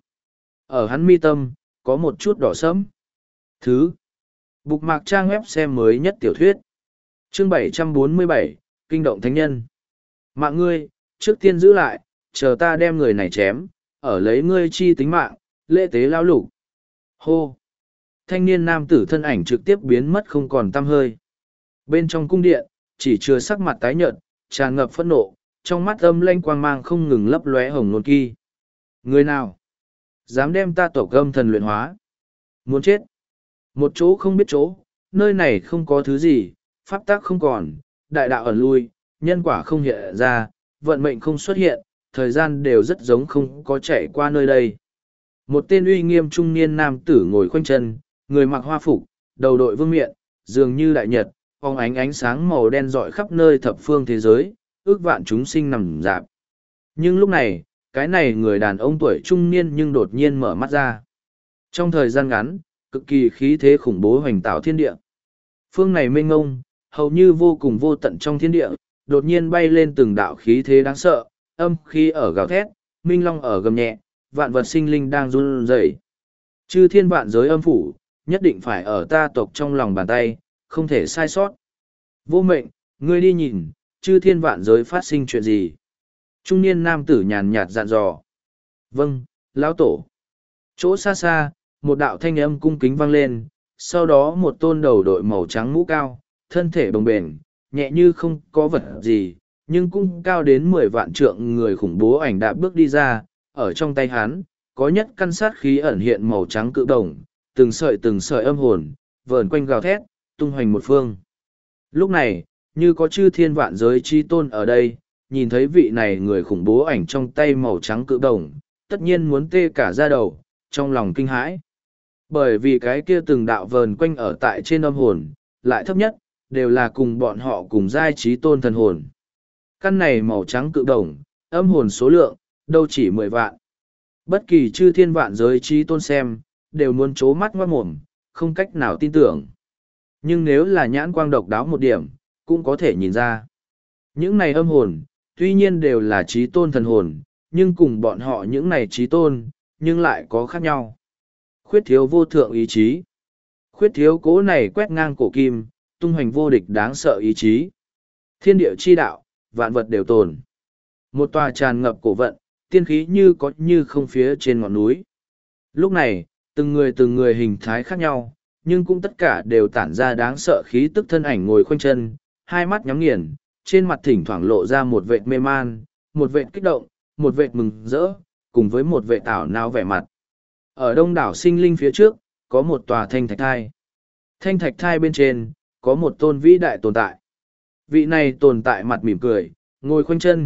Ở hắn mi tâm, có một chút đỏ sẫm. Thứ. Bục mạc trang web xem mới nhất tiểu thuyết. Chương bảy trăm bốn mươi bảy, Kinh động thánh nhân. Mạng ngươi, trước tiên giữ lại, chờ ta đem người này chém, ở lấy ngươi chi tính mạng, lễ tế lao lục. Hô. Thanh niên nam tử thân ảnh trực tiếp biến mất không còn tăm hơi. Bên trong cung điện, chỉ chưa sắc mặt tái nhợt, tràn ngập phẫn nộ, trong mắt âm lanh quang mang không ngừng lấp lóe Hồng Nôn Ki. Người nào? Dám đem ta tộc âm thần luyện hóa? Muốn chết? Một chỗ không biết chỗ, nơi này không có thứ gì, pháp tác không còn, đại đạo ẩn lui, nhân quả không hiện ra, vận mệnh không xuất hiện, thời gian đều rất giống không có chạy qua nơi đây. Một tên uy nghiêm trung niên nam tử ngồi khoanh chân, người mặc hoa phục, đầu đội vương miện, dường như đại nhật, phóng ánh ánh sáng màu đen rọi khắp nơi thập phương thế giới, ước vạn chúng sinh nằm dạp. Nhưng lúc này, cái này người đàn ông tuổi trung niên nhưng đột nhiên mở mắt ra. Trong thời gian ngắn, cực kỳ khí thế khủng bố hoành tạo thiên địa. Phương này mênh ngông, hầu như vô cùng vô tận trong thiên địa, đột nhiên bay lên từng đạo khí thế đáng sợ, âm khí ở gào thét, minh long ở gầm nhẹ, vạn vật sinh linh đang run rẩy. Chư thiên vạn giới âm phủ, nhất định phải ở ta tộc trong lòng bàn tay, không thể sai sót. Vô mệnh, ngươi đi nhìn, chư thiên vạn giới phát sinh chuyện gì? Trung niên nam tử nhàn nhạt dặn dò. Vâng, lão tổ. Chỗ xa xa, một đạo thanh âm cung kính vang lên, sau đó một tôn đầu đội màu trắng mũ cao, thân thể bồng bềnh, nhẹ như không có vật gì, nhưng cũng cao đến mười vạn trượng người khủng bố ảnh đạp bước đi ra, ở trong tay hắn, có nhất căn sát khí ẩn hiện màu trắng cự đồng, từng sợi từng sợi âm hồn, vờn quanh gào thét, tung hoành một phương. Lúc này, như có chư thiên vạn giới chi tôn ở đây, nhìn thấy vị này người khủng bố ảnh trong tay màu trắng cự đồng, tất nhiên muốn tê cả da đầu, trong lòng kinh hãi. Bởi vì cái kia từng đạo vờn quanh ở tại trên âm hồn, lại thấp nhất, đều là cùng bọn họ cùng giai trí tôn thần hồn. Căn này màu trắng cự đồng, âm hồn số lượng, đâu chỉ mười vạn. Bất kỳ chư thiên vạn giới trí tôn xem, đều muốn chố mắt ngoát mồm, không cách nào tin tưởng. Nhưng nếu là nhãn quang độc đáo một điểm, cũng có thể nhìn ra. Những này âm hồn, tuy nhiên đều là trí tôn thần hồn, nhưng cùng bọn họ những này trí tôn, nhưng lại có khác nhau. Khuyết thiếu vô thượng ý chí. Khuyết thiếu cố này quét ngang cổ kim, tung hoành vô địch đáng sợ ý chí. Thiên địa chi đạo, vạn vật đều tồn. Một tòa tràn ngập cổ vận, tiên khí như có như không phía trên ngọn núi. Lúc này, từng người từng người hình thái khác nhau, nhưng cũng tất cả đều tản ra đáng sợ khí tức thân ảnh ngồi khoanh chân, hai mắt nhắm nghiền, trên mặt thỉnh thoảng lộ ra một vệt mê man, một vệt kích động, một vệt mừng rỡ, cùng với một vệt ảo não vẻ mặt. Ở đông đảo sinh linh phía trước, có một tòa thanh thạch thai. Thanh thạch thai bên trên, có một tôn vĩ đại tồn tại. Vị này tồn tại mặt mỉm cười, ngồi khoanh chân,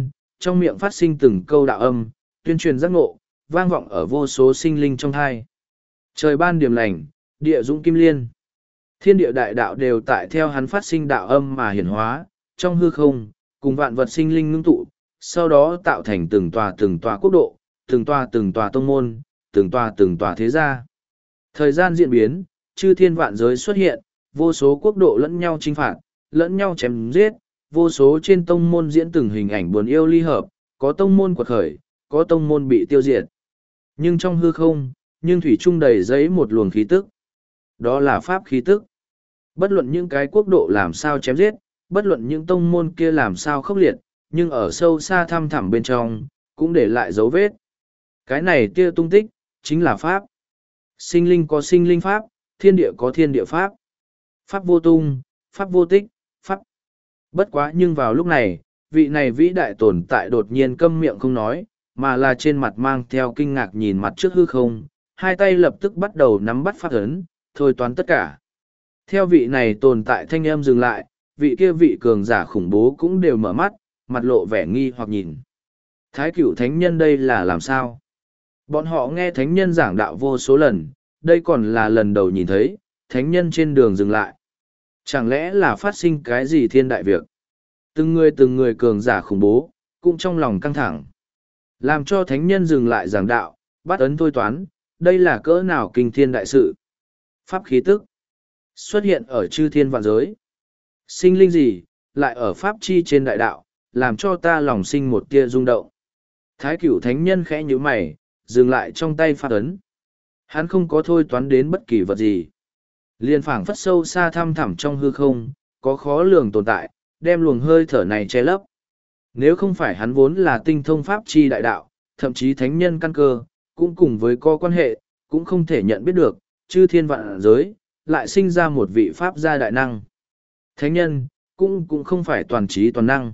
trong miệng phát sinh từng câu đạo âm, tuyên truyền giác ngộ, vang vọng ở vô số sinh linh trong thai. Trời ban điểm lành, địa dũng kim liên. Thiên địa đại đạo đều tại theo hắn phát sinh đạo âm mà hiển hóa, trong hư không, cùng vạn vật sinh linh ngưng tụ, sau đó tạo thành từng tòa từng tòa quốc độ, từng tòa từng tòa tông môn, từng tòa từng tòa thế gia. Thời gian diễn biến, chư thiên vạn giới xuất hiện, vô số quốc độ lẫn nhau chinh phạt, lẫn nhau chém giết, vô số trên tông môn diễn từng hình ảnh buồn yêu ly hợp, có tông môn quật khởi, có tông môn bị tiêu diệt. Nhưng trong hư không, nhưng thủy trung đầy giấy một luồng khí tức. Đó là pháp khí tức. Bất luận những cái quốc độ làm sao chém giết, bất luận những tông môn kia làm sao khốc liệt, nhưng ở sâu xa thăm thẳm bên trong, cũng để lại dấu vết. Cái này tia tung tích, chính là pháp. Sinh linh có sinh linh pháp, thiên địa có thiên địa pháp. Pháp vô tung, pháp vô tích, pháp. Bất quá nhưng vào lúc này, vị này vĩ đại tồn tại đột nhiên câm miệng không nói, mà là trên mặt mang theo kinh ngạc nhìn mặt trước hư không, hai tay lập tức bắt đầu nắm bắt pháp ấn, thôi toán tất cả. Theo vị này tồn tại thanh âm dừng lại, vị kia vị cường giả khủng bố cũng đều mở mắt, mặt lộ vẻ nghi hoặc nhìn. Thái cửu thánh nhân đây là làm sao? Bọn họ nghe thánh nhân giảng đạo vô số lần, đây còn là lần đầu nhìn thấy, thánh nhân trên đường dừng lại. Chẳng lẽ là phát sinh cái gì thiên đại việc? Từng người từng người cường giả khủng bố, cũng trong lòng căng thẳng. Làm cho thánh nhân dừng lại giảng đạo, bắt ấn thôi toán, đây là cỡ nào kinh thiên đại sự. Pháp khí tức xuất hiện ở chư thiên vạn giới. Sinh linh gì, lại ở pháp chi trên đại đạo, làm cho ta lòng sinh một tia rung động. Thái cửu thánh nhân khẽ nhíu mày, dừng lại trong tay pháp ấn. Hắn không có thôi toán đến bất kỳ vật gì. Liên phảng phất sâu xa thăm thẳm trong hư không, có khó lường tồn tại, đem luồng hơi thở này che lấp. Nếu không phải hắn vốn là tinh thông pháp chi đại đạo, thậm chí thánh nhân căn cơ, cũng cùng với có quan hệ, cũng không thể nhận biết được, chư thiên vạn giới, lại sinh ra một vị pháp gia đại năng. Thánh nhân, cũng cũng không phải toàn trí toàn năng.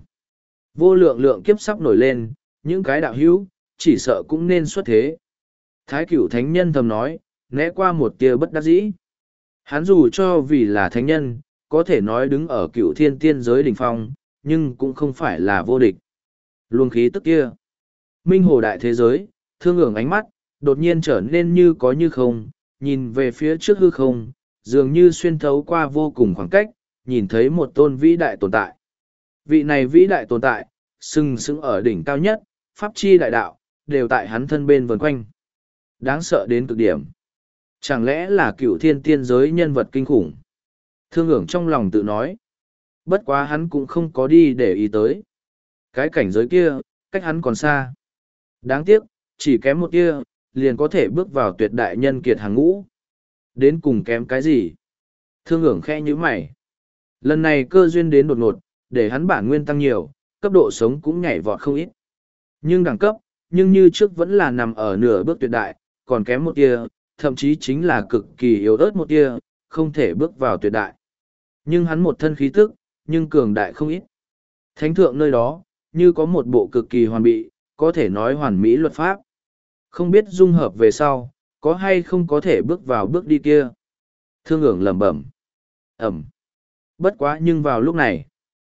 Vô lượng lượng kiếp sắp nổi lên, những cái đạo hữu, chỉ sợ cũng nên xuất thế. Thái cửu thánh nhân thầm nói, né qua một tia bất đắc dĩ. Hắn dù cho vì là thánh nhân, có thể nói đứng ở cửu thiên tiên giới đỉnh phong, nhưng cũng không phải là vô địch. Luồng khí tức kia. Minh hồ đại thế giới, thương ưởng ánh mắt, đột nhiên trở nên như có như không, nhìn về phía trước hư không, dường như xuyên thấu qua vô cùng khoảng cách, nhìn thấy một tôn vĩ đại tồn tại. Vị này vĩ đại tồn tại, sừng sững ở đỉnh cao nhất, pháp chi đại đạo, đều tại hắn thân bên vần quanh. Đáng sợ đến cực điểm. Chẳng lẽ là cựu thiên tiên giới nhân vật kinh khủng? Thương ưởng trong lòng tự nói. Bất quá hắn cũng không có đi để ý tới. Cái cảnh giới kia, cách hắn còn xa. Đáng tiếc, chỉ kém một tia, liền có thể bước vào tuyệt đại nhân kiệt hàng ngũ. Đến cùng kém cái gì? Thương ưởng khẽ như mày. Lần này cơ duyên đến đột ngột, để hắn bản nguyên tăng nhiều, cấp độ sống cũng nhảy vọt không ít. Nhưng đẳng cấp, nhưng như trước vẫn là nằm ở nửa bước tuyệt đại, còn kém một tia, thậm chí chính là cực kỳ yếu ớt một tia, không thể bước vào tuyệt đại. Nhưng hắn một thân khí tức, nhưng cường đại không ít. Thánh thượng nơi đó, như có một bộ cực kỳ hoàn bị, có thể nói hoàn mỹ luật pháp. Không biết dung hợp về sau, có hay không có thể bước vào bước đi kia. Thương ưởng lẩm bẩm. Ẩm. Bất quá nhưng vào lúc này,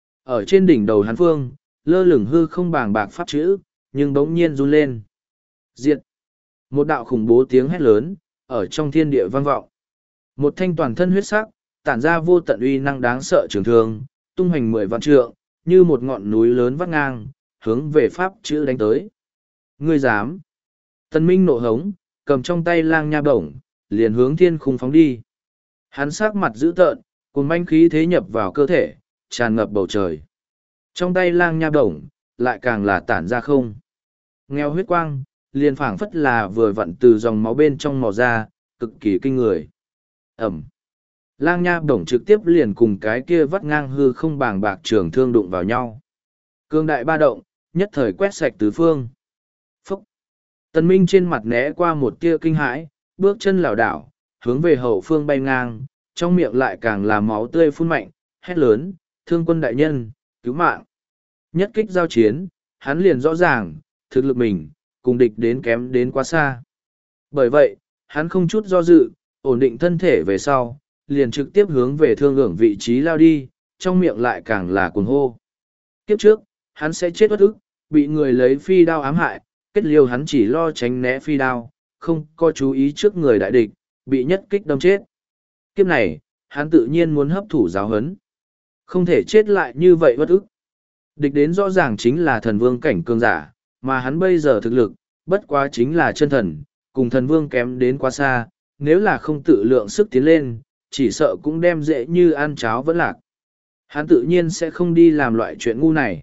ở trên đỉnh đầu hắn phương, lơ lửng hư không bàng bạc pháp chữ, nhưng bỗng nhiên run lên. Diệt. Một đạo khủng bố tiếng hét lớn, ở trong thiên địa vang vọng. Một thanh toàn thân huyết sắc, tản ra vô tận uy năng đáng sợ trường thương, tung hoành mười vạn trượng, như một ngọn núi lớn vắt ngang, hướng về pháp chữ đánh tới. Ngươi dám. Tân Minh nộ hống, cầm trong tay lang nha bổng, liền hướng thiên khung phóng đi. Hắn sắc mặt dữ tợn, cùng manh khí thế nhập vào cơ thể, tràn ngập bầu trời. Trong tay lang nha bổng, lại càng là tản ra không. Nghèo huyết quang, liền phảng phất là vừa vặn từ dòng máu bên trong mò ra, cực kỳ kinh người. Ẩm. Lang nha bổng trực tiếp liền cùng cái kia vắt ngang hư không bàng bạc trường thương đụng vào nhau. Cương đại ba động, nhất thời quét sạch tứ phương. Phúc. Tần Minh trên mặt né qua một tia kinh hãi, bước chân lảo đảo, hướng về hậu phương bay ngang, trong miệng lại càng là máu tươi phun mạnh, hét lớn, thương quân đại nhân, cứu mạng. Nhất kích giao chiến, hắn liền rõ ràng, thực lực mình, cùng địch đến kém đến quá xa. Bởi vậy, hắn không chút do dự, ổn định thân thể về sau, liền trực tiếp hướng về thương ưởng vị trí lao đi, trong miệng lại càng là cuồng hô. Kiếp trước, hắn sẽ chết bất ức, bị người lấy phi đao ám hại, kết liêu hắn chỉ lo tránh né phi đao, không có chú ý trước người đại địch, bị nhất kích đâm chết. Kiếp này, hắn tự nhiên muốn hấp thụ giáo huấn. Không thể chết lại như vậy bất ức. Địch đến rõ ràng chính là thần vương cảnh cường giả, mà hắn bây giờ thực lực, bất quá chính là chân thần, cùng thần vương kém đến quá xa, nếu là không tự lượng sức tiến lên, chỉ sợ cũng đem dễ như ăn cháo vẫn lạc. Hắn tự nhiên sẽ không đi làm loại chuyện ngu này.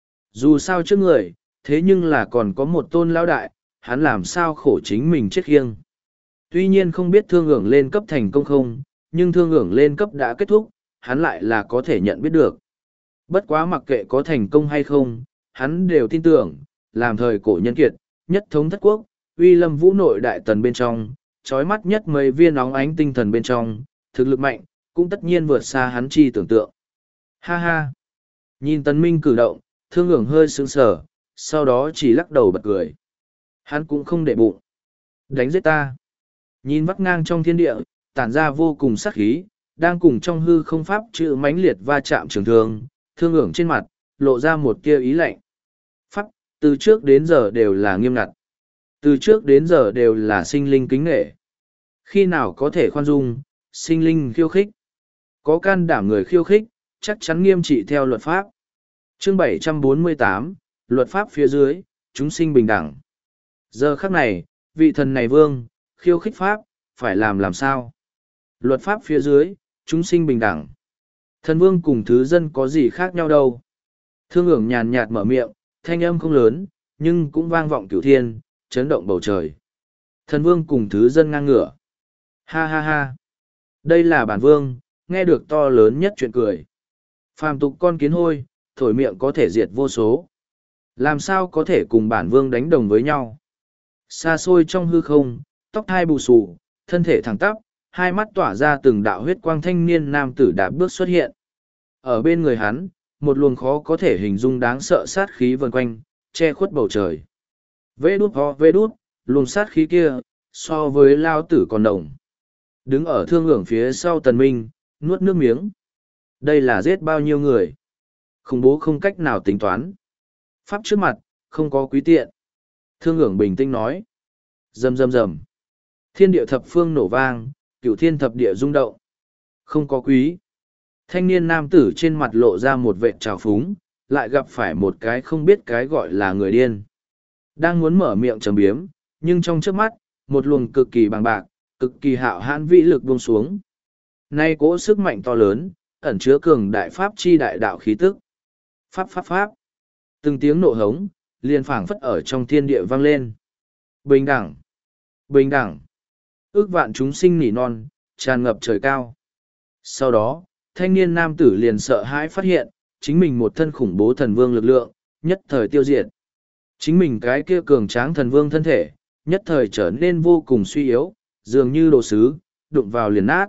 Dù sao trước người, thế nhưng là còn có một tôn lão đại, hắn làm sao khổ chính mình chết khiêng. Tuy nhiên không biết thương ưởng lên cấp thành công không, nhưng thương ưởng lên cấp đã kết thúc, hắn lại là có thể nhận biết được. Bất quá mặc kệ có thành công hay không, hắn đều tin tưởng, làm thời cổ nhân kiệt, nhất thống thất quốc, uy lâm vũ nội đại tần bên trong, trói mắt nhất mấy viên óng ánh tinh thần bên trong, thực lực mạnh, cũng tất nhiên vượt xa hắn chi tưởng tượng. Ha ha! Nhìn Tần Minh cử động, thương ưởng hơi sững sờ, sau đó chỉ lắc đầu bật cười. Hắn cũng không để bụng. Đánh giết ta! Nhìn vắt ngang trong thiên địa, tản ra vô cùng sát khí, đang cùng trong hư không pháp chữ mãnh liệt va chạm trường thương, thương ưởng trên mặt, lộ ra một tia ý lạnh. Pháp, từ trước đến giờ đều là nghiêm ngặt. Từ trước đến giờ đều là sinh linh kính nghệ. Khi nào có thể khoan dung, sinh linh khiêu khích. Có can đảm người khiêu khích, chắc chắn nghiêm trị theo luật pháp. Chương bảy trăm bốn mươi tám, luật pháp phía dưới, chúng sinh bình đẳng. Giờ khắc này, vị thần này vương, khiêu khích pháp, phải làm làm sao? Luật pháp phía dưới, chúng sinh bình đẳng. Thần vương cùng thứ dân có gì khác nhau đâu. Thương ưởng nhàn nhạt mở miệng, thanh âm không lớn, nhưng cũng vang vọng cửu thiên, chấn động bầu trời. Thần vương cùng thứ dân ngang ngửa. Ha ha ha. Đây là bản vương, nghe được to lớn nhất chuyện cười. Phàm tục con kiến hôi, thổi miệng có thể diệt vô số. Làm sao có thể cùng bản vương đánh đồng với nhau? Xa xôi trong hư không, tóc hai bù xù, thân thể thẳng tắp, hai mắt tỏa ra từng đạo huyết quang thanh niên nam tử đạp bước xuất hiện. Ở bên người hắn, một luồng khó có thể hình dung đáng sợ sát khí vần quanh, che khuất bầu trời. Vê đút ho vê đút, luồng sát khí kia, so với lao tử còn đồng. Đứng ở thương ưởng phía sau Tần Minh, nuốt nước miếng. Đây là giết bao nhiêu người? Khủng bố không cách nào tính toán. Pháp trước mặt, không có quý tiện. Thương ưởng bình tĩnh nói. Rầm rầm rầm. Thiên địa thập phương nổ vang, cửu thiên thập địa rung động. Không có quý. Thanh niên nam tử trên mặt lộ ra một vệt trào phúng, lại gặp phải một cái không biết cái gọi là người điên. Đang muốn mở miệng trầm biếm, nhưng trong trước mắt, một luồng cực kỳ bằng bạc, cực kỳ hạo hãn vĩ lực buông xuống. Nay cỗ sức mạnh to lớn, ẩn chứa cường đại pháp chi đại đạo khí tức. Pháp pháp pháp. Từng tiếng nộ hống, liền phảng phất ở trong thiên địa vang lên. Bình đẳng. Bình đẳng. Ước vạn chúng sinh nỉ non, tràn ngập trời cao. Sau đó, thanh niên nam tử liền sợ hãi phát hiện, chính mình một thân khủng bố thần vương lực lượng, nhất thời tiêu diệt. Chính mình cái kia cường tráng thần vương thân thể, nhất thời trở nên vô cùng suy yếu, dường như đồ sứ, đụng vào liền nát.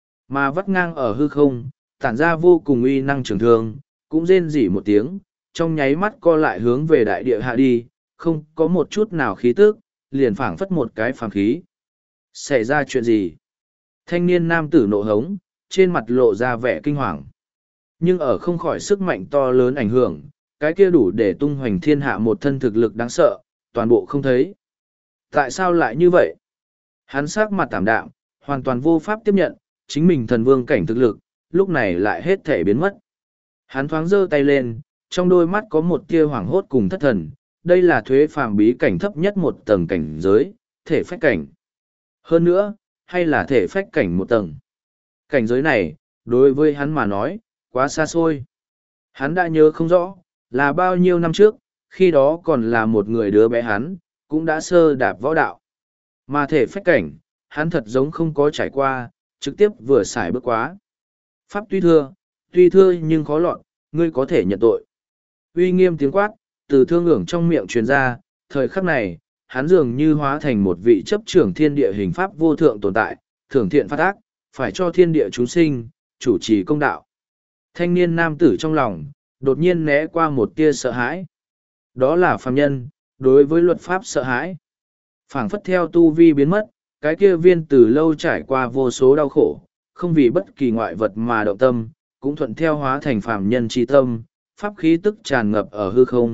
Mà vắt ngang ở hư không, tản ra vô cùng uy năng trường thương, cũng rên rỉ một tiếng, trong nháy mắt co lại hướng về đại địa hạ đi, không có một chút nào khí tức, liền phảng phất một cái phàm khí. Xảy ra chuyện gì? Thanh niên nam tử nộ hống, trên mặt lộ ra vẻ kinh hoàng. Nhưng ở không khỏi sức mạnh to lớn ảnh hưởng, cái kia đủ để tung hoành thiên hạ một thân thực lực đáng sợ, toàn bộ không thấy. Tại sao lại như vậy? Hắn sắc mặt tảm đạm, hoàn toàn vô pháp tiếp nhận, chính mình thần vương cảnh thực lực, lúc này lại hết thể biến mất. Hắn thoáng giơ tay lên, trong đôi mắt có một tia hoảng hốt cùng thất thần, đây là thuế phàm bí cảnh thấp nhất một tầng cảnh giới, thể phách cảnh. Hơn nữa, hay là thể phách cảnh một tầng. Cảnh giới này, đối với hắn mà nói, quá xa xôi. Hắn đã nhớ không rõ, là bao nhiêu năm trước, khi đó còn là một người đứa bé hắn, cũng đã sơ đạp võ đạo. Mà thể phách cảnh, hắn thật giống không có trải qua, trực tiếp vừa xài bước quá. Pháp tuy thưa, tuy thưa nhưng khó lọt, ngươi có thể nhận tội. Uy nghiêm tiếng quát, từ thương ưởng trong miệng truyền ra, thời khắc này, hắn dường như hóa thành một vị chấp trưởng thiên địa hình pháp vô thượng tồn tại, thưởng thiện phát ác, phải cho thiên địa chúng sinh, chủ trì công đạo. Thanh niên nam tử trong lòng, đột nhiên né qua một tia sợ hãi. Đó là phàm nhân, đối với luật pháp sợ hãi. Phảng phất theo tu vi biến mất, cái kia viên từ lâu trải qua vô số đau khổ, không vì bất kỳ ngoại vật mà động tâm, cũng thuận theo hóa thành phàm nhân tri tâm, pháp khí tức tràn ngập ở hư không,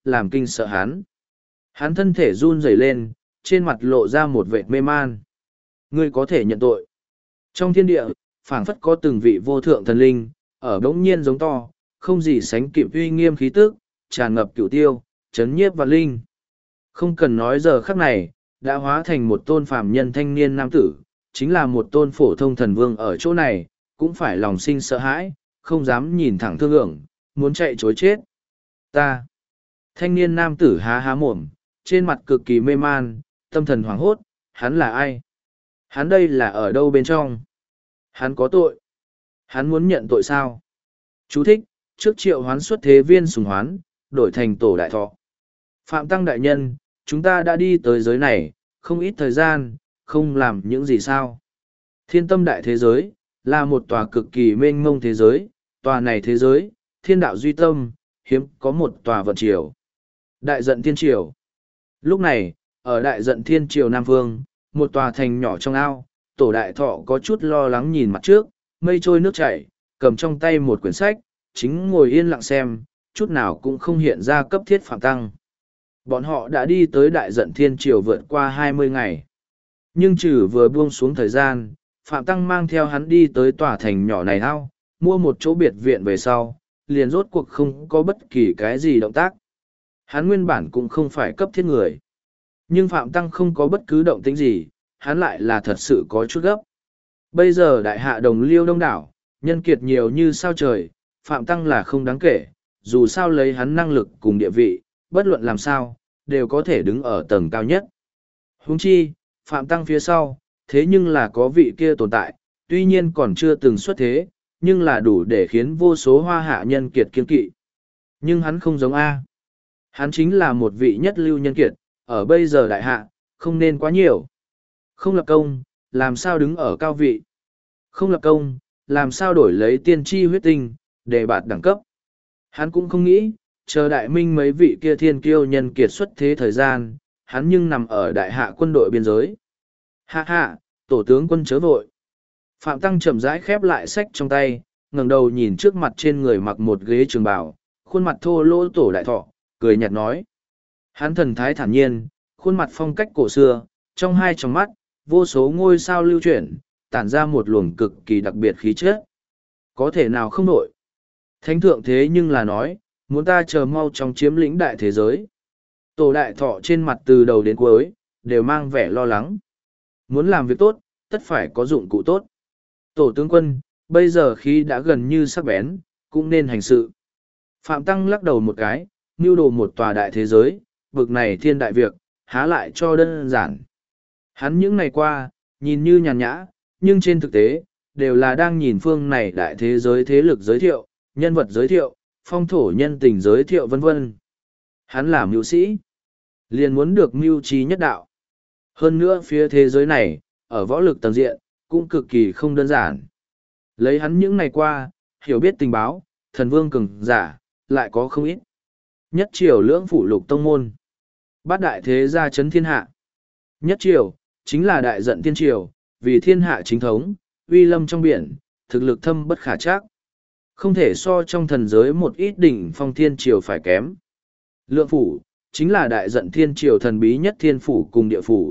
làm kinh sợ hắn. Hắn thân thể run rẩy lên, trên mặt lộ ra một vệt mê man. Ngươi có thể nhận tội. Trong thiên địa, phảng phất có từng vị vô thượng thần linh, ở bỗng nhiên giống to, không gì sánh kịp uy nghiêm khí tức, tràn ngập cửu tiêu, chấn nhiếp và linh. Không cần nói giờ khắc này, đã hóa thành một tôn phàm nhân thanh niên nam tử, chính là một tôn phổ thông thần vương ở chỗ này, cũng phải lòng sinh sợ hãi, không dám nhìn thẳng thương ưởng, muốn chạy chối chết. Ta! Thanh niên nam tử há há mồm, trên mặt cực kỳ mê man, tâm thần hoảng hốt, hắn là ai? Hắn đây là ở đâu bên trong? Hắn có tội. Hắn muốn nhận tội sao? Chú thích, trước triệu hoán xuất thế viên sùng hoán, đổi thành tổ đại thọ. Phạm Tăng đại nhân, chúng ta đã đi tới giới này, không ít thời gian, không làm những gì sao. Thiên tâm đại thế giới, là một tòa cực kỳ mênh mông thế giới, tòa này thế giới, thiên đạo duy tâm, hiếm có một tòa vận triều. Đại giận thiên triều. Lúc này, ở đại giận thiên triều Nam Vương, một tòa thành nhỏ trong ao, tổ đại thọ có chút lo lắng nhìn mặt trước, mây trôi nước chảy, cầm trong tay một quyển sách, chính ngồi yên lặng xem, chút nào cũng không hiện ra cấp thiết Phạm Tăng. Bọn họ đã đi tới đại giận thiên triều vượt qua hai mươi ngày. Nhưng trừ vừa buông xuống thời gian, Phạm Tăng mang theo hắn đi tới tòa thành nhỏ này ao, mua một chỗ biệt viện về sau, liền rốt cuộc không có bất kỳ cái gì động tác. Hắn nguyên bản cũng không phải cấp thiết người. Nhưng Phạm Tăng không có bất cứ động tĩnh gì, hắn lại là thật sự có chút gấp. Bây giờ đại hạ đồng liêu đông đảo, nhân kiệt nhiều như sao trời, Phạm Tăng là không đáng kể, dù sao lấy hắn năng lực cùng địa vị, bất luận làm sao, đều có thể đứng ở tầng cao nhất. Huống chi, Phạm Tăng phía sau, thế nhưng là có vị kia tồn tại, tuy nhiên còn chưa từng xuất thế, nhưng là đủ để khiến vô số hoa hạ nhân kiệt kiên kỵ. Nhưng hắn không giống A. Hắn chính là một vị nhất lưu nhân kiệt, ở bây giờ đại hạ, không nên quá nhiều. Không lập công, làm sao đứng ở cao vị. Không lập công, làm sao đổi lấy tiên tri huyết tinh, để bạt đẳng cấp. Hắn cũng không nghĩ, chờ đại minh mấy vị kia thiên kiêu nhân kiệt xuất thế thời gian, hắn nhưng nằm ở đại hạ quân đội biên giới. Hạ hạ, tổ tướng quân chớ vội. Phạm Tăng chậm rãi khép lại sách trong tay, ngẩng đầu nhìn trước mặt trên người mặc một ghế trường bào, khuôn mặt thô lỗ tổ đại thọ, cười nhạt nói. Hắn thần thái thản nhiên, khuôn mặt phong cách cổ xưa, trong hai tròng mắt, vô số ngôi sao lưu chuyển, tản ra một luồng cực kỳ đặc biệt khí chất. Có thể nào không nổi. Thánh thượng thế nhưng là nói, muốn ta chờ mau chóng chiếm lĩnh đại thế giới. Tổ đại thọ trên mặt từ đầu đến cuối, đều mang vẻ lo lắng. Muốn làm việc tốt, tất phải có dụng cụ tốt. Tổ tướng quân, bây giờ khi đã gần như sắc bén, cũng nên hành sự. Phạm Tăng lắc đầu một cái, mưu đồ một tòa đại thế giới, bực này thiên đại việc, há lại cho đơn giản. Hắn những ngày qua, nhìn như nhàn nhã, nhưng trên thực tế, đều là đang nhìn phương này đại thế giới thế lực giới thiệu, nhân vật giới thiệu, phong thổ nhân tình giới thiệu vân vân. Hắn là mưu sĩ, liền muốn được mưu trí nhất đạo. Hơn nữa phía thế giới này, ở võ lực tầng diện, cũng cực kỳ không đơn giản. Lấy hắn những ngày qua, hiểu biết tình báo, thần vương cường giả, lại có không ít. Nhất triều lưỡng phủ lục tông môn. Bát đại thế gia chấn thiên hạ. Nhất triều, chính là đại giận thiên triều, vì thiên hạ chính thống, uy lâm trong biển, thực lực thâm bất khả trắc. Không thể so trong thần giới một ít đỉnh phong thiên triều phải kém. Lượng phủ, chính là đại giận thiên triều thần bí nhất thiên phủ cùng địa phủ.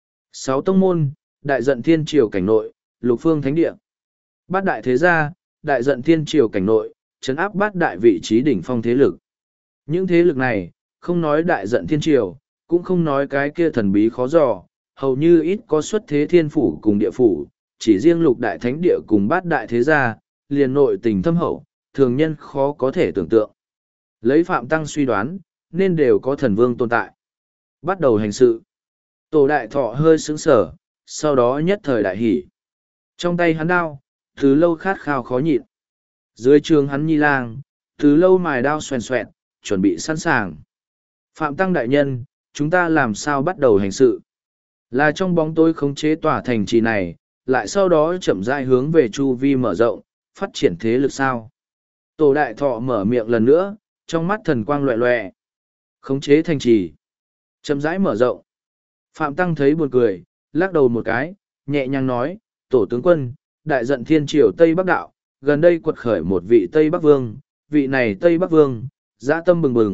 Sáu tông môn, đại giận thiên triều cảnh nội, lục phương thánh địa. Bát đại thế gia, đại giận thiên triều cảnh nội, trấn áp bát đại vị trí đỉnh phong thế lực. Những thế lực này, không nói đại giận thiên triều, cũng không nói cái kia thần bí khó dò, hầu như ít có xuất thế thiên phủ cùng địa phủ, chỉ riêng lục đại thánh địa cùng bát đại thế gia, liền nội tình thâm hậu, thường nhân khó có thể tưởng tượng. Lấy Phạm Tăng suy đoán, nên đều có thần vương tồn tại. Bắt đầu hành sự. Tổ đại thọ hơi sững sở, sau đó nhất thời đại hỉ. Trong tay hắn đao, từ lâu khát khao khó nhịn. Dưới trường hắn nhi lang, từ lâu mài đao xoèn xoẹt, chuẩn bị sẵn sàng. Phạm Tăng đại nhân, chúng ta làm sao bắt đầu hành sự? Là trong bóng tối khống chế tòa thành trì này, lại sau đó chậm rãi hướng về chu vi mở rộng, phát triển thế lực sao? Tổ đại thọ mở miệng lần nữa, trong mắt thần quang loẹ loẹ. Khống chế thành trì. Chậm rãi mở rộng. Phạm Tăng thấy buồn cười, lắc đầu một cái, nhẹ nhàng nói, tổ tướng quân, đại giận thiên triều Tây Bắc Đạo, gần đây quật khởi một vị Tây Bắc Vương, vị này Tây Bắc Vương, dã tâm bừng bừng,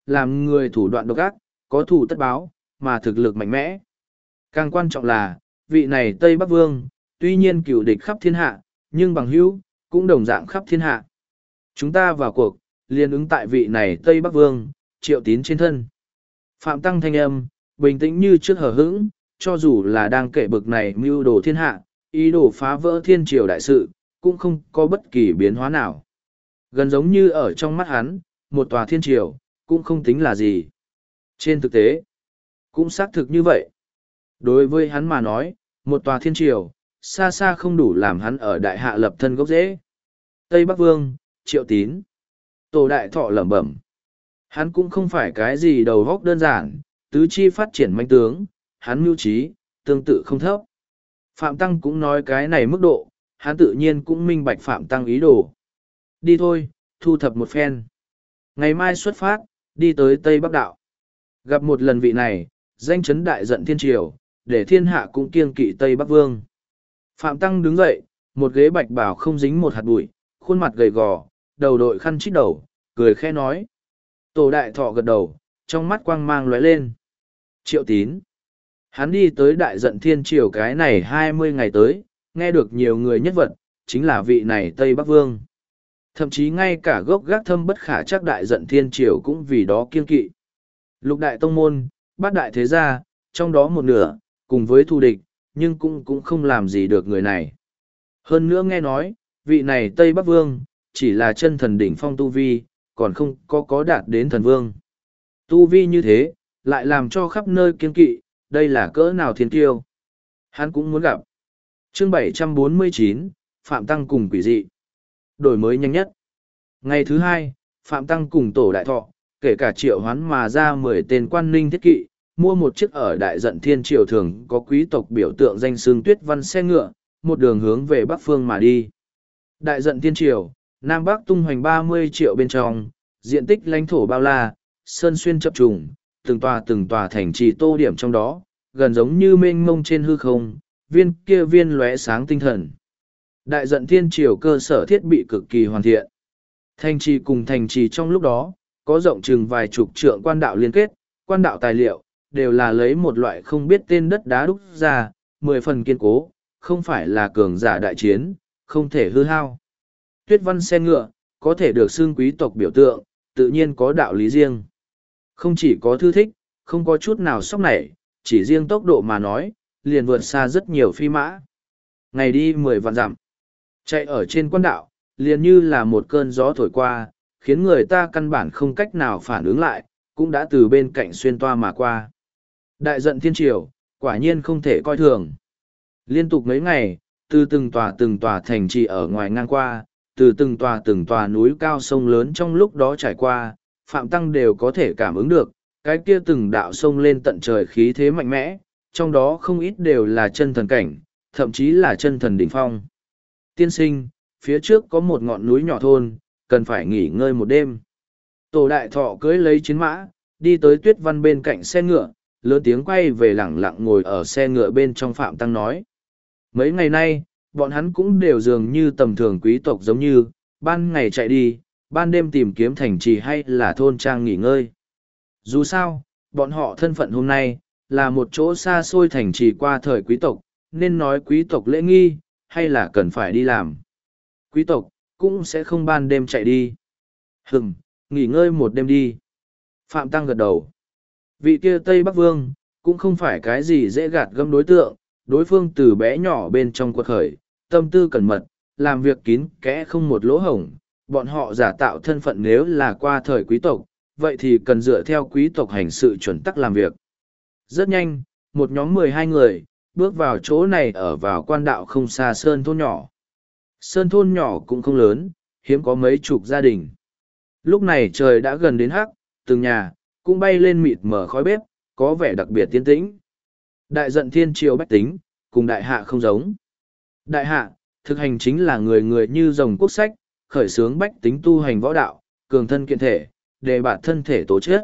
làm người thủ đoạn độc ác, có thù tất báo, mà thực lực mạnh mẽ. Càng quan trọng là, vị này Tây Bắc Vương, tuy nhiên cựu địch khắp thiên hạ, nhưng bằng hữu, cũng đồng dạng khắp thiên hạ. Chúng ta vào cuộc, liên ứng tại vị này Tây Bắc Vương, Triệu Tín trên thân. Phạm Tăng thanh âm, bình tĩnh như trước hở hững, cho dù là đang kể bực này mưu đồ thiên hạ, ý đồ phá vỡ thiên triều đại sự, cũng không có bất kỳ biến hóa nào. Gần giống như ở trong mắt hắn, một tòa thiên triều, cũng không tính là gì. Trên thực tế, cũng xác thực như vậy. Đối với hắn mà nói, một tòa thiên triều, xa xa không đủ làm hắn ở đại hạ lập thân gốc rễ. Tây Bắc Vương, Triệu Tín. Tổ đại thọ lẩm bẩm. Hắn cũng không phải cái gì đầu góc đơn giản, tứ chi phát triển manh tướng, hắn mưu trí, tương tự không thấp. Phạm Tăng cũng nói cái này mức độ, hắn tự nhiên cũng minh bạch Phạm Tăng ý đồ. Đi thôi, thu thập một phen. Ngày mai xuất phát, đi tới Tây Bắc Đạo. Gặp một lần vị này, danh chấn đại giận thiên triều, để thiên hạ cũng kiêng kỵ Tây Bắc Vương. Phạm Tăng đứng dậy, một ghế bạch bảo không dính một hạt bụi, khuôn mặt gầy gò, đầu đội khăn chít đầu, cười khẽ nói. Tổ đại thọ gật đầu, trong mắt quang mang lóe lên. Triệu Tín. Hắn đi tới đại giận thiên triều cái này hai mươi ngày tới, nghe được nhiều người nhất vật, chính là vị này Tây Bắc Vương. Thậm chí ngay cả gốc gác thâm bất khả chắc đại giận thiên triều cũng vì đó kiêng kỵ. Lục đại tông môn, bát đại thế gia, trong đó một nửa, cùng với thù địch, nhưng cũng cũng không làm gì được người này. Hơn nữa nghe nói, vị này Tây Bắc Vương, chỉ là chân thần đỉnh phong tu vi, còn không có có đạt đến thần vương. Tu vi như thế, lại làm cho khắp nơi kiêng kỵ, đây là cỡ nào thiên tiêu. Hắn cũng muốn gặp. Chương bảy trăm bốn mươi chín, Phạm Tăng cùng quỷ dị. Đổi mới nhanh nhất. Ngày thứ hai, Phạm Tăng cùng tổ đại thọ, kể cả triệu hoán mà ra mười tên quan ninh thiết kỵ, mua một chiếc ở đại giận thiên triều thường có quý tộc biểu tượng danh xương tuyết văn xe ngựa, một đường hướng về bắc phương mà đi. Đại giận thiên triều, Nam Bắc tung hoành ba mươi triệu bên trong, diện tích lãnh thổ bao la, sơn xuyên chập trùng, từng tòa từng tòa thành trì tô điểm trong đó, gần giống như mênh mông trên hư không, viên kia viên lóe sáng tinh thần. Đại giận thiên triều cơ sở thiết bị cực kỳ hoàn thiện. Thành trì cùng thành trì trong lúc đó, có rộng chừng vài chục trượng quan đạo liên kết, quan đạo tài liệu, đều là lấy một loại không biết tên đất đá đúc ra, mười phần kiên cố, không phải là cường giả đại chiến, không thể hư hao. Tuyết văn xe ngựa, có thể được xưng quý tộc biểu tượng, tự nhiên có đạo lý riêng. Không chỉ có thư thích, không có chút nào sốc nảy, chỉ riêng tốc độ mà nói, liền vượt xa rất nhiều phi mã. Ngày đi mười vạn dặm, chạy ở trên quan đạo, liền như là một cơn gió thổi qua, khiến người ta căn bản không cách nào phản ứng lại, cũng đã từ bên cạnh xuyên toa mà qua. Đại giận thiên triều, quả nhiên không thể coi thường. Liên tục mấy ngày, từ từng tòa từng tòa thành trì ở ngoài ngang qua, từ từng tòa từng tòa núi cao sông lớn trong lúc đó trải qua, Phạm Tăng đều có thể cảm ứng được, cái kia từng đạo sông lên tận trời khí thế mạnh mẽ, trong đó không ít đều là chân thần cảnh, thậm chí là chân thần đỉnh phong. Tiên sinh, phía trước có một ngọn núi nhỏ thôn, cần phải nghỉ ngơi một đêm. Tổ đại thọ cưới lấy chiến mã, đi tới Tuyết Văn bên cạnh xe ngựa, lớn tiếng quay về lẳng lặng ngồi ở xe ngựa bên trong Phạm Tăng nói. Mấy ngày nay, bọn hắn cũng đều dường như tầm thường quý tộc giống như, ban ngày chạy đi, ban đêm tìm kiếm thành trì hay là thôn trang nghỉ ngơi. Dù sao, bọn họ thân phận hôm nay, là một chỗ xa xôi thành trì qua thời quý tộc, nên nói quý tộc lễ nghi, hay là cần phải đi làm. Quý tộc, cũng sẽ không ban đêm chạy đi. Hừm, nghỉ ngơi một đêm đi. Phạm Tăng gật đầu. Vị kia Tây Bắc Vương, cũng không phải cái gì dễ gạt gâm đối tượng, đối phương từ bé nhỏ bên trong quật khởi, tâm tư cẩn mật, làm việc kín kẽ không một lỗ hổng. Bọn họ giả tạo thân phận nếu là qua thời quý tộc, vậy thì cần dựa theo quý tộc hành sự chuẩn tắc làm việc. Rất nhanh, một nhóm mười hai người, bước vào chỗ này ở vào quan đạo không xa sơn thôn nhỏ. Sơn thôn nhỏ cũng không lớn, hiếm có mấy chục gia đình. Lúc này trời đã gần đến hắc, từng nhà, cũng bay lên mịt mở khói bếp, có vẻ đặc biệt tiến tĩnh. Đại giận thiên triều bách tính, cùng đại hạ không giống. Đại hạ, thực hành chính là người người như rồng quốc sách, khởi xướng bách tính tu hành võ đạo, cường thân kiện thể, đề bạt thân thể tố chất.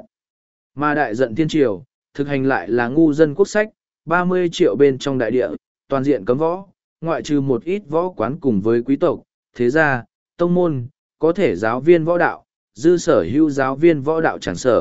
Mà đại giận thiên triều, thực hành lại là ngu dân quốc sách, ba mươi triệu bên trong đại địa, toàn diện cấm võ, ngoại trừ một ít võ quán cùng với quý tộc, thế gia, tông môn, có thể giáo viên võ đạo, dư sở hữu giáo viên võ đạo chẳng sở,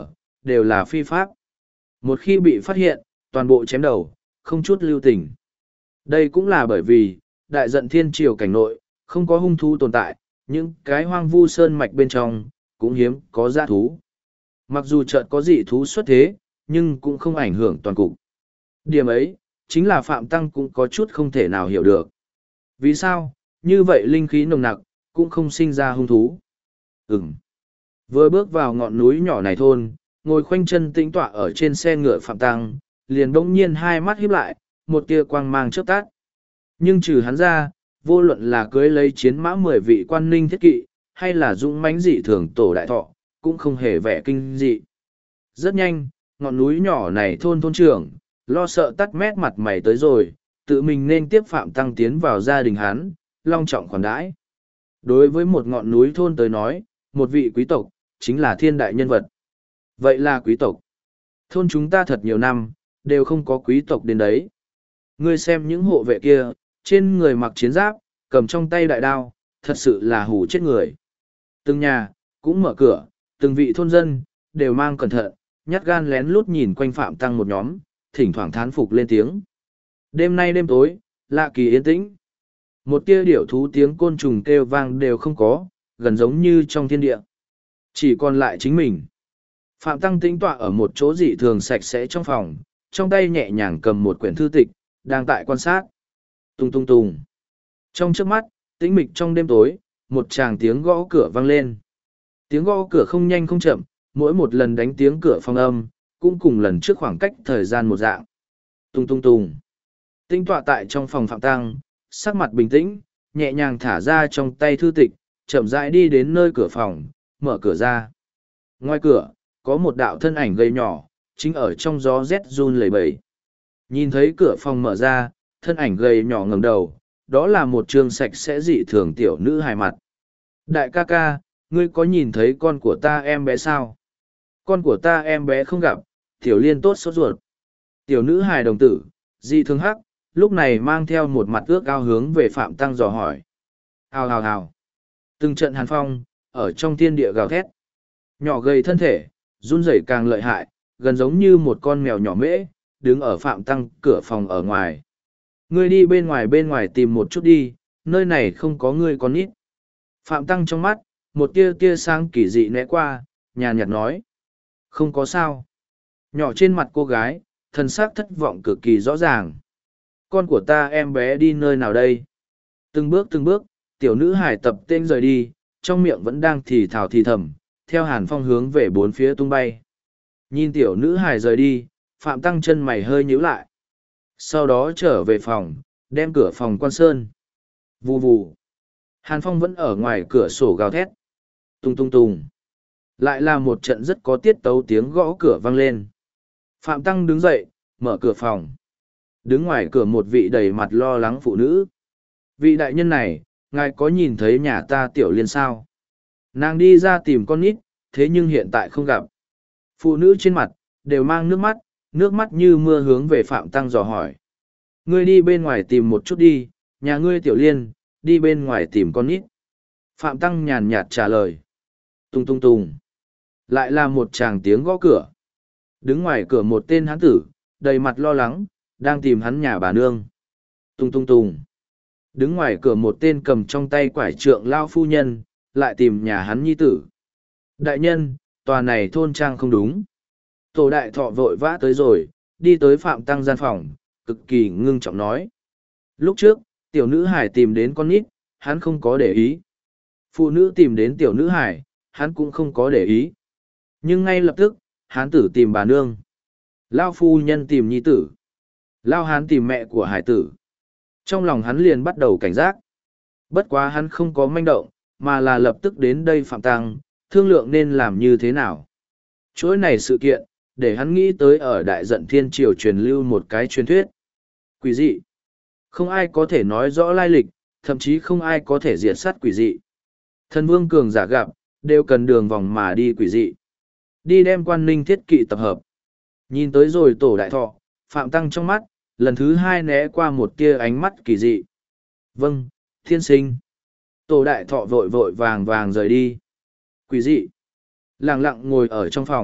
đều là phi pháp. Một khi bị phát hiện, toàn bộ chém đầu, không chút lưu tình. Đây cũng là bởi vì, đại giận thiên triều cảnh nội, không có hung thú tồn tại, những cái hoang vu sơn mạch bên trong, cũng hiếm có dã thú. Mặc dù chợt có dị thú xuất thế, nhưng cũng không ảnh hưởng toàn cục. Điểm ấy, chính là Phạm Tăng cũng có chút không thể nào hiểu được. Vì sao, như vậy linh khí nồng nặc, cũng không sinh ra hung thú. Ừm. Vừa bước vào ngọn núi nhỏ này thôn, ngồi khoanh chân tĩnh tọa ở trên xe ngựa Phạm Tăng, liền bỗng nhiên hai mắt híp lại, một tia quang mang chớp tắt. Nhưng trừ hắn ra, vô luận là cưới lấy chiến mã mười vị quan ninh thiết kỵ, hay là dũng mãnh dị thường tổ đại thọ, cũng không hề vẻ kinh dị. Rất nhanh, ngọn núi nhỏ này thôn thôn trưởng, lo sợ tắt mét mặt mày tới rồi, tự mình nên tiếp Phạm Tăng tiến vào gia đình hắn, long trọng khoản đãi. Đối với một ngọn núi thôn tới nói, một vị quý tộc, chính là thiên đại nhân vật. Vậy là quý tộc. Thôn chúng ta thật nhiều năm, đều không có quý tộc đến đấy. Ngươi xem những hộ vệ kia, trên người mặc chiến giáp, cầm trong tay đại đao, thật sự là hù chết người. Từng nhà, cũng mở cửa, từng vị thôn dân, đều mang cẩn thận, nhát gan lén lút nhìn quanh Phạm Tăng một nhóm, thỉnh thoảng thán phục lên tiếng. Đêm nay đêm tối, lạ kỳ yên tĩnh. Một tia điểu thú tiếng côn trùng kêu vang đều không có, gần giống như trong thiên địa. Chỉ còn lại chính mình. Phạm Tăng tĩnh tọa ở một chỗ dị thường sạch sẽ trong phòng, trong tay nhẹ nhàng cầm một quyển thư tịch, đang tại quan sát. Tung tung tung. Trong trước mắt, tĩnh mịch trong đêm tối, một tràng tiếng gõ cửa vang lên. Tiếng gõ cửa không nhanh không chậm, mỗi một lần đánh tiếng cửa phòng âm, cũng cùng lần trước khoảng cách thời gian một dạng. Tung tung tung. Tĩnh tọa tại trong phòng Phạm Tăng, sắc mặt bình tĩnh, nhẹ nhàng thả ra trong tay thư tịch, chậm rãi đi đến nơi cửa phòng, mở cửa ra. Ngoài cửa, có một đạo thân ảnh gầy nhỏ, chính ở trong gió rét run lẩy bẩy. Nhìn thấy cửa phòng mở ra, thân ảnh gầy nhỏ ngẩng đầu, đó là một trương sạch sẽ dị thường tiểu nữ hài mặt. Đại ca ca, ngươi có nhìn thấy con của ta em bé sao? Con của ta em bé không gặp, tiểu liên tốt sốt ruột. Tiểu nữ hài đồng tử, dị thường hắc, lúc này mang theo một mặt ước ao hướng về Phạm Tăng dò hỏi. Hào hào hào. Từng trận hàn phong, ở trong thiên địa gào thét. Nhỏ gầy thân thể, run rẩy càng lợi hại, gần giống như một con mèo nhỏ mễ, đứng ở Phạm Tăng cửa phòng ở ngoài. Ngươi đi bên ngoài bên ngoài tìm một chút đi, nơi này không có ngươi con nít. Phạm Tăng trong mắt, một tia tia sáng kỳ dị né qua, nhàn nhạt nói. Không có sao. Nhỏ trên mặt cô gái, thần sắc thất vọng cực kỳ rõ ràng. Con của ta em bé đi nơi nào đây? Từng bước từng bước, tiểu nữ hải tập tên rời đi, trong miệng vẫn đang thì thào thì thầm, theo hàn phong hướng về bốn phía tung bay. Nhìn tiểu nữ hải rời đi, Phạm Tăng chân mày hơi nhíu lại. Sau đó trở về phòng, đem cửa phòng quan sơn. Vù vù. Hàn phong vẫn ở ngoài cửa sổ gào thét. Tung tung tung. Lại là một trận rất có tiết tấu tiếng gõ cửa vang lên. Phạm Tăng đứng dậy, mở cửa phòng. Đứng ngoài cửa một vị đầy mặt lo lắng phụ nữ. Vị đại nhân này, ngài có nhìn thấy nhà ta tiểu liên sao? Nàng đi ra tìm con nít, thế nhưng hiện tại không gặp. Phụ nữ trên mặt, đều mang nước mắt, nước mắt như mưa hướng về Phạm Tăng dò hỏi. Ngươi đi bên ngoài tìm một chút đi, nhà ngươi tiểu liên, đi bên ngoài tìm con nít. Phạm Tăng nhàn nhạt trả lời. Tung tung tung. Lại là một tràng tiếng gõ cửa. Đứng ngoài cửa một tên hán tử, đầy mặt lo lắng, đang tìm hắn nhà bà nương. Tung tung tung. Đứng ngoài cửa một tên cầm trong tay quải trượng lao phu nhân, lại tìm nhà hắn nhi tử. Đại nhân, tòa này thôn trang không đúng. Tổ đại thọ vội vã tới rồi, đi tới Phạm Tăng gian phòng, cực kỳ ngưng trọng nói. Lúc trước, tiểu nữ hải tìm đến con nít, hắn không có để ý. Phụ nữ tìm đến tiểu nữ hải, hắn cũng không có để ý. Nhưng ngay lập tức, hán tử tìm bà nương. Lao phu nhân tìm nhi tử. Lao hán tìm mẹ của hải tử. Trong lòng hắn liền bắt đầu cảnh giác. Bất quá hắn không có manh động, mà là lập tức đến đây Phạm Tăng, thương lượng nên làm như thế nào. Chuỗi này sự kiện, để hắn nghĩ tới ở Đại Giận Thiên Triều truyền lưu một cái truyền thuyết. Quỷ dị. Không ai có thể nói rõ lai lịch, thậm chí không ai có thể diệt sát quỷ dị. Thần vương cường giả gặp, đều cần đường vòng mà đi quỷ dị. Đi đem quan ninh thiết kỵ tập hợp. Nhìn tới rồi tổ đại thọ, Phạm Tăng trong mắt, lần thứ hai né qua một tia ánh mắt kỳ dị. Vâng, thiên sinh. Tổ đại thọ vội vội vàng vàng rời đi. Quỷ dị. Lặng lặng ngồi ở trong phòng,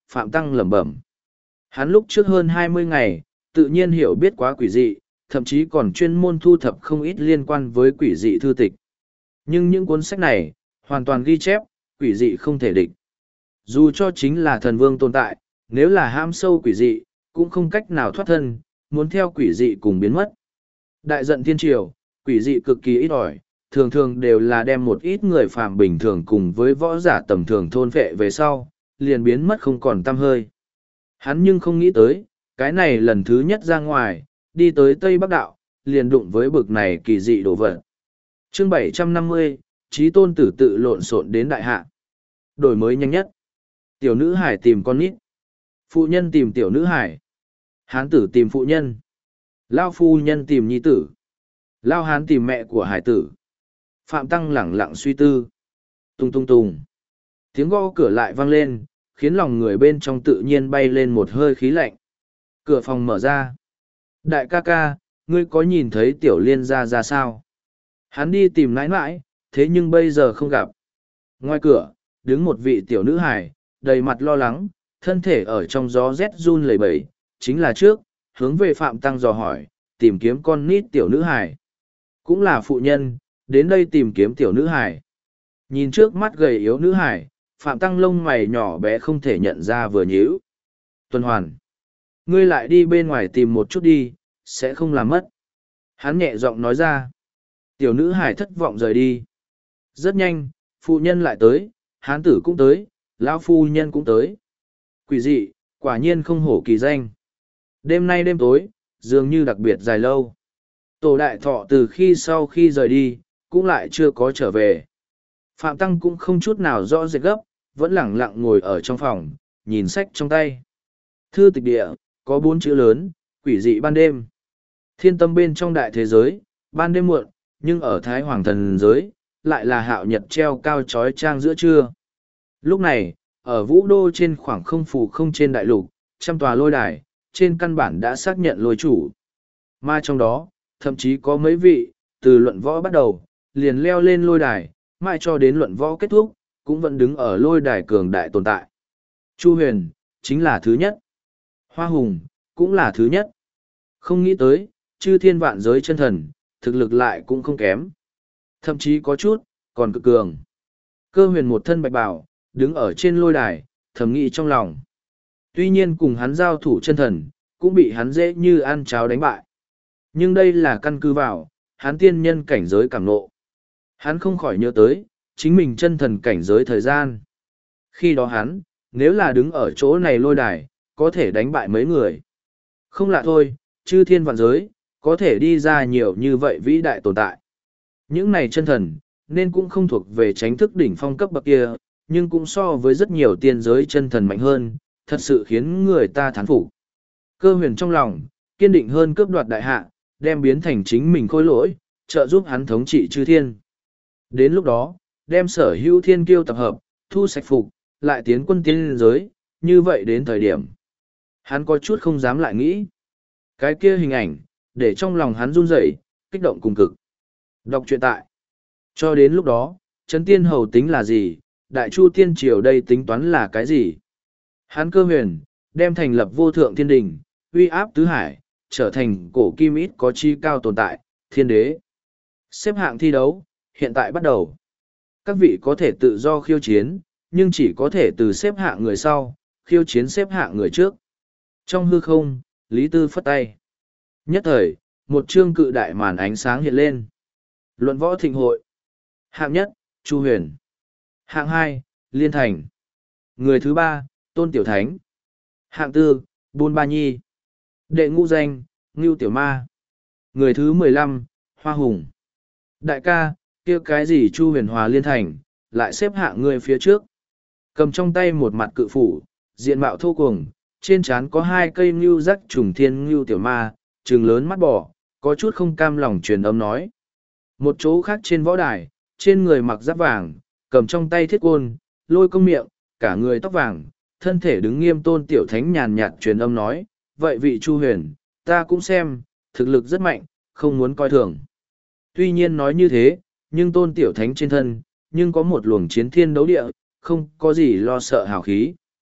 Phạm Tăng lẩm bẩm. Hắn lúc trước hơn hai mươi ngày, tự nhiên hiểu biết quá quỷ dị, thậm chí còn chuyên môn thu thập không ít liên quan với quỷ dị thư tịch. Nhưng những cuốn sách này, hoàn toàn ghi chép, quỷ dị không thể địch. Dù cho chính là thần vương tồn tại, nếu là ham sâu quỷ dị, cũng không cách nào thoát thân, muốn theo quỷ dị cùng biến mất. Đại giận thiên triều, quỷ dị cực kỳ ít ỏi, thường thường đều là đem một ít người phàm bình thường cùng với võ giả tầm thường thôn phệ về sau, liền biến mất không còn tăm hơi. Hắn nhưng không nghĩ tới, cái này lần thứ nhất ra ngoài, đi tới Tây Bắc Đạo, liền đụng với bực này kỳ dị đồ vật. Chương bảy trăm năm mươi, Chí Tôn tử tự lộn xộn đến đại hạ. Đổi mới nhanh nhất. Tiểu nữ hải tìm con nít. Phụ nhân tìm tiểu nữ hải. Hán tử tìm phụ nhân. Lao phu nhân tìm nhi tử. Lao hán tìm mẹ của hải tử. Phạm Tăng lẳng lặng suy tư. Tung tung tung. Tiếng gõ cửa lại vang lên, khiến lòng người bên trong tự nhiên bay lên một hơi khí lạnh. Cửa phòng mở ra. Đại ca ca, ngươi có nhìn thấy tiểu liên ra ra sao? Hắn đi tìm nãi nãi, thế nhưng bây giờ không gặp. Ngoài cửa, đứng một vị tiểu nữ hài, đầy mặt lo lắng, thân thể ở trong gió rét run lẩy bẩy, chính là trước, hướng về Phạm Tăng dò hỏi, tìm kiếm con nít tiểu nữ hài. Cũng là phụ nhân, đến đây tìm kiếm tiểu nữ hài. Nhìn trước mắt gầy yếu nữ hài, Phạm Tăng lông mày nhỏ bé không thể nhận ra vừa nhíu. Tuần hoàn. Ngươi lại đi bên ngoài tìm một chút đi, sẽ không làm mất. Hắn nhẹ giọng nói ra. Tiểu nữ hài thất vọng rời đi. Rất nhanh, phụ nhân lại tới, hán tử cũng tới, lão phu nhân cũng tới. Quỷ dị, quả nhiên không hổ kỳ danh. Đêm nay đêm tối, dường như đặc biệt dài lâu. Tổ đại thọ từ khi sau khi rời đi, cũng lại chưa có trở về. Phạm Tăng cũng không chút nào rõ rệt gấp, vẫn lẳng lặng ngồi ở trong phòng, nhìn sách trong tay. Thư tịch địa, có bốn chữ lớn, quỷ dị ban đêm. Thiên tâm bên trong đại thế giới, ban đêm muộn, nhưng ở Thái Hoàng thần giới, lại là hạo nhật treo cao trói trang giữa trưa. Lúc này, ở vũ đô trên khoảng không phù không trên đại lục, trăm tòa lôi đài, trên căn bản đã xác nhận lôi chủ. Mà trong đó, thậm chí có mấy vị, từ luận võ bắt đầu, liền leo lên lôi đài, mãi cho đến luận võ kết thúc, cũng vẫn đứng ở lôi đài cường đại tồn tại. Chu Huyền, chính là thứ nhất. Hoa Hùng, cũng là thứ nhất. Không nghĩ tới, chư thiên vạn giới chân thần, thực lực lại cũng không kém. Thậm chí có chút, còn cực cường. Cơ Huyền một thân bạch bào, đứng ở trên lôi đài, thầm nghĩ trong lòng. Tuy nhiên cùng hắn giao thủ chân thần, cũng bị hắn dễ như ăn cháo đánh bại. Nhưng đây là căn cứ vào, hắn tiên nhân cảnh giới cảm nộ. Hắn không khỏi nhớ tới, chính mình chân thần cảnh giới thời gian. Khi đó hắn, nếu là đứng ở chỗ này lôi đài, có thể đánh bại mấy người. Không lạ thôi, chư thiên vạn giới, có thể đi ra nhiều như vậy vĩ đại tồn tại. Những này chân thần, nên cũng không thuộc về tránh thức đỉnh phong cấp bậc kia, nhưng cũng so với rất nhiều tiên giới chân thần mạnh hơn, thật sự khiến người ta thán phục. Cơ Huyền trong lòng, kiên định hơn cướp đoạt đại hạ, đem biến thành chính mình khôi lỗi, trợ giúp hắn thống trị chư thiên. Đến lúc đó, đem sở hữu thiên kiêu tập hợp, thu sạch phục, lại tiến quân tiên giới, như vậy đến thời điểm. Hắn có chút không dám lại nghĩ. Cái kia hình ảnh, để trong lòng hắn run rẩy, kích động cùng cực. Đọc truyện tại. Cho đến lúc đó, Trấn Tiên Hầu tính là gì, Đại Chu Tiên Triều đây tính toán là cái gì? Hắn Cơ Huyền, đem thành lập vô thượng thiên đình, uy áp tứ hải, trở thành cổ kim ít có chi cao tồn tại, thiên đế. Xếp hạng thi đấu, hiện tại bắt đầu. Các vị có thể tự do khiêu chiến, nhưng chỉ có thể từ xếp hạng người sau, khiêu chiến xếp hạng người trước. Trong hư không, Lý Tư phất tay. Nhất thời, một chương cự đại màn ánh sáng hiện lên. Luận võ thịnh hội. Hạng nhất, Chu Huyền. Hạng hai, Liên Thành. Người thứ ba, Tôn Tiểu Thánh. Hạng tư, Bôn Ba Nhi. Đệ ngũ danh, Ngưu Tiểu Ma. Người thứ mười lăm, Hoa Hùng. Đại ca, kia cái gì Chu Huyền hòa Liên Thành, lại xếp hạng người phía trước. Cầm trong tay một mặt cự phủ, diện mạo thô cuồng, trên trán có hai cây ngưu rắc trùng thiên Ngưu Tiểu Ma, trừng lớn mắt bỏ, có chút không cam lòng truyền âm nói. Một chỗ khác trên võ đài, trên người mặc giáp vàng, cầm trong tay thiết côn, lôi công miệng, cả người tóc vàng, thân thể đứng nghiêm Tôn Tiểu Thánh nhàn nhạt truyền âm nói, vậy vị Chu Huyền, ta cũng xem, thực lực rất mạnh, không muốn coi thường. Tuy nhiên nói như thế, nhưng Tôn Tiểu Thánh trên thân, nhưng có một luồng chiến thiên đấu địa, không có gì lo sợ hào khí.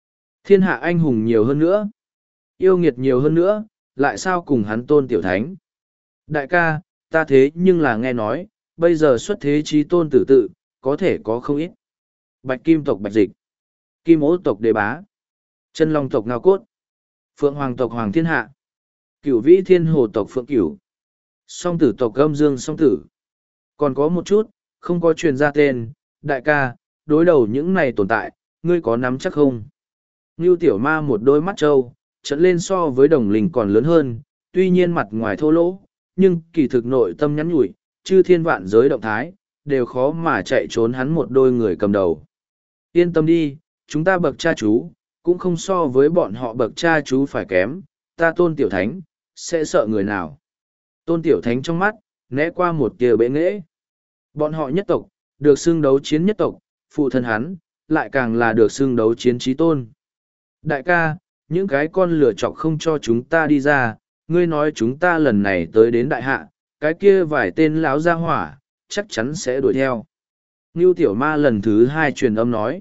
Thiên hạ anh hùng nhiều hơn nữa, yêu nghiệt nhiều hơn nữa, lại sao cùng hắn tôn tiểu thánh. Đại ca, ta thế nhưng là nghe nói, bây giờ xuất thế trí tôn tử tự, có thể có không ít. Bạch kim tộc bạch dịch, kim ố tộc đế bá, chân long tộc ngao cốt, phượng hoàng tộc hoàng thiên hạ, cửu vĩ thiên hồ tộc phượng cửu, song tử tộc âm dương song tử. Còn có một chút, không có truyền ra tên, đại ca, đối đầu những này tồn tại, ngươi có nắm chắc không? Ngưu tiểu ma một đôi mắt trâu, trận lên so với đồng linh còn lớn hơn, tuy nhiên mặt ngoài thô lỗ, nhưng kỳ thực nội tâm nhắn nhủi, chư thiên vạn giới động thái, đều khó mà chạy trốn hắn một đôi người cầm đầu. Yên tâm đi, chúng ta bậc cha chú, cũng không so với bọn họ bậc cha chú phải kém, ta tôn tiểu thánh, sẽ sợ người nào. Tôn tiểu thánh trong mắt, né qua một tia bệ nghễ. Bọn họ nhất tộc, được xưng đấu chiến nhất tộc, phụ thân hắn, lại càng là được xưng đấu chiến trí tôn. Đại ca, những cái con lửa chọc không cho chúng ta đi ra, ngươi nói chúng ta lần này tới đến đại hạ, cái kia vài tên lão gia hỏa, chắc chắn sẽ đuổi theo. Ngưu tiểu ma lần thứ hai truyền âm nói.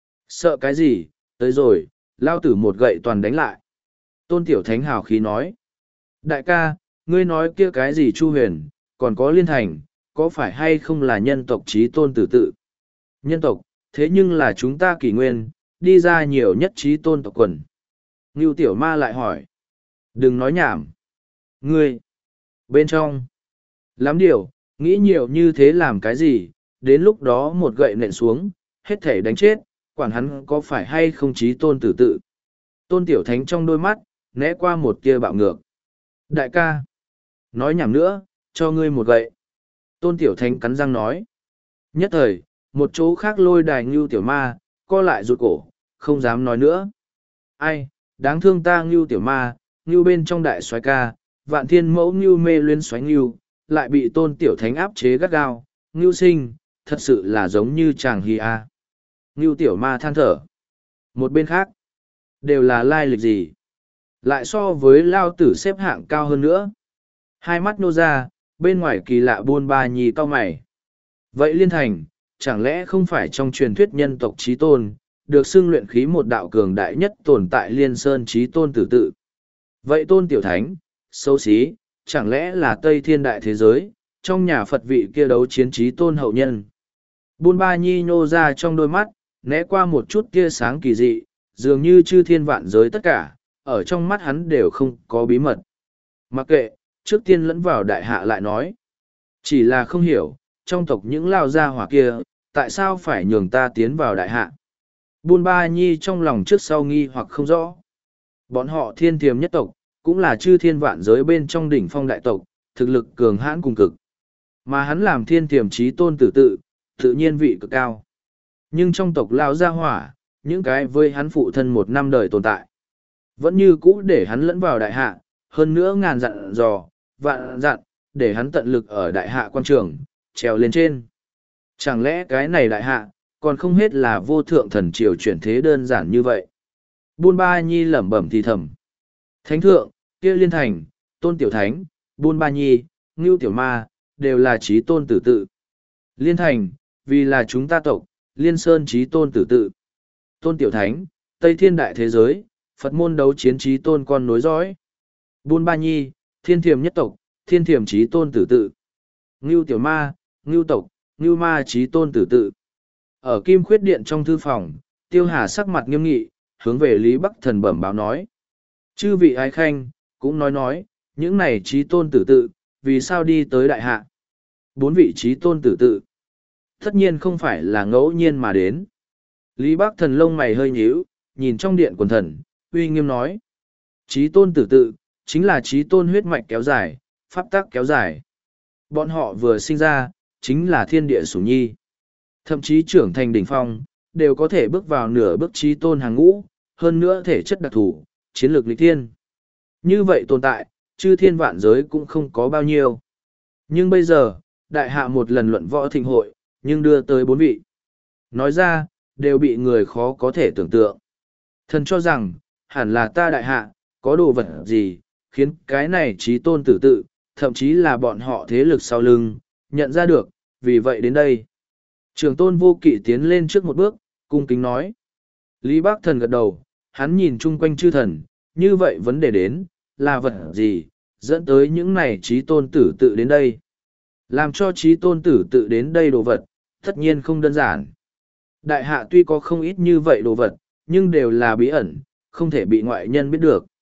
Sợ cái gì, tới rồi, lao tử một gậy toàn đánh lại. Tôn tiểu thánh hào khí nói. Đại ca, ngươi nói kia cái gì Chu Huyền, còn có Liên Thành, có phải hay không là nhân tộc trí tôn tử tự? Nhân tộc, thế nhưng là chúng ta kỷ nguyên, đi ra nhiều nhất trí tôn tộc quần. Ngưu tiểu ma lại hỏi. Đừng nói nhảm. Ngươi, bên trong, lắm điều, nghĩ nhiều như thế làm cái gì, đến lúc đó một gậy nện xuống, hết thể đánh chết, quản hắn có phải hay không trí tôn tử tự. Tôn tiểu thánh trong đôi mắt, né qua một tia bạo ngược. Đại ca, nói nhảm nữa, cho ngươi một gậy. Tôn tiểu thánh cắn răng nói. Nhất thời, một chỗ khác lôi đài ngưu tiểu ma, co lại rụt cổ, không dám nói nữa. Ai, đáng thương ta ngưu tiểu ma, ngưu bên trong đại soái ca, vạn thiên mẫu ngưu mê luyến xoáy ngưu, lại bị tôn tiểu thánh áp chế gắt gao, ngưu sinh, thật sự là giống như chàng hi a. Ngưu tiểu ma than thở. Một bên khác, đều là lai lịch gì? Lại so với lao tử xếp hạng cao hơn nữa. Hai mắt nô ra, bên ngoài kỳ lạ buôn ba nhì cao mày. Vậy Liên Thành, chẳng lẽ không phải trong truyền thuyết nhân tộc trí tôn, được xưng luyện khí một đạo cường đại nhất tồn tại Liên Sơn trí tôn tử tự? Vậy tôn tiểu thánh, xấu xí, chẳng lẽ là Tây Thiên đại thế giới, trong nhà Phật vị kia đấu chiến trí tôn hậu nhân? Buôn ba nhi nhô ra trong đôi mắt, né qua một chút tia sáng kỳ dị, dường như chư thiên vạn giới tất cả, ở trong mắt hắn đều không có bí mật. Mặc kệ, trước tiên lẫn vào đại hạ lại nói. Chỉ là không hiểu, trong tộc những lao gia hỏa kia, tại sao phải nhường ta tiến vào đại hạ? Buôn ba nhi trong lòng trước sau nghi hoặc không rõ. Bọn họ thiên thiềm nhất tộc, cũng là chư thiên vạn giới bên trong đỉnh phong đại tộc, thực lực cường hãn cùng cực. Mà hắn làm thiên thiềm trí tôn tử tự, tự nhiên vị cực cao. Nhưng trong tộc lao gia hỏa, những cái với hắn phụ thân một năm đời tồn tại, vẫn như cũ để hắn lẫn vào đại hạ, hơn nữa ngàn dặn dò, vạn dặn, để hắn tận lực ở đại hạ quan trường, trèo lên trên. Chẳng lẽ cái này đại hạ, còn không hết là vô thượng thần triều chuyển thế đơn giản như vậy? Buôn ba nhi lẩm bẩm thì thầm. Thánh thượng, kia Liên Thành, tôn tiểu thánh, buôn ba nhi, ngưu tiểu ma, đều là trí tôn tử tự. Liên Thành, vì là chúng ta tộc, Liên Sơn trí tôn tử tự. Tôn tiểu thánh, Tây Thiên đại thế giới, Phật môn đấu chiến trí tôn con nối dõi. Buôn ba nhi, thiên thiềm nhất tộc, thiên thiềm trí tôn tử tự. Ngưu tiểu ma, ngưu tộc, ngưu ma trí tôn tử tự. Ở Kim Khuyết Điện trong thư phòng, Tiêu Hà sắc mặt nghiêm nghị, hướng về Lý Bắc Thần bẩm báo nói. Chư vị ái khanh, cũng nói nói, những này trí tôn tử tự, vì sao đi tới đại hạ? Bốn vị trí tôn tử tự. Tất nhiên không phải là ngẫu nhiên mà đến. Lý Bắc Thần lông mày hơi nhíu, nhìn trong điện quần thần, uy nghiêm nói. Trí tôn tử tự, chính là trí tôn huyết mạch kéo dài, pháp tắc kéo dài. Bọn họ vừa sinh ra, chính là thiên địa sủng nhi. Thậm chí trưởng thành đỉnh phong, đều có thể bước vào nửa bước trí tôn hàng ngũ, hơn nữa thể chất đặc thù, chiến lược lịch thiên. Như vậy tồn tại, chư thiên vạn giới cũng không có bao nhiêu. Nhưng bây giờ, đại hạ một lần luận võ thịnh hội, nhưng đưa tới bốn vị. Nói ra, đều bị người khó có thể tưởng tượng. Thần cho rằng, hẳn là ta đại hạ, có đồ vật gì, khiến cái này trí tôn tử tự, thậm chí là bọn họ thế lực sau lưng, nhận ra được, vì vậy đến đây. Trường tôn vô kỵ tiến lên trước một bước, cung kính nói. Lý Bác Thần gật đầu, hắn nhìn chung quanh chư thần, như vậy vấn đề đến, là vật gì, dẫn tới những này trí tôn tử tự đến đây. Làm cho trí tôn tử tự đến đây đồ vật, tất nhiên không đơn giản. Đại hạ tuy có không ít như vậy đồ vật, nhưng đều là bí ẩn, không thể bị ngoại nhân biết được.